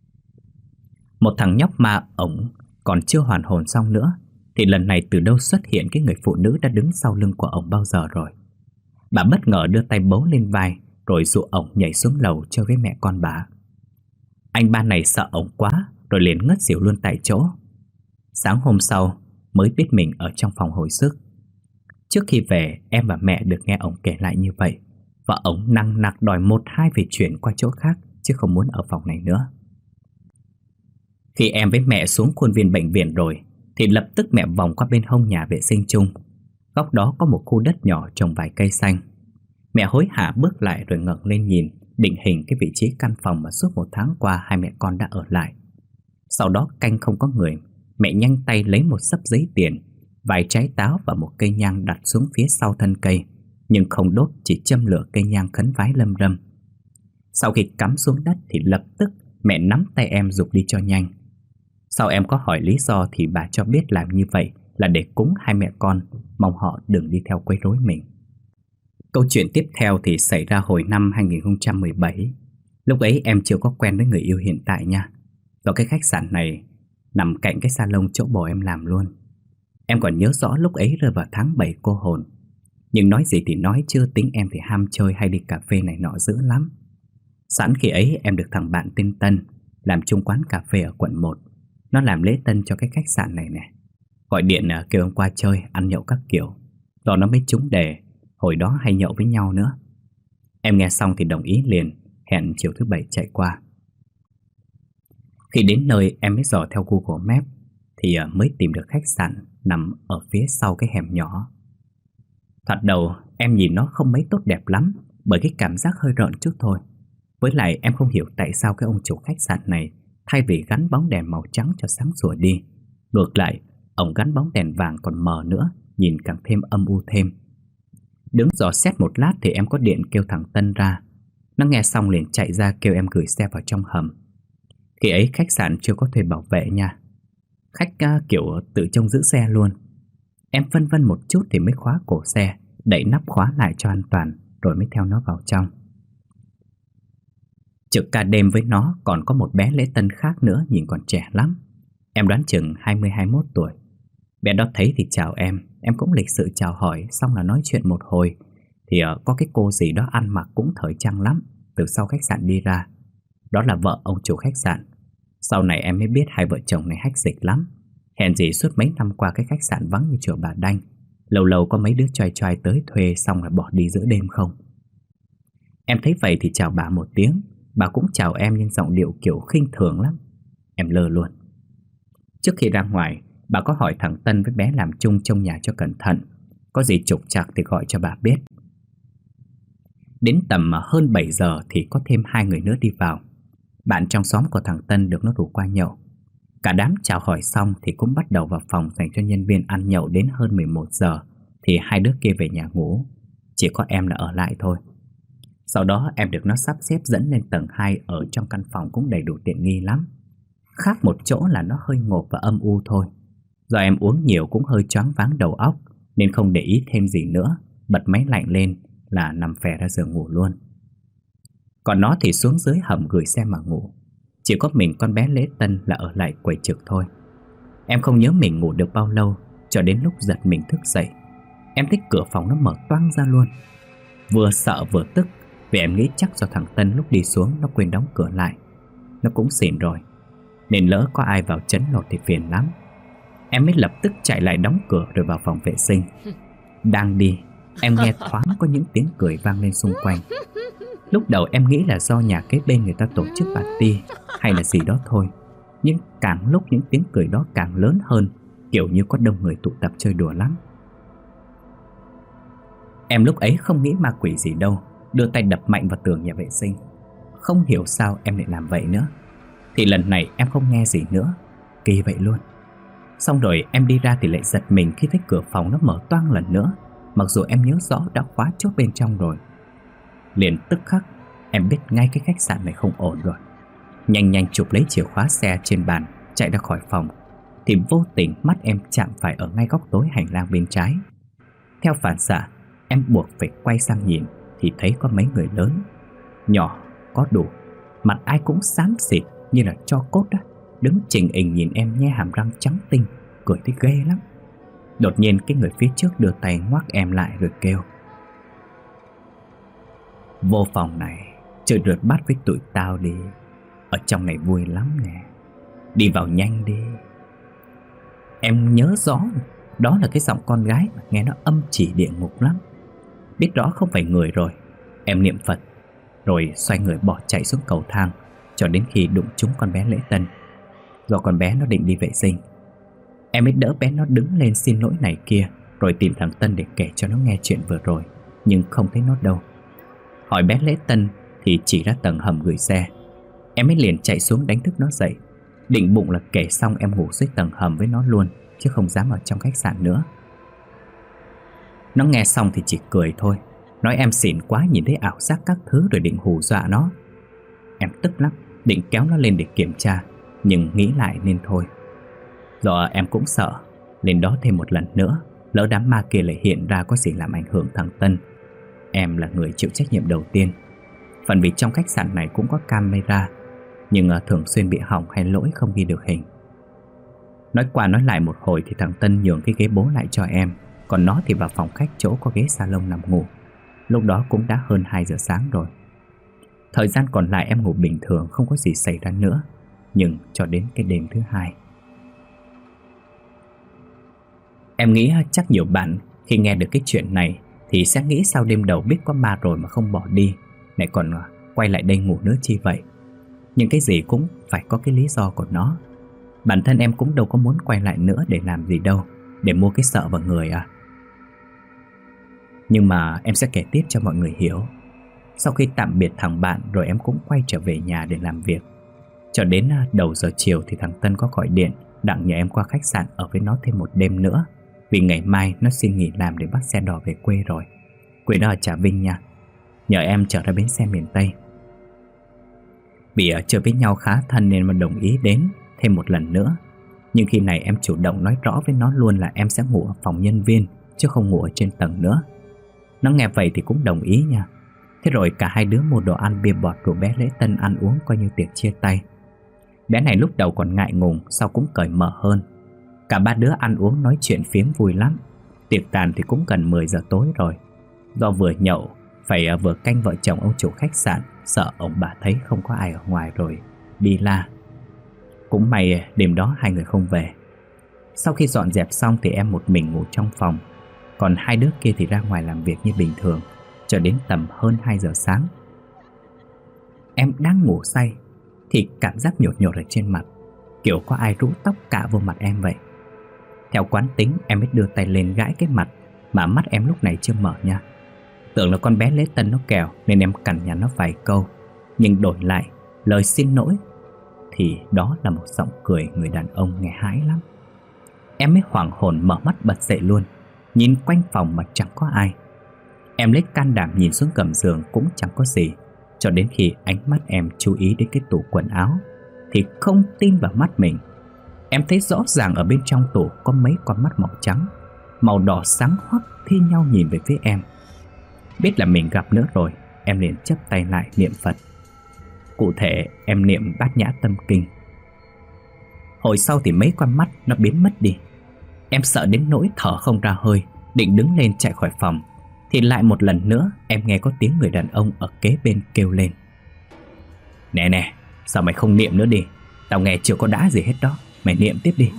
Một thằng nhóc ma ổng còn chưa hoàn hồn xong nữa thì lần này từ đâu xuất hiện cái người phụ nữ đã đứng sau lưng của ổng bao giờ rồi. Bà bất ngờ đưa tay bấu lên vai rồi dụ ổng nhảy xuống lầu chơi với mẹ con bà. Anh ba này sợ ổng quá rồi liền ngất xỉu luôn tại chỗ. Sáng hôm sau mới biết mình ở trong phòng hồi sức. Trước khi về, em và mẹ được nghe ổng kể lại như vậy, và ổng nằng nặc đòi một hai về chuyển qua chỗ khác, chứ không muốn ở phòng này nữa. Khi em với mẹ xuống khuôn viên bệnh viện rồi thì lập tức mẹ vòng qua bên hông nhà vệ sinh chung. Góc đó có một khu đất nhỏ trồng vài cây xanh. Mẹ hối hả bước lại rồi ngẩng lên nhìn, định hình cái vị trí căn phòng mà suốt một tháng qua hai mẹ con đã ở lại. Sau đó canh không có người, mẹ nhanh tay lấy một xấp giấy tiền, vài trái táo và một cây nhang đặt xuống phía sau thân cây, nhưng không đốt, chỉ châm lửa cây nhang khấn vái lâm râm. Sau khi cắm xuống đất thì lập tức mẹ nắm tay em giục đi cho nhanh. Sau em có hỏi lý do thì bà cho biết làm như vậy là để cúng hai mẹ con, mong họ đừng đi theo quấy rối mình. Câu chuyện tiếp theo thì xảy ra hồi năm hai nghìn không trăm mười bảy. Lúc ấy em chưa có quen với người yêu hiện tại nha. Do cái khách sạn này nằm cạnh cái salon chỗ bồ em làm luôn. Em còn nhớ rõ lúc ấy rơi vào tháng bảy cô hồn. Nhưng nói gì thì nói, chưa tính em thì ham chơi hay đi cà phê này nọ dữ lắm. Sẵn khi ấy em được thằng bạn tên Tân làm chung quán cà phê ở quận một. Nó làm lễ tân cho cái khách sạn này nè. Gọi điện kêu em qua chơi, ăn nhậu các kiểu. Rồi nó mới trúng đề, hồi đó hay nhậu với nhau nữa. Em nghe xong thì đồng ý liền, hẹn chiều thứ bảy chạy qua. Khi đến nơi em mới dò theo Google Maps thì mới tìm được khách sạn nằm ở phía sau cái hẻm nhỏ. Thoạt đầu em nhìn nó không mấy tốt đẹp lắm, bởi cái cảm giác hơi rợn chút thôi. Với lại em không hiểu tại sao cái ông chủ khách sạn này thay vì gắn bóng đèn màu trắng cho sáng sủa đi, ngược lại ông gắn bóng đèn vàng còn mờ nữa, nhìn càng thêm âm u thêm. Đứng dò xét một lát thì em có điện kêu thằng Tân ra. Nó nghe xong liền chạy ra kêu em gửi xe vào trong hầm. Khi ấy khách sạn chưa có thuê bảo vệ nha. Khách uh, kiểu tự trông giữ xe luôn. Em phân vân một chút thì mới khóa cổ xe, đậy nắp khóa lại cho an toàn, rồi mới theo nó vào trong. Trực ca đêm với nó còn có một bé lễ tân khác nữa, nhìn còn trẻ lắm. Em đoán chừng hai mươi hai mươi mốt tuổi. Bé đó thấy thì chào em, em cũng lịch sự chào hỏi, xong là nói chuyện một hồi. Thì uh, có cái cô gì đó ăn mặc cũng thời trang lắm, từ sau khách sạn đi ra. Đó là vợ ông chủ khách sạn. Sau này em mới biết hai vợ chồng này hách dịch lắm. Hèn gì suốt mấy năm qua cái khách sạn vắng như chùa Bà Đanh. Lâu lâu có mấy đứa choai choai tới thuê xong là bỏ đi giữa đêm không. Em thấy vậy thì chào bà một tiếng. Bà cũng chào em nhưng giọng điệu kiểu khinh thường lắm. Em lơ luôn. Trước khi ra ngoài, bà có hỏi thằng Tân với bé làm chung trong nhà cho cẩn thận, có gì trục trặc thì gọi cho bà biết. Đến tầm hơn bảy giờ thì có thêm hai người nữa đi vào. Bạn trong xóm của thằng Tân được nó rủ qua nhậu. Cả đám chào hỏi xong thì cũng bắt đầu vào phòng dành cho nhân viên ăn nhậu. Đến hơn mười một giờ thì hai đứa kia về nhà ngủ. Chỉ có em là ở lại thôi. Sau đó em được nó sắp xếp dẫn lên tầng hai. Ở trong căn phòng cũng đầy đủ tiện nghi lắm. Khác một chỗ là nó hơi ngộp và âm u thôi. Do em uống nhiều cũng hơi choáng váng đầu óc, nên không để ý thêm gì nữa. Bật máy lạnh lên là nằm phè ra giường ngủ luôn. Còn nó thì xuống dưới hầm gửi xe mà ngủ. Chỉ có mình con bé lễ tân là ở lại quầy trực thôi. Em không nhớ mình ngủ được bao lâu, cho đến lúc giật mình thức dậy. Em thấy cửa phòng nó mở toang ra luôn. Vừa sợ vừa tức, vì em nghĩ chắc do thằng Tân lúc đi xuống nó quên đóng cửa lại. Nó cũng xỉn rồi, nên lỡ có ai vào chấn lột thì phiền lắm. Em mới lập tức chạy lại đóng cửa rồi vào phòng vệ sinh. Đang đi, em nghe thoáng có những tiếng cười vang lên xung quanh. Lúc đầu em nghĩ là do nhà kế bên người ta tổ chức party hay là gì đó thôi. Nhưng càng lúc những tiếng cười đó càng lớn hơn, kiểu như có đông người tụ tập chơi đùa lắm. Em lúc ấy không nghĩ ma quỷ gì đâu, đưa tay đập mạnh vào tường nhà vệ sinh. Không hiểu sao em lại làm vậy nữa. Thì lần này em không nghe gì nữa. Kỳ vậy luôn. Xong rồi em đi ra thì lại giật mình khi thấy cửa phòng nó mở toang lần nữa, mặc dù em nhớ rõ đã khóa chốt bên trong rồi. Liền tức khắc em biết ngay cái khách sạn này không ổn rồi. Nhanh nhanh chụp lấy chìa khóa xe trên bàn, chạy ra khỏi phòng. Thì vô tình mắt em chạm phải ở ngay góc tối hành lang bên trái. Theo phản xạ, em buộc phải quay sang nhìn thì thấy có mấy người lớn, nhỏ, có đủ, mặt ai cũng xám xịt như là tro cốt đó, đứng chình ình nhìn em nhe hàm răng trắng tinh, cười thấy ghê lắm. Đột nhiên cái người phía trước đưa tay ngoắc em lại rồi kêu: "Vô phòng này chơi rượt bắt với tụi tao đi, ở trong này vui lắm nè, đi vào nhanh đi." Em nhớ rõ đó là cái giọng con gái mà nghe nó âm chỉ địa ngục lắm. Biết rõ không phải người rồi, em niệm Phật rồi xoay người bỏ chạy xuống cầu thang, cho đến khi đụng trúng con bé Lễ Tân. Do con bé nó định đi vệ sinh, em mới đỡ bé nó đứng lên xin lỗi này kia, rồi tìm thằng Tân để kể cho nó nghe chuyện vừa rồi, nhưng không thấy nó đâu. Hỏi bé Lễ Tân thì chỉ ra tầng hầm gửi xe. Em mới liền chạy xuống đánh thức nó dậy, định bụng là kể xong em ngủ dưới tầng hầm với nó luôn, chứ không dám ở trong khách sạn nữa. Nó nghe xong thì chỉ cười thôi, nói em xỉn quá nhìn thấy ảo giác các thứ rồi định hù dọa nó. Em tức lắm, định kéo nó lên để kiểm tra, nhưng nghĩ lại nên thôi. Do em cũng sợ, lên đó thêm một lần nữa, lỡ đám ma kia lại hiện ra có gì làm ảnh hưởng thằng Tân. Em là người chịu trách nhiệm đầu tiên. Phần vì trong khách sạn này cũng có camera, nhưng thường xuyên bị hỏng hay lỗi không ghi được hình. Nói qua nói lại một hồi thì thằng Tân nhường cái ghế bố lại cho em, còn nó thì vào phòng khách chỗ có ghế salon nằm ngủ. Lúc đó cũng đã hơn hai giờ sáng rồi. Thời gian còn lại em ngủ bình thường, không có gì xảy ra nữa. Nhưng cho đến cái đêm thứ hai, em nghĩ chắc nhiều bạn khi nghe được cái chuyện này thì sẽ nghĩ sao đêm đầu biết có ma rồi mà không bỏ đi, lại còn quay lại đây ngủ nữa chi vậy. Nhưng cái gì cũng phải có cái lý do của nó. Bản thân em cũng đâu có muốn quay lại nữa để làm gì đâu, để mua cái sợ vào người à. Nhưng mà em sẽ kể tiếp cho mọi người hiểu. Sau khi tạm biệt thằng bạn rồi em cũng quay trở về nhà để làm việc. Cho đến đầu giờ chiều thì thằng Tân có gọi điện đặng nhờ em qua khách sạn ở với nó thêm một đêm nữa, vì ngày mai nó xin nghỉ làm để bắt xe đò về quê rồi. Quê nó ở Trà Vinh nha. Nhờ em chở ra bến xe miền Tây. Vì ở chơi với nhau khá thân nên mà đồng ý đến thêm một lần nữa. Nhưng khi này em chủ động nói rõ với nó luôn là em sẽ ngủ ở phòng nhân viên, chứ không ngủ ở trên tầng nữa. Nó nghe vậy thì cũng đồng ý nha. Thế rồi cả hai đứa mua đồ ăn bia bọt rủ bé Lễ Tân ăn uống coi như tiệc chia tay. Bé này lúc đầu còn ngại ngùng, sau cũng cởi mở hơn. Cả ba đứa ăn uống nói chuyện phiếm vui lắm. Tiệc tàn thì cũng gần mười giờ tối rồi. Do vừa nhậu phải vừa canh vợ chồng ông chủ khách sạn, sợ ông bà thấy không có ai ở ngoài rồi đi la. Cũng may đêm đó hai người không về. Sau khi dọn dẹp xong thì em một mình ngủ trong phòng, còn hai đứa kia thì ra ngoài làm việc như bình thường, cho đến tầm hơn hai giờ sáng. Em đang ngủ say thì cảm giác nhột nhột ở trên mặt, kiểu có ai rũ tóc cạ vô mặt em vậy. Theo quán tính em mới đưa tay lên gãi cái mặt, mà mắt em lúc này chưa mở nha. Tưởng là con bé Lễ Tân nó kèo nên em cằn nhằn nó vài câu, nhưng đổi lại lời xin lỗi thì đó là một giọng cười người đàn ông nghe hãi lắm. Em mới hoảng hồn mở mắt bật dậy luôn, nhìn quanh phòng mà chẳng có ai. Em lấy can đảm nhìn xuống gầm giường cũng chẳng có gì, cho đến khi ánh mắt em chú ý đến cái tủ quần áo thì không tin vào mắt mình. Em thấy rõ ràng ở bên trong tủ có mấy con mắt màu trắng, màu đỏ sáng hoắc thi nhau nhìn về phía em. Biết là mình gặp nữa rồi, em liền chắp tay lại niệm Phật. Cụ thể em niệm Bát Nhã Tâm Kinh. Hồi sau thì mấy con mắt nó biến mất đi. Em sợ đến nỗi thở không ra hơi, định đứng lên chạy khỏi phòng thì lại một lần nữa em nghe có tiếng người đàn ông ở kế bên kêu lên: Nè nè, sao mày không niệm nữa đi? Tao nghe chưa có đã gì hết đó, mày niệm tiếp đi.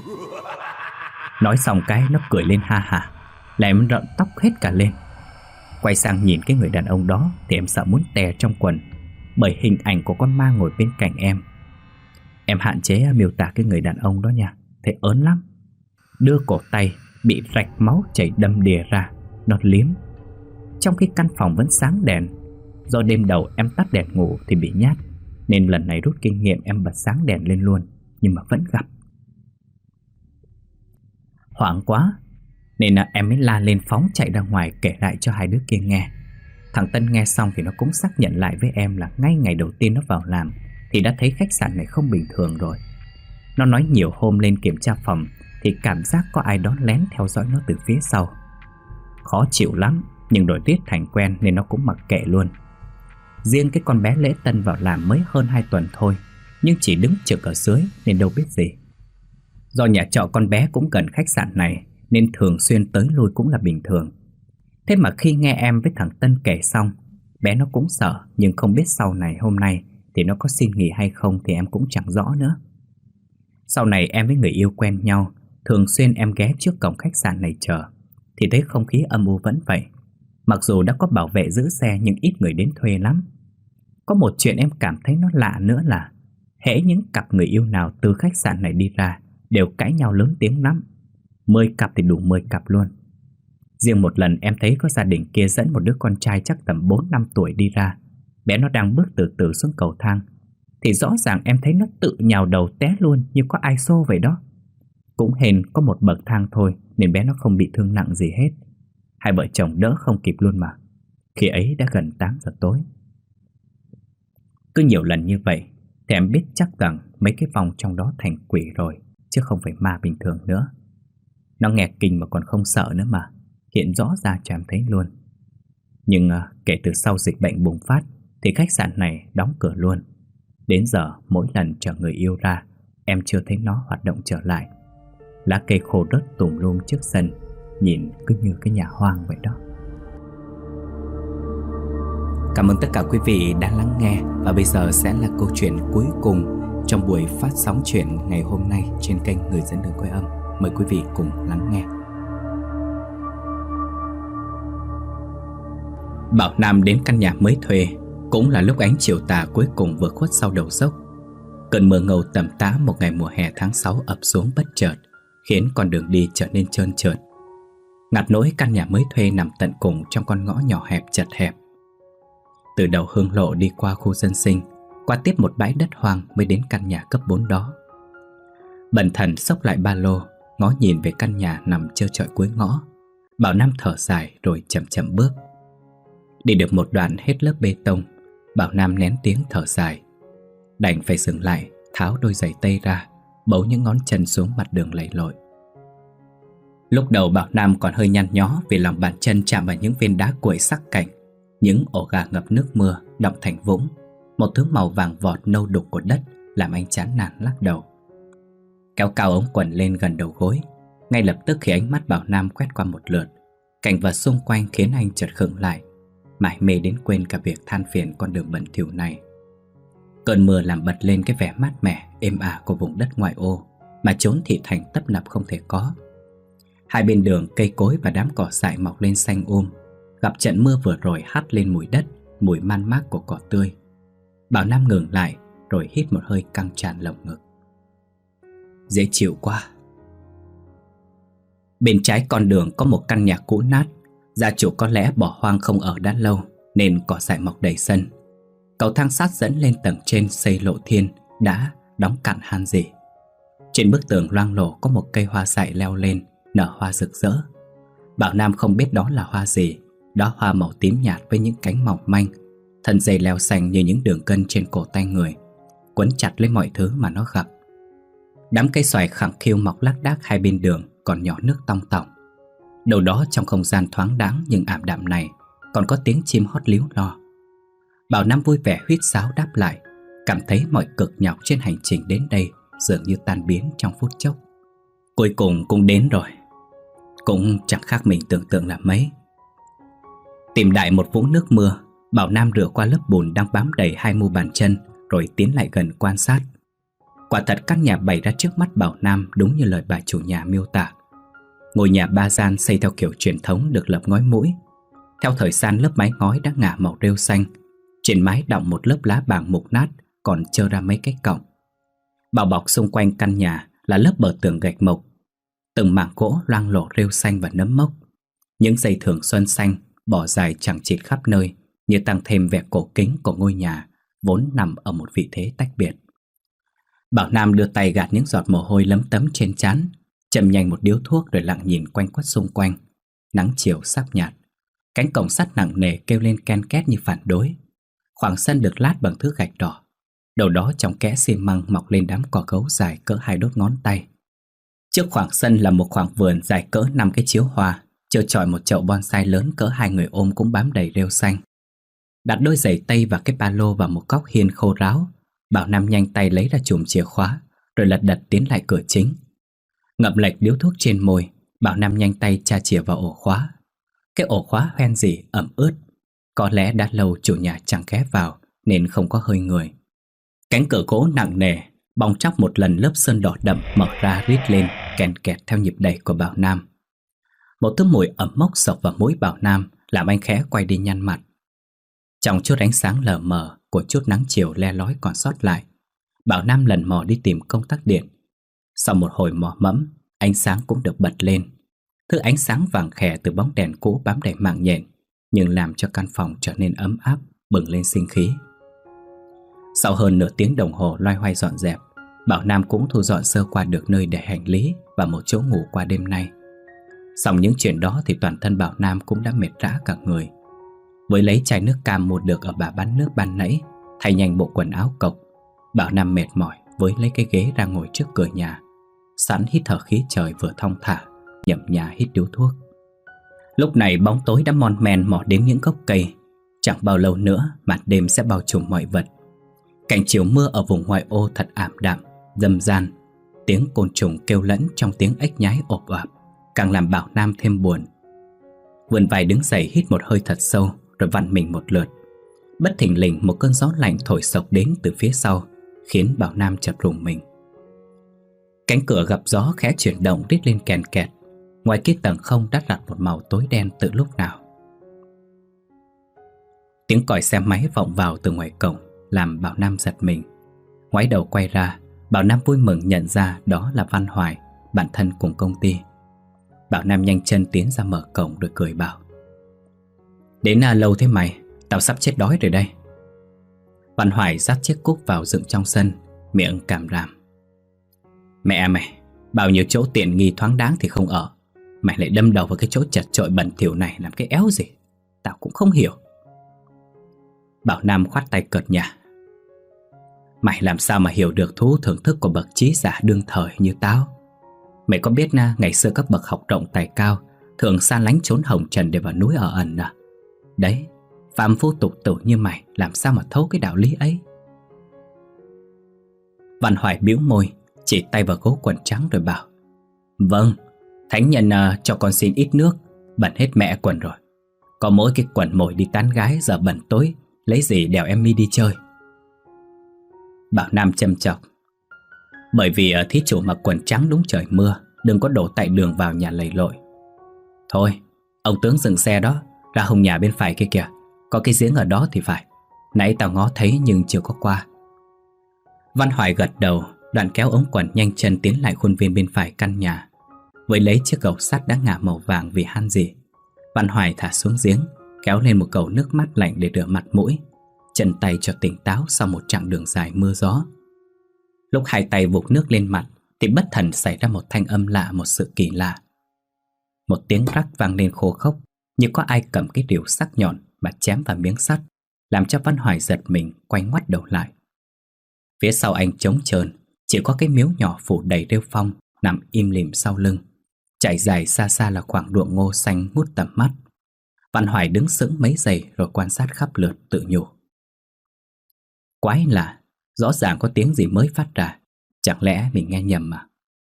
Nói xong cái nó cười lên ha hả, là em rợn tóc hết cả lên. Quay sang nhìn cái người đàn ông đó thì em sợ muốn tè trong quần, bởi hình ảnh của con ma ngồi bên cạnh em. Em hạn chế miêu tả cái người đàn ông đó nha, thấy ớn lắm. Đưa cổ tay bị rạch máu chảy đầm đìa ra, nó liếm. Trong khi căn phòng vẫn sáng đèn, do đêm đầu em tắt đèn ngủ thì bị nhát, nên lần này rút kinh nghiệm em bật sáng đèn lên luôn, nhưng mà vẫn gặp. Hoảng quá nên là em mới la lên phóng chạy ra ngoài kể lại cho hai đứa kia nghe. Thằng Tân nghe xong thì nó cũng xác nhận lại với em là ngay ngày đầu tiên nó vào làm thì đã thấy khách sạn này không bình thường rồi. Nó nói nhiều hôm lên kiểm tra phòng thì cảm giác có ai đó lén theo dõi nó từ phía sau. Khó chịu lắm, nhưng rồi Tuyết thành quen nên nó cũng mặc kệ luôn. Riêng cái con bé lễ tân vào làm mới hơn hai tuần thôi, nhưng chỉ đứng trực ở dưới nên đâu biết gì. Do nhà trọ con bé cũng gần khách sạn này nên thường xuyên tới lui cũng là bình thường. Thế mà khi nghe em với thằng Tân kể xong, bé nó cũng sợ, nhưng không biết sau này hôm nay thì nó có xin nghỉ hay không thì em cũng chẳng rõ nữa. Sau này em với người yêu quen nhau, thường xuyên em ghé trước cổng khách sạn này chờ, thì thấy không khí âm u vẫn vậy. Mặc dù đã có bảo vệ giữ xe nhưng ít người đến thuê lắm. Có một chuyện em cảm thấy nó lạ nữa là hễ những cặp người yêu nào từ khách sạn này đi ra đều cãi nhau lớn tiếng lắm. Mười cặp thì đủ mười cặp luôn. Riêng một lần em thấy có gia đình kia dẫn một đứa con trai chắc tầm bốn năm tuổi đi ra. Bé nó đang bước từ từ xuống cầu thang, thì rõ ràng em thấy nó tự nhào đầu té luôn như có ai xô vậy đó. Cũng hên có một bậc thang thôi nên bé nó không bị thương nặng gì hết. Hai vợ chồng đỡ không kịp luôn mà. Khi ấy đã gần tám giờ tối. Cứ nhiều lần như vậy thì em biết chắc rằng mấy cái vong trong đó thành quỷ rồi, chứ không phải ma bình thường nữa. Nó nghe kinh mà còn không sợ nữa mà, hiện rõ ra cho em thấy luôn. Nhưng à, kể từ sau dịch bệnh bùng phát thì khách sạn này đóng cửa luôn. Đến giờ mỗi lần chở người yêu ra, em chưa thấy nó hoạt động trở lại. Lá cây khô rớt tùm lum trước sân, nhìn cứ như cái nhà hoang vậy đó. Cảm ơn tất cả quý vị đã lắng nghe. Và bây giờ sẽ là câu chuyện cuối cùng trong buổi phát sóng chuyện ngày hôm nay trên kênh Người Dẫn Đường Quê Âm. Mời quý vị cùng lắng nghe. Bảo Nam đến căn nhà mới thuê cũng là lúc ánh chiều tà cuối cùng vừa khuất sau đầu dốc. Cơn mưa ngầu tầm tã một ngày mùa hè tháng sáu ập xuống bất chợt, khiến con đường đi trở nên trơn trượt. Ngặt nỗi căn nhà mới thuê nằm tận cùng trong con ngõ nhỏ hẹp chật hẹp. Từ đầu hương lộ đi qua khu dân sinh, qua tiếp một bãi đất hoang mới đến căn nhà cấp bốn đó. Bần thần xốc lại ba lô, ngó nhìn về căn nhà nằm trơ trọi cuối ngõ. Bảo Nam thở dài rồi chậm chậm bước. Đi được một đoạn hết lớp bê tông, Bảo Nam nén tiếng thở dài, đành phải dừng lại, tháo đôi giày tây ra, bấu những ngón chân xuống mặt đường lầy lội. Lúc đầu Bảo Nam còn hơi nhăn nhó vì lòng bàn chân chạm vào những viên đá cuội sắc cạnh, những ổ gà ngập nước mưa đọng thành vũng, một thứ màu vàng vọt nâu đục của đất làm anh chán nản lắc đầu. Kéo cao ống quần lên gần đầu gối. Ngay lập tức khi ánh mắt Bảo Nam quét qua một lượt, cảnh vật xung quanh khiến anh chợt khựng lại, mải mê đến quên cả việc than phiền con đường bẩn thỉu này. Cơn mưa làm bật lên cái vẻ mát mẻ, êm ả của vùng đất ngoại ô mà chốn thị thành tấp nập không thể có. Hai bên đường cây cối và đám cỏ dại mọc lên xanh um, gặp trận mưa vừa rồi hắt lên mùi đất, mùi man mác của cỏ tươi. Bảo Nam ngừng lại rồi hít một hơi căng tràn lồng ngực. Dễ chịu quá. Bên trái con đường có một căn nhà cũ nát, gia chủ có lẽ bỏ hoang không ở đã lâu nên cỏ dại mọc đầy sân. Cầu thang sắt dẫn lên tầng trên xây lộ thiên, đã đóng cạn han gì. Trên bức tường loang lổ có một cây hoa dại leo lên, nở hoa rực rỡ. Bảo Nam không biết đó là hoa gì, đóa hoa màu tím nhạt với những cánh mỏng manh, thân dây leo xanh như những đường gân trên cổ tay người, quấn chặt lấy mọi thứ mà nó gặp. Đám cây xoài khẳng khiu mọc lác đác hai bên đường còn nhỏ nước tong tỏng. Đâu đó trong không gian thoáng đãng nhưng ảm đạm này còn có tiếng chim hót líu lo. Bảo Nam vui vẻ huýt sáo đáp lại, cảm thấy mọi cực nhọc trên hành trình đến đây dường như tan biến trong phút chốc. Cuối cùng cũng đến rồi. Cũng chẳng khác mình tưởng tượng là mấy. Tìm đại một vũng nước mưa, Bảo Nam rửa qua lớp bùn đang bám đầy hai mu bàn chân rồi tiến lại gần quan sát. Quả thật căn nhà bày ra trước mắt Bảo Nam đúng như lời bà chủ nhà miêu tả. Ngôi nhà ba gian xây theo kiểu truyền thống được lợp ngói mũi. Theo thời gian lớp mái ngói đã ngả màu rêu xanh, trên mái đọng một lớp lá bàng mục nát còn trơ ra mấy cái cọng. Bao bọc xung quanh căn nhà là lớp bờ tường gạch mộc, từng mảng gỗ loang lổ rêu xanh và nấm mốc. Những dây thưởng xuân xanh bỏ dài chằng chịt khắp nơi như tăng thêm vẻ cổ kính của ngôi nhà vốn nằm ở một vị thế tách biệt. Bảo Nam đưa tay gạt những giọt mồ hôi lấm tấm trên trán, châm nhanh một điếu thuốc rồi lặng nhìn quanh quất xung quanh. Nắng chiều sắp nhạt, cánh cổng sắt nặng nề kêu lên ken két như phản đối. Khoảng sân được lát bằng thứ gạch đỏ, đầu đó trong kẽ xi măng mọc lên đám cỏ gấu dài cỡ hai đốt ngón tay. Trước khoảng sân là một khoảng vườn dài cỡ năm cái chiếu hoa, Chưa chọi một chậu bonsai lớn cỡ hai người ôm cũng bám đầy rêu xanh. Đặt đôi giày tây và cái ba lô vào một góc hiên khô ráo, Bảo Nam nhanh tay lấy ra chùm chìa khóa, rồi lật đật tiến lại cửa chính. Ngậm lệch điếu thuốc trên môi, Bảo Nam nhanh tay tra chìa vào ổ khóa. Cái ổ khóa hoen rỉ ẩm ướt, có lẽ đã lâu chủ nhà chẳng ghé vào nên không có hơi người. Cánh cửa gỗ nặng nề, bong tróc một lần lớp sơn đỏ đậm mở ra rít lên, kèn kẹt theo nhịp đẩy của Bảo Nam. Một thứ mùi ẩm mốc sộc vào mũi Bảo Nam làm anh khẽ quay đi nhăn mặt. Trong chút ánh sáng lờ mờ của chút nắng chiều le lói còn sót lại, Bảo Nam lần mò đi tìm công tắc điện. Sau một hồi mò mẫm, ánh sáng cũng được bật lên. Thứ ánh sáng vàng khè từ bóng đèn cũ bám đầy mạng nhện, nhưng làm cho căn phòng trở nên ấm áp, bừng lên sinh khí. Sau hơn nửa tiếng đồng hồ loay hoay dọn dẹp, Bảo Nam cũng thu dọn sơ qua được nơi để hành lý và một chỗ ngủ qua đêm nay. Xong những chuyện đó thì toàn thân Bảo Nam cũng đã mệt rã cả người. Với lấy chai nước cam mua được ở bà bán nước ban nãy, thay nhanh bộ quần áo cộc, Bảo Nam mệt mỏi với lấy cái ghế ra ngồi trước cửa nhà, sẵn hít thở khí trời vừa thong thả, nhậm nhả hít điếu thuốc. Lúc này bóng tối đã mon men mò đến những gốc cây. Chẳng bao lâu nữa màn đêm sẽ bao trùm mọi vật. Cảnh chiều mưa ở vùng ngoại ô thật ảm đạm, râm ran. Tiếng côn trùng kêu lẫn trong tiếng ếch nhái ộp oạp càng làm Bảo Nam thêm buồn. Vươn vai đứng dậy hít một hơi thật sâu, rồi vặn mình một lượt. Bất thình lình một cơn gió lạnh thổi sộc đến từ phía sau, khiến Bảo Nam chợt rùng mình. Cánh cửa gặp gió khẽ chuyển động rít lên kèn kẹt. Ngoài kia tầng không đã đặt một màu tối đen từ lúc nào. Tiếng còi xe máy vọng vào từ ngoài cổng làm Bảo Nam giật mình. Ngoái đầu quay ra, Bảo Nam vui mừng nhận ra đó là Văn Hoài, bạn thân cùng công ty. Bảo Nam nhanh chân tiến ra mở cổng rồi cười bảo: "Đến à, lâu thế mày, tao sắp chết đói rồi đây." Văn Hoài dắt chiếc cúc vào dựng trong sân, miệng càm ràm: "Mẹ mày, bao nhiêu chỗ tiện nghi thoáng đáng thì không ở, mày lại đâm đầu vào cái chỗ chật chội bẩn thỉu này làm cái éo gì, tao cũng không hiểu." Bảo Nam khoát tay cợt nhả: "Mày làm sao mà hiểu được thú thưởng thức của bậc trí giả đương thời như tao? Mày có biết na, ngày xưa các bậc học rộng tài cao thường xa lánh trốn hồng trần để vào núi ở ẩn à? Đấy, phàm phu tục tử như mày làm sao mà thấu cái đạo lý ấy?" Văn Hoài bĩu môi, chỉ tay vào gấu quần trắng rồi bảo: "Vâng, thánh nhân uh, cho con xin ít nước, bẩn hết mẹ quần rồi. Có mỗi cái quần mồi đi tán gái giờ bẩn tối, lấy gì đèo em mi đi chơi." Bảo Nam châm chọc: "Bởi vì uh, thí chủ mặc quần trắng đúng trời mưa, đừng có đổ tại đường vào nhà lầy lội. Thôi, ông tướng dừng xe đó, ra hông nhà bên phải kia kìa, có cái giếng ở đó thì phải. Nãy tao ngó thấy nhưng chưa có qua." Văn Hoài gật đầu, đoạn kéo ống quần nhanh chân tiến lại khuôn viên bên phải căn nhà. Với lấy chiếc gầu sắt đã ngả màu vàng vì han gì, Văn Hoài thả xuống giếng, kéo lên một gầu nước mát lạnh để rửa mặt mũi, chân tay cho tỉnh táo sau một chặng đường dài mưa gió. Lúc hai tay vụt nước lên mặt thì bất thần xảy ra một thanh âm lạ, một sự kỳ lạ. Một tiếng rắc vang lên khô khốc, như có ai cầm cái rìu sắc nhọn mà chém vào miếng sắt, làm cho Văn Hoài giật mình quay ngoắt đầu lại. Phía sau anh trống trơn, chỉ có cái miếu nhỏ phủ đầy rêu phong nằm im lìm sau lưng. Chạy dài xa xa là khoảng ruộng ngô xanh ngút tầm mắt. Văn Hoài đứng sững mấy giây rồi quan sát khắp lượt, tự nhủ: "Quái lạ, rõ ràng có tiếng gì mới phát ra, chẳng lẽ mình nghe nhầm mà?"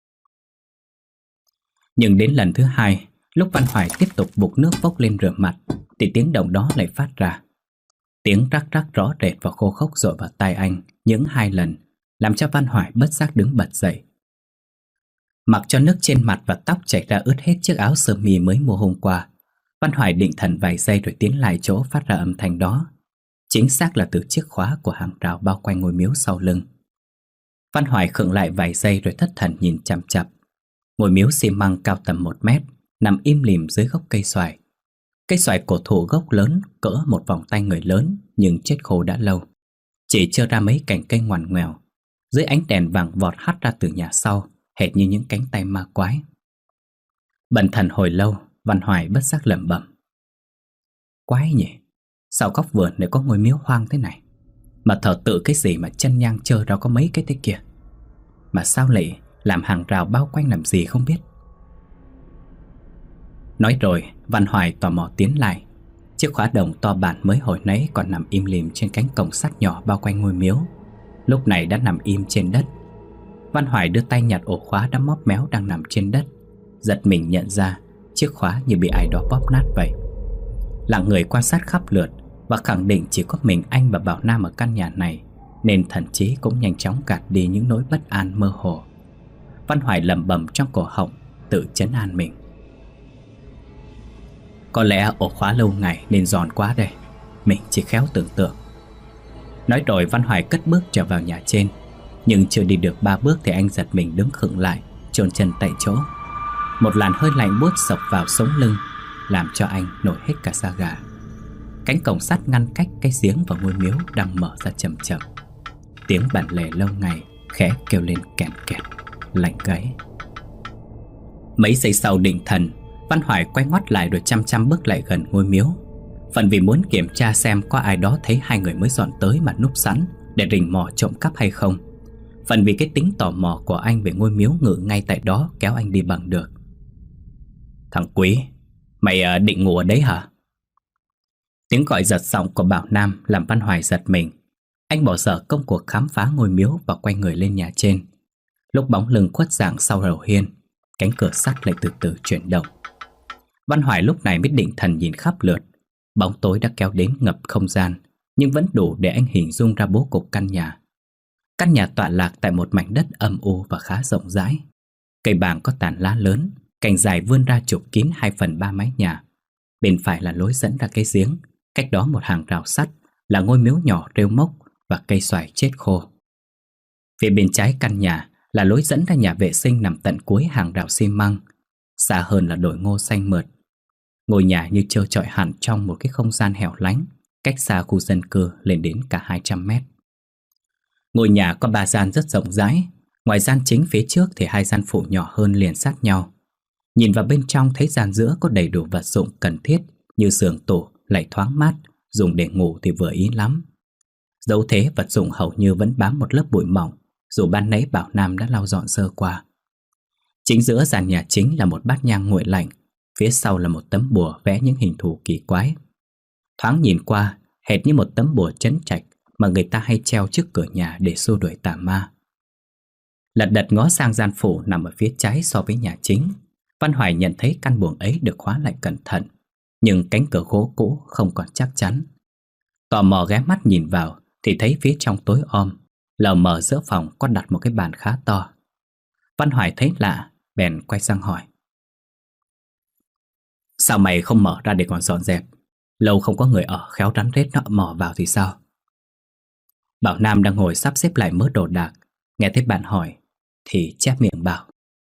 Nhưng đến lần thứ hai, lúc Văn Hoài tiếp tục vụt nước vốc lên rửa mặt, thì tiếng động đó lại phát ra. Tiếng rắc rắc rõ rệt và khô khốc dội vào tai anh những hai lần, làm cho Văn Hoài bất giác đứng bật dậy. Mặc cho nước trên mặt và tóc chảy ra ướt hết chiếc áo sơ mi mới mua hôm qua, Văn Hoài định thần vài giây rồi tiến lại chỗ phát ra âm thanh đó. Chính xác là từ chiếc khóa của hàng rào bao quanh ngôi miếu sau lưng. Văn Hoài khựng lại vài giây rồi thất thần nhìn chằm chằm. Ngôi miếu xi măng cao tầm một mét nằm im lìm dưới gốc cây xoài. Cây xoài cổ thụ gốc lớn cỡ một vòng tay người lớn, nhưng chết khô đã lâu, chỉ trơ ra mấy cành cây ngoằn ngoèo. Dưới ánh đèn vàng vọt hắt ra từ nhà sau, hệt như những cánh tay ma quái. Bần thần hồi lâu, Văn Hoài bất giác lẩm bẩm: "Quái nhỉ, sao góc vườn lại có ngôi miếu hoang thế này? Mà thờ tự cái gì mà chân nhang trơ ra có mấy cái thế kia? Mà sao lại làm hàng rào bao quanh làm gì không biết?" Nói rồi, Văn Hoài tò mò tiến lại. Chiếc khóa đồng to bản mới hồi nãy còn nằm im lìm trên cánh cổng sắt nhỏ bao quanh ngôi miếu, lúc này đã nằm im trên đất. Văn Hoài đưa tay nhặt ổ khóa đã móp méo đang nằm trên đất, giật mình nhận ra chiếc khóa như bị ai đó bóp nát vậy. Lặng người quan sát khắp lượt và khẳng định chỉ có mình anh và Bảo Nam ở căn nhà này, nên thần trí cũng nhanh chóng gạt đi những nỗi bất an mơ hồ. Văn Hoài lẩm bẩm trong cổ họng, tự trấn an mình. Có lẽ ổ khóa lâu ngày nên giòn quá đây, mình chỉ khéo tưởng tượng. Nói rồi Văn Hoài cất bước trở vào nhà trên. Nhưng chưa đi được ba bước thì anh giật mình đứng khựng lại, chôn chân tại chỗ. Một làn hơi lạnh buốt xộc vào sống lưng, làm cho anh nổi hết cả da gà. Cánh cổng sắt ngăn cách cái giếng và ngôi miếu đang mở ra chậm chậm. Tiếng bản lề lâu ngày khẽ kêu lên kèn kẹt, lạnh gáy. Mấy giây sau định thần, Văn Hoài quay ngoắt lại rồi chăm chăm bước lại gần ngôi miếu. Phần vì muốn kiểm tra xem có ai đó thấy hai người mới dọn tới mà núp sẵn để rình mò trộm cắp hay không. Phần vì cái tính tò mò của anh về ngôi miếu ngự ngay tại đó kéo anh đi bằng được. Thằng Quý, mày định ngủ ở đấy hả? Tiếng gọi giật giọng của Bảo Nam làm Văn Hoài giật mình. Anh bỏ dở công cuộc khám phá ngôi miếu và quay người lên nhà trên. Lúc bóng lưng khuất dạng sau đầu hiên, cánh cửa sắt lại từ từ chuyển động. Văn Hoài lúc này mới định thần nhìn khắp lượt. Bóng tối đã kéo đến ngập không gian, nhưng vẫn đủ để anh hình dung ra bố cục căn nhà. Căn nhà tọa lạc tại một mảnh đất âm u và khá rộng rãi. Cây bàng có tàn lá lớn, cành dài vươn ra chụp kín hai phần ba mái nhà. Bên phải là lối dẫn ra cái giếng, cách đó một hàng rào sắt là ngôi miếu nhỏ rêu mốc và cây xoài chết khô. Phía bên trái căn nhà là lối dẫn ra nhà vệ sinh nằm tận cuối hàng rào xi măng. Xa hơn là đồi ngô xanh mượt. Ngôi nhà như trơ trọi hẳn trong một cái không gian hẻo lánh, cách xa khu dân cư lên đến cả hai trăm mét. Ngôi nhà có ba gian rất rộng rãi. Ngoài gian chính phía trước thì hai gian phụ nhỏ hơn liền sát nhau. Nhìn vào bên trong thấy gian giữa có đầy đủ vật dụng cần thiết như giường tủ lại thoáng mát, dùng để ngủ thì vừa ý lắm. Dẫu thế vật dụng hầu như vẫn bám một lớp bụi mỏng, dù ban nãy Bảo Nam đã lau dọn sơ qua. Chính giữa gian nhà chính là một bát nhang nguội lạnh, phía sau là một tấm bùa vẽ những hình thù kỳ quái. Thoáng nhìn qua, hệt như một tấm bùa trấn trạch mà người ta hay treo trước cửa nhà để xua đuổi tà ma. Lật đật ngó sang gian phụ nằm ở phía trái so với nhà chính. Văn Hoài nhận thấy căn buồng ấy được khóa lại cẩn thận, nhưng cánh cửa gỗ cũ không còn chắc chắn. Tò mò ghé mắt nhìn vào thì thấy phía trong tối om, lờ mờ giữa phòng có đặt một cái bàn khá to. Văn Hoài thấy lạ, bèn quay sang hỏi: Sao mày không mở ra để còn dọn dẹp? Lâu không có người ở, khéo rắn rết nó mò vào thì sao? Bảo Nam đang ngồi sắp xếp lại mớ đồ đạc, nghe thấy bạn hỏi thì chép miệng bảo: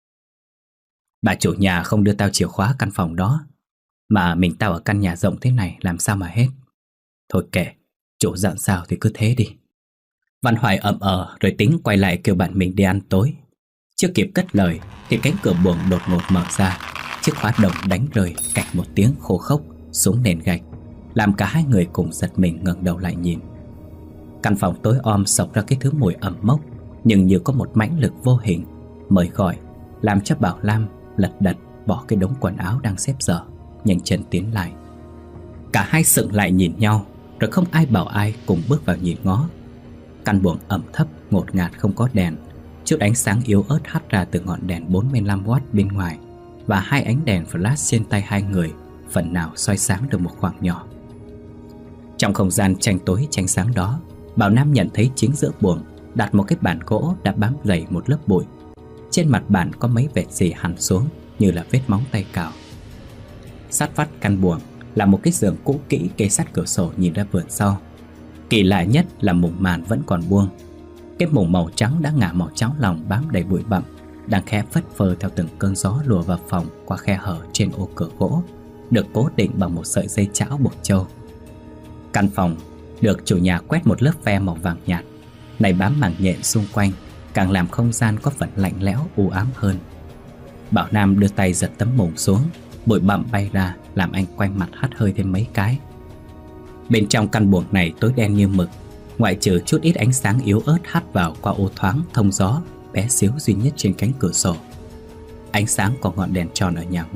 Bà chủ nhà không đưa tao chìa khóa căn phòng đó, mà mình tao ở căn nhà rộng thế này làm sao mà hết. Thôi kệ, chủ dặn sao thì cứ thế đi. Văn Hoài ậm ờ rồi tính quay lại kêu bạn mình đi ăn tối. Chưa kịp cất lời thì cánh cửa buồng đột ngột mở ra. Chiếc khóa đồng đánh rơi cạch một tiếng khô khốc xuống nền gạch, làm cả hai người cùng giật mình ngẩng đầu lại nhìn. Căn phòng tối om xộc ra cái thứ mùi ẩm mốc, nhưng như có một mãnh lực vô hình mời gọi, làm cho Bảo Lam lật đật bỏ cái đống quần áo đang xếp dở, nhanh chân tiến lại. Cả hai sững lại nhìn nhau, rồi không ai bảo ai cùng bước vào nhìn ngó. Căn buồng ẩm thấp ngột ngạt không có đèn, chút ánh sáng yếu ớt hắt ra từ ngọn đèn bốn mươi lăm oát bên ngoài, và hai ánh đèn flash trên tay hai người phần nào soi sáng được một khoảng nhỏ. Trong không gian tranh tối tranh sáng đó, Bảo Nam nhận thấy chính giữa buồng đặt một cái bàn gỗ đã bám dày một lớp bụi. Trên mặt bàn có mấy vệt xì hằn xuống như là vết móng tay cào. Sát vách căn buồng là một cái giường cũ kỹ kê sát cửa sổ nhìn ra vườn sau. Kỳ lạ nhất là mùng màn vẫn còn buông. Cái mùng màu trắng đã ngả màu cháo lòng bám đầy bụi bặm, đang khẽ phất phơ theo từng cơn gió lùa vào phòng qua khe hở trên ô cửa gỗ, được cố định bằng một sợi dây chảo buộc trâu. Căn phòng được chủ nhà quét một lớp ve màu vàng nhạt, này bám màng nhện xung quanh, càng làm không gian có phần lạnh lẽo u ám hơn. Bảo Nam đưa tay giật tấm mùng xuống, bụi bặm bay ra làm anh quanh mặt hắt hơi thêm mấy cái. Bên trong căn buồng này tối đen như mực, ngoại trừ chút ít ánh sáng yếu ớt hắt vào qua ô thoáng thông gió bé xíu duy nhất trên cánh cửa sổ. Ánh sáng của ngọn đèn tròn ở nhà ngoài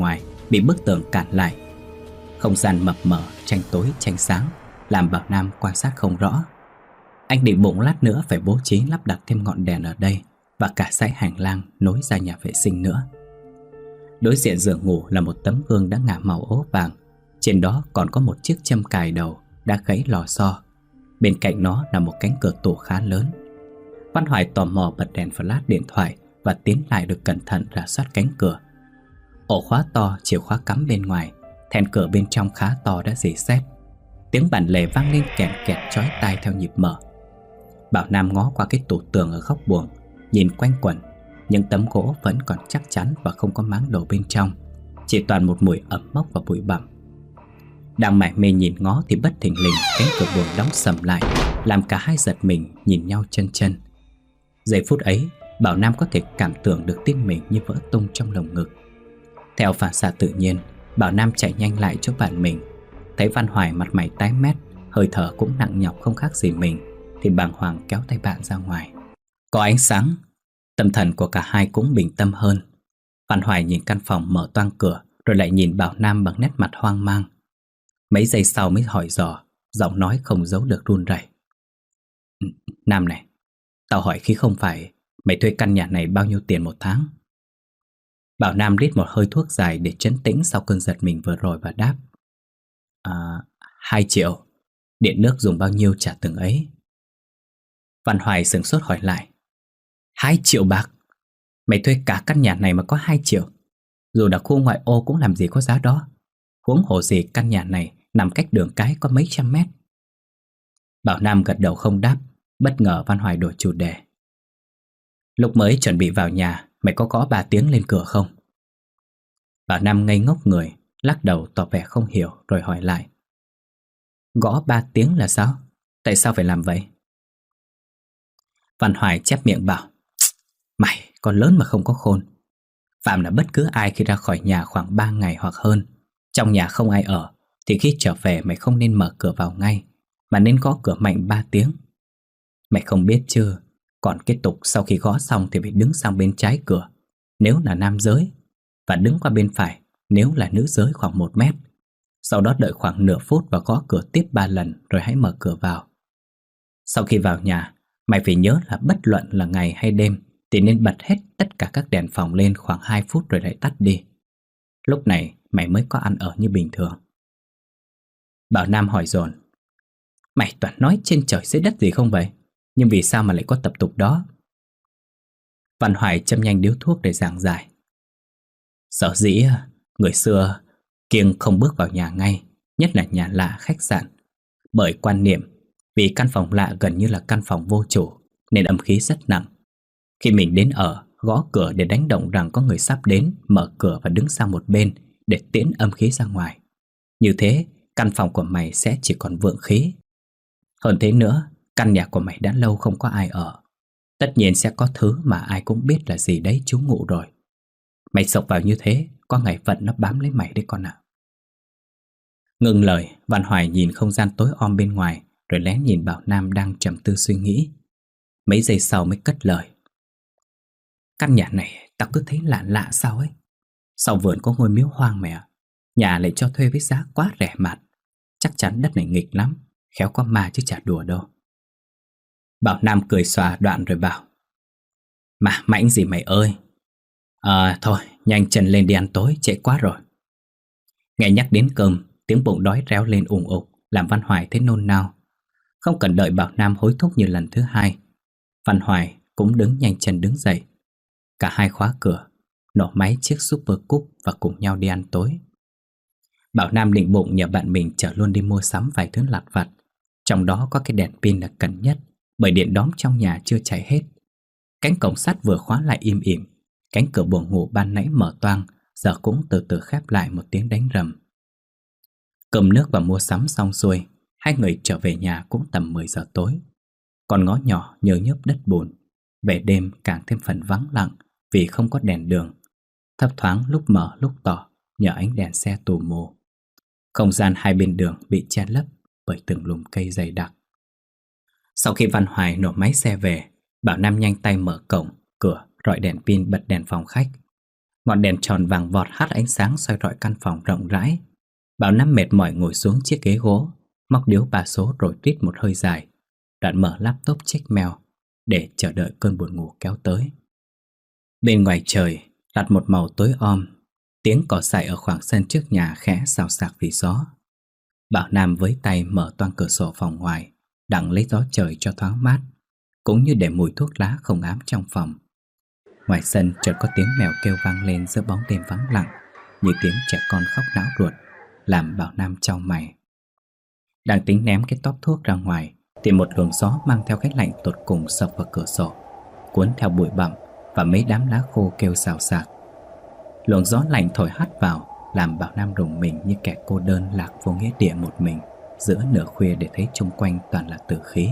bị bức tường cản lại. Không gian mập mờ, tranh tối tranh sáng, làm Bảo Nam quan sát không rõ. Anh định bụng lát nữa phải bố trí lắp đặt thêm ngọn đèn ở đây và cả dãy hành lang nối ra nhà vệ sinh nữa. Đối diện giường ngủ là một tấm gương đã ngả màu ố vàng. Trên đó còn có một chiếc châm cài đầu đã gãy lò xo. Bên cạnh nó là một cánh cửa tủ khá lớn. Văn Hoài tò mò bật đèn flash điện thoại và tiến lại được cẩn thận rà soát cánh cửa. Ổ khóa to, chìa khóa cắm bên ngoài, then cửa bên trong khá to đã rỉ sét. Tiếng bản lề vang lên kèn kẹt chói tai theo nhịp mở. Bảo Nam ngó qua cái tủ tường ở góc buồng, nhìn quanh quẩn. Những tấm gỗ vẫn còn chắc chắn và không có máng đồ bên trong, chỉ toàn một mùi ẩm mốc và bụi bặm. Đang mải mê nhìn ngó thì bất thình lình cánh cửa buồng đóng sầm lại, làm cả hai giật mình nhìn nhau chân chân. Giây phút ấy, Bảo Nam có thể cảm tưởng được tim mình như vỡ tung trong lồng ngực. Theo phản xạ tự nhiên, Bảo Nam chạy nhanh lại chỗ bạn mình. Thấy Văn Hoài mặt mày tái mét, hơi thở cũng nặng nhọc không khác gì mình, thì bàng hoàng kéo tay bạn ra ngoài. Có ánh sáng, tâm thần của cả hai cũng bình tâm hơn. Văn Hoài nhìn căn phòng mở toang cửa, rồi lại nhìn Bảo Nam bằng nét mặt hoang mang. Mấy giây sau mới hỏi dò, giọng nói không giấu được run rẩy. Nam này, tao hỏi khi không phải mày thuê căn nhà này bao nhiêu tiền một tháng? Bảo Nam rít một hơi thuốc dài để trấn tĩnh sau cơn giật mình vừa rồi và đáp: À, hai triệu. Điện nước dùng bao nhiêu trả từng ấy. Văn Hoài sửng sốt hỏi lại: Hai triệu bạc? Mày thuê cả căn nhà này mà có hai triệu? Dù là khu ngoại ô cũng làm gì có giá đó. Huống hồ gì căn nhà này nằm cách đường cái có mấy trăm mét. Bảo Nam gật đầu không đáp. Bất ngờ Văn Hoài đổi chủ đề: Lúc mới chuẩn bị vào nhà, mày có gõ ba tiếng lên cửa không? Bảo Nam ngây ngốc người, lắc đầu tỏ vẻ không hiểu rồi hỏi lại: Gõ ba tiếng là sao? Tại sao phải làm vậy? Văn Hoài chép miệng bảo: Mày còn lớn mà không có khôn. Phạm là bất cứ ai khi ra khỏi nhà khoảng ba ngày hoặc hơn, trong nhà không ai ở, thì khi trở về mày không nên mở cửa vào ngay, mà nên gõ cửa mạnh ba tiếng. Mày không biết chưa, còn cái tục sau khi gõ xong thì phải đứng sang bên trái cửa nếu là nam giới, và đứng qua bên phải nếu là nữ giới khoảng một mét. Sau đó đợi khoảng nửa phút và gõ cửa tiếp ba lần rồi hãy mở cửa vào. Sau khi vào nhà, mày phải nhớ là bất luận là ngày hay đêm thì nên bật hết tất cả các đèn phòng lên khoảng hai phút rồi lại tắt đi. Lúc này mày mới có ăn ở như bình thường. Bảo Nam hỏi dồn: Mày toàn nói trên trời dưới đất gì không vậy? Nhưng vì sao mà lại có tập tục đó? Văn Hoài châm nhanh điếu thuốc để giảng giải: Sở dĩ người xưa kiêng không bước vào nhà ngay, nhất là nhà lạ khách sạn, bởi quan niệm vì căn phòng lạ gần như là căn phòng vô chủ, nên âm khí rất nặng. Khi mình đến ở, gõ cửa để đánh động rằng có người sắp đến, mở cửa và đứng sang một bên để tiễn âm khí ra ngoài. Như thế, căn phòng của mày sẽ chỉ còn vượng khí. Hơn thế nữa, căn nhà của mày đã lâu không có ai ở. Tất nhiên sẽ có thứ mà ai cũng biết là gì đấy trú ngụ rồi. Mày sộc vào như thế, có ngày vận nó bám lấy mày đấy con ạ. Ngừng lời, Văn Hoài nhìn không gian tối om bên ngoài, rồi lén nhìn Bảo Nam đang trầm tư suy nghĩ. Mấy giây sau mới cất lời: Căn nhà này tao cứ thấy lạ lạ sao ấy. Sau vườn có ngôi miếu hoang mẹ, nhà lại cho thuê với giá quá rẻ mạt. Chắc chắn đất này nghịch lắm, khéo có ma chứ chả đùa đâu. Bảo Nam cười xòa đoạn rồi bảo: Mà mãnh gì mày ơi. À thôi, nhanh chân lên đi ăn tối, trễ quá rồi. Nghe nhắc đến cơm, tiếng bụng đói réo lên ùng ục, làm Văn Hoài thấy nôn nao. Không cần đợi Bảo Nam hối thúc như lần thứ hai, Văn Hoài cũng đứng nhanh chân đứng dậy. Cả hai khóa cửa, nổ máy chiếc Super Cup và cùng nhau đi ăn tối. Bảo Nam định bụng nhờ bạn mình chở luôn đi mua sắm vài thứ lặt vặt. Trong đó có cái đèn pin là cần nhất, bởi điện đóm trong nhà chưa chạy hết. Cánh cổng sắt vừa khóa lại im ỉm, cánh cửa buồng ngủ ban nãy mở toang giờ cũng từ từ khép lại một tiếng đánh rầm. Cơm nước và mua sắm xong xuôi, hai người trở về nhà cũng tầm mười giờ tối. Con ngõ nhỏ nhờ nhớp đất bùn, về đêm càng thêm phần vắng lặng vì không có đèn đường, thấp thoáng lúc mờ lúc tỏ nhờ ánh đèn xe tù mù. Không gian hai bên đường bị che lấp bởi từng lùm cây dày đặc. Sau khi Văn Hoài nổ máy xe về, Bảo Nam nhanh tay mở cổng, cửa, rọi đèn pin bật đèn phòng khách. Ngọn đèn tròn vàng vọt hắt ánh sáng soi rọi căn phòng rộng rãi. Bảo Nam mệt mỏi ngồi xuống chiếc ghế gỗ, móc điếu ba số rồi rít một hơi dài, đoạn mở laptop check mail để chờ đợi cơn buồn ngủ kéo tới. Bên ngoài trời đặt một màu tối om, tiếng cỏ xay ở khoảng sân trước nhà khẽ xào xạc vì gió. Bảo Nam với tay mở toang cửa sổ phòng ngoài, đặng lấy gió trời cho thoáng mát, cũng như để mùi thuốc lá không ám trong phòng. Ngoài sân chợt có tiếng mèo kêu vang lên giữa bóng đêm vắng lặng, như tiếng trẻ con khóc náo ruột, làm Bảo Nam chau mày. Đang tính ném cái tóp thuốc ra ngoài thì một luồng gió mang theo cái lạnh tột cùng sộc vào cửa sổ, cuốn theo bụi bặm và mấy đám lá khô kêu xào xạc. Luồng gió lạnh thổi hắt vào, làm Bảo Nam rùng mình như kẻ cô đơn lạc vô nghĩa địa một mình giữa nửa khuya, để thấy chung quanh toàn là tử khí.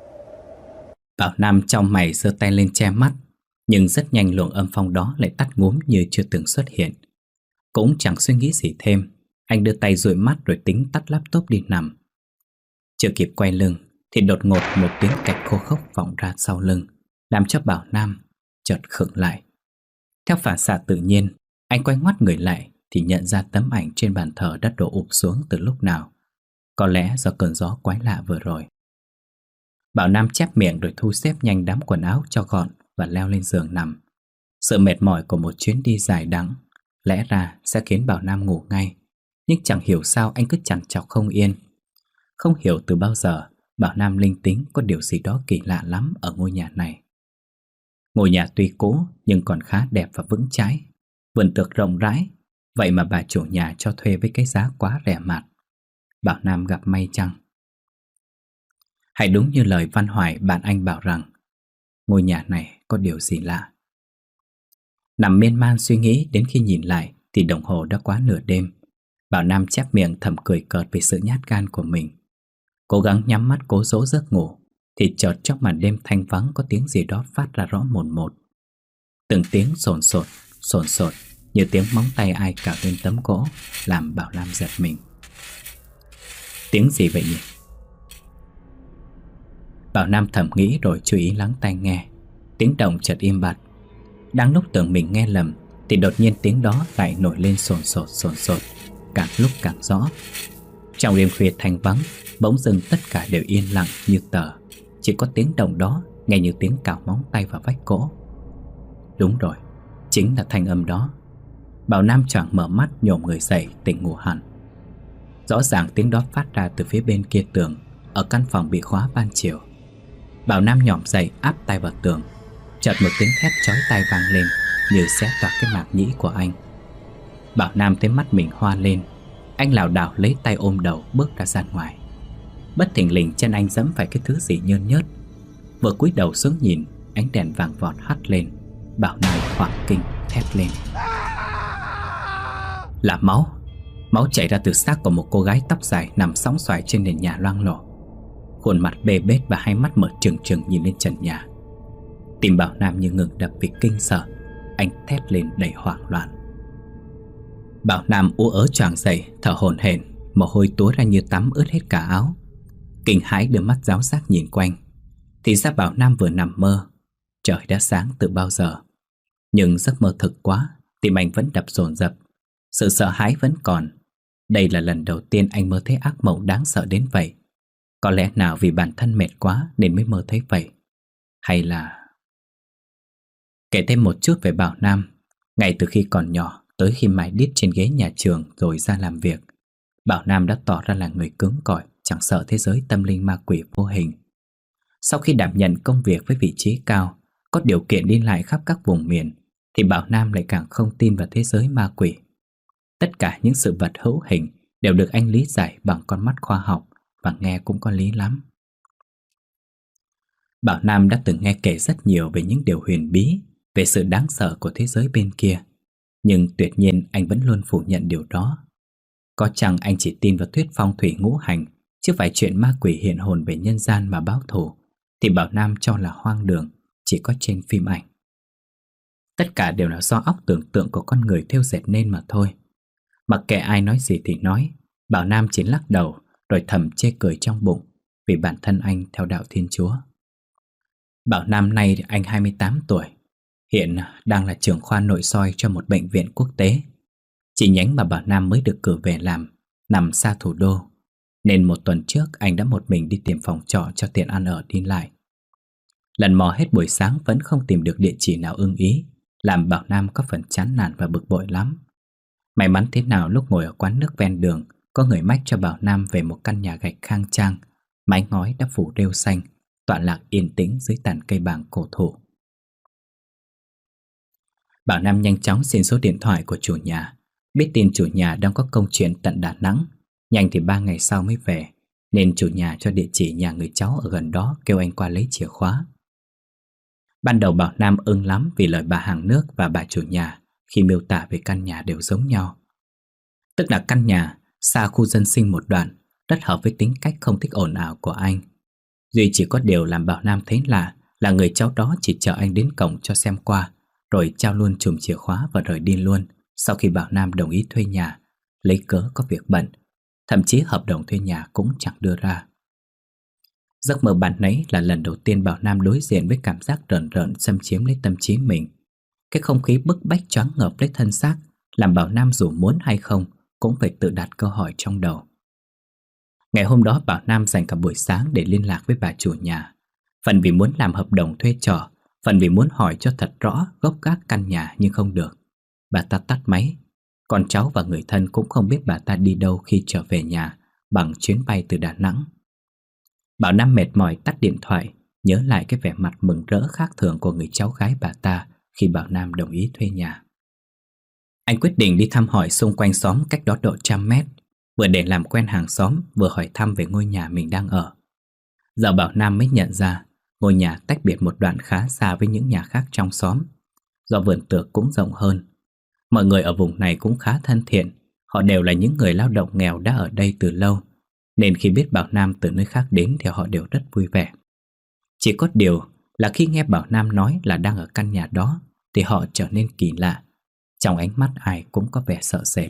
Bảo Nam chau mày giơ tay lên che mắt, nhưng rất nhanh luồng âm phong đó lại tắt ngúm như chưa từng xuất hiện. Cũng chẳng suy nghĩ gì thêm, anh đưa tay dụi mắt rồi tính tắt laptop đi nằm. Chưa kịp quay lưng thì đột ngột một tiếng cạch khô khốc vọng ra sau lưng, làm cho Bảo Nam chợt khựng lại. Theo phản xạ tự nhiên, anh quay ngoắt người lại thì nhận ra tấm ảnh trên bàn thờ đã đổ ụp xuống từ lúc nào, có lẽ do cơn gió quái lạ vừa rồi. Bảo Nam chép miệng rồi thu xếp nhanh đám quần áo cho gọn và leo lên giường nằm. Sự mệt mỏi của một chuyến đi dài đẵng lẽ ra sẽ khiến Bảo Nam ngủ ngay, nhưng chẳng hiểu sao anh cứ chằn chọc không yên. Không hiểu từ bao giờ Bảo Nam linh tính có điều gì đó kỳ lạ lắm ở ngôi nhà này. Ngôi nhà tuy cũ nhưng còn khá đẹp và vững chãi, vườn tược rộng rãi, vậy mà bà chủ nhà cho thuê với cái giá quá rẻ mạt. Bảo Nam gặp may chăng? Hay đúng như lời Văn Hoài bạn anh bảo rằng ngôi nhà này có điều gì lạ. Nằm miên man suy nghĩ đến khi nhìn lại thì đồng hồ đã quá nửa đêm. Bảo Nam chép miệng thầm cười cợt về sự nhát gan của mình. Cố gắng nhắm mắt cố dỗ giấc ngủ thì chợt trong màn đêm thanh vắng có tiếng gì đó phát ra rõ mồn một. Từng tiếng sồn sột, sồn sột như tiếng móng tay ai cào lên tấm gỗ, làm Bảo Nam giật mình. Tiếng gì vậy nhỉ? Bảo Nam thầm nghĩ rồi chú ý lắng tai nghe. Tiếng động chợt im bặt. Đang lúc tưởng mình nghe lầm thì đột nhiên tiếng đó lại nổi lên sồn sột sồn sột, càng lúc càng rõ. Trong đêm khuya thanh vắng, bỗng dưng tất cả đều yên lặng như tờ. Chỉ có tiếng động đó nghe như tiếng cào móng tay vào vách gỗ. Đúng rồi, chính là thanh âm đó. Bảo Nam choàng mở mắt, nhổm người dậy, tỉnh ngủ hẳn. Rõ ràng tiếng đó phát ra từ phía bên kia tường, ở căn phòng bị khóa ban chiều. Bảo Nam nhổm dậy, áp tay vào tường. Chợt một tiếng thét chói tai vang lên, như xé toạc cái màng nhĩ của anh. Bảo Nam thấy mắt mình hoa lên. Anh lảo đảo lấy tay ôm đầu bước ra ra ngoài. Bất thình lình chân anh giẫm phải cái thứ gì nhơn nhớt. Vừa cúi đầu xuống nhìn, ánh đèn vàng vọt hắt lên. Bảo Nam hoảng kinh thét lên. Là máu. Máu chảy ra từ xác của một cô gái tóc dài nằm sóng xoài trên nền nhà loang lổ. Khuôn mặt bê bết và hai mắt mở trừng trừng nhìn lên trần nhà. Tim Bảo Nam như ngừng đập vì kinh sợ. Anh thét lên đầy hoảng loạn. Bảo Nam ú ớ choàng dậy, thở hổn hển, mồ hôi túa ra như tắm ướt hết cả áo. Kinh hãi đưa mắt ráo giác nhìn quanh. Thì ra Bảo Nam vừa nằm mơ. Trời đã sáng từ bao giờ. Nhưng giấc mơ thực quá, tim anh vẫn đập dồn dập. Sự sợ hãi vẫn còn. Đây là lần đầu tiên anh mơ thấy ác mộng đáng sợ đến vậy. Có lẽ nào vì bản thân mệt quá nên mới mơ thấy vậy? Hay là... Kể thêm một chút về Bảo Nam. Ngay từ khi còn nhỏ tới khi mải đít trên ghế nhà trường rồi ra làm việc, Bảo Nam đã tỏ ra là người cứng cỏi, chẳng sợ thế giới tâm linh ma quỷ vô hình. Sau khi đảm nhận công việc với vị trí cao, có điều kiện đi lại khắp các vùng miền, thì Bảo Nam lại càng không tin vào thế giới ma quỷ. Tất cả những sự vật hữu hình đều được anh lý giải bằng con mắt khoa học, và nghe cũng có lý lắm. Bảo Nam đã từng nghe kể rất nhiều về những điều huyền bí, về sự đáng sợ của thế giới bên kia. Nhưng tuyệt nhiên anh vẫn luôn phủ nhận điều đó. Có chăng anh chỉ tin vào thuyết phong thủy ngũ hành, chứ phải chuyện ma quỷ hiện hồn về nhân gian mà báo thù, thì Bảo Nam cho là hoang đường, chỉ có trên phim ảnh. Tất cả đều là do óc tưởng tượng của con người thêu dệt nên mà thôi. Mặc kệ ai nói gì thì nói, Bảo Nam chỉ lắc đầu rồi thầm chê cười trong bụng, vì bản thân anh theo đạo Thiên Chúa. Bảo Nam nay anh hai mươi tám tuổi. hiện đang là trưởng khoa nội soi cho một bệnh viện quốc tế. Chi nhánh mà Bảo Nam mới được cử về làm nằm xa thủ đô, nên một tuần trước anh đã một mình đi tìm phòng trọ cho tiện ăn ở đi lại. Lần mò hết buổi sáng vẫn không tìm được địa chỉ nào ưng ý, làm Bảo Nam có phần chán nản và bực bội lắm. May mắn thế nào lúc ngồi ở quán nước ven đường, có người mách cho Bảo Nam về một căn nhà gạch khang trang, mái ngói đã phủ rêu xanh, tọa lạc yên tĩnh dưới tàn cây bàng cổ thụ. Bảo Nam nhanh chóng xin số điện thoại của chủ nhà. Biết tin chủ nhà đang có công chuyện tận Đà Nẵng, nhanh thì ba ngày sau mới về, nên chủ nhà cho địa chỉ nhà người cháu ở gần đó, kêu anh qua lấy chìa khóa. Ban đầu Bảo Nam ưng lắm vì lời bà hàng nước và bà chủ nhà khi miêu tả về căn nhà đều giống nhau. Tức là căn nhà xa khu dân sinh một đoạn, rất hợp với tính cách không thích ồn ào của anh. Duy chỉ có điều làm Bảo Nam thấy lạ là người cháu đó chỉ chờ anh đến cổng cho xem qua, rồi trao luôn chùm chìa khóa và rời đi luôn sau khi Bảo Nam đồng ý thuê nhà, lấy cớ có việc bận. Thậm chí hợp đồng thuê nhà cũng chẳng đưa ra. Giấc mơ ban nãy là lần đầu tiên Bảo Nam đối diện với cảm giác rợn rợn xâm chiếm lấy tâm trí mình. Cái không khí bức bách choáng ngợp lấy thân xác làm Bảo Nam dù muốn hay không cũng phải tự đặt câu hỏi trong đầu. Ngày hôm đó Bảo Nam dành cả buổi sáng để liên lạc với bà chủ nhà, phần vì muốn làm hợp đồng thuê trọ, phần vì muốn hỏi cho thật rõ gốc gác căn nhà nhưng không được. Bà ta tắt máy. Con cháu và người thân cũng không biết bà ta đi đâu khi trở về nhà bằng chuyến bay từ Đà Nẵng. Bảo Nam mệt mỏi tắt điện thoại, nhớ lại cái vẻ mặt mừng rỡ khác thường của người cháu gái bà ta khi Bảo Nam đồng ý thuê nhà. Anh quyết định đi thăm hỏi xung quanh xóm cách đó độ trăm mét, vừa để làm quen hàng xóm, vừa hỏi thăm về ngôi nhà mình đang ở. Giờ Bảo Nam mới nhận ra ngôi nhà tách biệt một đoạn khá xa với những nhà khác trong xóm. Do vườn tược cũng rộng hơn, mọi người ở vùng này cũng khá thân thiện. Họ đều là những người lao động nghèo đã ở đây từ lâu, nên khi biết Bảo Nam từ nơi khác đến thì họ đều rất vui vẻ. Chỉ có điều là khi nghe Bảo Nam nói là đang ở căn nhà đó thì họ trở nên kỳ lạ. Trong ánh mắt ai cũng có vẻ sợ sệt.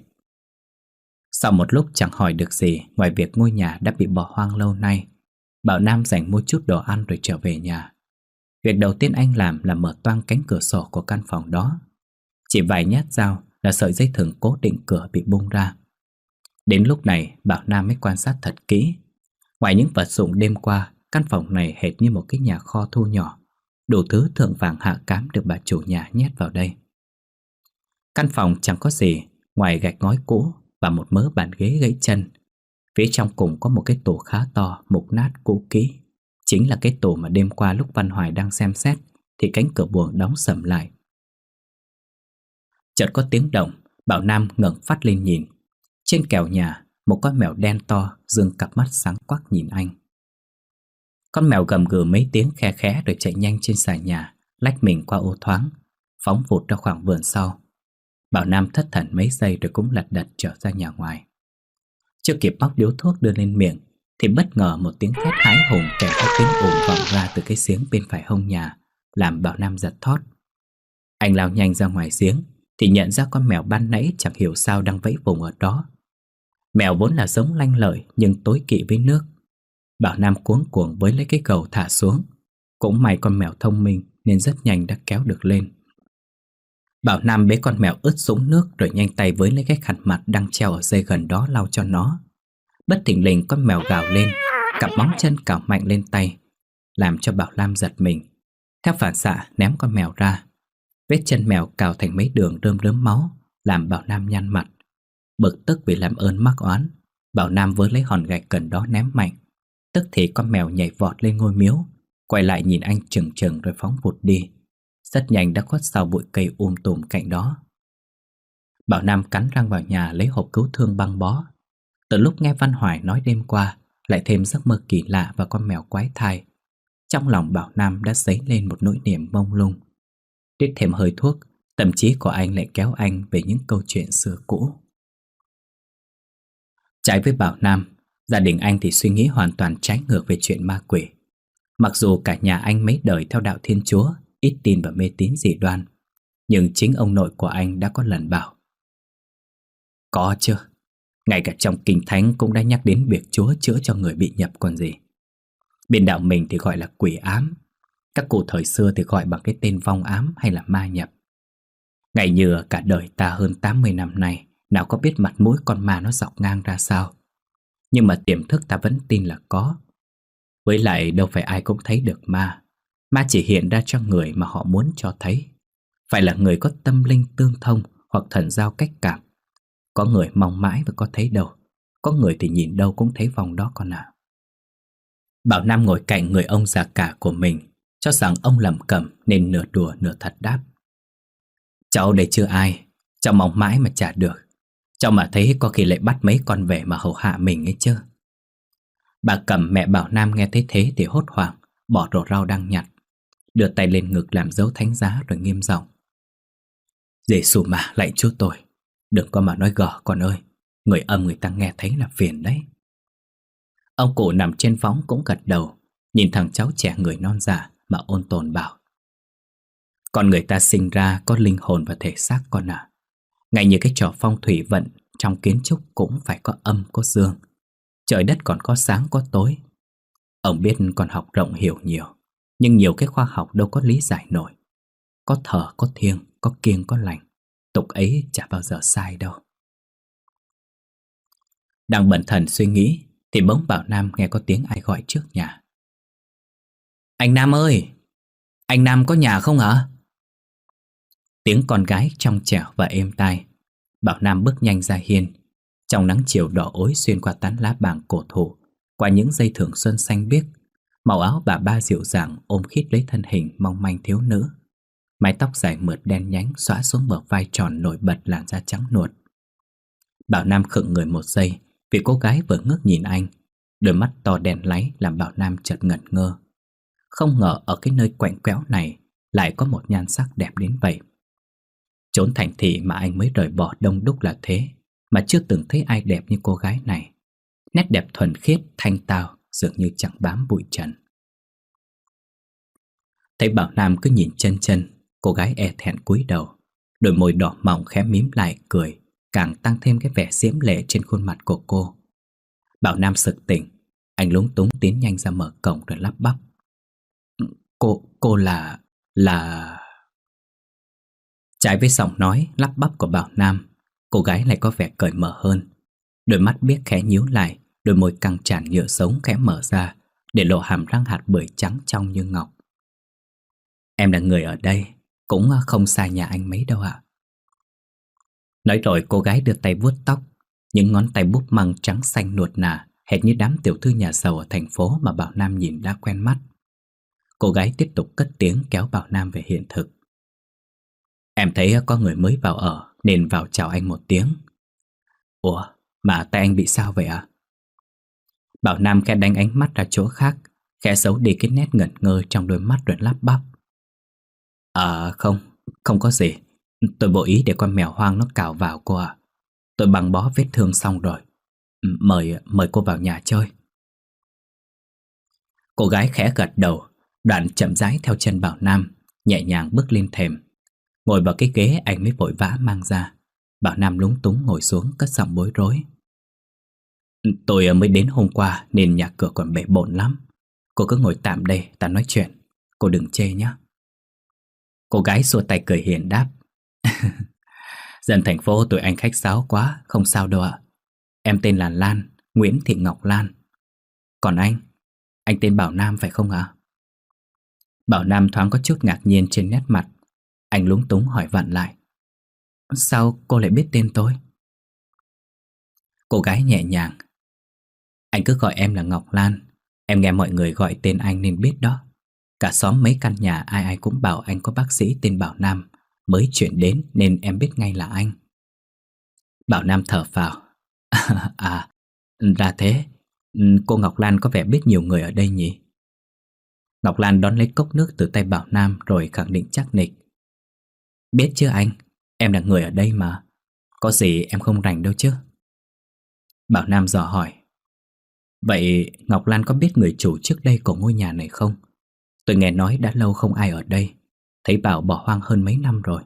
Sau một lúc chẳng hỏi được gì ngoài việc ngôi nhà đã bị bỏ hoang lâu nay, Bảo Nam dành mua chút đồ ăn rồi trở về nhà. Việc đầu tiên anh làm là mở toang cánh cửa sổ của căn phòng đó. Chỉ vài nhát dao là sợi dây thừng cố định cửa bị bung ra. Đến lúc này Bảo Nam mới quan sát thật kỹ. Ngoài những vật dụng đêm qua, căn phòng này hệt như một cái nhà kho thu nhỏ. Đủ thứ thượng vàng hạ cám được bà chủ nhà nhét vào đây. Căn phòng chẳng có gì ngoài gạch ngói cũ và một mớ bàn ghế gãy chân. Phía trong cùng có một cái tủ khá to, mục nát cũ kỹ. Chính là cái tủ mà đêm qua lúc Văn Hoài đang xem xét thì cánh cửa buồng đóng sầm lại. Chợt có tiếng động, Bảo Nam ngẩng phát lên nhìn. Trên kèo nhà, một con mèo đen to giương cặp mắt sáng quắc nhìn anh. Con mèo gầm gừ mấy tiếng khe khẽ rồi chạy nhanh trên xà nhà, lách mình qua ô thoáng, phóng vụt ra khoảng vườn sau. Bảo Nam thất thần mấy giây rồi cũng lật đật trở ra nhà ngoài. Chưa kịp bóc điếu thuốc đưa lên miệng thì bất ngờ một tiếng thét hái hùng kèm theo tiếng ồn vọng ra từ cái giếng bên phải hông nhà, làm Bảo Nam giật thót. Anh lao nhanh ra ngoài giếng thì nhận ra con mèo ban nãy chẳng hiểu sao đang vẫy vùng ở đó. Mèo vốn là giống lanh lợi nhưng tối kỵ với nước. Bảo Nam cuống cuồng với lấy cái gầu thả xuống. Cũng may con mèo thông minh nên rất nhanh đã kéo được lên. Bảo Nam bế con mèo ướt sũng nước rồi nhanh tay với lấy cái khăn mặt đang treo ở dây gần đó lau cho nó. Bất thình lình con mèo gào lên, cặp móng chân cào mạnh lên tay, làm cho Bảo Nam giật mình. Theo phản xạ ném con mèo ra. Vết chân mèo cào thành mấy đường rơm rớm máu, làm Bảo Nam nhăn mặt. Bực tức vì làm ơn mắc oán, Bảo Nam với lấy hòn gạch gần đó ném mạnh. Tức thì con mèo nhảy vọt lên ngôi miếu, quay lại nhìn anh chừng chừng rồi phóng vụt đi. Rất nhanh đã khuất sau bụi cây um tùm cạnh đó. Bảo Nam cắn răng vào nhà lấy hộp cứu thương băng bó. Từ lúc nghe Văn Hoài nói đêm qua, lại thêm giấc mơ kỳ lạ và con mèo quái thai, trong lòng Bảo Nam đã dấy lên một nỗi niềm mông lung. Đít thêm hơi thuốc, tâm trí của anh lại kéo anh về những câu chuyện xưa cũ. Trái với Bảo Nam, gia đình anh thì suy nghĩ hoàn toàn trái ngược về chuyện ma quỷ. Mặc dù cả nhà anh mấy đời theo đạo Thiên Chúa, ít tin vào mê tín dị đoan, nhưng chính ông nội của anh đã có lần bảo: có chứ, ngay cả trong Kinh Thánh cũng đã nhắc đến việc Chúa chữa cho người bị nhập còn gì. Bên đạo mình thì gọi là quỷ ám. Các cụ thời xưa thì gọi bằng cái tên vong ám hay là ma nhập. Ngày như cả đời ta hơn tám mươi năm nay, nào có biết mặt mũi con ma nó dọc ngang ra sao. Nhưng mà tiềm thức ta vẫn tin là có. Với lại đâu phải ai cũng thấy được ma. Ma chỉ hiện ra cho người mà họ muốn cho thấy. Phải là người có tâm linh tương thông hoặc thần giao cách cảm. Có người mong mãi và có thấy đâu. Có người thì nhìn đâu cũng thấy vòng đó con ạ. Bảo Nam ngồi cạnh người ông già cả của mình, cho rằng ông lẩm cẩm nên nửa đùa nửa thật đáp. Cháu đây chưa ai, cháu mong mãi mà chả được. Cháu mà thấy có khi lại bắt mấy con về mà hầu hạ mình ấy chứ. Bà Cẩm mẹ Bảo Nam nghe thấy thế thì hốt hoảng, bỏ rổ rau đang nhặt, đưa tay lên ngực làm dấu thánh giá rồi nghiêm giọng. Giê-xu mà lạy Chúa tôi, đừng có mà nói gở con ơi, người âm người ta nghe thấy là phiền đấy. Ông cụ nằm trên võng cũng gật đầu, nhìn thằng cháu trẻ người non dạ mà ôn tồn bảo. Con người ta sinh ra có linh hồn và thể xác con à. Ngay như cái trò phong thủy vận trong kiến trúc cũng phải có âm có dương. Trời đất còn có sáng có tối. Ông biết con học rộng hiểu nhiều, nhưng nhiều cái khoa học đâu có lý giải nổi. Có thờ có thiêng, có kiêng có lành, tục ấy chả bao giờ sai đâu. Đang bận thần suy nghĩ thì bỗng Bảo Nam nghe có tiếng ai gọi trước nhà. Anh Nam ơi! Anh Nam có nhà không hả? Tiếng con gái trong trẻo và êm tai. Bảo Nam bước nhanh ra hiên. Trong nắng chiều đỏ ối xuyên qua tán lá bàng cổ thụ, qua những dây thưởng xuân xanh biếc, màu áo bà ba dịu dàng ôm khít lấy thân hình mong manh thiếu nữ. Mái tóc dài mượt đen nhánh xõa xuống bờ vai tròn nổi bật làn da trắng nuột. Bảo Nam khựng người một giây vì cô gái vừa ngước nhìn anh. Đôi mắt to đen láy làm Bảo Nam chợt ngẩn ngơ. Không ngờ ở cái nơi quạnh quẽo này lại có một nhan sắc đẹp đến vậy. Chốn thành thị mà anh mới rời bỏ đông đúc là thế, mà chưa từng thấy ai đẹp như cô gái này. Nét đẹp thuần khiết, thanh tao, dường như chẳng bám bụi trần. Thấy Bảo Nam cứ nhìn chân chân, cô gái e thẹn cúi đầu. Đôi môi đỏ mọng khẽ mím lại cười, càng tăng thêm cái vẻ diễm lệ trên khuôn mặt của cô. Bảo Nam sực tỉnh, anh lúng túng tiến nhanh ra mở cổng rồi lắp bắp. Cô, cô là... là... Trái với giọng nói lắp bắp của Bảo Nam, cô gái lại có vẻ cởi mở hơn. Đôi mắt biếc khẽ nhíu lại, đôi môi căng tràn nhựa sống khẽ mở ra, để lộ hàm răng hạt bưởi trắng trong như ngọc. Em là người ở đây, cũng không xa nhà anh mấy đâu ạ. Nói rồi cô gái đưa tay vuốt tóc, những ngón tay búp măng trắng xanh nuột nà, hệt như đám tiểu thư nhà giàu ở thành phố mà Bảo Nam nhìn đã quen mắt. Cô gái tiếp tục cất tiếng kéo Bảo Nam về hiện thực. Em thấy có người mới vào ở nên vào chào anh một tiếng. Ủa, mà tay anh bị sao vậy ạ? Bảo Nam khẽ đánh ánh mắt ra chỗ khác, khẽ giấu đi cái nét ngẩn ngơ trong đôi mắt rồi lắp bắp. À không, không có gì. Tôi vô ý để con mèo hoang nó cào vào cô ạ. Tôi băng bó vết thương xong rồi. Mời, mời cô vào nhà chơi. Cô gái khẽ gật đầu, đoạn chậm rãi theo chân Bảo Nam, nhẹ nhàng bước lên thềm. Ngồi vào cái ghế anh mới vội vã mang ra. Bảo Nam lúng túng ngồi xuống cất giọng bối rối. Tôi mới đến hôm qua nên nhà cửa còn bể bộn lắm. Cô cứ ngồi tạm đây, ta nói chuyện. Cô đừng chê nhé. Cô gái xua tay cười hiền đáp. Dân thành phố tụi anh khách sáo quá, không sao đâu ạ. Em tên là Lan, Nguyễn Thị Ngọc Lan. Còn anh, anh tên Bảo Nam phải không ạ? Bảo Nam thoáng có chút ngạc nhiên trên nét mặt. Anh lúng túng hỏi vặn lại. Sao cô lại biết tên tôi? Cô gái nhẹ nhàng. Anh cứ gọi em là Ngọc Lan. Em nghe mọi người gọi tên anh nên biết đó. Cả xóm mấy căn nhà ai ai cũng bảo anh có bác sĩ tên Bảo Nam mới chuyển đến nên em biết ngay là anh. Bảo Nam thở phào. À, ra thế. Cô Ngọc Lan có vẻ biết nhiều người ở đây nhỉ? Ngọc Lan đón lấy cốc nước từ tay Bảo Nam rồi khẳng định chắc nịch. Biết chứ anh, em là người ở đây mà. Có gì em không rảnh đâu chứ. Bảo Nam dò hỏi. Vậy Ngọc Lan có biết người chủ trước đây của ngôi nhà này không? Tôi nghe nói đã lâu không ai ở đây. Thấy bảo bỏ hoang hơn mấy năm rồi.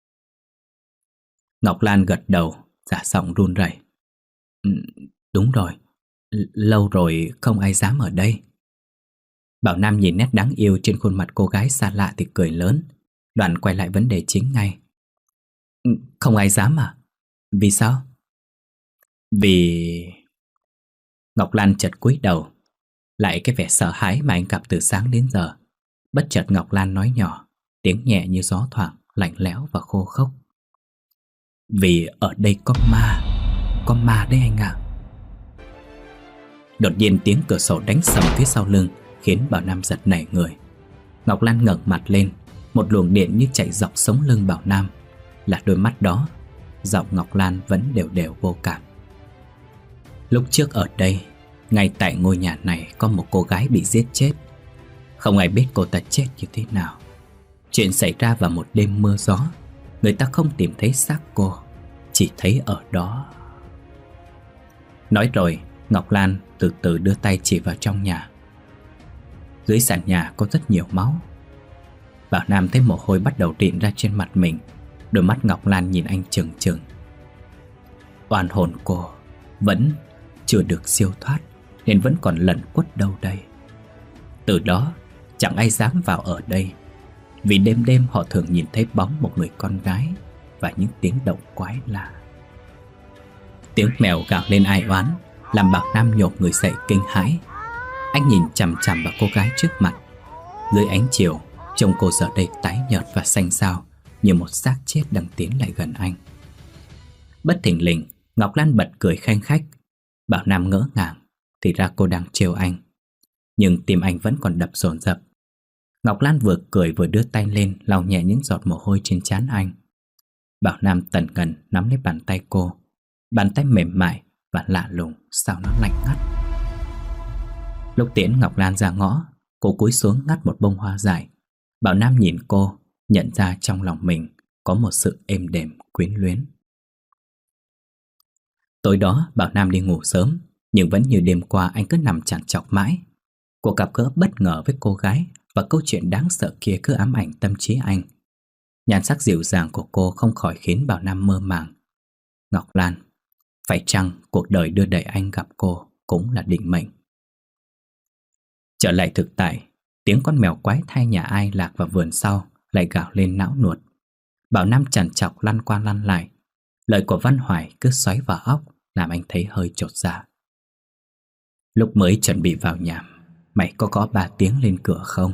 Ngọc Lan gật đầu, giả giọng run rẩy. Ừ, đúng rồi, L- lâu rồi không ai dám ở đây. Bảo Nam nhìn nét đáng yêu trên khuôn mặt cô gái xa lạ thì cười lớn, đoạn quay lại vấn đề chính ngay. Không ai dám à? Vì sao? Vì... Ngọc Lan chợt cúi đầu, lại cái vẻ sợ hãi mà anh gặp từ sáng đến giờ. Bất chợt Ngọc Lan nói nhỏ, tiếng nhẹ như gió thoảng, lạnh lẽo và khô khốc. Vì ở đây có ma. Có ma đấy anh ạ. Đột nhiên tiếng cửa sổ đánh sầm phía sau lưng khiến Bảo Nam giật nảy người. Ngọc Lan ngẩng mặt lên, một luồng điện như chạy dọc sống lưng Bảo Nam. Là đôi mắt đó. Giọng Ngọc Lan vẫn đều đều vô cảm. Lúc trước ở đây, ngay tại ngôi nhà này, có một cô gái bị giết chết. Không ai biết cô ta chết như thế nào. Chuyện xảy ra vào một đêm mưa gió. Người ta không tìm thấy xác cô, chỉ thấy ở đó. Nói rồi, Ngọc Lan từ từ đưa tay chỉ vào trong nhà. Dưới sàn nhà có rất nhiều máu. Bảo Nam thấy mồ hôi bắt đầu rịn ra trên mặt mình. Đôi mắt Ngọc Lan nhìn anh trừng trừng. Oan hồn cô vẫn chưa được siêu thoát, nên vẫn còn lẩn quất đâu đây. Từ đó chẳng ai dám vào ở đây, vì đêm đêm họ thường nhìn thấy bóng một người con gái và những tiếng động quái lạ. Tiếng mèo gào lên ai oán làm Bảo Nam nhổm người dậy kinh hãi. Anh nhìn chằm chằm vào cô gái trước mặt. Dưới ánh chiều, trông cô giờ đây tái nhợt và xanh xao, như một xác chết đang tiến lại gần anh. Bất thình lình, Ngọc Lan bật cười khanh khách. Bảo Nam ngỡ ngàng, thì ra cô đang trêu anh. Nhưng tim anh vẫn còn đập dồn dập. Ngọc Lan vừa cười vừa đưa tay lên lau nhẹ những giọt mồ hôi trên trán anh. Bảo Nam tần ngần nắm lấy bàn tay cô. Bàn tay mềm mại và lạ lùng, sao nó lạnh ngắt. Lúc tiễn Ngọc Lan ra ngõ, cô cúi xuống ngắt một bông hoa dài. Bảo Nam nhìn cô, nhận ra trong lòng mình có một sự êm đềm quyến luyến. Tối đó Bảo Nam đi ngủ sớm, nhưng vẫn như đêm qua anh cứ nằm trằn trọc mãi. Cuộc gặp gỡ bất ngờ với cô gái và câu chuyện đáng sợ kia cứ ám ảnh tâm trí anh. Nhan sắc dịu dàng của cô không khỏi khiến Bảo Nam mơ màng. Ngọc Lan, phải chăng cuộc đời đưa đẩy anh gặp cô cũng là định mệnh? Trở lại thực tại, tiếng con mèo quái thai nhà ai lạc vào vườn sau lại gào lên não nuột. Bảo Nam trằn trọc lăn qua lăn lại. Lời của Văn Hoài cứ xoáy vào óc làm anh thấy hơi chột dạ. Lúc mới chuẩn bị vào nhà, mày có gõ ba tiếng lên cửa không?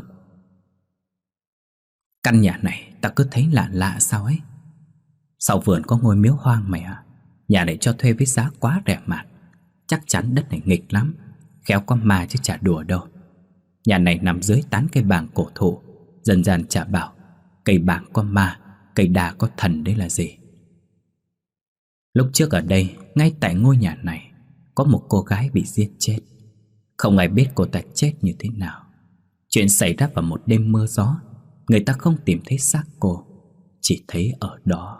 Căn nhà này ta cứ thấy lạ lạ sao ấy. Sau vườn có ngôi miếu hoang mày à? Nhà này cho thuê với giá quá rẻ mạt. Chắc chắn đất này nghịch lắm, khéo có ma chứ chả đùa đâu. Nhà này nằm dưới tán cây bàng cổ thụ. Dân gian chả bảo cây bàng có ma, cây đa có thần đấy là gì. Lúc trước ở đây, ngay tại ngôi nhà này, có một cô gái bị giết chết. Không ai biết cô ta chết như thế nào. Chuyện xảy ra vào một đêm mưa gió. Người ta không tìm thấy xác cô, chỉ thấy ở đó.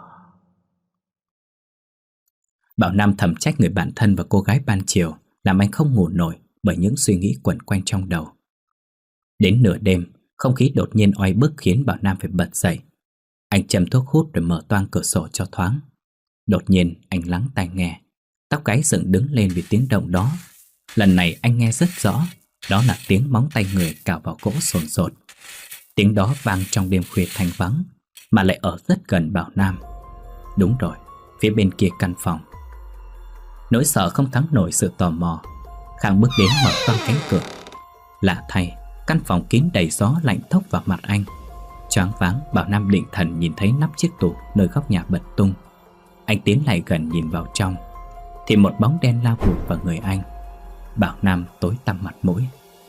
Bảo Nam thầm trách người bạn thân và cô gái ban chiều, làm anh không ngủ nổi bởi những suy nghĩ quẩn quanh trong đầu. Đến nửa đêm, không khí đột nhiên oi bức khiến Bảo Nam phải bật dậy. Anh châm thuốc hút rồi mở toang cửa sổ cho thoáng. Đột nhiên anh lắng tai nghe. Tóc gáy dựng đứng lên vì tiếng động đó. Lần này anh nghe rất rõ. Đó là tiếng móng tay người cào vào gỗ sồn sột. Tiếng đó vang trong đêm khuya thanh vắng, mà lại ở rất gần Bảo Nam. Đúng rồi, phía bên kia căn phòng. Nỗi sợ không thắng nổi sự tò mò. Khang bước đến mở toang cánh cửa. Lạ thay, căn phòng kín đầy gió lạnh thốc vào mặt anh. Choáng váng, Bảo Nam định thần nhìn thấy nắp chiếc tủ nơi góc nhà bật tung. Anh tiến lại gần nhìn vào trong, thì một bóng đen lao vụt vào người anh. Bảo Nam tối tăm mặt mũi,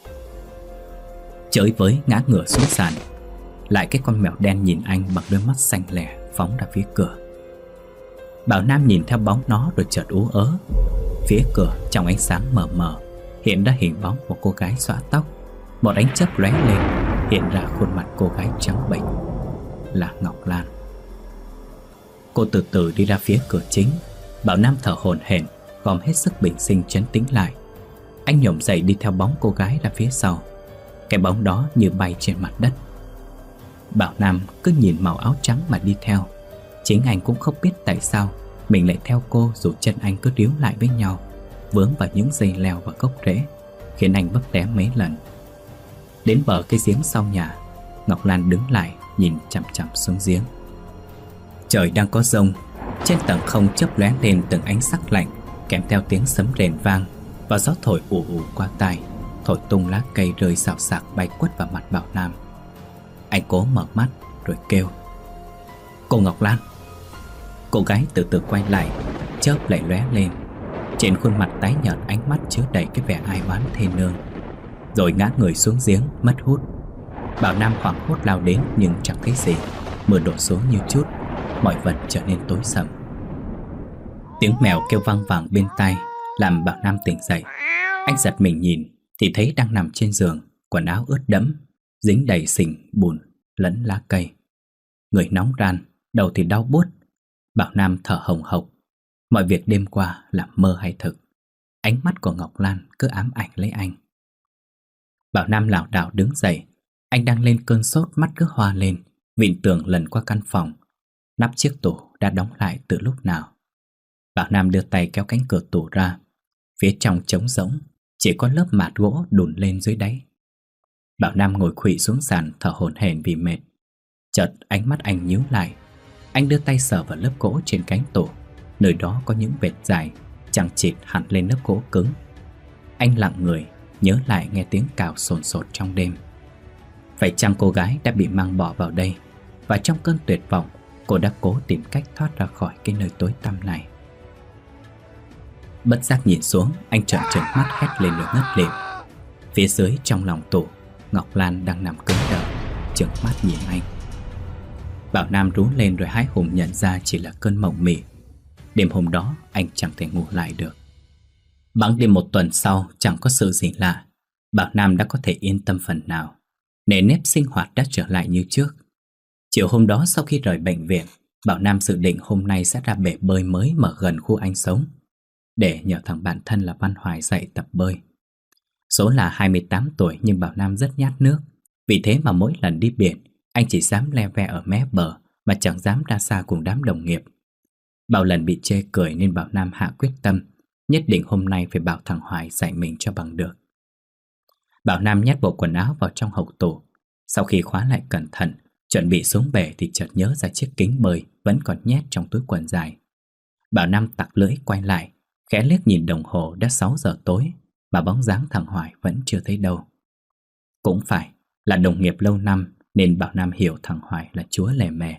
chới với ngã ngửa xuống sàn. Lại cái con mèo đen nhìn anh bằng đôi mắt xanh lẻ phóng ra phía cửa. Bảo Nam nhìn theo bóng nó rồi chợt ú ớ. Phía cửa trong ánh sáng mờ mờ hiện ra hình bóng một cô gái xõa tóc. Một ánh chớp lóe lên hiện ra khuôn mặt cô gái trắng bệch, là Ngọc Lan. Cô từ từ đi ra phía cửa chính. Bảo Nam thở hổn hển, gom hết sức bình sinh trấn tĩnh lại. Anh nhổm dậy đi theo bóng cô gái ra phía sau. Cái bóng đó như bay trên mặt đất. Bảo Nam cứ nhìn màu áo trắng mà đi theo. Chính anh cũng không biết tại sao mình lại theo cô, dù chân anh cứ ríu lại với nhau, vướng vào những dây leo và gốc rễ, khiến anh bấp té mấy lần. Đến bờ cái giếng sau nhà, Ngọc Lan đứng lại nhìn chằm chằm xuống giếng. Trời đang có giông, trên tầng không chớp lóe lên từng ánh sắc lạnh, kèm theo tiếng sấm rền vang, và gió thổi ù ù qua tai, thổi tung lá cây rơi xào xạc bay quất vào mặt Bảo Nam. Anh cố mở mắt rồi kêu: "Cô Ngọc Lan!" Cô gái từ từ quay lại, chớp lại lóe lên. Trên khuôn mặt tái nhợt ánh mắt chứa đầy cái vẻ ai oán thê nương, rồi ngã người xuống giếng mất hút. Bảo Nam hoảng hốt lao đến nhưng chẳng thấy gì. Mưa đổ xuống như chút, mọi vật trở nên tối sầm. Tiếng mèo kêu vang vẳng bên tai làm Bảo Nam tỉnh dậy. Anh giật mình nhìn thì thấy đang nằm trên giường, quần áo ướt đẫm, dính đầy sình, bùn lẫn lá cây. Người nóng ran, đầu thì đau buốt. Bảo Nam thở hồng hộc. Mọi việc đêm qua là mơ hay thực? Ánh mắt của Ngọc Lan cứ ám ảnh lấy anh. Bảo Nam lảo đảo đứng dậy. Anh đang lên cơn sốt, mắt cứ hoa lên, vịn tường lần qua căn phòng. Nắp chiếc tủ đã đóng lại từ lúc nào. Bảo Nam đưa tay kéo cánh cửa tủ ra. Phía trong trống rỗng, chỉ có lớp mạt gỗ đùn lên dưới đáy. Bảo Nam ngồi khuỵu xuống sàn thở hổn hển vì mệt. Chợt ánh mắt anh nhíu lại. Anh đưa tay sờ vào lớp gỗ trên cánh tủ. Nơi đó có những vệt dài chằng chịt hẳn lên lớp gỗ cứng. Anh lặng người, nhớ lại nghe tiếng cào sồn sột trong đêm. Phải chăng cô gái đã bị mang bỏ vào đây, và trong cơn tuyệt vọng, cô đã cố tìm cách thoát ra khỏi cái nơi tối tăm này? Bất giác nhìn xuống, anh trợn trừng mắt hét lên rồi ngất lịm. Phía dưới trong lòng tủ, Ngọc Lan đang nằm cứng đờ, trừng mắt nhìn anh. Bảo Nam rú lên rồi hái hùng nhận ra chỉ là cơn mộng mị. Đêm hôm đó anh chẳng thể ngủ lại được. Bẵng đi một tuần sau, chẳng có sự gì lạ. Bảo Nam đã có thể yên tâm phần nào. Nề nếp sinh hoạt đã trở lại như trước. Chiều hôm đó sau khi rời bệnh viện, Bảo Nam dự định hôm nay sẽ ra bể bơi mới mở gần khu anh sống, để nhờ thằng bạn thân là Văn Hoài dạy tập bơi. Số là hai mươi tám tuổi nhưng Bảo Nam rất nhát nước. Vì thế mà mỗi lần đi biển, anh chỉ dám le ve ở mé bờ mà chẳng dám ra xa cùng đám đồng nghiệp. Bao lần bị chê cười nên Bảo Nam hạ quyết tâm, nhất định hôm nay phải bảo thằng Hoài dạy mình cho bằng được. Bảo Nam nhét bộ quần áo vào trong hộc tủ. Sau khi khóa lại cẩn thận, chuẩn bị xuống bể thì chợt nhớ ra chiếc kính bơi vẫn còn nhét trong túi quần dài. Bảo Nam tặc lưỡi quay lại, khẽ liếc nhìn đồng hồ đã sáu giờ tối mà bóng dáng thằng Hoài vẫn chưa thấy đâu. Cũng phải là đồng nghiệp lâu năm nên Bảo Nam hiểu thằng Hoài là chúa lề mề.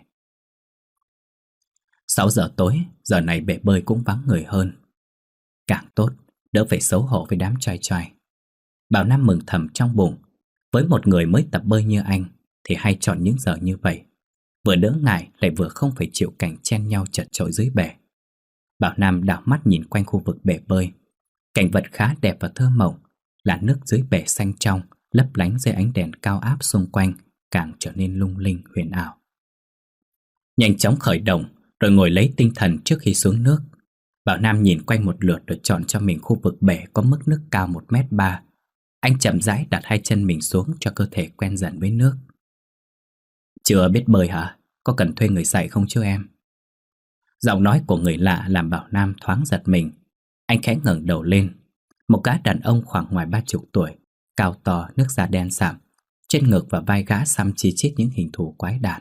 Sáu giờ tối, giờ này bể bơi cũng vắng người hơn. Càng tốt, đỡ phải xấu hổ với đám trai trai. Bảo Nam mừng thầm trong bụng. Với một người mới tập bơi như anh thì hay chọn những giờ như vậy, vừa đỡ ngại lại vừa không phải chịu cảnh chen nhau chật chội dưới bể. Bảo Nam đảo mắt nhìn quanh khu vực bể bơi. Cảnh vật khá đẹp và thơ mộng, là nước dưới bể xanh trong, lấp lánh dưới ánh đèn cao áp xung quanh, càng trở nên lung linh huyền ảo. Nhanh chóng khởi động rồi ngồi lấy tinh thần trước khi xuống nước. Bảo Nam nhìn quanh một lượt rồi chọn cho mình khu vực bể có mức nước cao một mét ba. Anh chậm rãi đặt hai chân mình xuống cho cơ thể quen dần với nước. Chưa biết bơi hả? Có cần thuê người dạy không chứ em? Giọng nói của người lạ làm Bảo Nam thoáng giật mình. Anh khẽ ngẩng đầu lên. Một gã đàn ông khoảng ngoài ba chục tuổi, cao to, nước da đen sạm. Trên ngực và vai gã xăm chi chít những hình thù quái đản.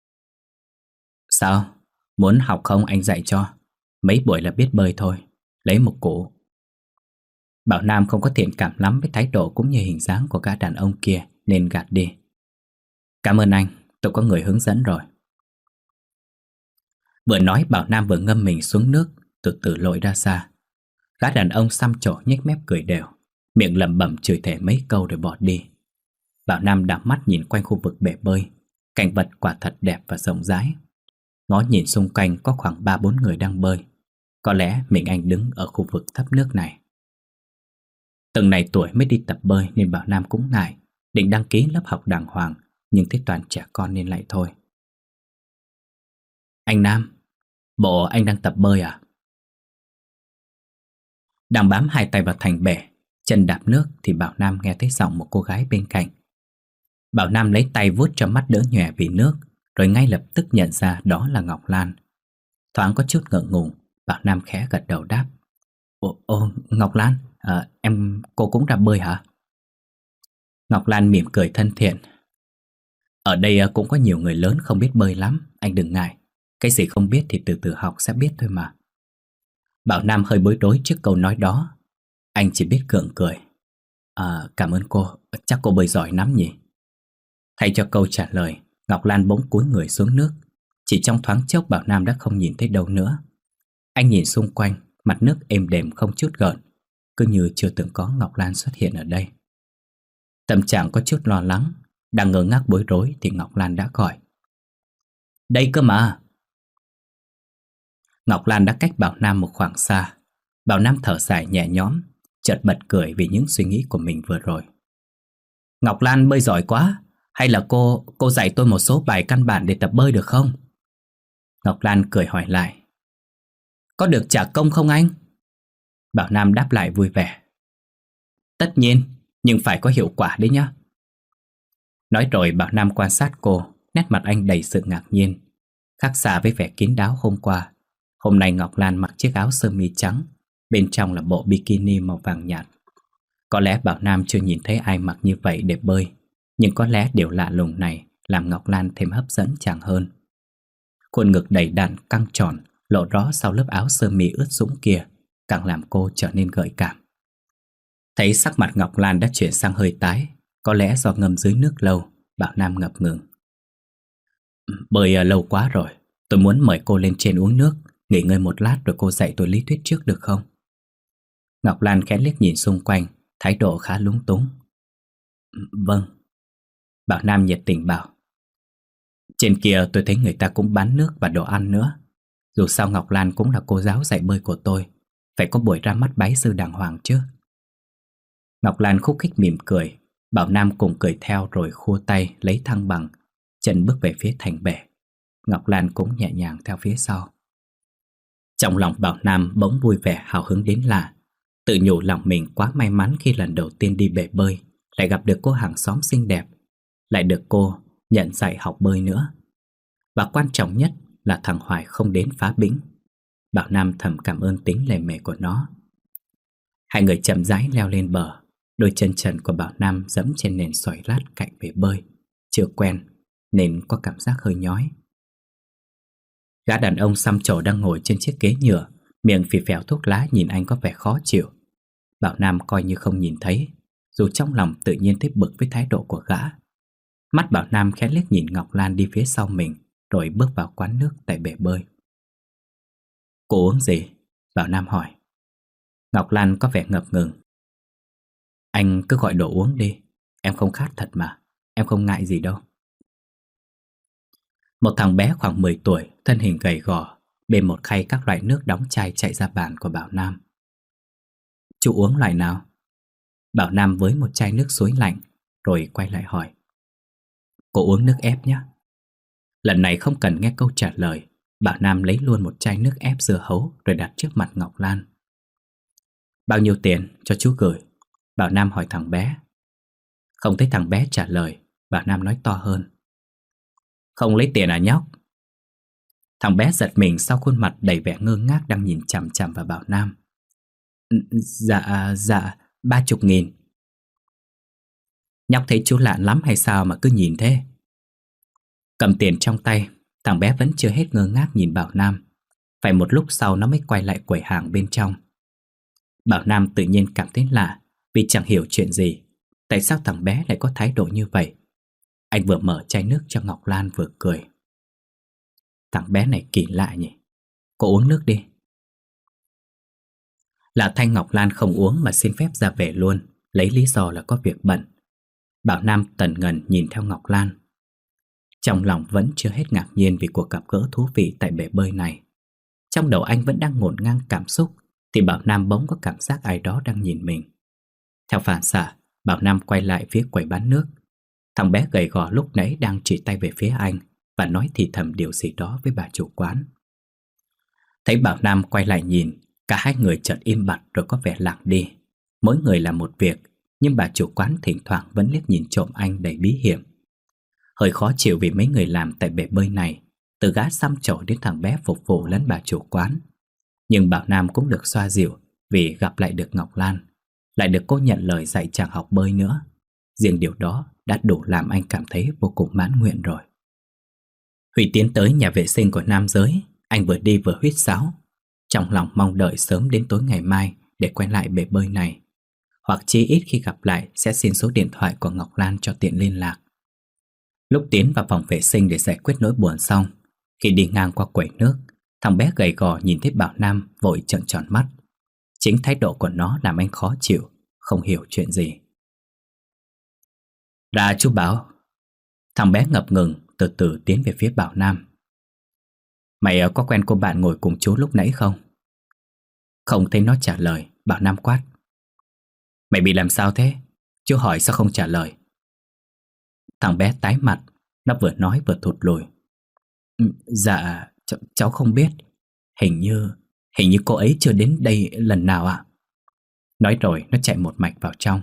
Sao? Muốn học không anh dạy cho. Mấy buổi là biết bơi thôi. Lấy một củ. Bảo Nam không có thiện cảm lắm với thái độ cũng như hình dáng của gã đàn ông kia nên gạt đi. Cảm ơn anh, tôi có người hướng dẫn rồi. Vừa nói Bảo Nam vừa ngâm mình xuống nước, từ từ lội ra xa. Gã đàn ông xăm trổ nhếch mép cười đều, miệng lẩm bẩm chửi thề mấy câu rồi bỏ đi. Bảo Nam đảo mắt nhìn quanh khu vực bể bơi. Cảnh vật quả thật đẹp và rộng rãi. Ngó nhìn xung quanh có khoảng ba bốn người đang bơi. Có lẽ mình anh đứng ở khu vực thấp nước này. Từng này tuổi mới đi tập bơi nên Bảo Nam cũng ngại, định đăng ký lớp học đàng hoàng, nhưng thấy toàn trẻ con nên lại thôi. Anh Nam, bộ anh đang tập bơi à? Đang bám hai tay vào thành bể, chân đạp nước thì Bảo Nam nghe thấy giọng một cô gái bên cạnh. Bảo Nam lấy tay vuốt cho mắt đỡ nhòe vì nước, rồi ngay lập tức nhận ra đó là Ngọc Lan. Thoáng có chút ngượng ngùng, Bảo Nam khẽ gật đầu đáp. Ồ, ồ Ngọc Lan, à, em, cô cũng đã bơi hả? Ngọc Lan mỉm cười thân thiện. Ở đây cũng có nhiều người lớn không biết bơi lắm, anh đừng ngại. Cái gì không biết thì từ từ học sẽ biết thôi mà. Bảo Nam hơi bối rối trước câu nói đó. Anh chỉ biết gượng cười. À, cảm ơn cô, chắc cô bơi giỏi lắm nhỉ. Thay cho câu trả lời, Ngọc Lan bỗng cúi người xuống nước. Chỉ trong thoáng chốc Bảo Nam đã không nhìn thấy đâu nữa. Anh nhìn xung quanh, mặt nước êm đềm không chút gợn, cứ như chưa từng có Ngọc Lan xuất hiện ở đây. Tâm trạng có chút lo lắng, đang ngơ ngác bối rối thì Ngọc Lan đã gọi. Đây cơ mà. Ngọc Lan đã cách Bảo Nam một khoảng xa. Bảo Nam thở dài nhẹ nhõm, chợt bật cười vì những suy nghĩ của mình vừa rồi. Ngọc Lan bơi giỏi quá, hay là cô cô dạy tôi một số bài căn bản để tập bơi được không? Ngọc Lan cười hỏi lại. Có được trả công không anh? Bảo Nam đáp lại vui vẻ. Tất nhiên, nhưng phải có hiệu quả đấy nhá. Nói rồi Bảo Nam quan sát cô, nét mặt anh đầy sự ngạc nhiên. Khác xa với vẻ kín đáo hôm qua, hôm nay Ngọc Lan mặc chiếc áo sơ mi trắng, bên trong là bộ bikini màu vàng nhạt. Có lẽ Bảo Nam chưa nhìn thấy ai mặc như vậy để bơi, nhưng có lẽ điều lạ lùng này làm Ngọc Lan thêm hấp dẫn chàng hơn. Khuôn ngực đầy đặn căng tròn lộ rõ sau lớp áo sơ mi ướt sũng kia, càng làm cô trở nên gợi cảm. Thấy sắc mặt Ngọc Lan đã chuyển sang hơi tái, có lẽ do ngâm dưới nước lâu, Bảo Nam ngập ngừng. Bơi lâu quá rồi, tôi muốn mời cô lên trên uống nước, nghỉ ngơi một lát rồi cô dạy tôi lý thuyết trước được không? Ngọc Lan khẽ liếc nhìn xung quanh, thái độ khá lúng túng. Vâng. Bảo Nam nhiệt tình bảo. Trên kia tôi thấy người ta cũng bán nước và đồ ăn nữa. Dù sao Ngọc Lan cũng là cô giáo dạy bơi của tôi, phải có buổi ra mắt bái sư đàng hoàng chứ. Ngọc Lan khúc khích mỉm cười. Bảo Nam cùng cười theo rồi khua tay lấy thăng bằng, chân bước về phía thành bể. Ngọc Lan cũng nhẹ nhàng theo phía sau. Trong lòng Bảo Nam bỗng vui vẻ hào hứng đến lạ. Tự nhủ lòng mình quá may mắn khi lần đầu tiên đi bể bơi lại gặp được cô hàng xóm xinh đẹp, lại được cô nhận dạy học bơi nữa. Và quan trọng nhất là thằng Hoài không đến phá bĩnh. Bảo Nam thầm cảm ơn tính lề mề của nó. Hai người chậm rãi leo lên bờ. Đôi chân trần của Bảo Nam dẫm trên nền xoài lát cạnh bể bơi. Chưa quen nên có cảm giác hơi nhói. Gã đàn ông xăm trổ đang ngồi trên chiếc ghế nhựa, miệng phì phèo thuốc lá nhìn anh có vẻ khó chịu. Bảo Nam coi như không nhìn thấy, dù trong lòng tự nhiên thấy bực với thái độ của gã. Mắt Bảo Nam khẽ liếc nhìn Ngọc Lan đi phía sau mình, rồi bước vào quán nước tại bể bơi. Cô uống gì? Bảo Nam hỏi. Ngọc Lan có vẻ ngập ngừng. Anh cứ gọi đồ uống đi, em không khát thật mà, em không ngại gì đâu. Một thằng bé khoảng mười tuổi, thân hình gầy gò, bê một khay các loại nước đóng chai chạy ra bàn của Bảo Nam. Chú uống loại nào? Bảo Nam với một chai nước suối lạnh, rồi quay lại hỏi. Cô uống nước ép nhé. Lần này không cần nghe câu trả lời, Bảo Nam lấy luôn một chai nước ép dưa hấu rồi đặt trước mặt Ngọc Lan. Bao nhiêu tiền cho chú gửi? Bảo Nam hỏi thằng bé. Không thấy thằng bé trả lời, Bảo Nam nói to hơn. Không lấy tiền à nhóc? Thằng bé giật mình sau khuôn mặt đầy vẻ ngơ ngác đang nhìn chằm chằm vào Bảo Nam. Dạ, dạ, ba chục nghìn. Nhóc thấy chú lạ lắm hay sao mà cứ nhìn thế? Cầm tiền trong tay, thằng bé vẫn chưa hết ngơ ngác nhìn Bảo Nam. Phải một lúc sau nó mới quay lại quầy hàng bên trong. Bảo Nam tự nhiên cảm thấy lạ, vì chẳng hiểu chuyện gì. Tại sao thằng bé lại có thái độ như vậy? Anh vừa mở chai nước cho Ngọc Lan vừa cười. Thằng bé này kỳ lạ nhỉ. Cô uống nước đi. Lạ thay Ngọc Lan không uống mà xin phép ra về luôn, lấy lý do là có việc bận. Bảo Nam tần ngần nhìn theo Ngọc Lan. Trong lòng vẫn chưa hết ngạc nhiên vì cuộc gặp gỡ thú vị tại bể bơi này. Trong đầu anh vẫn đang ngổn ngang cảm xúc thì Bảo Nam bỗng có cảm giác ai đó đang nhìn mình. Theo phản xạ, Bảo Nam quay lại phía quầy bán nước. Thằng bé gầy gò lúc nãy đang chỉ tay về phía anh và nói thì thầm điều gì đó với bà chủ quán. Thấy Bảo Nam quay lại nhìn, cả hai người chợt im bặt rồi có vẻ lặng đi. Mỗi người làm một việc, nhưng bà chủ quán thỉnh thoảng vẫn liếc nhìn trộm anh đầy bí hiểm. Hơi khó chịu vì mấy người làm tại bể bơi này, từ gã xăm trổ đến thằng bé phục vụ lẫn bà chủ quán. Nhưng Bảo Nam cũng được xoa dịu vì gặp lại được Ngọc Lan, lại được cô nhận lời dạy chàng học bơi nữa. Riêng điều đó đã đủ làm anh cảm thấy vô cùng mãn nguyện rồi. Huy tiến tới nhà vệ sinh của nam giới. Anh vừa đi vừa huýt sáo, trong lòng mong đợi sớm đến tối ngày mai để quen lại bể bơi này, hoặc chí ít khi gặp lại sẽ xin số điện thoại của Ngọc Lan cho tiện liên lạc. Lúc tiến vào phòng vệ sinh để giải quyết nỗi buồn xong, khi đi ngang qua quầy nước, thằng bé gầy gò nhìn thấy Bảo Nam vội trợn tròn mắt. Chính thái độ của nó làm anh khó chịu, không hiểu chuyện gì. Ra chú Bảo. Thằng bé ngập ngừng từ từ tiến về phía Bảo Nam. Mày có quen cô bạn ngồi cùng chú lúc nãy không? Không thấy nó trả lời, Bảo Nam quát. Mày bị làm sao thế? Chú hỏi sao không trả lời? Thằng bé tái mặt, nó vừa nói vừa thụt lùi. Dạ, ch cháu không biết. Hình như, hình như cô ấy chưa đến đây lần nào ạ. Nói rồi nó chạy một mạch vào trong.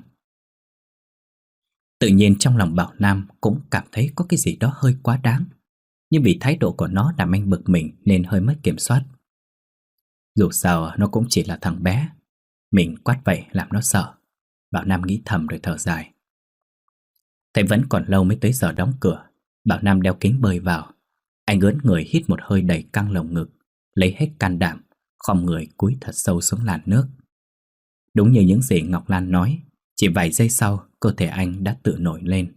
Tự nhiên trong lòng Bảo Nam cũng cảm thấy có cái gì đó hơi quá đáng, nhưng vì thái độ của nó làm anh bực mình nên hơi mất kiểm soát. Dù sao nó cũng chỉ là thằng bé, mình quát vậy làm nó sợ. Bảo Nam nghĩ thầm rồi thở dài. Thấy vẫn còn lâu mới tới giờ đóng cửa, Bảo Nam đeo kính bơi vào. Anh ướn người hít một hơi đầy căng lồng ngực, lấy hết can đảm, khom người cúi thật sâu xuống làn nước. Đúng như những gì Ngọc Lan nói, chỉ vài giây sau cơ thể anh đã tự nổi lên.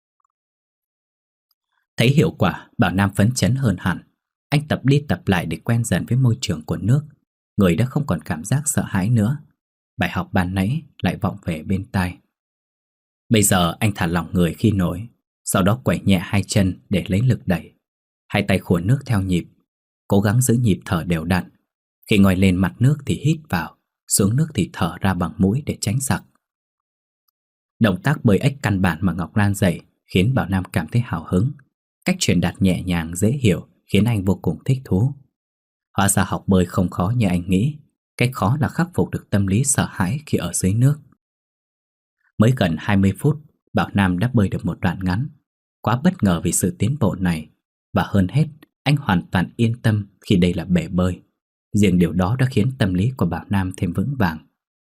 Thấy hiệu quả, Bảo Nam phấn chấn hơn hẳn. Anh tập đi tập lại để quen dần với môi trường của nước. Người đã không còn cảm giác sợ hãi nữa. Bài học ban nãy lại vọng về bên tai. Bây giờ anh thả lỏng người khi nổi, sau đó quẩy nhẹ hai chân để lấy lực đẩy. Hai tay khua nước theo nhịp, cố gắng giữ nhịp thở đều đặn. Khi ngoi lên mặt nước thì hít vào, xuống nước thì thở ra bằng mũi để tránh sặc. Động tác bơi ếch căn bản mà Ngọc Lan dạy khiến Bảo Nam cảm thấy hào hứng. Cách truyền đạt nhẹ nhàng dễ hiểu khiến anh vô cùng thích thú. Hóa ra học bơi không khó như anh nghĩ. Cái khó là khắc phục được tâm lý sợ hãi khi ở dưới nước. Mới gần hai mươi phút, Bảo Nam đã bơi được một đoạn ngắn. Quá bất ngờ vì sự tiến bộ này. Và hơn hết, anh hoàn toàn yên tâm khi đây là bể bơi. Riêng điều đó đã khiến tâm lý của Bảo Nam thêm vững vàng.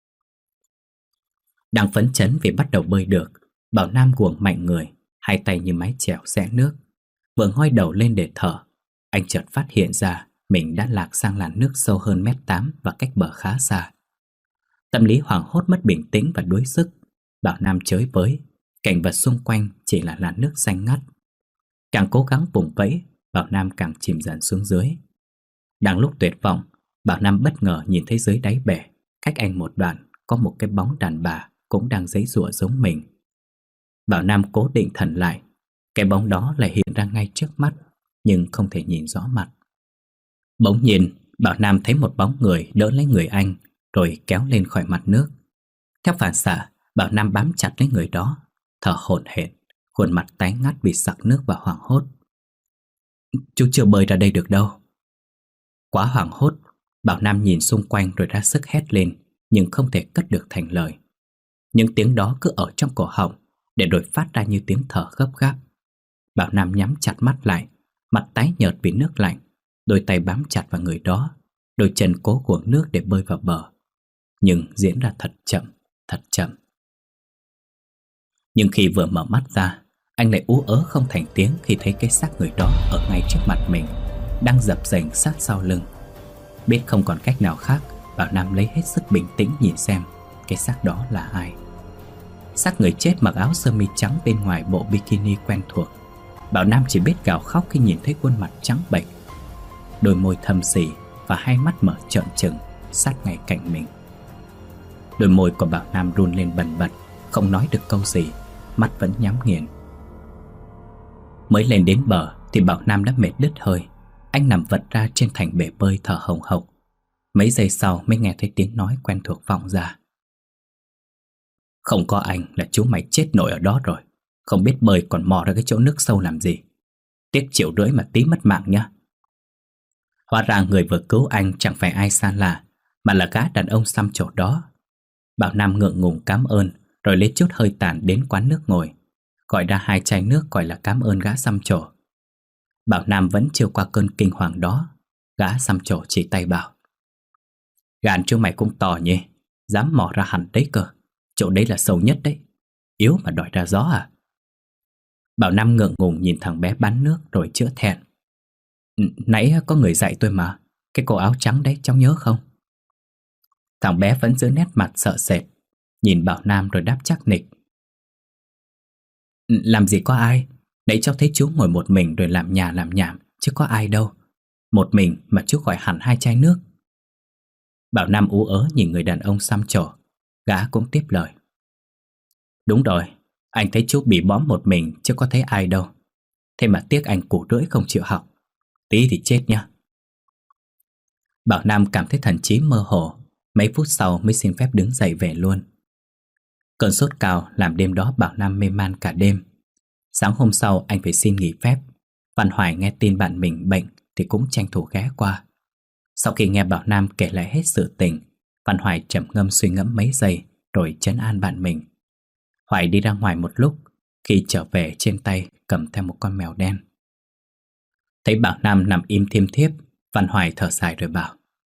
Đang phấn chấn vì bắt đầu bơi được, Bảo Nam guồng mạnh người, hai tay như mái chèo rẽ nước. Vừa ngoi đầu lên để thở, anh chợt phát hiện ra mình đã lạc sang làn nước sâu hơn mét tám và cách bờ khá xa. Tâm lý hoảng hốt mất bình tĩnh và đuối sức. Bảo Nam chới với, cảnh vật xung quanh chỉ là làn nước xanh ngắt. Càng cố gắng vùng vẫy, Bảo Nam càng chìm dần xuống dưới. Đang lúc tuyệt vọng, Bảo Nam bất ngờ nhìn thấy dưới đáy bể, cách anh một đoạn có một cái bóng đàn bà cũng đang giãy giụa giống mình. Bảo Nam cố định thần lại. Cái bóng đó lại hiện ra ngay trước mắt, nhưng không thể nhìn rõ mặt. Bỗng nhiên, Bảo Nam thấy một bóng người đỡ lấy người anh, rồi kéo lên khỏi mặt nước. Theo phản xạ, Bảo Nam bám chặt lấy người đó, thở hổn hển, khuôn mặt tái ngắt vì sặc nước và hoảng hốt. Chú chưa bơi ra đây được đâu. Quá hoảng hốt, Bảo Nam nhìn xung quanh rồi ra sức hét lên, nhưng không thể cất được thành lời. Những tiếng đó cứ ở trong cổ họng, để rồi phát ra như tiếng thở gấp gáp. Bảo Nam nhắm chặt mắt lại, mặt tái nhợt vì nước lạnh, đôi tay bám chặt vào người đó, đôi chân cố guồng nước để bơi vào bờ. Nhưng diễn ra thật chậm, thật chậm. Nhưng khi vừa mở mắt ra, anh lại ú ớ không thành tiếng khi thấy cái xác người đó ở ngay trước mặt mình, đang dập dềnh sát sau lưng. Biết không còn cách nào khác, Bảo Nam lấy hết sức bình tĩnh nhìn xem cái xác đó là ai. Xác người chết mặc áo sơ mi trắng bên ngoài bộ bikini quen thuộc. Bảo Nam chỉ biết gào khóc khi nhìn thấy khuôn mặt trắng bệch, đôi môi thâm sì và hai mắt mở trợn trừng sát ngay cạnh mình. Đôi môi của Bảo Nam run lên bần bật, không nói được câu gì, mắt vẫn nhắm nghiền. Mới lên đến bờ thì Bảo Nam đã mệt đứt hơi. Anh nằm vật ra trên thành bể bơi thở hồng hộc. Mấy giây sau mới nghe thấy tiếng nói quen thuộc vọng ra. Không có anh là chú mày chết nổi ở đó rồi. Không biết bơi còn mò ra cái chỗ nước sâu làm gì. Tiếc triệu rưỡi mà tí mất mạng nhá. Hóa ra người vừa cứu anh chẳng phải ai xa lạ, mà là gã đàn ông xăm trổ đó. Bảo Nam ngượng ngùng cảm ơn, rồi lấy chút hơi tàn đến quán nước ngồi, gọi ra hai chai nước gọi là cảm ơn gã xăm trổ. Bảo Nam vẫn chưa qua cơn kinh hoàng đó. Gã xăm trổ chỉ tay bảo: Gan chú mày cũng to nhỉ, dám mò ra hẳn đấy cơ. Chỗ đấy là sâu nhất đấy. Yếu mà đòi ra gió à? Bảo Nam ngượng ngùng nhìn thằng bé bán nước rồi chữa thẹn. Nãy có người dạy tôi mà. Cái cô áo trắng đấy cháu nhớ không? Thằng bé vẫn giữ nét mặt sợ sệt, nhìn Bảo Nam rồi đáp chắc nịch. Làm gì có ai. Nãy cháu thấy chú ngồi một mình rồi làm nhà làm nhảm, chứ có ai đâu. Một mình mà chú gọi hẳn hai chai nước. Bảo Nam ú ớ nhìn người đàn ông xăm trổ. Gã cũng tiếp lời. Đúng rồi, anh thấy chú bị bõm một mình chứ có thấy ai đâu. Thế mà tiếc anh củ rưỡi không chịu học. Tí thì chết nhá. Bảo Nam cảm thấy thần trí mơ hồ. Mấy phút sau mới xin phép đứng dậy về luôn. Cơn sốt cao làm đêm đó Bảo Nam mê man cả đêm. Sáng hôm sau anh phải xin nghỉ phép. Văn Hoài nghe tin bạn mình bệnh thì cũng tranh thủ ghé qua. Sau khi nghe Bảo Nam kể lại hết sự tình, Văn Hoài trầm ngâm suy ngẫm mấy giây rồi trấn an bạn mình. Hoài đi ra ngoài một lúc, khi trở về trên tay cầm theo một con mèo đen. Thấy Bảo Nam nằm im thiêm thiếp, Văn Hoài thở dài rồi bảo.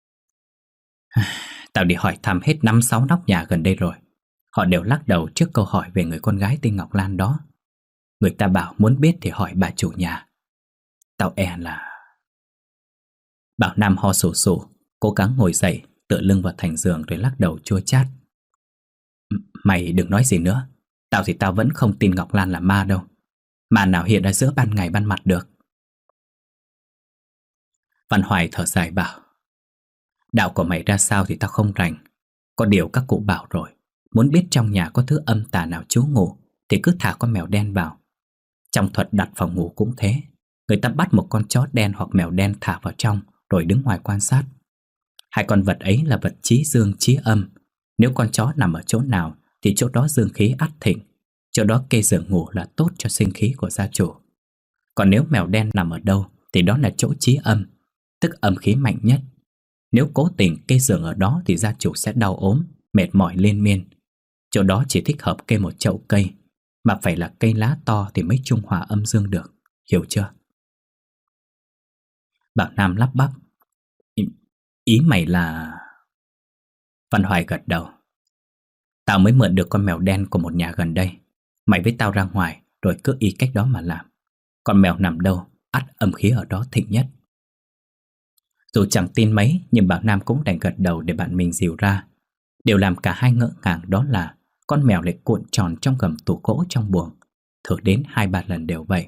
Tao đi hỏi thăm hết năm sáu nóc nhà gần đây rồi. Họ đều lắc đầu trước câu hỏi về người con gái tên Ngọc Lan đó. Người ta bảo muốn biết thì hỏi bà chủ nhà. Tao e là... Bảo Nam ho sù sù, cố gắng ngồi dậy, tựa lưng vào thành giường rồi lắc đầu chua chát. Mày đừng nói gì nữa. Tao thì tao vẫn không tin Ngọc Lan là ma đâu. Ma nào hiện ra giữa ban ngày ban mặt được. Văn Hoài thở dài bảo. Đạo của mày ra sao thì tao không rành. Có điều các cụ bảo rồi, muốn biết trong nhà có thứ âm tà nào trú ngụ thì cứ thả con mèo đen vào. Trong thuật đặt phòng ngủ cũng thế. Người ta bắt một con chó đen hoặc mèo đen thả vào trong rồi đứng ngoài quan sát. Hai con vật ấy là vật chí dương chí âm. Nếu con chó nằm ở chỗ nào thì chỗ đó dương khí ắt thịnh. Chỗ đó kê giường ngủ là tốt cho sinh khí của gia chủ. Còn nếu mèo đen nằm ở đâu thì đó là chỗ chí âm, tức âm khí mạnh nhất. Nếu cố tình kê giường ở đó thì gia chủ sẽ đau ốm, mệt mỏi liên miên. Chỗ đó chỉ thích hợp kê một chậu cây, mà phải là cây lá to thì mới trung hòa âm dương được. Hiểu chưa? Bảo Nam lắp bắp. Ý, ý mày là... Văn Hoài gật đầu. Tao mới mượn được con mèo đen của một nhà gần đây. Mày với tao ra ngoài rồi cứ y cách đó mà làm. Con mèo nằm đâu, ắt âm khí ở đó thịnh nhất. Dù chẳng tin mấy, nhưng Bảo Nam cũng đành gật đầu để bạn mình dìu ra. Điều làm cả hai ngỡ ngàng đó là con mèo lại cuộn tròn trong gầm tủ gỗ trong buồng. Thử đến hai ba lần đều vậy.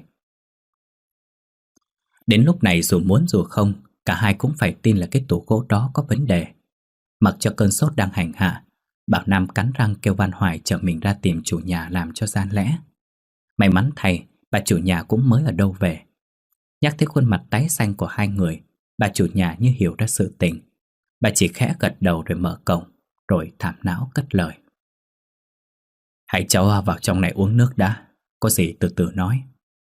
Đến lúc này dù muốn dù không, cả hai cũng phải tin là cái tủ gỗ đó có vấn đề. Mặc cho cơn sốt đang hành hạ, Bảo Nam cắn răng kêu Văn Hoài chở mình ra tìm chủ nhà làm cho gian lẽ. May mắn thay, bà chủ nhà cũng mới ở đâu về. Nhắc thấy khuôn mặt tái xanh của hai người, bà chủ nhà như hiểu ra sự tình. Bà chỉ khẽ gật đầu rồi mở cổng, rồi thảm não cất lời. Hãy cháu vào trong này uống nước đã, có gì từ từ nói.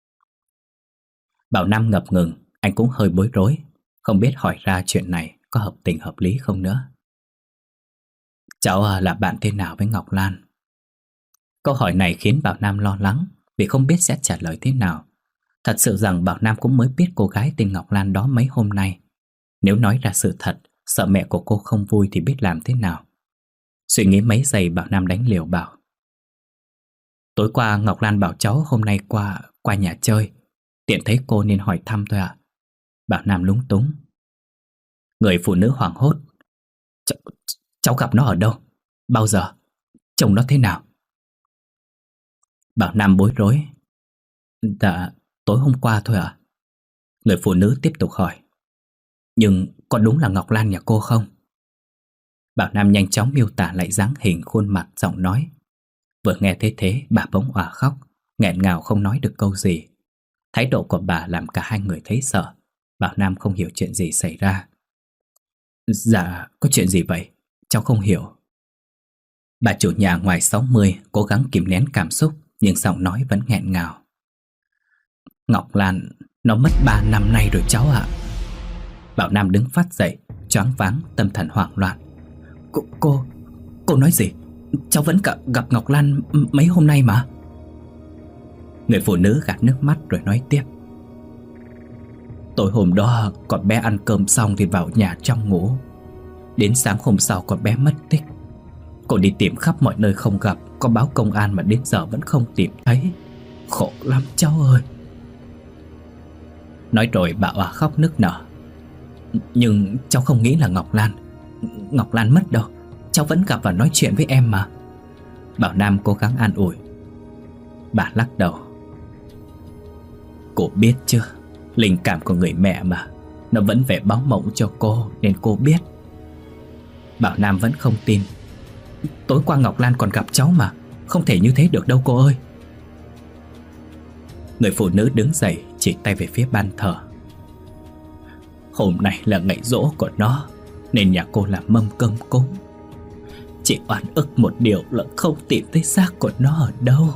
Bảo Nam ngập ngừng, anh cũng hơi bối rối, không biết hỏi ra chuyện này có hợp tình hợp lý không nữa. Cháu là bạn thế nào với Ngọc Lan? Câu hỏi này khiến Bảo Nam lo lắng vì không biết sẽ trả lời thế nào. Thật sự rằng Bảo Nam cũng mới biết cô gái tên Ngọc Lan đó mấy hôm nay. Nếu nói ra sự thật, sợ mẹ của cô không vui thì biết làm thế nào. Suy nghĩ mấy giây, Bảo Nam đánh liều bảo. Tối qua Ngọc Lan bảo cháu hôm nay qua qua nhà chơi, tiện thấy cô nên hỏi thăm thôi ạ. Bảo Nam lúng túng. Người phụ nữ hoảng hốt. Ch cháu gặp nó ở đâu? Bao giờ? Chồng nó thế nào? Bảo Nam bối rối. Dạ, tối hôm qua thôi ạ. Người phụ nữ tiếp tục hỏi. Nhưng có đúng là Ngọc Lan nhà cô không? Bảo Nam nhanh chóng miêu tả lại dáng hình, khuôn mặt, giọng nói. Vừa nghe thấy thế, bà bỗng òa khóc, nghẹn ngào không nói được câu gì. Thái độ của bà làm cả hai người thấy sợ. Bảo Nam không hiểu chuyện gì xảy ra. Dạ, có chuyện gì vậy? Cháu không hiểu. Bà chủ nhà ngoài sáu mươi cố gắng kìm nén cảm xúc, nhưng giọng nói vẫn nghẹn ngào. Ngọc Lan, nó mất ba năm nay rồi cháu ạ. Bảo Nam đứng phát dậy, choáng váng, tâm thần hoảng loạn. Cô, cô, cô nói gì? Cháu vẫn gặp, gặp Ngọc Lan mấy hôm nay mà. Người phụ nữ gạt nước mắt rồi nói tiếp. Tối hôm đó con bé ăn cơm xong thì vào nhà trong ngủ. Đến sáng hôm sau con bé mất tích. Cô đi tìm khắp mọi nơi không gặp, có báo công an mà đến giờ vẫn không tìm thấy. Khổ lắm cháu ơi. Nói rồi bà òa khóc nức nở. Nhưng cháu không nghĩ là Ngọc Lan. Ngọc Lan mất đâu, cháu vẫn gặp và nói chuyện với em mà. Bảo Nam cố gắng an ủi. Bà lắc đầu. Cô biết chưa, linh cảm của người mẹ mà, nó vẫn về báo mộng cho cô nên cô biết. Bảo Nam vẫn không tin. Tối qua Ngọc Lan còn gặp cháu mà, không thể như thế được đâu cô ơi. Người phụ nữ đứng dậy chỉ tay về phía ban thờ. Hôm nay là ngày giỗ của nó, nên nhà cô làm mâm cơm cúng. Chị oan ức một điều là không tìm thấy xác của nó ở đâu.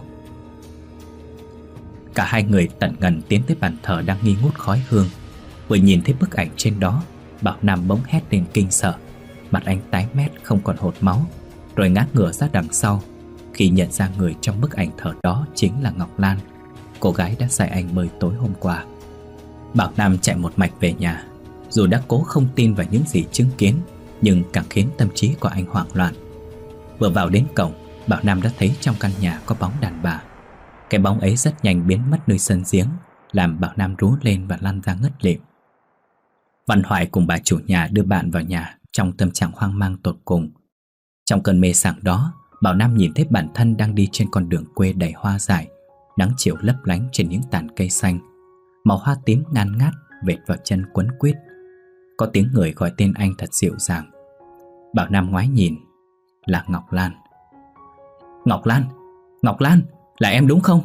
Cả hai người tận ngần tiến tới bàn thờ đang nghi ngút khói hương. Vừa nhìn thấy bức ảnh trên đó, Bảo Nam bỗng hét lên kinh sợ. Mặt anh tái mét không còn hột máu, rồi ngã ngửa ra đằng sau khi nhận ra người trong bức ảnh thờ đó chính là Ngọc Lan, cô gái đã dạy anh bơi tối hôm qua. Bảo Nam chạy một mạch về nhà. Dù đã cố không tin vào những gì chứng kiến, nhưng càng khiến tâm trí của anh hoảng loạn. Vừa vào đến cổng, Bảo Nam đã thấy trong căn nhà có bóng đàn bà. Cái bóng ấy rất nhanh biến mất nơi sân giếng, làm Bảo Nam rú lên và lăn ra ngất lịm. Văn Hoài cùng bà chủ nhà đưa bạn vào nhà trong tâm trạng hoang mang tột cùng. Trong cơn mê sảng đó, Bảo Nam nhìn thấy bản thân đang đi trên con đường quê đầy hoa dại. Nắng chiều lấp lánh trên những tàn cây xanh, màu hoa tím ngàn ngát vệt vào chân quấn quýt. Có tiếng người gọi tên anh thật dịu dàng. Bảo Nam ngoái nhìn, là Ngọc Lan. Ngọc Lan, Ngọc Lan, là em đúng không?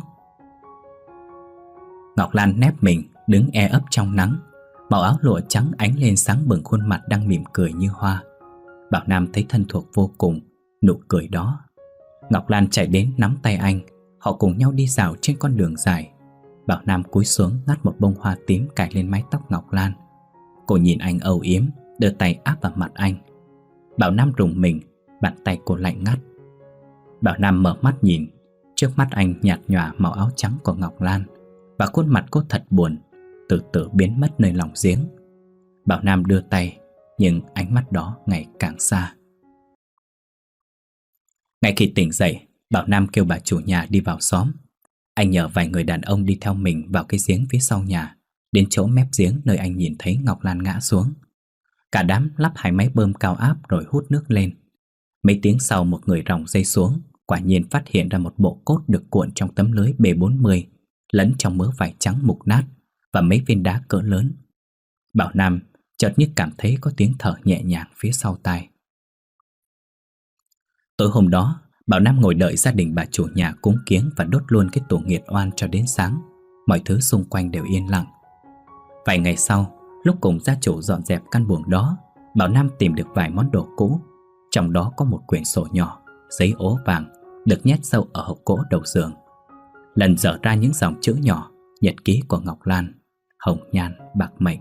Ngọc Lan nép mình đứng e ấp trong nắng. Màu áo lụa trắng ánh lên sáng bừng khuôn mặt đang mỉm cười như hoa. Bảo Nam thấy thân thuộc vô cùng nụ cười đó. Ngọc Lan chạy đến nắm tay anh. Họ cùng nhau đi dạo trên con đường dài. Bảo Nam cúi xuống ngắt một bông hoa tím cài lên mái tóc Ngọc Lan. Cô nhìn anh âu yếm, đưa tay áp vào mặt anh. Bảo Nam rùng mình, bàn tay cô lạnh ngắt. Bảo Nam mở mắt nhìn. Trước mắt anh nhạt nhòa màu áo trắng của Ngọc Lan, và khuôn mặt cô thật buồn, từ từ biến mất nơi lòng giếng. Bảo Nam đưa tay, nhưng ánh mắt đó ngày càng xa. Ngay khi tỉnh dậy, Bảo Nam kêu bà chủ nhà đi vào xóm. Anh nhờ vài người đàn ông đi theo mình vào cái giếng phía sau nhà, đến chỗ mép giếng nơi anh nhìn thấy Ngọc Lan ngã xuống. Cả đám lắp hai máy bơm cao áp rồi hút nước lên. Mấy tiếng sau một người ròng dây xuống, quả nhiên phát hiện ra một bộ cốt được cuộn trong tấm lưới B bốn mươi, lẫn trong mớ vải trắng mục nát và mấy viên đá cỡ lớn. Bảo Nam chợt như cảm thấy có tiếng thở nhẹ nhàng phía sau tai. Tối hôm đó, Bảo Nam ngồi đợi gia đình bà chủ nhà cúng kiếng và đốt luôn cái tổ nghiệt oan cho đến sáng. Mọi thứ xung quanh đều yên lặng. Vài ngày sau, lúc cùng gia chủ dọn dẹp căn buồng đó, Bảo Nam tìm được vài món đồ cũ. Trong đó có một quyển sổ nhỏ, giấy ố vàng, được nhét sâu ở hộc gỗ đầu giường. Lần dở ra những dòng chữ nhỏ, nhật ký của Ngọc Lan, hồng nhan bạc mệnh.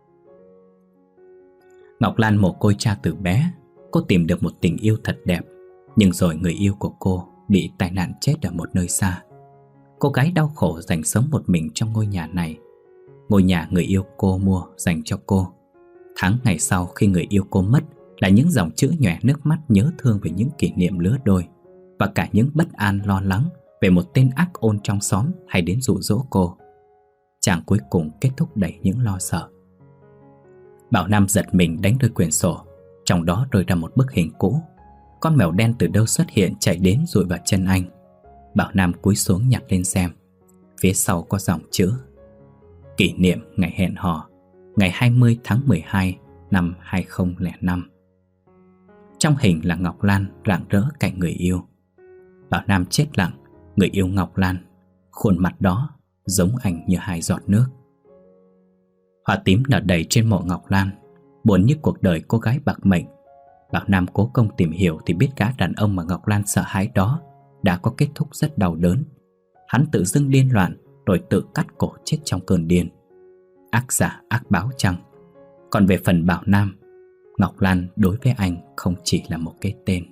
Ngọc Lan mồ côi cha từ bé. Cô tìm được một tình yêu thật đẹp, nhưng rồi người yêu của cô bị tai nạn chết ở một nơi xa. Cô gái đau khổ dành sống một mình trong ngôi nhà này, ngôi nhà người yêu cô mua dành cho cô. Tháng ngày sau khi người yêu cô mất là những dòng chữ nhòe nước mắt nhớ thương về những kỷ niệm lứa đôi, và cả những bất an lo lắng về một tên ác ôn trong xóm hay đến dụ dỗ cô. Chàng cuối cùng kết thúc đầy những lo sợ. Bảo Nam giật mình đánh rơi quyển sổ. Trong đó rơi ra một bức hình cũ. Con mèo đen từ đâu xuất hiện chạy đến dụi vào chân anh. Bảo Nam cúi xuống nhặt lên xem. Phía sau có dòng chữ: kỷ niệm ngày hẹn hò, ngày hai mươi tháng mười hai năm hai không không năm. Trong hình là Ngọc Lan rạng rỡ cạnh người yêu. Bảo Nam chết lặng. Người yêu Ngọc Lan, khuôn mặt đó giống anh như hai giọt nước. Hoa tím nở đầy trên mộ Ngọc Lan, buồn như cuộc đời cô gái bạc mệnh. Bảo Nam cố công tìm hiểu thì biết gã đàn ông mà Ngọc Lan sợ hãi đó đã có kết thúc rất đau đớn. Hắn tự dưng điên loạn rồi tự cắt cổ chết trong cơn điên. Ác giả ác báo chăng? Còn về phần Bảo Nam, Ngọc Lan đối với anh không chỉ là một cái tên.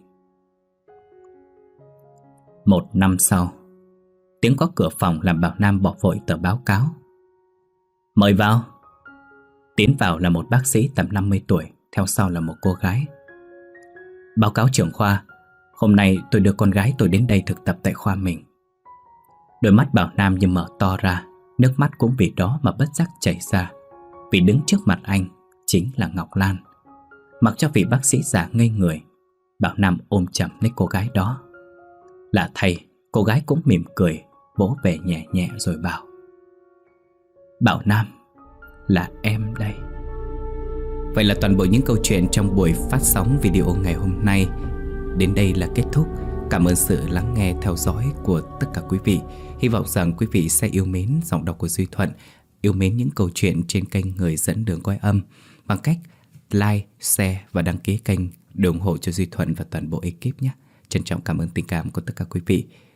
Một năm sau, tiếng gõ cửa phòng làm Bảo Nam bỏ vội tờ báo cáo. Mời vào. Tiến vào là một bác sĩ tầm năm mươi tuổi, theo sau là một cô gái. Báo cáo trưởng khoa, Hôm nay tôi đưa con gái tôi đến đây thực tập tại khoa mình. Đôi mắt Bảo Nam như mở to ra, nước mắt cũng vì đó mà bất giác chảy ra. Vì đứng trước mặt anh chính là Ngọc Lan. Mặc cho vị bác sĩ già ngây người, Bảo Nam ôm chầm lấy cô gái đó. Lạ thay, cô gái cũng mỉm cười, vỗ về nhẹ nhẹ rồi bảo: Bảo Nam, là em đây. Vậy là toàn bộ những câu chuyện trong buổi phát sóng video ngày hôm nay đến đây là kết thúc. Cảm ơn sự lắng nghe theo dõi của tất cả quý vị. Hy vọng rằng quý vị sẽ yêu mến giọng đọc của Duy Thuận, yêu mến những câu chuyện trên kênh Người Dẫn Đường Quay Âm bằng cách like, share và đăng ký kênh để ủng hộ cho Duy Thuận và toàn bộ ekip nhé. Trân trọng cảm ơn tình cảm của tất cả quý vị.